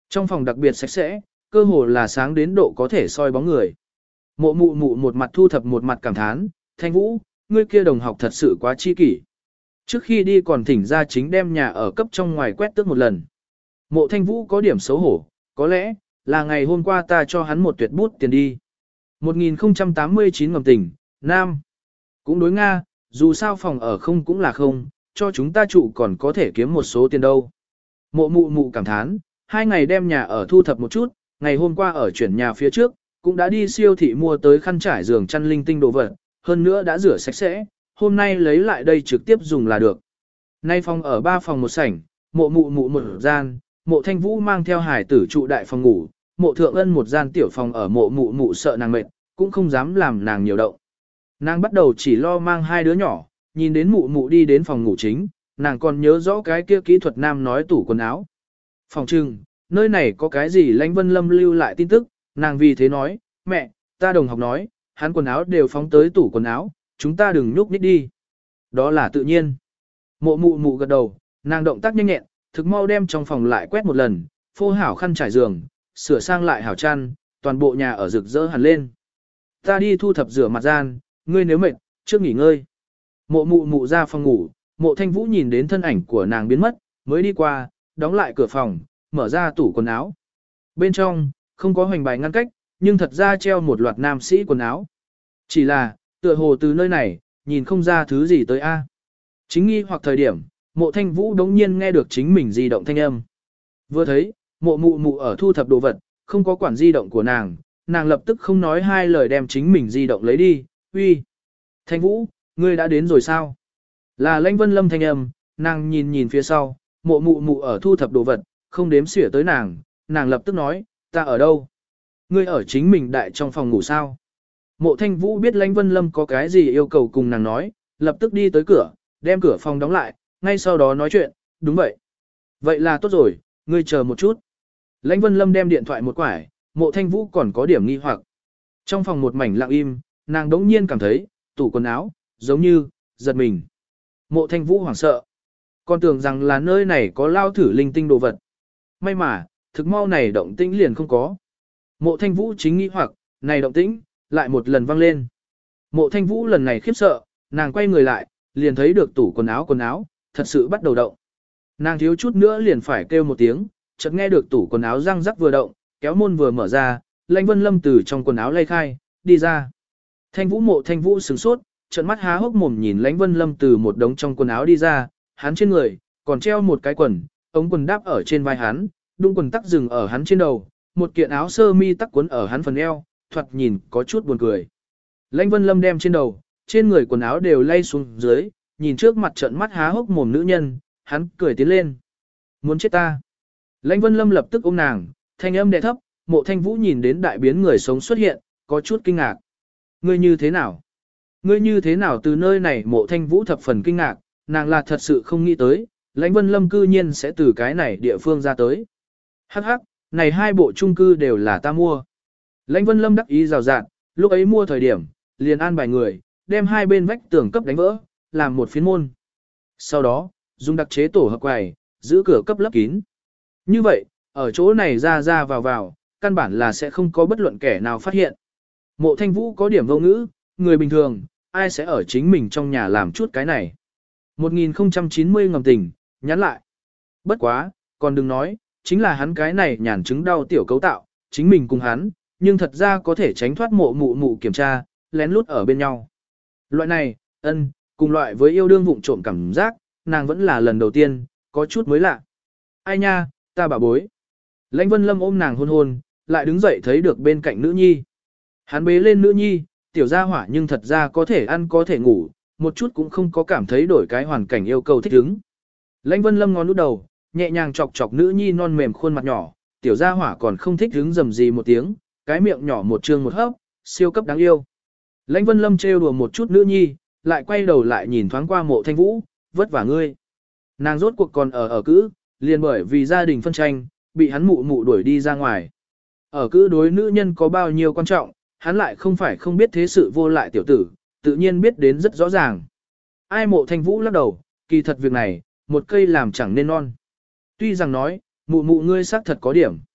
Trong phòng đặc biệt sạch sẽ, cơ hồ là sáng đến độ có thể soi bóng người. Mộ mụ mụ một mặt thu thập một mặt cảm thán, Thanh Vũ, ngươi kia đồng học thật sự quá chi kỷ. Trước khi đi còn thỉnh ra chính đem nhà ở cấp trong ngoài quét tước một lần. Mộ Thanh Vũ có điểm xấu hổ, có lẽ là ngày hôm qua ta cho hắn một tuyệt bút tiền đi. một nghìn không trăm tám mươi chín ngầm tỉnh, Nam. Cũng đối Nga, dù sao phòng ở không cũng là không, cho chúng ta trụ còn có thể kiếm một số tiền đâu. Mộ mụ mụ cảm thán, hai ngày đem nhà ở thu thập một chút, ngày hôm qua ở chuyển nhà phía trước, cũng đã đi siêu thị mua tới khăn trải giường chăn linh tinh đồ vật, hơn nữa đã rửa sạch sẽ, hôm nay lấy lại đây trực tiếp dùng là được. Nay phòng ở ba phòng một sảnh, mộ mụ mụ một gian, mộ Thanh Vũ mang theo hải tử trụ đại phòng ngủ, mộ thượng ân một gian tiểu phòng ở mộ mụ mụ sợ nàng mệt, cũng không dám làm nàng nhiều động. Nàng bắt đầu chỉ lo mang hai đứa nhỏ, nhìn đến mụ mụ đi đến phòng ngủ chính, nàng còn nhớ rõ cái kia kỹ thuật nam nói tủ quần áo. Phòng trừng, nơi này có cái gì Lãnh Vân Lâm lưu lại tin tức, nàng vì thế nói, mẹ, ta đồng học nói, hắn quần áo đều phóng tới tủ quần áo, chúng ta đừng nhúc nhích đi. Đó là tự nhiên. Mộ mụ mụ gật đầu, nàng động tác nhanh nhẹn, thực mau đem trong phòng lại quét một lần, phô hảo khăn trải giường, sửa sang lại hảo chăn, toàn bộ nhà ở rực rỡ hẳn lên. Ta đi thu thập rửa mặt gian, ngươi nếu mệt, trước nghỉ ngơi. Mộ mụ mụ ra phòng ngủ, mộ Thanh Vũ nhìn đến thân ảnh của nàng biến mất, mới đi qua, đóng lại cửa phòng, mở ra tủ quần áo. Bên trong, không có hoành bài ngăn cách, nhưng thật ra treo một loạt nam sĩ quần áo. Chỉ là, tựa hồ từ nơi này, nhìn không ra thứ gì tới a. Chính nghi hoặc thời điểm, mộ Thanh Vũ đống nhiên nghe được chính mình di động thanh âm. Vừa thấy, mộ mụ mụ ở thu thập đồ vật, không có quản di động của nàng, nàng lập tức không nói hai lời đem chính mình di động lấy đi, uy. Thanh Vũ, ngươi đã đến rồi sao? Là Lãnh Vân Lâm thanh âm, nàng nhìn nhìn phía sau, mộ mụ mụ ở thu thập đồ vật, không đếm xỉa tới nàng, nàng lập tức nói, ta ở đâu? Ngươi ở chính mình đại trong phòng ngủ sao? Mộ Thanh Vũ biết Lãnh Vân Lâm có cái gì yêu cầu cùng nàng nói, lập tức đi tới cửa, đem cửa phòng đóng lại, ngay sau đó nói chuyện, đúng vậy. Vậy là tốt rồi, ngươi chờ một chút. Lãnh Vân Lâm đem điện thoại một quải, Mộ Thanh Vũ còn có điểm nghi hoặc. Trong phòng một mảnh lặng im, nàng đống nhiên cảm thấy, tủ quần áo, giống như, giật mình. Mộ Thanh Vũ hoảng sợ. Còn tưởng rằng là nơi này có lao thử linh tinh đồ vật. May mà, thực mau này động tĩnh liền không có. Mộ Thanh Vũ chính nghi hoặc, này động tĩnh, lại một lần vang lên. Mộ Thanh Vũ lần này khiếp sợ, nàng quay người lại, liền thấy được tủ quần áo quần áo, thật sự bắt đầu động. Nàng thiếu chút nữa liền phải kêu một tiếng, chợt nghe được tủ quần áo răng rắc vừa động, kéo môn vừa mở ra, Lãnh Vân Lâm từ trong quần áo lay khai, đi ra. Thanh Vũ Mộ Thanh Vũ sửng sốt, trợn mắt há hốc mồm nhìn Lãnh Vân Lâm từ một đống trong quần áo đi ra, hắn trên người còn treo một cái quần, ống quần đáp ở trên vai hắn, đung quần tắc dừng ở hắn trên đầu, một kiện áo sơ mi tắc cuốn ở hắn phần eo, thoạt nhìn có chút buồn cười. Lãnh Vân Lâm đem trên đầu, trên người quần áo đều lay xuống dưới, nhìn trước mặt trợn mắt há hốc mồm nữ nhân, hắn cười tiến lên. Muốn chết ta. Lãnh Vân Lâm lập tức ôm nàng, thanh âm đè thấp, Mộ Thanh Vũ nhìn đến đại biến người sống xuất hiện, có chút kinh ngạc. Ngươi như thế nào? Ngươi như thế nào từ nơi này? Mộ Thanh Vũ thập phần kinh ngạc, nàng là thật sự không nghĩ tới, Lãnh Vân Lâm cư nhiên sẽ từ cái này địa phương ra tới. Hắc hắc, này hai bộ chung cư đều là ta mua. Lãnh Vân Lâm đắc ý rào rạt, lúc ấy mua thời điểm, liền an bài người, đem hai bên vách tường cấp đánh vỡ, làm một phiến môn. Sau đó, dùng đặc chế tổ hợp quầy, giữ cửa cấp lấp kín. Như vậy, ở chỗ này ra ra vào vào, căn bản là sẽ không có bất luận kẻ nào phát hiện. Mộ Thanh Vũ có điểm vô ngữ, người bình thường, ai sẽ ở chính mình trong nhà làm chút cái này. một nghìn không trăm chín mươi ngầm tình, nhắn lại. Bất quá, còn đừng nói, chính là hắn cái này nhàn chứng đau tiểu cấu tạo, chính mình cùng hắn, nhưng thật ra có thể tránh thoát mộ mụ mụ kiểm tra, lén lút ở bên nhau. Loại này, ân, cùng loại với yêu đương vụng trộm cảm giác, nàng vẫn là lần đầu tiên, có chút mới lạ. Ai nha, ta bà bối. Lãnh Vân Lâm ôm nàng hôn hôn, lại đứng dậy thấy được bên cạnh nữ nhi. Hắn bế lên nữ nhi, tiểu gia hỏa nhưng thật ra có thể ăn có thể ngủ, một chút cũng không có cảm thấy đổi cái hoàn cảnh yêu cầu thích ứng. Lãnh Vân Lâm ngón út đầu, nhẹ nhàng chọc chọc nữ nhi non mềm khuôn mặt nhỏ, tiểu gia hỏa còn không thích ứng rầm gì một tiếng, cái miệng nhỏ một trương một hấp, siêu cấp đáng yêu. Lãnh Vân Lâm trêu đùa một chút nữ nhi, lại quay đầu lại nhìn thoáng qua Mộ Thanh Vũ, vất vả ngươi. Nàng rốt cuộc còn ở ở cữ, liền bởi vì gia đình phân tranh, bị hắn mụ mụ đuổi đi ra ngoài. Ở cữ đối nữ nhân có bao nhiêu quan trọng, hắn lại không phải không biết thế sự vô lại tiểu tử, tự nhiên biết đến rất rõ ràng. Ai? Mộ Thanh Vũ lắc đầu, kỳ thật việc này, một cây làm chẳng nên non. Tuy rằng nói, mụ mụ ngươi xác thật có điểm.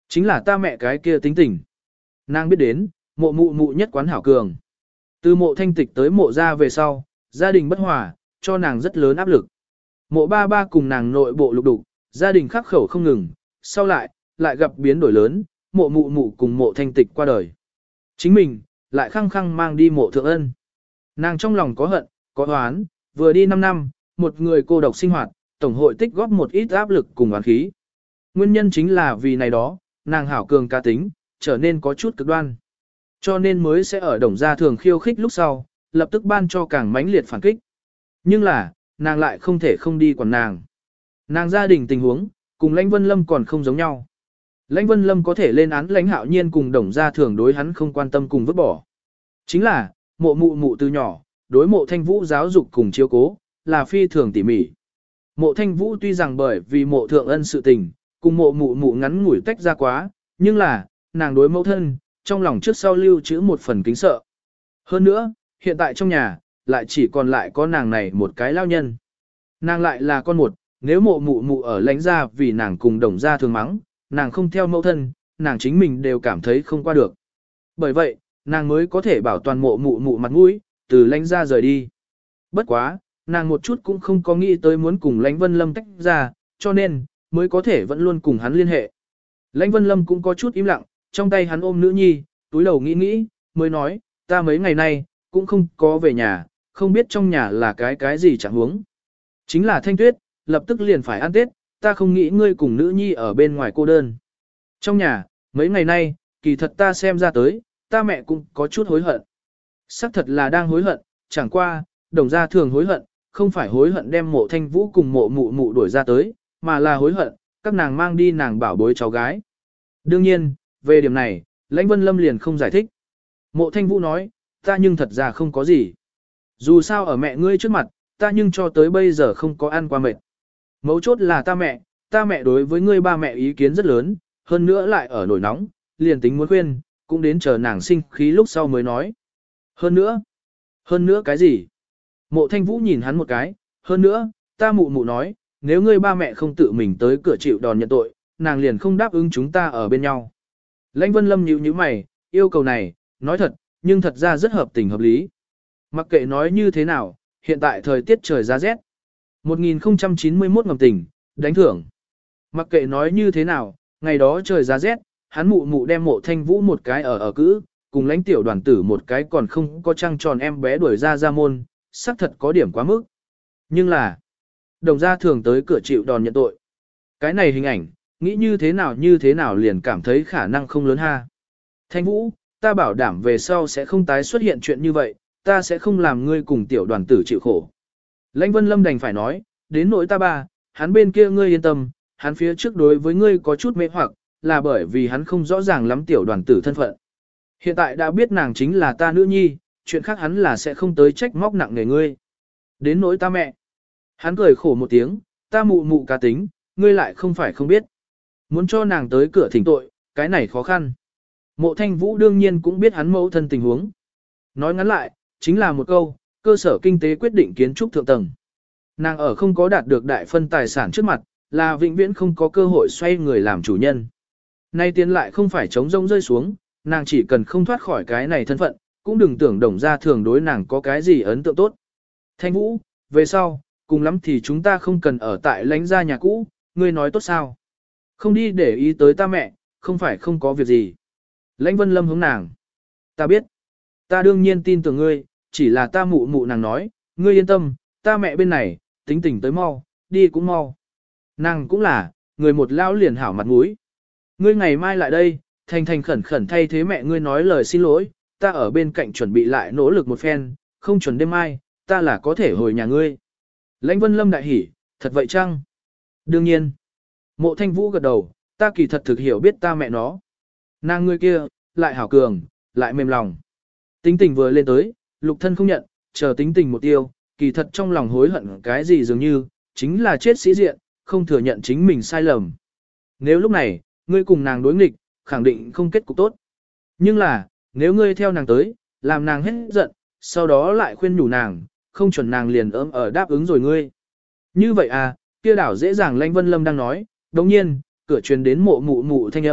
Chính là ta mẹ cái kia tính tình. Nàng biết đến, mộ mụ mụ nhất quán hảo cường. Từ mộ thanh tịch tới mộ ra về sau, gia đình bất hòa, cho nàng rất lớn áp lực. Mộ ba ba cùng nàng nội bộ lục đục, gia đình khắc khẩu không ngừng, sau lại, lại gặp biến đổi lớn, mộ mụ mụ cùng mộ thanh tịch qua đời. Chính mình, lại khăng khăng mang đi mộ thượng ân. Nàng trong lòng có hận, có oán, vừa đi năm năm, một người cô độc sinh hoạt, tổng hội tích góp một ít áp lực cùng oán khí. Nguyên nhân chính là vì này đó, nàng hảo cường cá tính, trở nên có chút cực đoan. Cho nên mới sẽ ở đồng gia thường khiêu khích lúc sau, lập tức ban cho càng mãnh liệt phản kích. Nhưng là, nàng lại không thể không đi quản nàng. Nàng gia đình tình huống, cùng Lãnh Vân Lâm còn không giống nhau. Lãnh Vân Lâm có thể lên án Lãnh Hạo Nhiên cùng đồng gia thường đối hắn không quan tâm cùng vứt bỏ. Chính là, mộ mụ mụ từ nhỏ, đối mộ thanh vũ giáo dục cùng chiếu cố, là phi thường tỉ mỉ. Mộ thanh vũ tuy rằng bởi vì mộ thượng ân sự tình, cùng mộ mụ mụ ngắn ngủi tách ra quá, nhưng là, nàng đối mẫu thân, trong lòng trước sau lưu trữ một phần kính sợ. Hơn nữa, hiện tại trong nhà, lại chỉ còn lại có nàng này một cái lao nhân. Nàng lại là con một, nếu mộ mụ mụ ở lãnh gia vì nàng cùng đồng gia thường mắng, nàng không theo mẫu thân, nàng chính mình đều cảm thấy không qua được. Bởi vậy, nàng mới có thể bảo toàn mộ mụ mụ mặt mũi, từ lãnh gia rời đi. Bất quá, nàng một chút cũng không có nghĩ tới muốn cùng lãnh Vân Lâm tách ra, cho nên, mới có thể vẫn luôn cùng hắn liên hệ. Lãnh Vân Lâm cũng có chút im lặng, trong tay hắn ôm nữ nhi, túi đầu nghĩ nghĩ, mới nói, ta mấy ngày nay, cũng không có về nhà, không biết trong nhà là cái cái gì chẳng huống. Chính là Thanh Tuyết, lập tức liền phải ăn Tết, ta không nghĩ ngươi cùng nữ nhi ở bên ngoài cô đơn. Trong nhà, mấy ngày nay, kỳ thật ta xem ra tới, ta mẹ cũng có chút hối hận. Sắc thật là đang hối hận, chẳng qua, đồng gia thường hối hận, không phải hối hận đem mộ thanh vũ cùng mộ mụ mụ đuổi ra tới, mà là hối hận, các nàng mang đi nàng bảo bối cháu gái. Đương nhiên, về điểm này, Lãnh Vân Lâm liền không giải thích. Mộ thanh vũ nói, ta nhưng thật ra không có gì. Dù sao ở mẹ ngươi trước mặt, ta nhưng cho tới bây giờ không có ăn qua mệt. Mấu chốt là ta mẹ, ta mẹ đối với ngươi ba mẹ ý kiến rất lớn, hơn nữa lại ở nổi nóng, liền tính muốn khuyên, cũng đến chờ nàng sinh khí lúc sau mới nói. Hơn nữa, hơn nữa cái gì? Mộ thanh vũ nhìn hắn một cái, hơn nữa, ta mụ mụ nói, nếu ngươi ba mẹ không tự mình tới cửa chịu đòn nhận tội, nàng liền không đáp ứng chúng ta ở bên nhau. Lãnh Vân Lâm nhíu nhíu mày, yêu cầu này, nói thật, nhưng thật ra rất hợp tình hợp lý. Mặc kệ nói như thế nào, hiện tại thời tiết trời giá rét. một nghìn không trăm chín mươi mốt ngầm tình, đánh thưởng. Mặc kệ nói như thế nào, ngày đó trời giá rét, hắn mụ mụ đem mộ thanh vũ một cái ở ở cữ, cùng lãnh tiểu đoàn tử một cái còn không có trăng tròn em bé đuổi ra ra môn, xác thật có điểm quá mức. Nhưng là, đồng gia thường tới cửa chịu đòn nhận tội. Cái này hình ảnh, nghĩ như thế nào như thế nào liền cảm thấy khả năng không lớn ha. Thanh vũ, ta bảo đảm về sau sẽ không tái xuất hiện chuyện như vậy, ta sẽ không làm ngươi cùng tiểu đoàn tử chịu khổ. Lãnh Vân Lâm đành phải nói, đến nỗi ta ba, hắn bên kia ngươi yên tâm, hắn phía trước đối với ngươi có chút mê hoặc, là bởi vì hắn không rõ ràng lắm tiểu đoàn tử thân phận. Hiện tại đã biết nàng chính là ta nữ nhi, chuyện khác hắn là sẽ không tới trách móc nặng nề ngươi. Đến nỗi ta mẹ. Hắn cười khổ một tiếng, ta mụ mụ cá tính, ngươi lại không phải không biết. Muốn cho nàng tới cửa thỉnh tội, cái này khó khăn. Mộ Thanh Vũ đương nhiên cũng biết hắn mẫu thân tình huống. Nói ngắn lại, chính là một câu, cơ sở kinh tế quyết định kiến trúc thượng tầng. Nàng ở không có đạt được đại phân tài sản trước mặt, là vĩnh viễn không có cơ hội xoay người làm chủ nhân. Nay tiến lại không phải trống rông rơi xuống, nàng chỉ cần không thoát khỏi cái này thân phận, cũng đừng tưởng đồng ra thường đối nàng có cái gì ấn tượng tốt. Thanh Vũ, về sau, cùng lắm thì chúng ta không cần ở tại lãnh gia nhà cũ, ngươi nói tốt sao? Không đi để ý tới ta mẹ, không phải không có việc gì. Lãnh Vân Lâm hướng nàng. Ta biết. Ta đương nhiên tin tưởng ngươi, chỉ là ta mụ mụ nàng nói, ngươi yên tâm, ta mẹ bên này, tính tình tới mau, đi cũng mau. Nàng cũng là, người một lão liền hảo mặt mũi. Ngươi ngày mai lại đây, thành thành khẩn khẩn thay thế mẹ ngươi nói lời xin lỗi, ta ở bên cạnh chuẩn bị lại nỗ lực một phen, không chuẩn đêm mai, ta là có thể hồi nhà ngươi. Lãnh Vân Lâm đại hỉ, thật vậy chăng? Đương nhiên. Mộ Thanh Vũ gật đầu, ta kỳ thật thực hiểu biết ta mẹ nó. Nàng ngươi kia, lại hảo cường, lại mềm lòng. Tính tình vừa lên tới, lục thân không nhận, chờ tính tình một tiêu, kỳ thật trong lòng hối hận cái gì dường như, chính là chết sĩ diện, không thừa nhận chính mình sai lầm. Nếu lúc này, ngươi cùng nàng đối nghịch, khẳng định không kết cục tốt. Nhưng là, nếu ngươi theo nàng tới, làm nàng hết giận, sau đó lại khuyên nhủ nàng, không chuẩn nàng liền ấm ở đáp ứng rồi ngươi. Như vậy à, kia đảo dễ dàng Lãnh Vân Lâm đang nói, đồng nhiên, cửa truyền đến mộ mụ mụ thanh âm,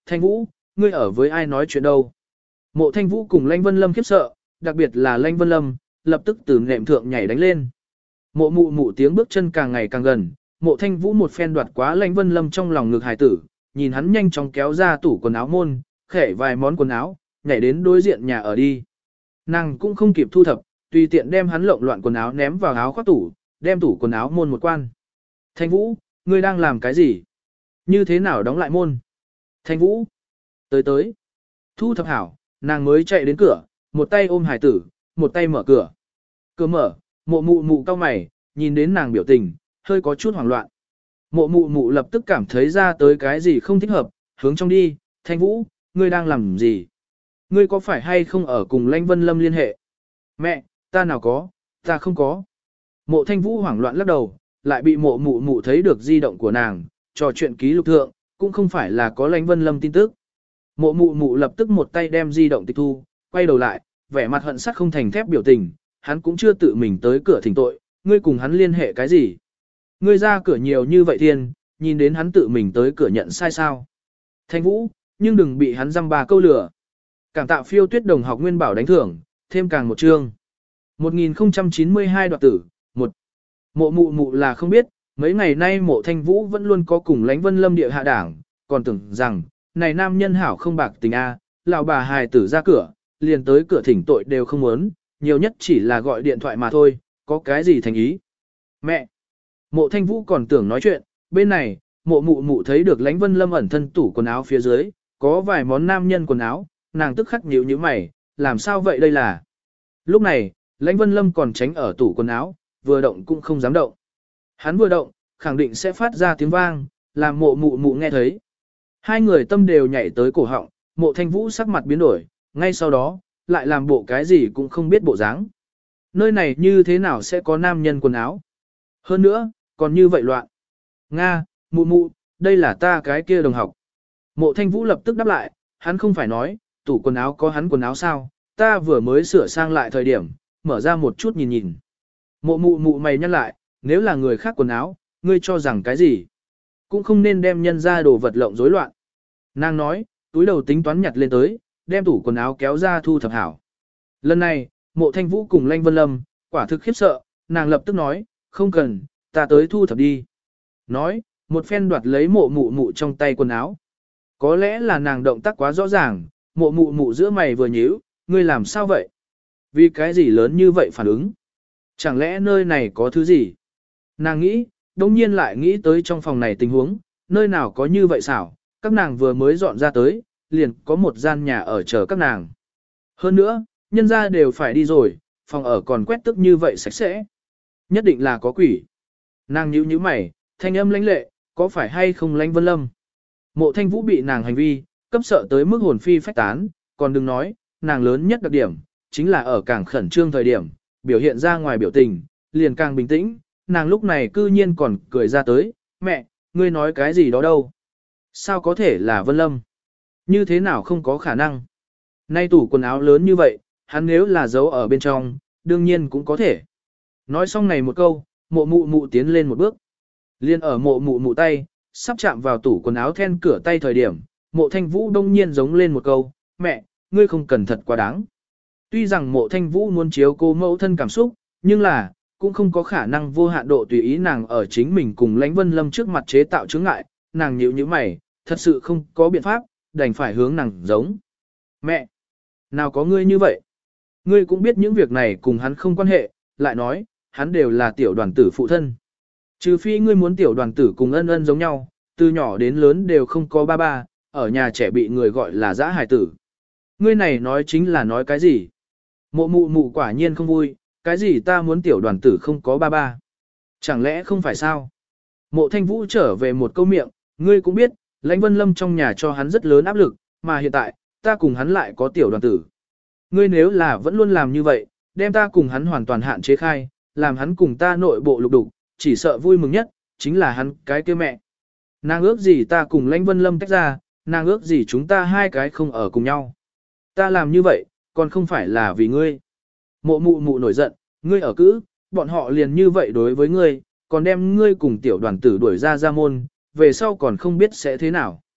Thanh Vũ, ngươi ở với ai nói chuyện đâu? Mộ Thanh Vũ cùng Lãnh Vân Lâm khiếp sợ, đặc biệt là Lãnh Vân Lâm, lập tức từ nệm thượng nhảy đánh lên. Mộ mụ mụ tiếng bước chân càng ngày càng gần, Mộ Thanh Vũ một phen đoạt quá Lãnh Vân Lâm trong lòng ngực hài tử, nhìn hắn nhanh chóng kéo ra tủ quần áo môn, khẽ vài món quần áo, nhảy đến đối diện nhà ở đi. Nàng cũng không kịp thu thập, tùy tiện đem hắn lộn loạn quần áo ném vào áo khoác tủ, đem tủ quần áo môn một quan. Thanh Vũ, ngươi đang làm cái gì? Như thế nào đóng lại môn? Thanh Vũ, tới tới. Thu thập hảo, nàng mới chạy đến cửa, một tay ôm hải tử, một tay mở cửa. Cửa mở, mộ mụ mụ cau mày, nhìn đến nàng biểu tình, hơi có chút hoảng loạn. Mộ mụ mụ lập tức cảm thấy ra tới cái gì không thích hợp, hướng trong đi. Thanh Vũ, ngươi đang làm gì? Ngươi có phải hay không ở cùng Lãnh Vân Lâm liên hệ? Mẹ, ta nào có, ta không có. Mộ Thanh Vũ hoảng loạn lắc đầu, lại bị mộ mụ mụ thấy được di động của nàng, trò chuyện ký lục thượng, cũng không phải là có Lãnh Vân Lâm tin tức. Mộ mụ mụ lập tức một tay đem di động tịch thu, quay đầu lại, vẻ mặt hận sắt không thành thép biểu tình, hắn cũng chưa tự mình tới cửa thỉnh tội, ngươi cùng hắn liên hệ cái gì? Ngươi ra cửa nhiều như vậy thiên, nhìn đến hắn tự mình tới cửa nhận sai sao? Thanh Vũ, nhưng đừng bị hắn dăm ba câu lửa. Cảm tạ phiêu tuyết đồng học nguyên bảo đánh thưởng, thêm càng một chương. một nghìn không trăm chín mươi hai đoạt tử, một. Mộ mụ mụ là không biết, mấy ngày nay mộ Thanh Vũ vẫn luôn có cùng Lãnh Vân Lâm địa hạ đảng, còn tưởng rằng, này nam nhân hảo không bạc tình a, lão bà hài tử ra cửa, liền tới cửa thỉnh tội đều không muốn, nhiều nhất chỉ là gọi điện thoại mà thôi, có cái gì thành ý. Mẹ! Mộ Thanh Vũ còn tưởng nói chuyện, bên này, mộ mụ mụ thấy được Lãnh Vân Lâm ẩn thân tủ quần áo phía dưới, có vài món nam nhân quần áo, nàng tức khắc nhíu nhíu mày, làm sao vậy đây là. Lúc này, Lãnh Vân Lâm còn tránh ở tủ quần áo, vừa động cũng không dám động. Hắn vừa động, khẳng định sẽ phát ra tiếng vang, làm mộ mụ mụ nghe thấy. Hai người tâm đều nhảy tới cổ họng, mộ Thanh Vũ sắc mặt biến đổi, ngay sau đó, lại làm bộ cái gì cũng không biết bộ dáng. Nơi này như thế nào sẽ có nam nhân quần áo? Hơn nữa, còn như vậy loạn. Nga, mụ mụ, đây là ta cái kia đồng học. Mộ Thanh Vũ lập tức đáp lại, hắn không phải nói, tủ quần áo có hắn quần áo sao, ta vừa mới sửa sang lại thời điểm, mở ra một chút nhìn nhìn. Mộ mụ mụ mày nhắc lại, nếu là người khác quần áo, ngươi cho rằng cái gì? Cũng không nên đem nhân ra đồ vật lộng rối loạn. Nàng nói, túi đầu tính toán nhặt lên tới, đem tủ quần áo kéo ra thu thập hảo. Lần này, mộ Thanh Vũ cùng Lãnh Vân Lâm, quả thực khiếp sợ, nàng lập tức nói, không cần, ta tới thu thập đi. Nói, một phen đoạt lấy mộ mụ mụ trong tay quần áo. Có lẽ là nàng động tác quá rõ ràng, mộ mụ mụ giữa mày vừa nhíu, ngươi làm sao vậy? Vì cái gì lớn như vậy phản ứng? Chẳng lẽ nơi này có thứ gì? Nàng nghĩ, đồng nhiên lại nghĩ tới trong phòng này tình huống, nơi nào có như vậy xảo, các nàng vừa mới dọn ra tới, liền có một gian nhà ở chờ các nàng. Hơn nữa, nhân ra đều phải đi rồi, phòng ở còn quét tức như vậy sạch sẽ. Nhất định là có quỷ. Nàng nhíu nhíu mày, thanh âm lãnh lệ, có phải hay không Lãnh Vân Lâm? Mộ Thanh Vũ bị nàng hành vi, cấp sợ tới mức hồn phi phách tán, còn đừng nói, nàng lớn nhất đặc điểm, chính là ở càng khẩn trương thời điểm, biểu hiện ra ngoài biểu tình, liền càng bình tĩnh, nàng lúc này cư nhiên còn cười ra tới, mẹ, ngươi nói cái gì đó đâu? Sao có thể là Vân Lâm? Như thế nào không có khả năng? Nay tủ quần áo lớn như vậy, hắn nếu là giấu ở bên trong, đương nhiên cũng có thể. Nói xong này một câu, mộ mụ mụ tiến lên một bước. Liên ở mộ mụ mụ tay, sắp chạm vào tủ quần áo then cửa tay thời điểm, mộ Thanh Vũ đông nhiên giống lên một câu, mẹ, ngươi không cần thật quá đáng. Tuy rằng mộ Thanh Vũ muốn chiếu cô mẫu thân cảm xúc, nhưng là, cũng không có khả năng vô hạn độ tùy ý nàng ở chính mình cùng Lãnh Vân Lâm trước mặt chế tạo chướng ngại, nàng nhíu nhíu mày, thật sự không có biện pháp, đành phải hướng nàng giống. Mẹ! Nào có ngươi như vậy? Ngươi cũng biết những việc này cùng hắn không quan hệ, lại nói, hắn đều là tiểu đoàn tử phụ thân. Trừ phi ngươi muốn tiểu đoàn tử cùng ân ân giống nhau, từ nhỏ đến lớn đều không có ba ba, ở nhà trẻ bị người gọi là dã hài tử. Ngươi này nói chính là nói cái gì? Mộ mụ mụ quả nhiên không vui, cái gì ta muốn tiểu đoàn tử không có ba ba? Chẳng lẽ không phải sao? Mộ Thanh Vũ trở về một câu miệng, ngươi cũng biết, Lãnh Vân Lâm trong nhà cho hắn rất lớn áp lực, mà hiện tại, ta cùng hắn lại có tiểu đoàn tử. Ngươi nếu là vẫn luôn làm như vậy, đem ta cùng hắn hoàn toàn hạn chế khai, làm hắn cùng ta nội bộ lục đục, chỉ sợ vui mừng nhất, chính là hắn cái kia mẹ. Nàng ước gì ta cùng Lãnh Vân Lâm tách ra, nàng ước gì chúng ta hai cái không ở cùng nhau. Ta làm như vậy, còn không phải là vì ngươi. Mộ mụ mụ nổi giận, ngươi ở cữ, bọn họ liền như vậy đối với ngươi, còn đem ngươi cùng tiểu đoàn tử đuổi ra ra môn, về sau còn không biết sẽ thế nào.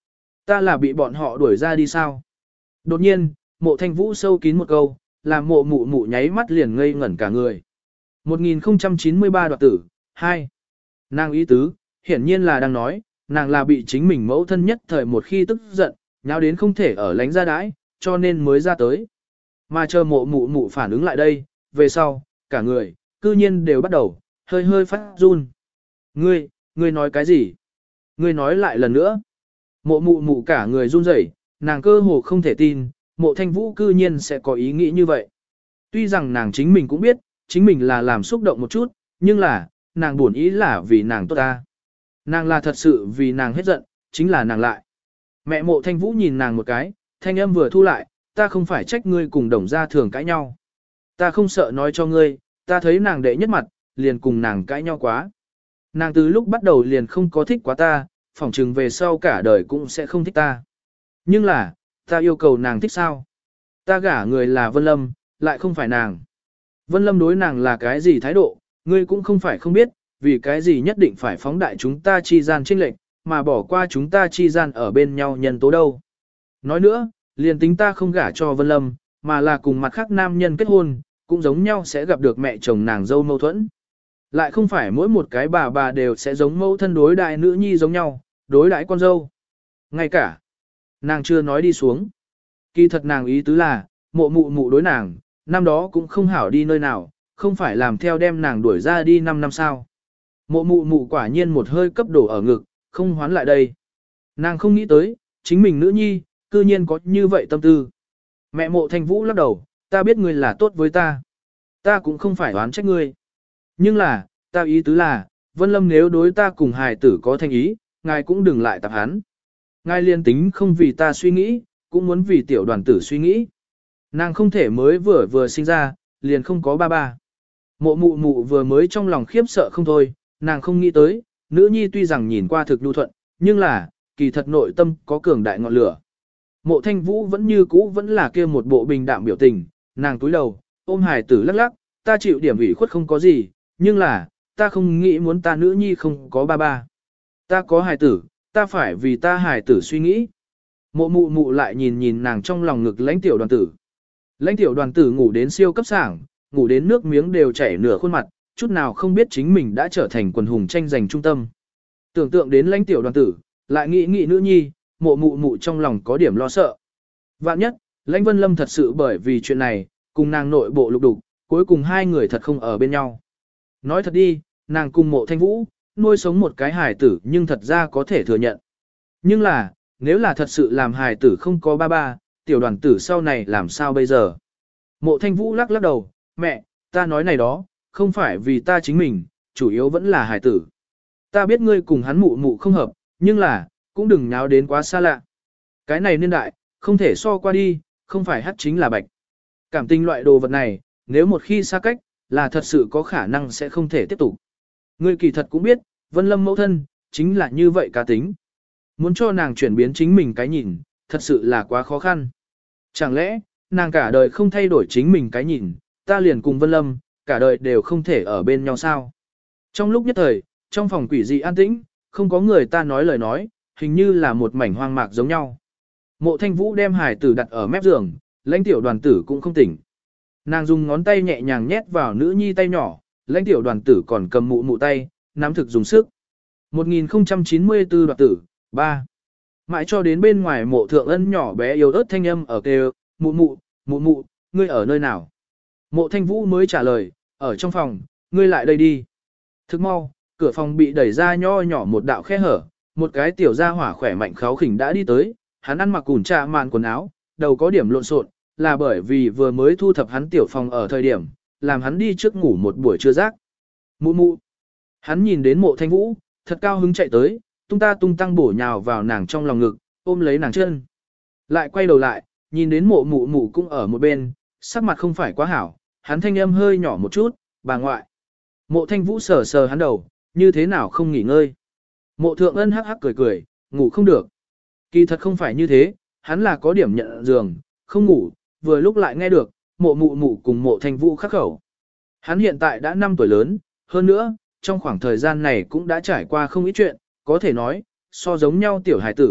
Ta là bị bọn họ đuổi ra đi sao? Đột nhiên, mộ thanh vũ sâu kín một câu, làm mộ mụ mụ nháy mắt liền ngây ngẩn cả người. một nghìn không trăm chín mươi ba đoạt tử, hai. Nàng ý tứ, hiển nhiên là đang nói, nàng là bị chính mình mẫu thân nhất thời một khi tức giận, nháo đến không thể ở lánh ra đãi, cho nên mới ra tới. Mà chờ mộ mụ mụ phản ứng lại đây, về sau, cả người, cư nhiên đều bắt đầu, hơi hơi phát run. Ngươi, ngươi nói cái gì? Ngươi nói lại lần nữa. Mộ mụ mụ cả người run rẩy, nàng cơ hồ không thể tin, mộ thanh vũ cư nhiên sẽ có ý nghĩ như vậy. Tuy rằng nàng chính mình cũng biết, chính mình là làm xúc động một chút, nhưng là, nàng buồn ý là vì nàng tốt ta. Nàng là thật sự vì nàng hết giận, chính là nàng lại. Mẹ mộ thanh vũ nhìn nàng một cái, thanh âm vừa thu lại, ta không phải trách ngươi cùng đồng gia thường cãi nhau. Ta không sợ nói cho ngươi, ta thấy nàng đệ nhất mặt, liền cùng nàng cãi nhau quá. Nàng từ lúc bắt đầu liền không có thích quá ta, phỏng chừng về sau cả đời cũng sẽ không thích ta. Nhưng là, ta yêu cầu nàng thích sao? Ta gả người là Vân Lâm, lại không phải nàng. Vân Lâm đối nàng là cái gì thái độ, ngươi cũng không phải không biết, vì cái gì nhất định phải phóng đại chúng ta chi gian chênh lệch, mà bỏ qua chúng ta chi gian ở bên nhau nhân tố đâu. Nói nữa, liền tính ta không gả cho Vân Lâm, mà là cùng mặt khác nam nhân kết hôn, cũng giống nhau sẽ gặp được mẹ chồng nàng dâu mâu thuẫn. Lại không phải mỗi một cái bà bà đều sẽ giống mẫu thân đối đại nữ nhi giống nhau, đối đãi con dâu. Ngay cả, nàng chưa nói đi xuống. Kỳ thật nàng ý tứ là, mộ mụ mụ đối nàng, năm đó cũng không hảo đi nơi nào, không phải làm theo đem nàng đuổi ra đi năm năm sao. Mộ mụ mụ quả nhiên một hơi cấp đổ ở ngực, không hoán lại đây. Nàng không nghĩ tới, chính mình nữ nhi, cư nhiên có như vậy tâm tư. Mẹ mộ thanh vũ lắc đầu, ta biết ngươi là tốt với ta. Ta cũng không phải oán trách ngươi. Nhưng là, ta ý tứ là, Vân Lâm nếu đối ta cùng hài tử có thành ý, ngài cũng đừng lại tạp hắn. Ngài liên tính không vì ta suy nghĩ, cũng muốn vì tiểu đoàn tử suy nghĩ. Nàng không thể mới vừa vừa sinh ra, liền không có ba ba. Mộ mụ mụ vừa mới trong lòng khiếp sợ không thôi, nàng không nghĩ tới, nữ nhi tuy rằng nhìn qua thực nhu thuận, nhưng là, kỳ thật nội tâm có cường đại ngọn lửa. Mộ thanh vũ vẫn như cũ vẫn là kia một bộ bình đạm biểu tình, nàng túi đầu, ôm hài tử lắc lắc, ta chịu điểm ủy khuất không có gì, nhưng là, ta không nghĩ muốn ta nữ nhi không có ba ba. Ta có hài tử, ta phải vì ta hài tử suy nghĩ. Mộ mụ mụ lại nhìn nhìn nàng trong lòng ngực lãnh tiểu đoàn tử. Lãnh tiểu đoàn tử ngủ đến siêu cấp sảng, ngủ đến nước miếng đều chảy nửa khuôn mặt, chút nào không biết chính mình đã trở thành quần hùng tranh giành trung tâm. Tưởng tượng đến lãnh tiểu đoàn tử, lại nghĩ nghĩ nữ nhi, mộ mụ mụ trong lòng có điểm lo sợ. Vạn nhất, lãnh Vân Lâm thật sự bởi vì chuyện này, cùng nàng nội bộ lục đục, cuối cùng hai người thật không ở bên nhau. Nói thật đi, nàng cùng mộ thanh vũ, nuôi sống một cái hài tử nhưng thật ra có thể thừa nhận. Nhưng là, nếu là thật sự làm hài tử không có ba ba, tiểu đoàn tử sau này làm sao bây giờ? Mộ thanh vũ lắc lắc đầu, mẹ, ta nói này đó, không phải vì ta chính mình, chủ yếu vẫn là hài tử. Ta biết ngươi cùng hắn mụ mụ không hợp, nhưng là, cũng đừng nháo đến quá xa lạ. Cái này niên đại, không thể so qua đi, không phải hát chính là bạch. Cảm tình loại đồ vật này, nếu một khi xa cách, là thật sự có khả năng sẽ không thể tiếp tục. Ngươi kỳ thật cũng biết, Vân Lâm mẫu thân, chính là như vậy cá tính. Muốn cho nàng chuyển biến chính mình cái nhìn, thật sự là quá khó khăn. Chẳng lẽ, nàng cả đời không thay đổi chính mình cái nhìn, ta liền cùng Vân Lâm, cả đời đều không thể ở bên nhau sao? Trong lúc nhất thời, trong phòng quỷ dị an tĩnh, không có người ta nói lời nói, hình như là một mảnh hoang mạc giống nhau. Mộ thanh vũ đem hải tử đặt ở mép giường, lãnh tiểu đoàn tử cũng không tỉnh. Nàng dùng ngón tay nhẹ nhàng nhét vào nữ nhi tay nhỏ, lãnh tiểu đoàn tử còn cầm mụ mụ tay, nắm thực dùng sức. một nghìn không trăm chín mươi tư đoạt tử, ba. Mãi cho đến bên ngoài mộ thượng ân nhỏ bé yếu ớt thanh âm ở kêu, mụ mụ, mụ mụ, ngươi ở nơi nào? Mộ thanh vũ mới trả lời, ở trong phòng, ngươi lại đây đi. Thức mau, cửa phòng bị đẩy ra nho nhỏ một đạo khe hở, một cái tiểu gia hỏa khỏe mạnh kháo khỉnh đã đi tới, hắn ăn mặc cùn trà màn quần áo, đầu có điểm lộn xộn, là bởi vì vừa mới thu thập hắn tiểu phòng ở thời điểm, làm hắn đi trước ngủ một buổi trưa rác. Mụ mụ. Hắn nhìn đến mộ thanh vũ, thật cao hứng chạy tới, tung ta tung tăng bổ nhào vào nàng trong lòng ngực, ôm lấy nàng chân. Lại quay đầu lại, nhìn đến mộ mụ mụ cũng ở một bên, sắc mặt không phải quá hảo, hắn thanh âm hơi nhỏ một chút, bà ngoại. Mộ thanh vũ sờ sờ hắn đầu, như thế nào không nghỉ ngơi. Mộ thượng ân hắc hắc cười cười, ngủ không được. Kỳ thật không phải như thế, hắn là có điểm nhận giường, không ngủ, vừa lúc lại nghe được, mộ mụ mụ cùng mộ thanh vũ khắc khẩu. Hắn hiện tại đã năm tuổi lớn, hơn nữa, trong khoảng thời gian này cũng đã trải qua không ít chuyện, có thể nói, so giống nhau tiểu hài tử,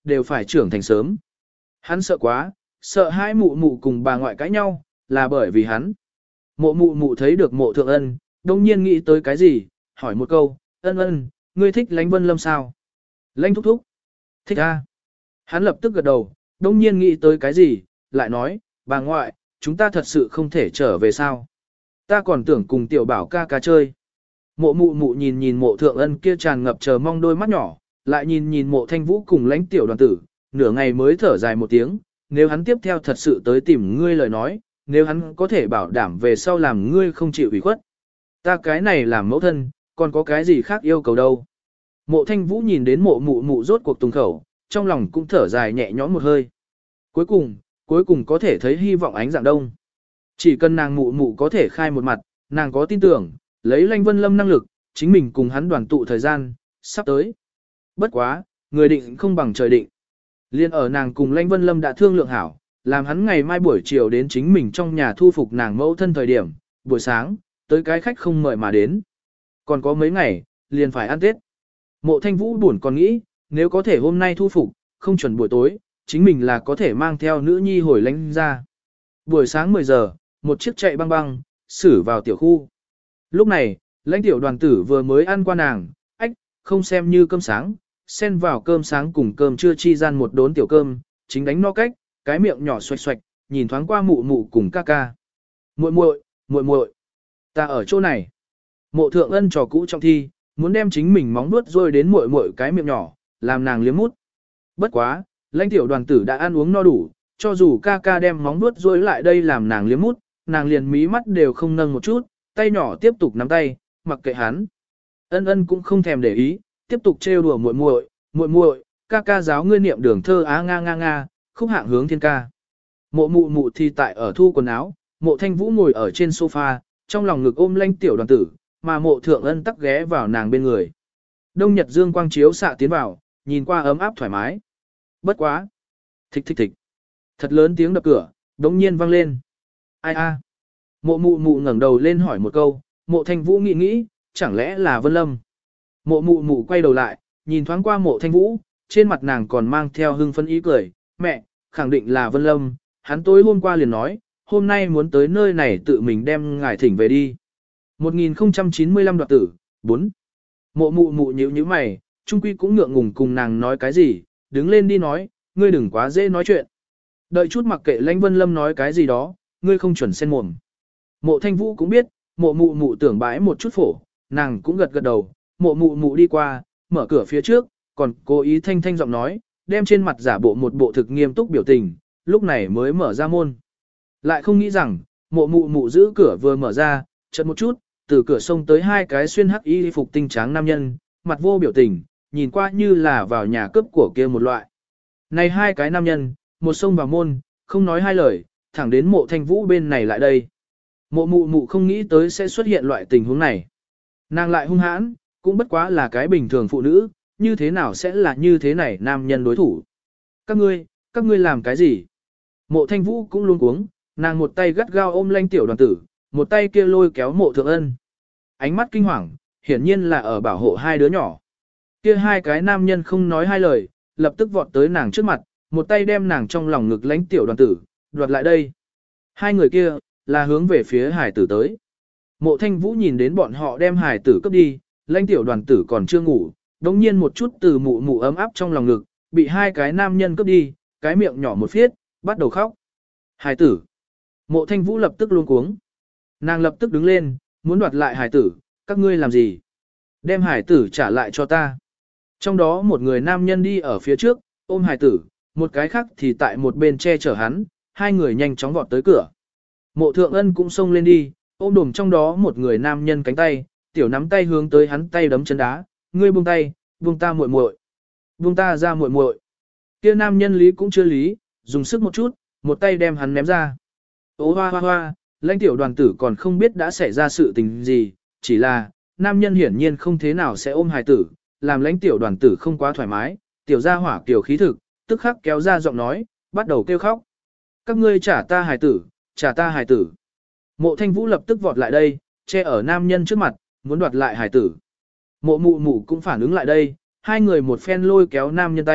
đều phải trưởng thành sớm. Hắn sợ quá, sợ hai mụ mụ cùng bà ngoại cãi nhau, là bởi vì hắn. Mộ mụ mụ thấy được mộ thượng ân, đông nhiên nghĩ tới cái gì, hỏi một câu, ân ân, ngươi thích Lánh Vân Lâm sao? Lánh thúc thúc. Thích a. Hắn lập tức gật đầu, đông nhiên nghĩ tới cái gì, lại nói, bà ngoại, chúng ta thật sự không thể trở về sao? Ta còn tưởng cùng tiểu bảo ca ca chơi. Mộ mụ mụ nhìn nhìn mộ thượng ân kia tràn ngập chờ mong đôi mắt nhỏ, lại nhìn nhìn mộ thanh vũ cùng lãnh tiểu đoàn tử, nửa ngày mới thở dài một tiếng, nếu hắn tiếp theo thật sự tới tìm ngươi lời nói, nếu hắn có thể bảo đảm về sau làm ngươi không chịu ủy khuất. Ta cái này làm mẫu thân, còn có cái gì khác yêu cầu đâu. Mộ thanh vũ nhìn đến mộ mụ mụ rốt cuộc tùng khẩu, trong lòng cũng thở dài nhẹ nhõm một hơi. Cuối cùng, cuối cùng có thể thấy hy vọng ánh dạng đông. Chỉ cần nàng mụ mụ có thể khai một mặt, nàng có tin tưởng, lấy Lanh Vân Lâm năng lực, chính mình cùng hắn đoàn tụ thời gian, sắp tới. Bất quá, người định không bằng trời định. Liên ở nàng cùng Lanh Vân Lâm đã thương lượng hảo, làm hắn ngày mai buổi chiều đến chính mình trong nhà thu phục nàng mẫu thân thời điểm, buổi sáng, tới cái khách không mời mà đến. Còn có mấy ngày, liền phải ăn Tết. Mộ Thanh Vũ buồn còn nghĩ, nếu có thể hôm nay thu phục, không chuẩn buổi tối, chính mình là có thể mang theo nữ nhi hồi Lánh ra. Buổi sáng mười giờ, một chiếc chạy băng băng, xử vào tiểu khu. Lúc này, Lãnh tiểu đoàn tử vừa mới ăn qua nàng, ách, không xem như cơm sáng, xen vào cơm sáng cùng cơm trưa chi gian một đốn tiểu cơm, chính đánh no cách, cái miệng nhỏ xoạch xoạch, nhìn thoáng qua mụ mụ cùng ca ca. Muội muội, muội muội, ta ở chỗ này. Mộ thượng ân trò cũ trong thi, muốn đem chính mình móng nuốt rồi đến muội muội cái miệng nhỏ, làm nàng liếm mút. Bất quá, Lãnh tiểu đoàn tử đã ăn uống no đủ, cho dù ca ca đem móng nuốt rồi lại đây làm nàng liếm mút, nàng liền mí mắt đều không nâng một chút, tay nhỏ tiếp tục nắm tay, mặc kệ hắn. Ân ân cũng không thèm để ý, tiếp tục trêu đùa muội muội, muội muội, ca ca giáo ngươi niệm đường thơ á nga nga nga, khúc hạng hướng thiên ca. Mộ mụ mụ thì tại ở thu quần áo, mộ thanh vũ ngồi ở trên sofa, trong lòng ngực ôm Lãnh tiểu đoàn tử, mà mộ thượng ân tắc ghé vào nàng bên người. Đông nhật dương quang chiếu xạ tiến vào, nhìn qua ấm áp thoải mái. Bất quá. Thịch thịch thịch. Thật lớn tiếng đập cửa, đống nhiên vang lên. Ai a? Mộ mụ mụ ngẩng đầu lên hỏi một câu, mộ thanh vũ nghĩ nghĩ, chẳng lẽ là Vân Lâm. Mộ mụ mụ quay đầu lại, nhìn thoáng qua mộ thanh vũ, trên mặt nàng còn mang theo hưng phấn ý cười, mẹ, khẳng định là Vân Lâm, hắn tối hôm qua liền nói, hôm nay muốn tới nơi này tự mình đem ngài thỉnh về đi. một nghìn không trăm chín mươi lăm đoạt tử, bốn. Mộ mụ mụ nhíu nhíu mày, trung quy cũng ngượng ngùng cùng nàng nói cái gì, đứng lên đi nói, ngươi đừng quá dễ nói chuyện. Đợi chút mặc kệ Lãnh Vân Lâm nói cái gì đó, ngươi không chuẩn xen mồm. Mộ thanh vũ cũng biết, mộ mụ mụ tưởng bãi một chút phổ, nàng cũng gật gật đầu, mộ mụ mụ đi qua, mở cửa phía trước, còn cố ý thanh thanh giọng nói, đem trên mặt giả bộ một bộ thực nghiêm túc biểu tình, lúc này mới mở ra môn. Lại không nghĩ rằng, mộ mụ mụ giữ cửa vừa mở ra, chợt một chút, từ cửa xông tới hai cái xuyên hắc y phục tinh tráng nam nhân, mặt vô biểu tình, nhìn qua như là vào nhà cướp của kia một loại. Này hai cái nam nhân, một xông vào môn, không nói hai lời, thẳng đến mộ thanh vũ bên này lại đây. Mộ mụ mụ không nghĩ tới sẽ xuất hiện loại tình huống này. Nàng lại hung hãn, cũng bất quá là cái bình thường phụ nữ, như thế nào sẽ là như thế này nam nhân đối thủ. Các ngươi, các ngươi làm cái gì? Mộ thanh vũ cũng luôn cuống, nàng một tay gắt gao ôm Lãnh tiểu đoàn tử, một tay kia lôi kéo mộ thượng ân. Ánh mắt kinh hoàng, hiển nhiên là ở bảo hộ hai đứa nhỏ. Kia hai cái nam nhân không nói hai lời, lập tức vọt tới nàng trước mặt, một tay đem nàng trong lòng ngực Lãnh tiểu đoàn tử, đoạt lại đây. Hai người kia, là hướng về phía hải tử tới. Mộ thanh vũ nhìn đến bọn họ đem hải tử cướp đi, Lãnh tiểu đoàn tử còn chưa ngủ, đống nhiên một chút từ mụ mụ ấm áp trong lòng ngực, bị hai cái nam nhân cướp đi, cái miệng nhỏ một phiết, bắt đầu khóc. Hải tử. Mộ thanh vũ lập tức luống cuống. Nàng lập tức đứng lên, muốn đoạt lại hải tử, các ngươi làm gì? Đem hải tử trả lại cho ta. Trong đó một người nam nhân đi ở phía trước, ôm hải tử, một cái khác thì tại một bên che chở hắn, hai người nhanh chóng vọt tới cửa. Mộ thượng ân cũng xông lên đi, ôm đùm trong đó một người nam nhân cánh tay, tiểu nắm tay hướng tới hắn tay đấm chân đá, ngươi buông tay, buông ta muội muội, buông ta ra muội muội. Kia nam nhân lý cũng chưa lý, dùng sức một chút, một tay đem hắn ném ra. Ô hoa hoa hoa, Lãnh tiểu đoàn tử còn không biết đã xảy ra sự tình gì, chỉ là, nam nhân hiển nhiên không thế nào sẽ ôm hài tử, làm Lãnh tiểu đoàn tử không quá thoải mái, tiểu gia hỏa tiểu khí thực, tức khắc kéo ra giọng nói, bắt đầu kêu khóc. Các ngươi trả ta hài tử, trả ta hài tử. Mộ thanh vũ lập tức vọt lại đây, che ở nam nhân trước mặt, muốn đoạt lại hài tử. Mộ mụ mụ cũng phản ứng lại đây, hai người một phen lôi kéo nam nhân tay,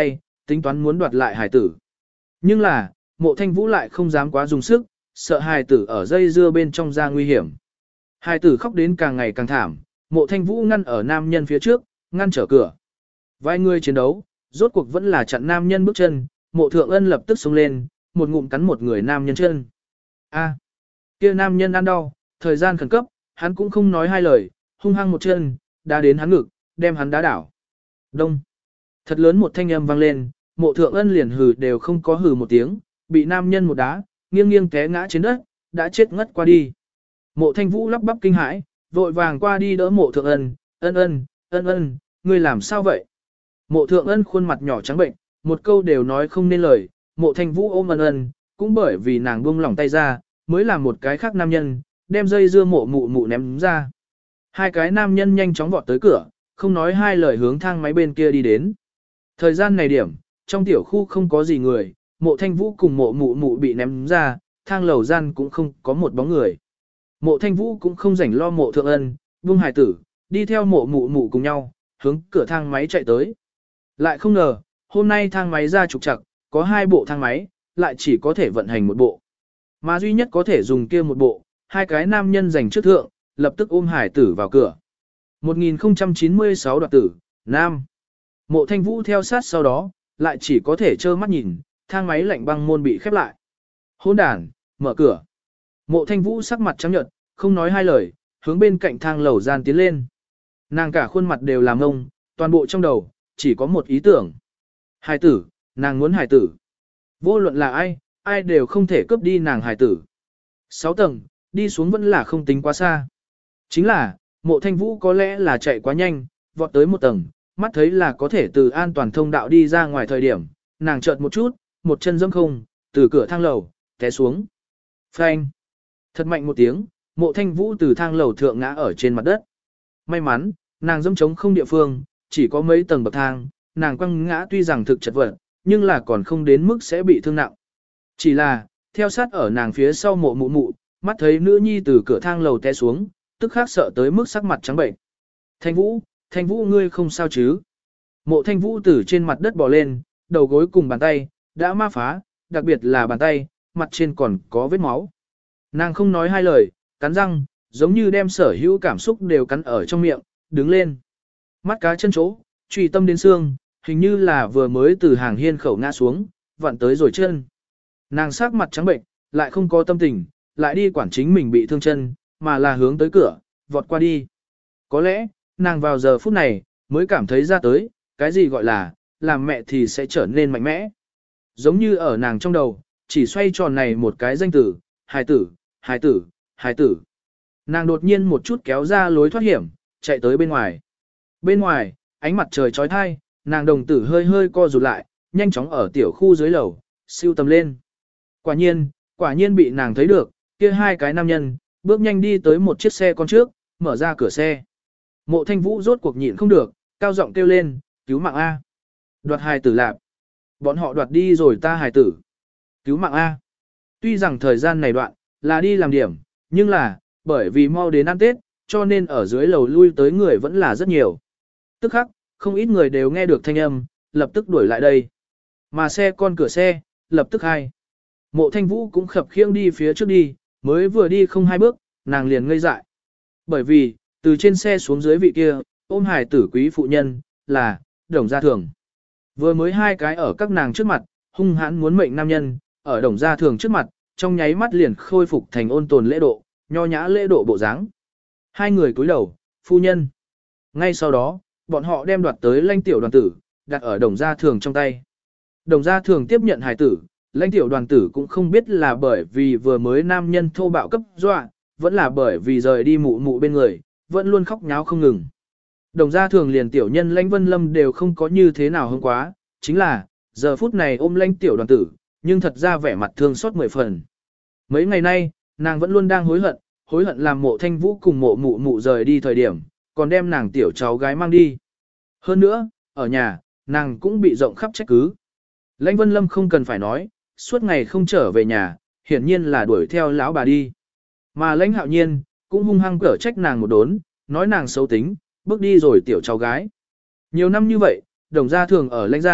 tính toán muốn đoạt lại hài tử. Nhưng là, mộ thanh vũ lại không dám quá dùng sức, sợ hài tử ở dây dưa bên trong ra nguy hiểm. Hài tử khóc đến càng ngày càng thảm, mộ thanh vũ ngăn ở nam nhân phía trước, ngăn trở cửa. Vài người chiến đấu, rốt cuộc vẫn là chặn nam nhân bước chân, mộ thượng ân lập tức xông lên, một ngụm cắn một người nam nhân chân. A, kia nam nhân ăn đau, thời gian khẩn cấp, hắn cũng không nói hai lời, hung hăng một chân, đá đến hắn ngực, đem hắn đá đảo. Đông. Thật lớn một thanh âm vang lên, mộ thượng ân liền hừ đều không có hừ một tiếng, bị nam nhân một đá, nghiêng nghiêng té ngã trên đất, đã chết ngất qua đi. Mộ thanh vũ lắp bắp kinh hãi, vội vàng qua đi đỡ mộ thượng ân, ân ân, ân ân, ngươi làm sao vậy? Mộ thượng ân khuôn mặt nhỏ trắng bệnh, một câu đều nói không nên lời, mộ thanh vũ ôm ân ân, cũng bởi vì nàng buông lỏng tay ra, mới làm một cái khác nam nhân, đem dây dưa mộ mụ mụ ném ra. Hai cái nam nhân nhanh chóng vọt tới cửa, không nói hai lời hướng thang máy bên kia đi đến. Thời gian này điểm, trong tiểu khu không có gì người, mộ thanh vũ cùng mộ mụ mụ bị ném ra, thang lầu gian cũng không có một bóng người. Mộ thanh vũ cũng không rảnh lo mộ thượng ân, buông hài tử, đi theo mộ mụ mụ cùng nhau, hướng cửa thang máy chạy tới. Lại không ngờ, hôm nay thang máy ra trục trặc, có hai bộ thang máy, lại chỉ có thể vận hành một bộ. Mà duy nhất có thể dùng kia một bộ, hai cái nam nhân giành trước thượng, lập tức ôm hải tử vào cửa. một nghìn không trăm chín mươi sáu đoạt tử, nam. Mộ thanh vũ theo sát sau đó, lại chỉ có thể trơ mắt nhìn, thang máy lạnh băng môn bị khép lại. Hôn đàn, mở cửa. Mộ thanh vũ sắc mặt trắng nhợt, không nói hai lời, hướng bên cạnh thang lầu gian tiến lên. Nàng cả khuôn mặt đều làm ngông, toàn bộ trong đầu, chỉ có một ý tưởng. Hải tử, nàng muốn hải tử. Vô luận là ai, ai đều không thể cướp đi nàng hải tử. Sáu tầng, đi xuống vẫn là không tính quá xa. Chính là, mộ thanh vũ có lẽ là chạy quá nhanh, vọt tới một tầng, mắt thấy là có thể từ an toàn thông đạo đi ra ngoài thời điểm, nàng chợt một chút, một chân dẫm không, từ cửa thang lầu, té xuống. Phanh. Thật mạnh một tiếng, mộ thanh vũ từ thang lầu thượng ngã ở trên mặt đất. May mắn, nàng dẫm trống không địa phương, chỉ có mấy tầng bậc thang, nàng quăng ngã tuy rằng thực chật vật, nhưng là còn không đến mức sẽ bị thương nặng. Chỉ là, theo sát ở nàng phía sau mộ mụ mụ, mắt thấy nữ nhi từ cửa thang lầu té xuống, tức khắc sợ tới mức sắc mặt trắng bệnh. Thanh Vũ, Thanh Vũ ngươi không sao chứ? Mộ Thanh Vũ từ trên mặt đất bò lên, đầu gối cùng bàn tay, đã ma phá, đặc biệt là bàn tay, mặt trên còn có vết máu. Nàng không nói hai lời, cắn răng, giống như đem sở hữu cảm xúc đều cắn ở trong miệng, đứng lên. Mắt cá chân chỗ, truy tâm đến xương, hình như là vừa mới từ hàng hiên khẩu ngã xuống, vặn tới rồi chân. Nàng sắc mặt trắng bệnh, lại không có tâm tình, lại đi quản chính mình bị thương chân, mà là hướng tới cửa, vọt qua đi. Có lẽ, nàng vào giờ phút này, mới cảm thấy ra tới, cái gì gọi là, làm mẹ thì sẽ trở nên mạnh mẽ. Giống như ở nàng trong đầu, chỉ xoay tròn này một cái danh tử, hài tử, hài tử, hài tử. Nàng đột nhiên một chút kéo ra lối thoát hiểm, chạy tới bên ngoài. Bên ngoài, ánh mặt trời trói thai, nàng đồng tử hơi hơi co rụt lại, nhanh chóng ở tiểu khu dưới lầu, siêu tầm lên. Quả nhiên, quả nhiên bị nàng thấy được, kia hai cái nam nhân, bước nhanh đi tới một chiếc xe con trước, mở ra cửa xe. Mộ Thanh Vũ rốt cuộc nhịn không được, cao giọng kêu lên, cứu mạng A. Đoạt hài tử lạp. Bọn họ đoạt đi rồi ta hài tử. Cứu mạng A. Tuy rằng thời gian này đoạn, là đi làm điểm, nhưng là, bởi vì mau đến ăn Tết, cho nên ở dưới lầu lui tới người vẫn là rất nhiều. Tức khắc, không ít người đều nghe được thanh âm, lập tức đuổi lại đây. Mà xe con cửa xe, lập tức hai. Mộ Thanh Vũ cũng khập khiễng đi phía trước đi, mới vừa đi không hai bước, nàng liền ngây dại. Bởi vì, từ trên xe xuống dưới vị kia, ôm hài tử quý phụ nhân, là, Đồng Gia Thường. Vừa mới hai cái ở các nàng trước mặt, hung hãn muốn mệnh nam nhân, ở Đồng Gia Thường trước mặt, trong nháy mắt liền khôi phục thành ôn tồn lễ độ, nho nhã lễ độ bộ dáng. Hai người cúi đầu, phu nhân. Ngay sau đó, bọn họ đem đoạt tới lãnh tiểu đoàn tử, đặt ở Đồng Gia Thường trong tay. Đồng Gia Thường tiếp nhận hài tử, lãnh tiểu đoàn tử cũng không biết là bởi vì vừa mới nam nhân thô bạo cấp dọa, vẫn là bởi vì rời đi mụ mụ bên người, vẫn luôn khóc nháo không ngừng. Đồng Gia Thường liền tiểu nhân lãnh Vân Lâm đều không có như thế nào hơn quá, chính là, giờ phút này ôm lãnh tiểu đoàn tử, nhưng thật ra vẻ mặt thương xót mười phần. Mấy ngày nay, nàng vẫn luôn đang hối hận, hối hận làm Mộ Thanh Vũ cùng mộ mụ mụ rời đi thời điểm, còn đem nàng tiểu cháu gái mang đi. Hơn nữa, ở nhà, nàng cũng bị rộng khắp trách cứ. Lãnh Vân Lâm không cần phải nói, suốt ngày không trở về nhà, hiển nhiên là đuổi theo lão bà đi. Mà Lãnh Hạo Nhiên, cũng hung hăng cở trách nàng một đốn, nói nàng xấu tính, bước đi rồi tiểu cháu gái. Nhiều năm như vậy, Đồng Gia Thường ở Lãnh gia,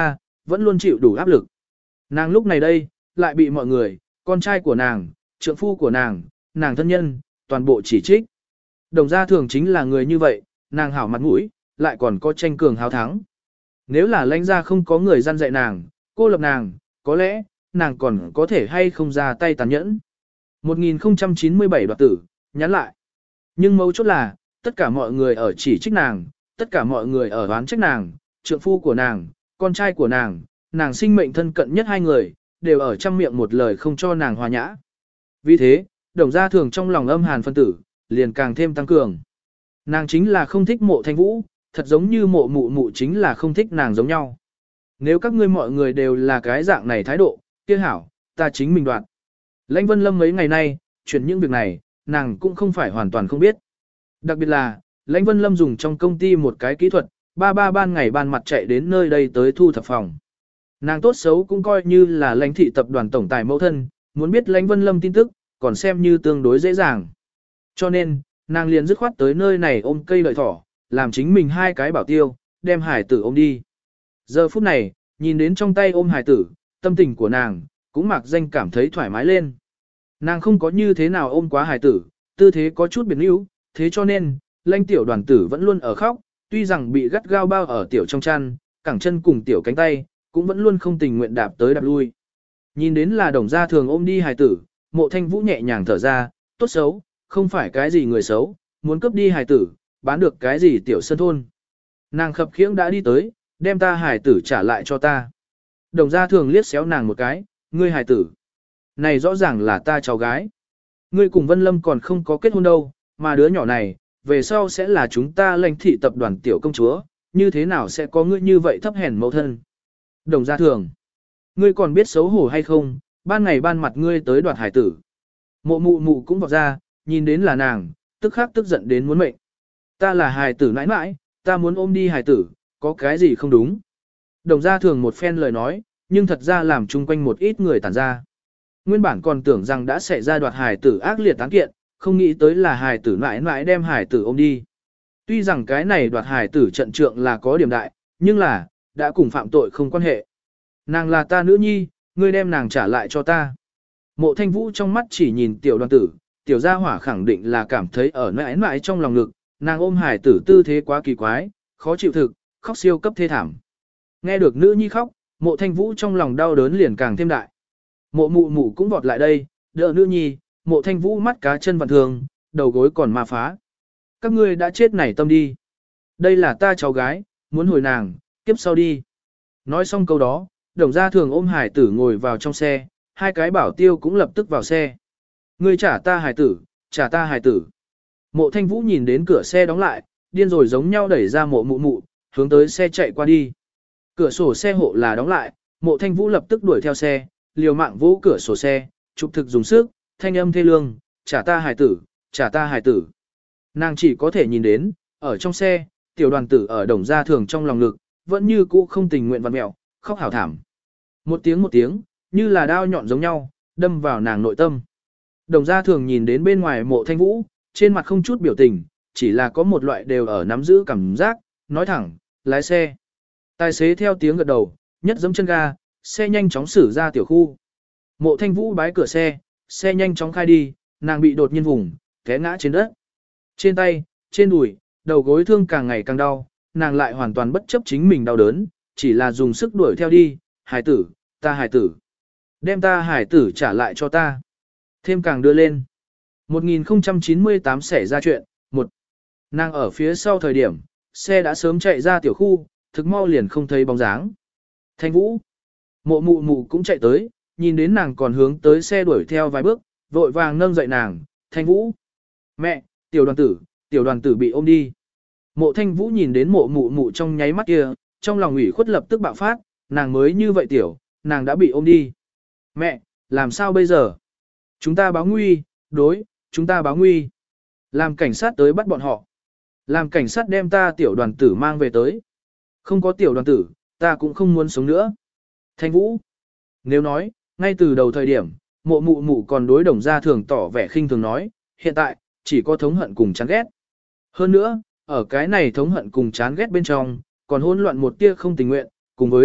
vẫn luôn chịu đủ áp lực. Nàng lúc này đây, lại bị mọi người, con trai của nàng, trượng phu của nàng, nàng thân nhân, toàn bộ chỉ trích. Đồng gia thường chính là người như vậy, nàng hảo mặt mũi, lại còn có tranh cường háo thắng. Nếu là lãnh gia không có người gian dạy nàng, cô lập nàng, có lẽ, nàng còn có thể hay không ra tay tàn nhẫn. một nghìn không trăm chín mươi bảy đoạt tử, nhắn lại. Nhưng mấu chốt là, tất cả mọi người ở chỉ trích nàng, tất cả mọi người ở oán trách nàng, trượng phu của nàng, con trai của nàng, nàng sinh mệnh thân cận nhất hai người, đều ở trăm miệng một lời không cho nàng hòa nhã. Vì thế, đồng gia thường trong lòng âm hàn phân tử, liền càng thêm tăng cường. Nàng chính là không thích mộ thanh vũ, thật giống như mộ mụ mụ chính là không thích nàng giống nhau. Nếu các ngươi mọi người đều là cái dạng này thái độ, kia hảo, ta chính mình đoạt. Lãnh Vân Lâm mấy ngày nay, chuyển những việc này, nàng cũng không phải hoàn toàn không biết. Đặc biệt là, Lãnh Vân Lâm dùng trong công ty một cái kỹ thuật, ba ba ban ngày ban mặt chạy đến nơi đây tới thu thập phòng. Nàng tốt xấu cũng coi như là lãnh thị tập đoàn tổng tài mẫu thân, muốn biết Lãnh Vân Lâm tin tức, còn xem như tương đối dễ dàng. Cho nên, nàng liền dứt khoát tới nơi này ôm cây lợi thỏ, làm chính mình hai cái bảo tiêu, đem hải tử ôm đi. Giờ phút này, nhìn đến trong tay ôm hải tử, tâm tình của nàng, cũng mặc danh cảm thấy thoải mái lên. Nàng không có như thế nào ôm quá hải tử, tư thế có chút biến yếu, thế cho nên, Lãnh tiểu đoàn tử vẫn luôn ở khóc, tuy rằng bị gắt gao bao ở tiểu trong chăn, cẳng chân cùng tiểu cánh tay, cũng vẫn luôn không tình nguyện đạp tới đạp lui. Nhìn đến là đồng gia thường ôm đi hải tử, mộ thanh vũ nhẹ nhàng thở ra, tốt xấu, không phải cái gì người xấu, muốn cướp đi hải tử, bán được cái gì tiểu sân thôn. Nàng khập khiễng đã đi tới, đem ta hải tử trả lại cho ta. Đồng gia thường liếc xéo nàng một cái, ngươi hải tử. Này rõ ràng là ta cháu gái. Ngươi cùng Vân Lâm còn không có kết hôn đâu, mà đứa nhỏ này, về sau sẽ là chúng ta lãnh thị tập đoàn tiểu công chúa, như thế nào sẽ có ngươi như vậy thấp hèn mẫu thân. Đồng gia thường. Ngươi còn biết xấu hổ hay không, ban ngày ban mặt ngươi tới đoạt hải tử. Mộ mụ mụ cũng vọt ra, nhìn đến là nàng, tức khắc tức giận đến muốn mệnh. Ta là hải tử nãi nãi, ta muốn ôm đi hải tử, có cái gì không đúng. Đồng gia thường một phen lời nói, nhưng thật ra làm chung quanh một ít người tản ra. Nguyên bản còn tưởng rằng đã xảy ra đoạt hải tử ác liệt tán kiện, không nghĩ tới là hải tử nãi nãi đem hải tử ôm đi. Tuy rằng cái này đoạt hải tử trận trượng là có điểm đại, nhưng là, đã cùng phạm tội không quan hệ. Nàng là ta nữ nhi, ngươi đem nàng trả lại cho ta. Mộ thanh vũ trong mắt chỉ nhìn tiểu đoàn tử, tiểu gia hỏa khẳng định là cảm thấy ở nãi nãi trong lòng ngực, nàng ôm hải tử tư thế quá kỳ quái, khó chịu thực, khóc siêu cấp thê thảm. Nghe được nữ nhi khóc, mộ thanh vũ trong lòng đau đớn liền càng thêm đại. Mộ mụ mụ cũng vọt lại đây, đỡ nữ nhi, mộ thanh vũ mắt cá chân vặn thường, đầu gối còn ma phá. Các ngươi đã chết nảy tâm đi. Đây là ta cháu gái, muốn hồi nàng, kiếp sau đi. Nói xong câu đó, đồng gia thường ôm hải tử ngồi vào trong xe, hai cái bảo tiêu cũng lập tức vào xe. Ngươi trả ta hải tử, trả ta hải tử. Mộ thanh vũ nhìn đến cửa xe đóng lại, điên rồi giống nhau đẩy ra mộ mụ mụ, hướng tới xe chạy qua đi. Cửa sổ xe hộ là đóng lại, mộ thanh vũ lập tức đuổi theo xe, liều mạng vũ cửa sổ xe, trục thực dùng sức, thanh âm thê lương, trả ta hải tử, trả ta hải tử. Nàng chỉ có thể nhìn đến, ở trong xe, tiểu đoàn tử ở đồng gia thường trong lòng ngực, vẫn như cũ không tình nguyện vặn mẹo, khóc hào thảm. Một tiếng một tiếng, như là đao nhọn giống nhau, đâm vào nàng nội tâm. Đồng gia thường nhìn đến bên ngoài mộ thanh vũ, trên mặt không chút biểu tình, chỉ là có một loại đều ở nắm giữ cảm giác, nói thẳng, lái xe. Tài xế theo tiếng gật đầu, nhất giẫm chân ga, xe nhanh chóng xử ra tiểu khu. Mộ thanh vũ bái cửa xe, xe nhanh chóng khai đi, nàng bị đột nhiên vùng, té ngã trên đất. Trên tay, trên đùi, đầu gối thương càng ngày càng đau, nàng lại hoàn toàn bất chấp chính mình đau đớn, chỉ là dùng sức đuổi theo đi, hải tử, ta hải tử. Đem ta hải tử trả lại cho ta. Thêm càng đưa lên. một nghìn không trăm chín mươi tám xảy ra chuyện, một. Nàng ở phía sau thời điểm, xe đã sớm chạy ra tiểu khu, thực mau liền không thấy bóng dáng. Thanh Vũ. Mộ mụ mụ cũng chạy tới, nhìn đến nàng còn hướng tới xe đuổi theo vài bước, vội vàng nâng dậy nàng, Thanh Vũ. Mẹ, tiểu đoàn tử, tiểu đoàn tử bị ôm đi. Mộ Thanh Vũ nhìn đến mộ mụ mụ trong nháy mắt kia, trong lòng ủy khuất lập tức bạo phát, nàng mới như vậy tiểu, nàng đã bị ôm đi. Mẹ, làm sao bây giờ? Chúng ta báo nguy, đối, chúng ta báo nguy. Làm cảnh sát tới bắt bọn họ. Làm cảnh sát đem ta tiểu đoàn tử mang về tới. Không có tiểu đoàn tử, ta cũng không muốn sống nữa. Thanh Vũ. Nếu nói, ngay từ đầu thời điểm, mộ mụ mụ còn đối đồng gia thường tỏ vẻ khinh thường nói, hiện tại, chỉ có thống hận cùng chán ghét. Hơn nữa, ở cái này thống hận cùng chán ghét bên trong, còn hỗn loạn một tia không tình nguyện, cùng với,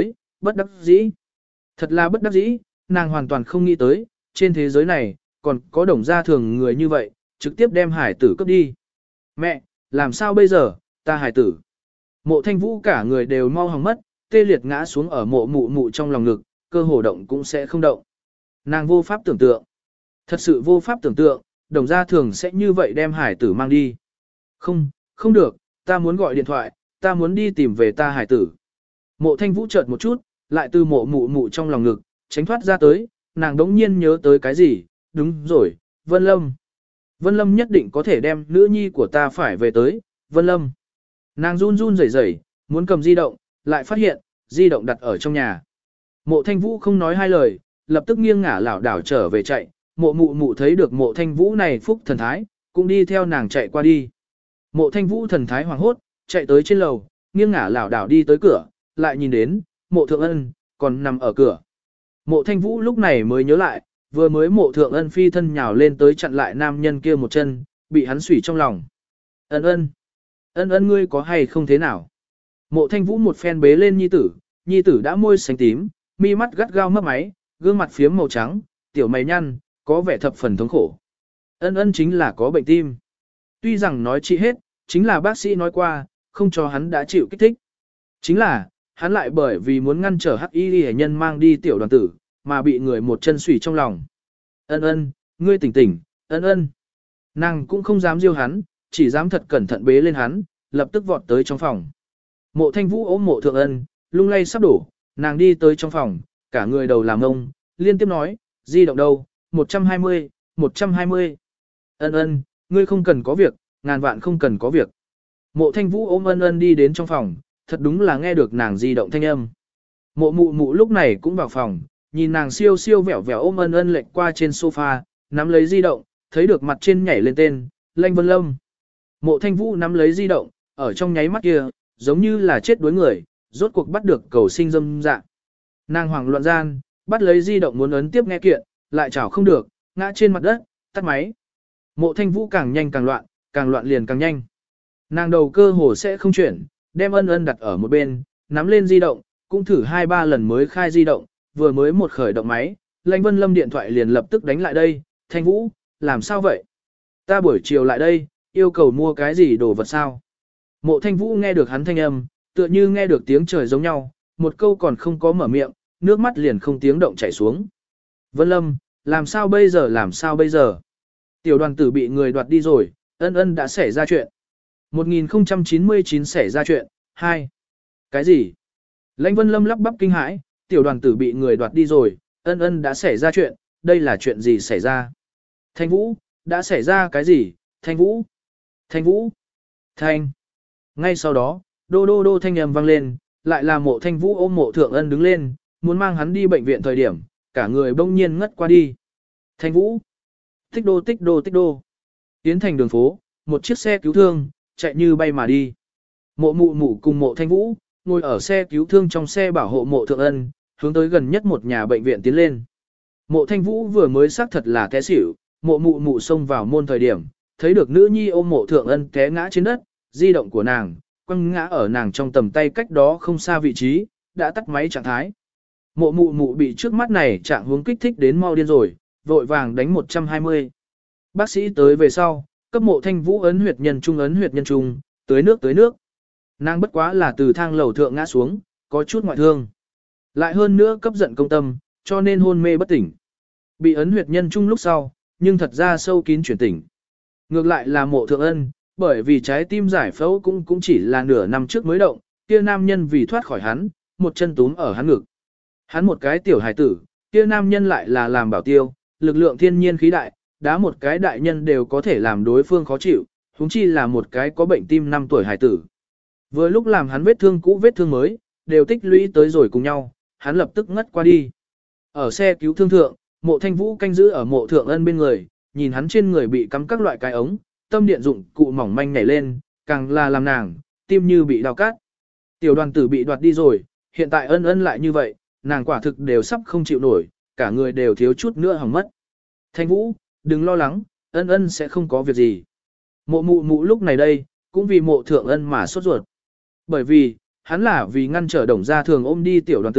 bất đắc dĩ. Thật là bất đắc dĩ, nàng hoàn toàn không nghĩ tới, trên thế giới này, còn có đồng gia thường người như vậy, trực tiếp đem hải tử cấp đi. Mẹ, làm sao bây giờ, ta hải tử. Mộ thanh vũ cả người đều mau hỏng mất, tê liệt ngã xuống ở mộ mụ mụ trong lòng ngực, cơ hồ động cũng sẽ không động. Nàng vô pháp tưởng tượng. Thật sự vô pháp tưởng tượng, đồng gia thường sẽ như vậy đem hải tử mang đi. Không, không được, ta muốn gọi điện thoại, ta muốn đi tìm về ta hải tử. Mộ thanh vũ chợt một chút, lại từ mộ mụ mụ trong lòng ngực, tránh thoát ra tới, nàng đống nhiên nhớ tới cái gì, đúng rồi, Vân Lâm. Vân Lâm nhất định có thể đem nữ nhi của ta phải về tới, Vân Lâm. Nàng run run rẩy rẩy, muốn cầm di động, lại phát hiện, di động đặt ở trong nhà. Mộ thanh vũ không nói hai lời, lập tức nghiêng ngả lảo đảo trở về chạy, mộ mụ mụ thấy được mộ thanh vũ này phúc thần thái, cũng đi theo nàng chạy qua đi. Mộ thanh vũ thần thái hoàng hốt, chạy tới trên lầu, nghiêng ngả lảo đảo đi tới cửa, lại nhìn đến, mộ thượng ân, còn nằm ở cửa. Mộ thanh vũ lúc này mới nhớ lại, vừa mới mộ thượng ân phi thân nhào lên tới chặn lại nam nhân kia một chân, bị hắn xủy trong lòng. Ân ân, ân ân ngươi có hay không thế nào? Mộ thanh vũ một phen bế lên nhi tử, nhi tử đã môi xanh tím, mi mắt gắt gao mấp máy, gương mặt phiếm màu trắng, tiểu mày nhăn, có vẻ thập phần thống khổ. Ân ân chính là có bệnh tim. Tuy rằng nói trị hết, chính là bác sĩ nói qua, không cho hắn đã chịu kích thích. Chính là, hắn lại bởi vì muốn ngăn trở hắc y hệ nhân mang đi tiểu đoàn tử, mà bị người một chân xủy trong lòng. Ân ân, ngươi tỉnh tỉnh, ân ân. Nàng cũng không dám diêu hắn, chỉ dám thật cẩn thận bế lên hắn, lập tức vọt tới trong phòng. Mộ thanh vũ ôm mộ thượng ân, lung lay sắp đổ, nàng đi tới trong phòng, cả người đầu làm ngông, liên tiếp nói, di động đâu, một trăm hai mươi, một trăm hai mươi. Ân ân, ngươi không cần có việc, ngàn vạn không cần có việc. Mộ thanh vũ ôm ân ân đi đến trong phòng, thật đúng là nghe được nàng di động thanh âm. Mộ mụ mụ lúc này cũng vào phòng, nhìn nàng siêu siêu vẻo vẻo ôm ân ân lệch qua trên sofa, nắm lấy di động, thấy được mặt trên nhảy lên tên, Lanh Vân Lâm. Mộ thanh vũ nắm lấy di động, ở trong nháy mắt kia, giống như là chết đuối người, rốt cuộc bắt được cầu sinh dâm dạ. Nàng hoảng loạn gian, bắt lấy di động muốn ấn tiếp nghe kiện, lại chảo không được, ngã trên mặt đất, tắt máy. Mộ thanh vũ càng nhanh càng loạn, càng loạn liền càng nhanh. Nàng đầu cơ hồ sẽ không chuyển, đem ân ân đặt ở một bên, nắm lên di động, cũng thử hai ba lần mới khai di động, vừa mới một khởi động máy, Lãnh Vân Lâm điện thoại liền lập tức đánh lại đây, Thanh Vũ, làm sao vậy? Ta buổi chiều lại đây, yêu cầu mua cái gì đồ vật sao? Mộ Thanh Vũ nghe được hắn thanh âm, tựa như nghe được tiếng trời giống nhau, một câu còn không có mở miệng, nước mắt liền không tiếng động chảy xuống. Vân Lâm, làm sao bây giờ làm sao bây giờ? Tiểu đoàn tử bị người đoạt đi rồi, ân ân đã xảy ra chuyện. một nghìn không trăm chín mươi chín xảy ra chuyện, hai. Cái gì? Lãnh Vân Lâm lắp bắp kinh hãi, tiểu đoàn tử bị người đoạt đi rồi, ân ân đã xảy ra chuyện, đây là chuyện gì xảy ra? Thanh Vũ, đã xảy ra cái gì? Thanh Vũ, Thanh Vũ, Thanh. Ngay sau đó, đô đô đô thanh âm vang lên, lại là mộ Thanh Vũ ôm mộ thượng ân đứng lên, muốn mang hắn đi bệnh viện thời điểm, cả người bỗng nhiên ngất qua đi. Thanh Vũ, tích đô tích đô tích đô. Tiến thành đường phố, một chiếc xe cứu thương, chạy như bay mà đi. Mộ mụ mụ cùng mộ Thanh Vũ, ngồi ở xe cứu thương trong xe bảo hộ mộ thượng ân, hướng tới gần nhất một nhà bệnh viện tiến lên. Mộ Thanh Vũ vừa mới xác thật là té xỉu, mộ mụ mụ xông vào môn thời điểm, thấy được nữ nhi ôm mộ thượng ân té ngã trên đất, di động của nàng, quăng ngã ở nàng trong tầm tay cách đó không xa vị trí, đã tắt máy trạng thái. Mộ mụ mụ bị trước mắt này trạng hướng kích thích đến mau điên rồi, vội vàng đánh một trăm hai mươi. Bác sĩ tới về sau, cấp mộ Thanh Vũ ấn huyệt nhân trung ấn huyệt nhân trung, tưới nước tưới nước. Nàng bất quá là từ thang lầu thượng ngã xuống, có chút ngoại thương. Lại hơn nữa cấp giận công tâm, cho nên hôn mê bất tỉnh. Bị ấn huyệt nhân trung lúc sau, nhưng thật ra sâu kín chuyển tỉnh. Ngược lại là mộ thượng ân, bởi vì trái tim giải phẫu cũng cũng chỉ là nửa năm trước mới động, kia nam nhân vì thoát khỏi hắn, một chân túm ở hắn ngực. Hắn một cái tiểu hài tử, kia nam nhân lại là làm bảo tiêu, lực lượng thiên nhiên khí đại, đá một cái đại nhân đều có thể làm đối phương khó chịu, huống chi là một cái có bệnh tim năm tuổi hài tử. Vừa lúc làm hắn vết thương cũ vết thương mới, đều tích lũy tới rồi cùng nhau, hắn lập tức ngất qua đi. Ở xe cứu thương thượng, mộ Thanh Vũ canh giữ ở mộ thượng ân bên người, nhìn hắn trên người bị cắm các loại cái ống, tâm điện dụng cụ mỏng manh nhảy lên, càng là làm nàng, tim như bị đào cát. Tiểu đoàn tử bị đoạt đi rồi, hiện tại ân ân lại như vậy, nàng quả thực đều sắp không chịu nổi, cả người đều thiếu chút nữa hỏng mất. Thanh Vũ, đừng lo lắng, ân ân sẽ không có việc gì. Mộ mụ mụ lúc này đây, cũng vì mộ thượng ân mà sốt ruột. Bởi vì, hắn là vì ngăn trở đồng gia thường ôm đi tiểu đoàn tử,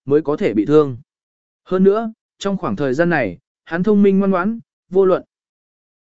mới có thể bị thương. Hơn nữa, trong khoảng thời gian này, hắn thông minh ngoan ngoãn, vô luận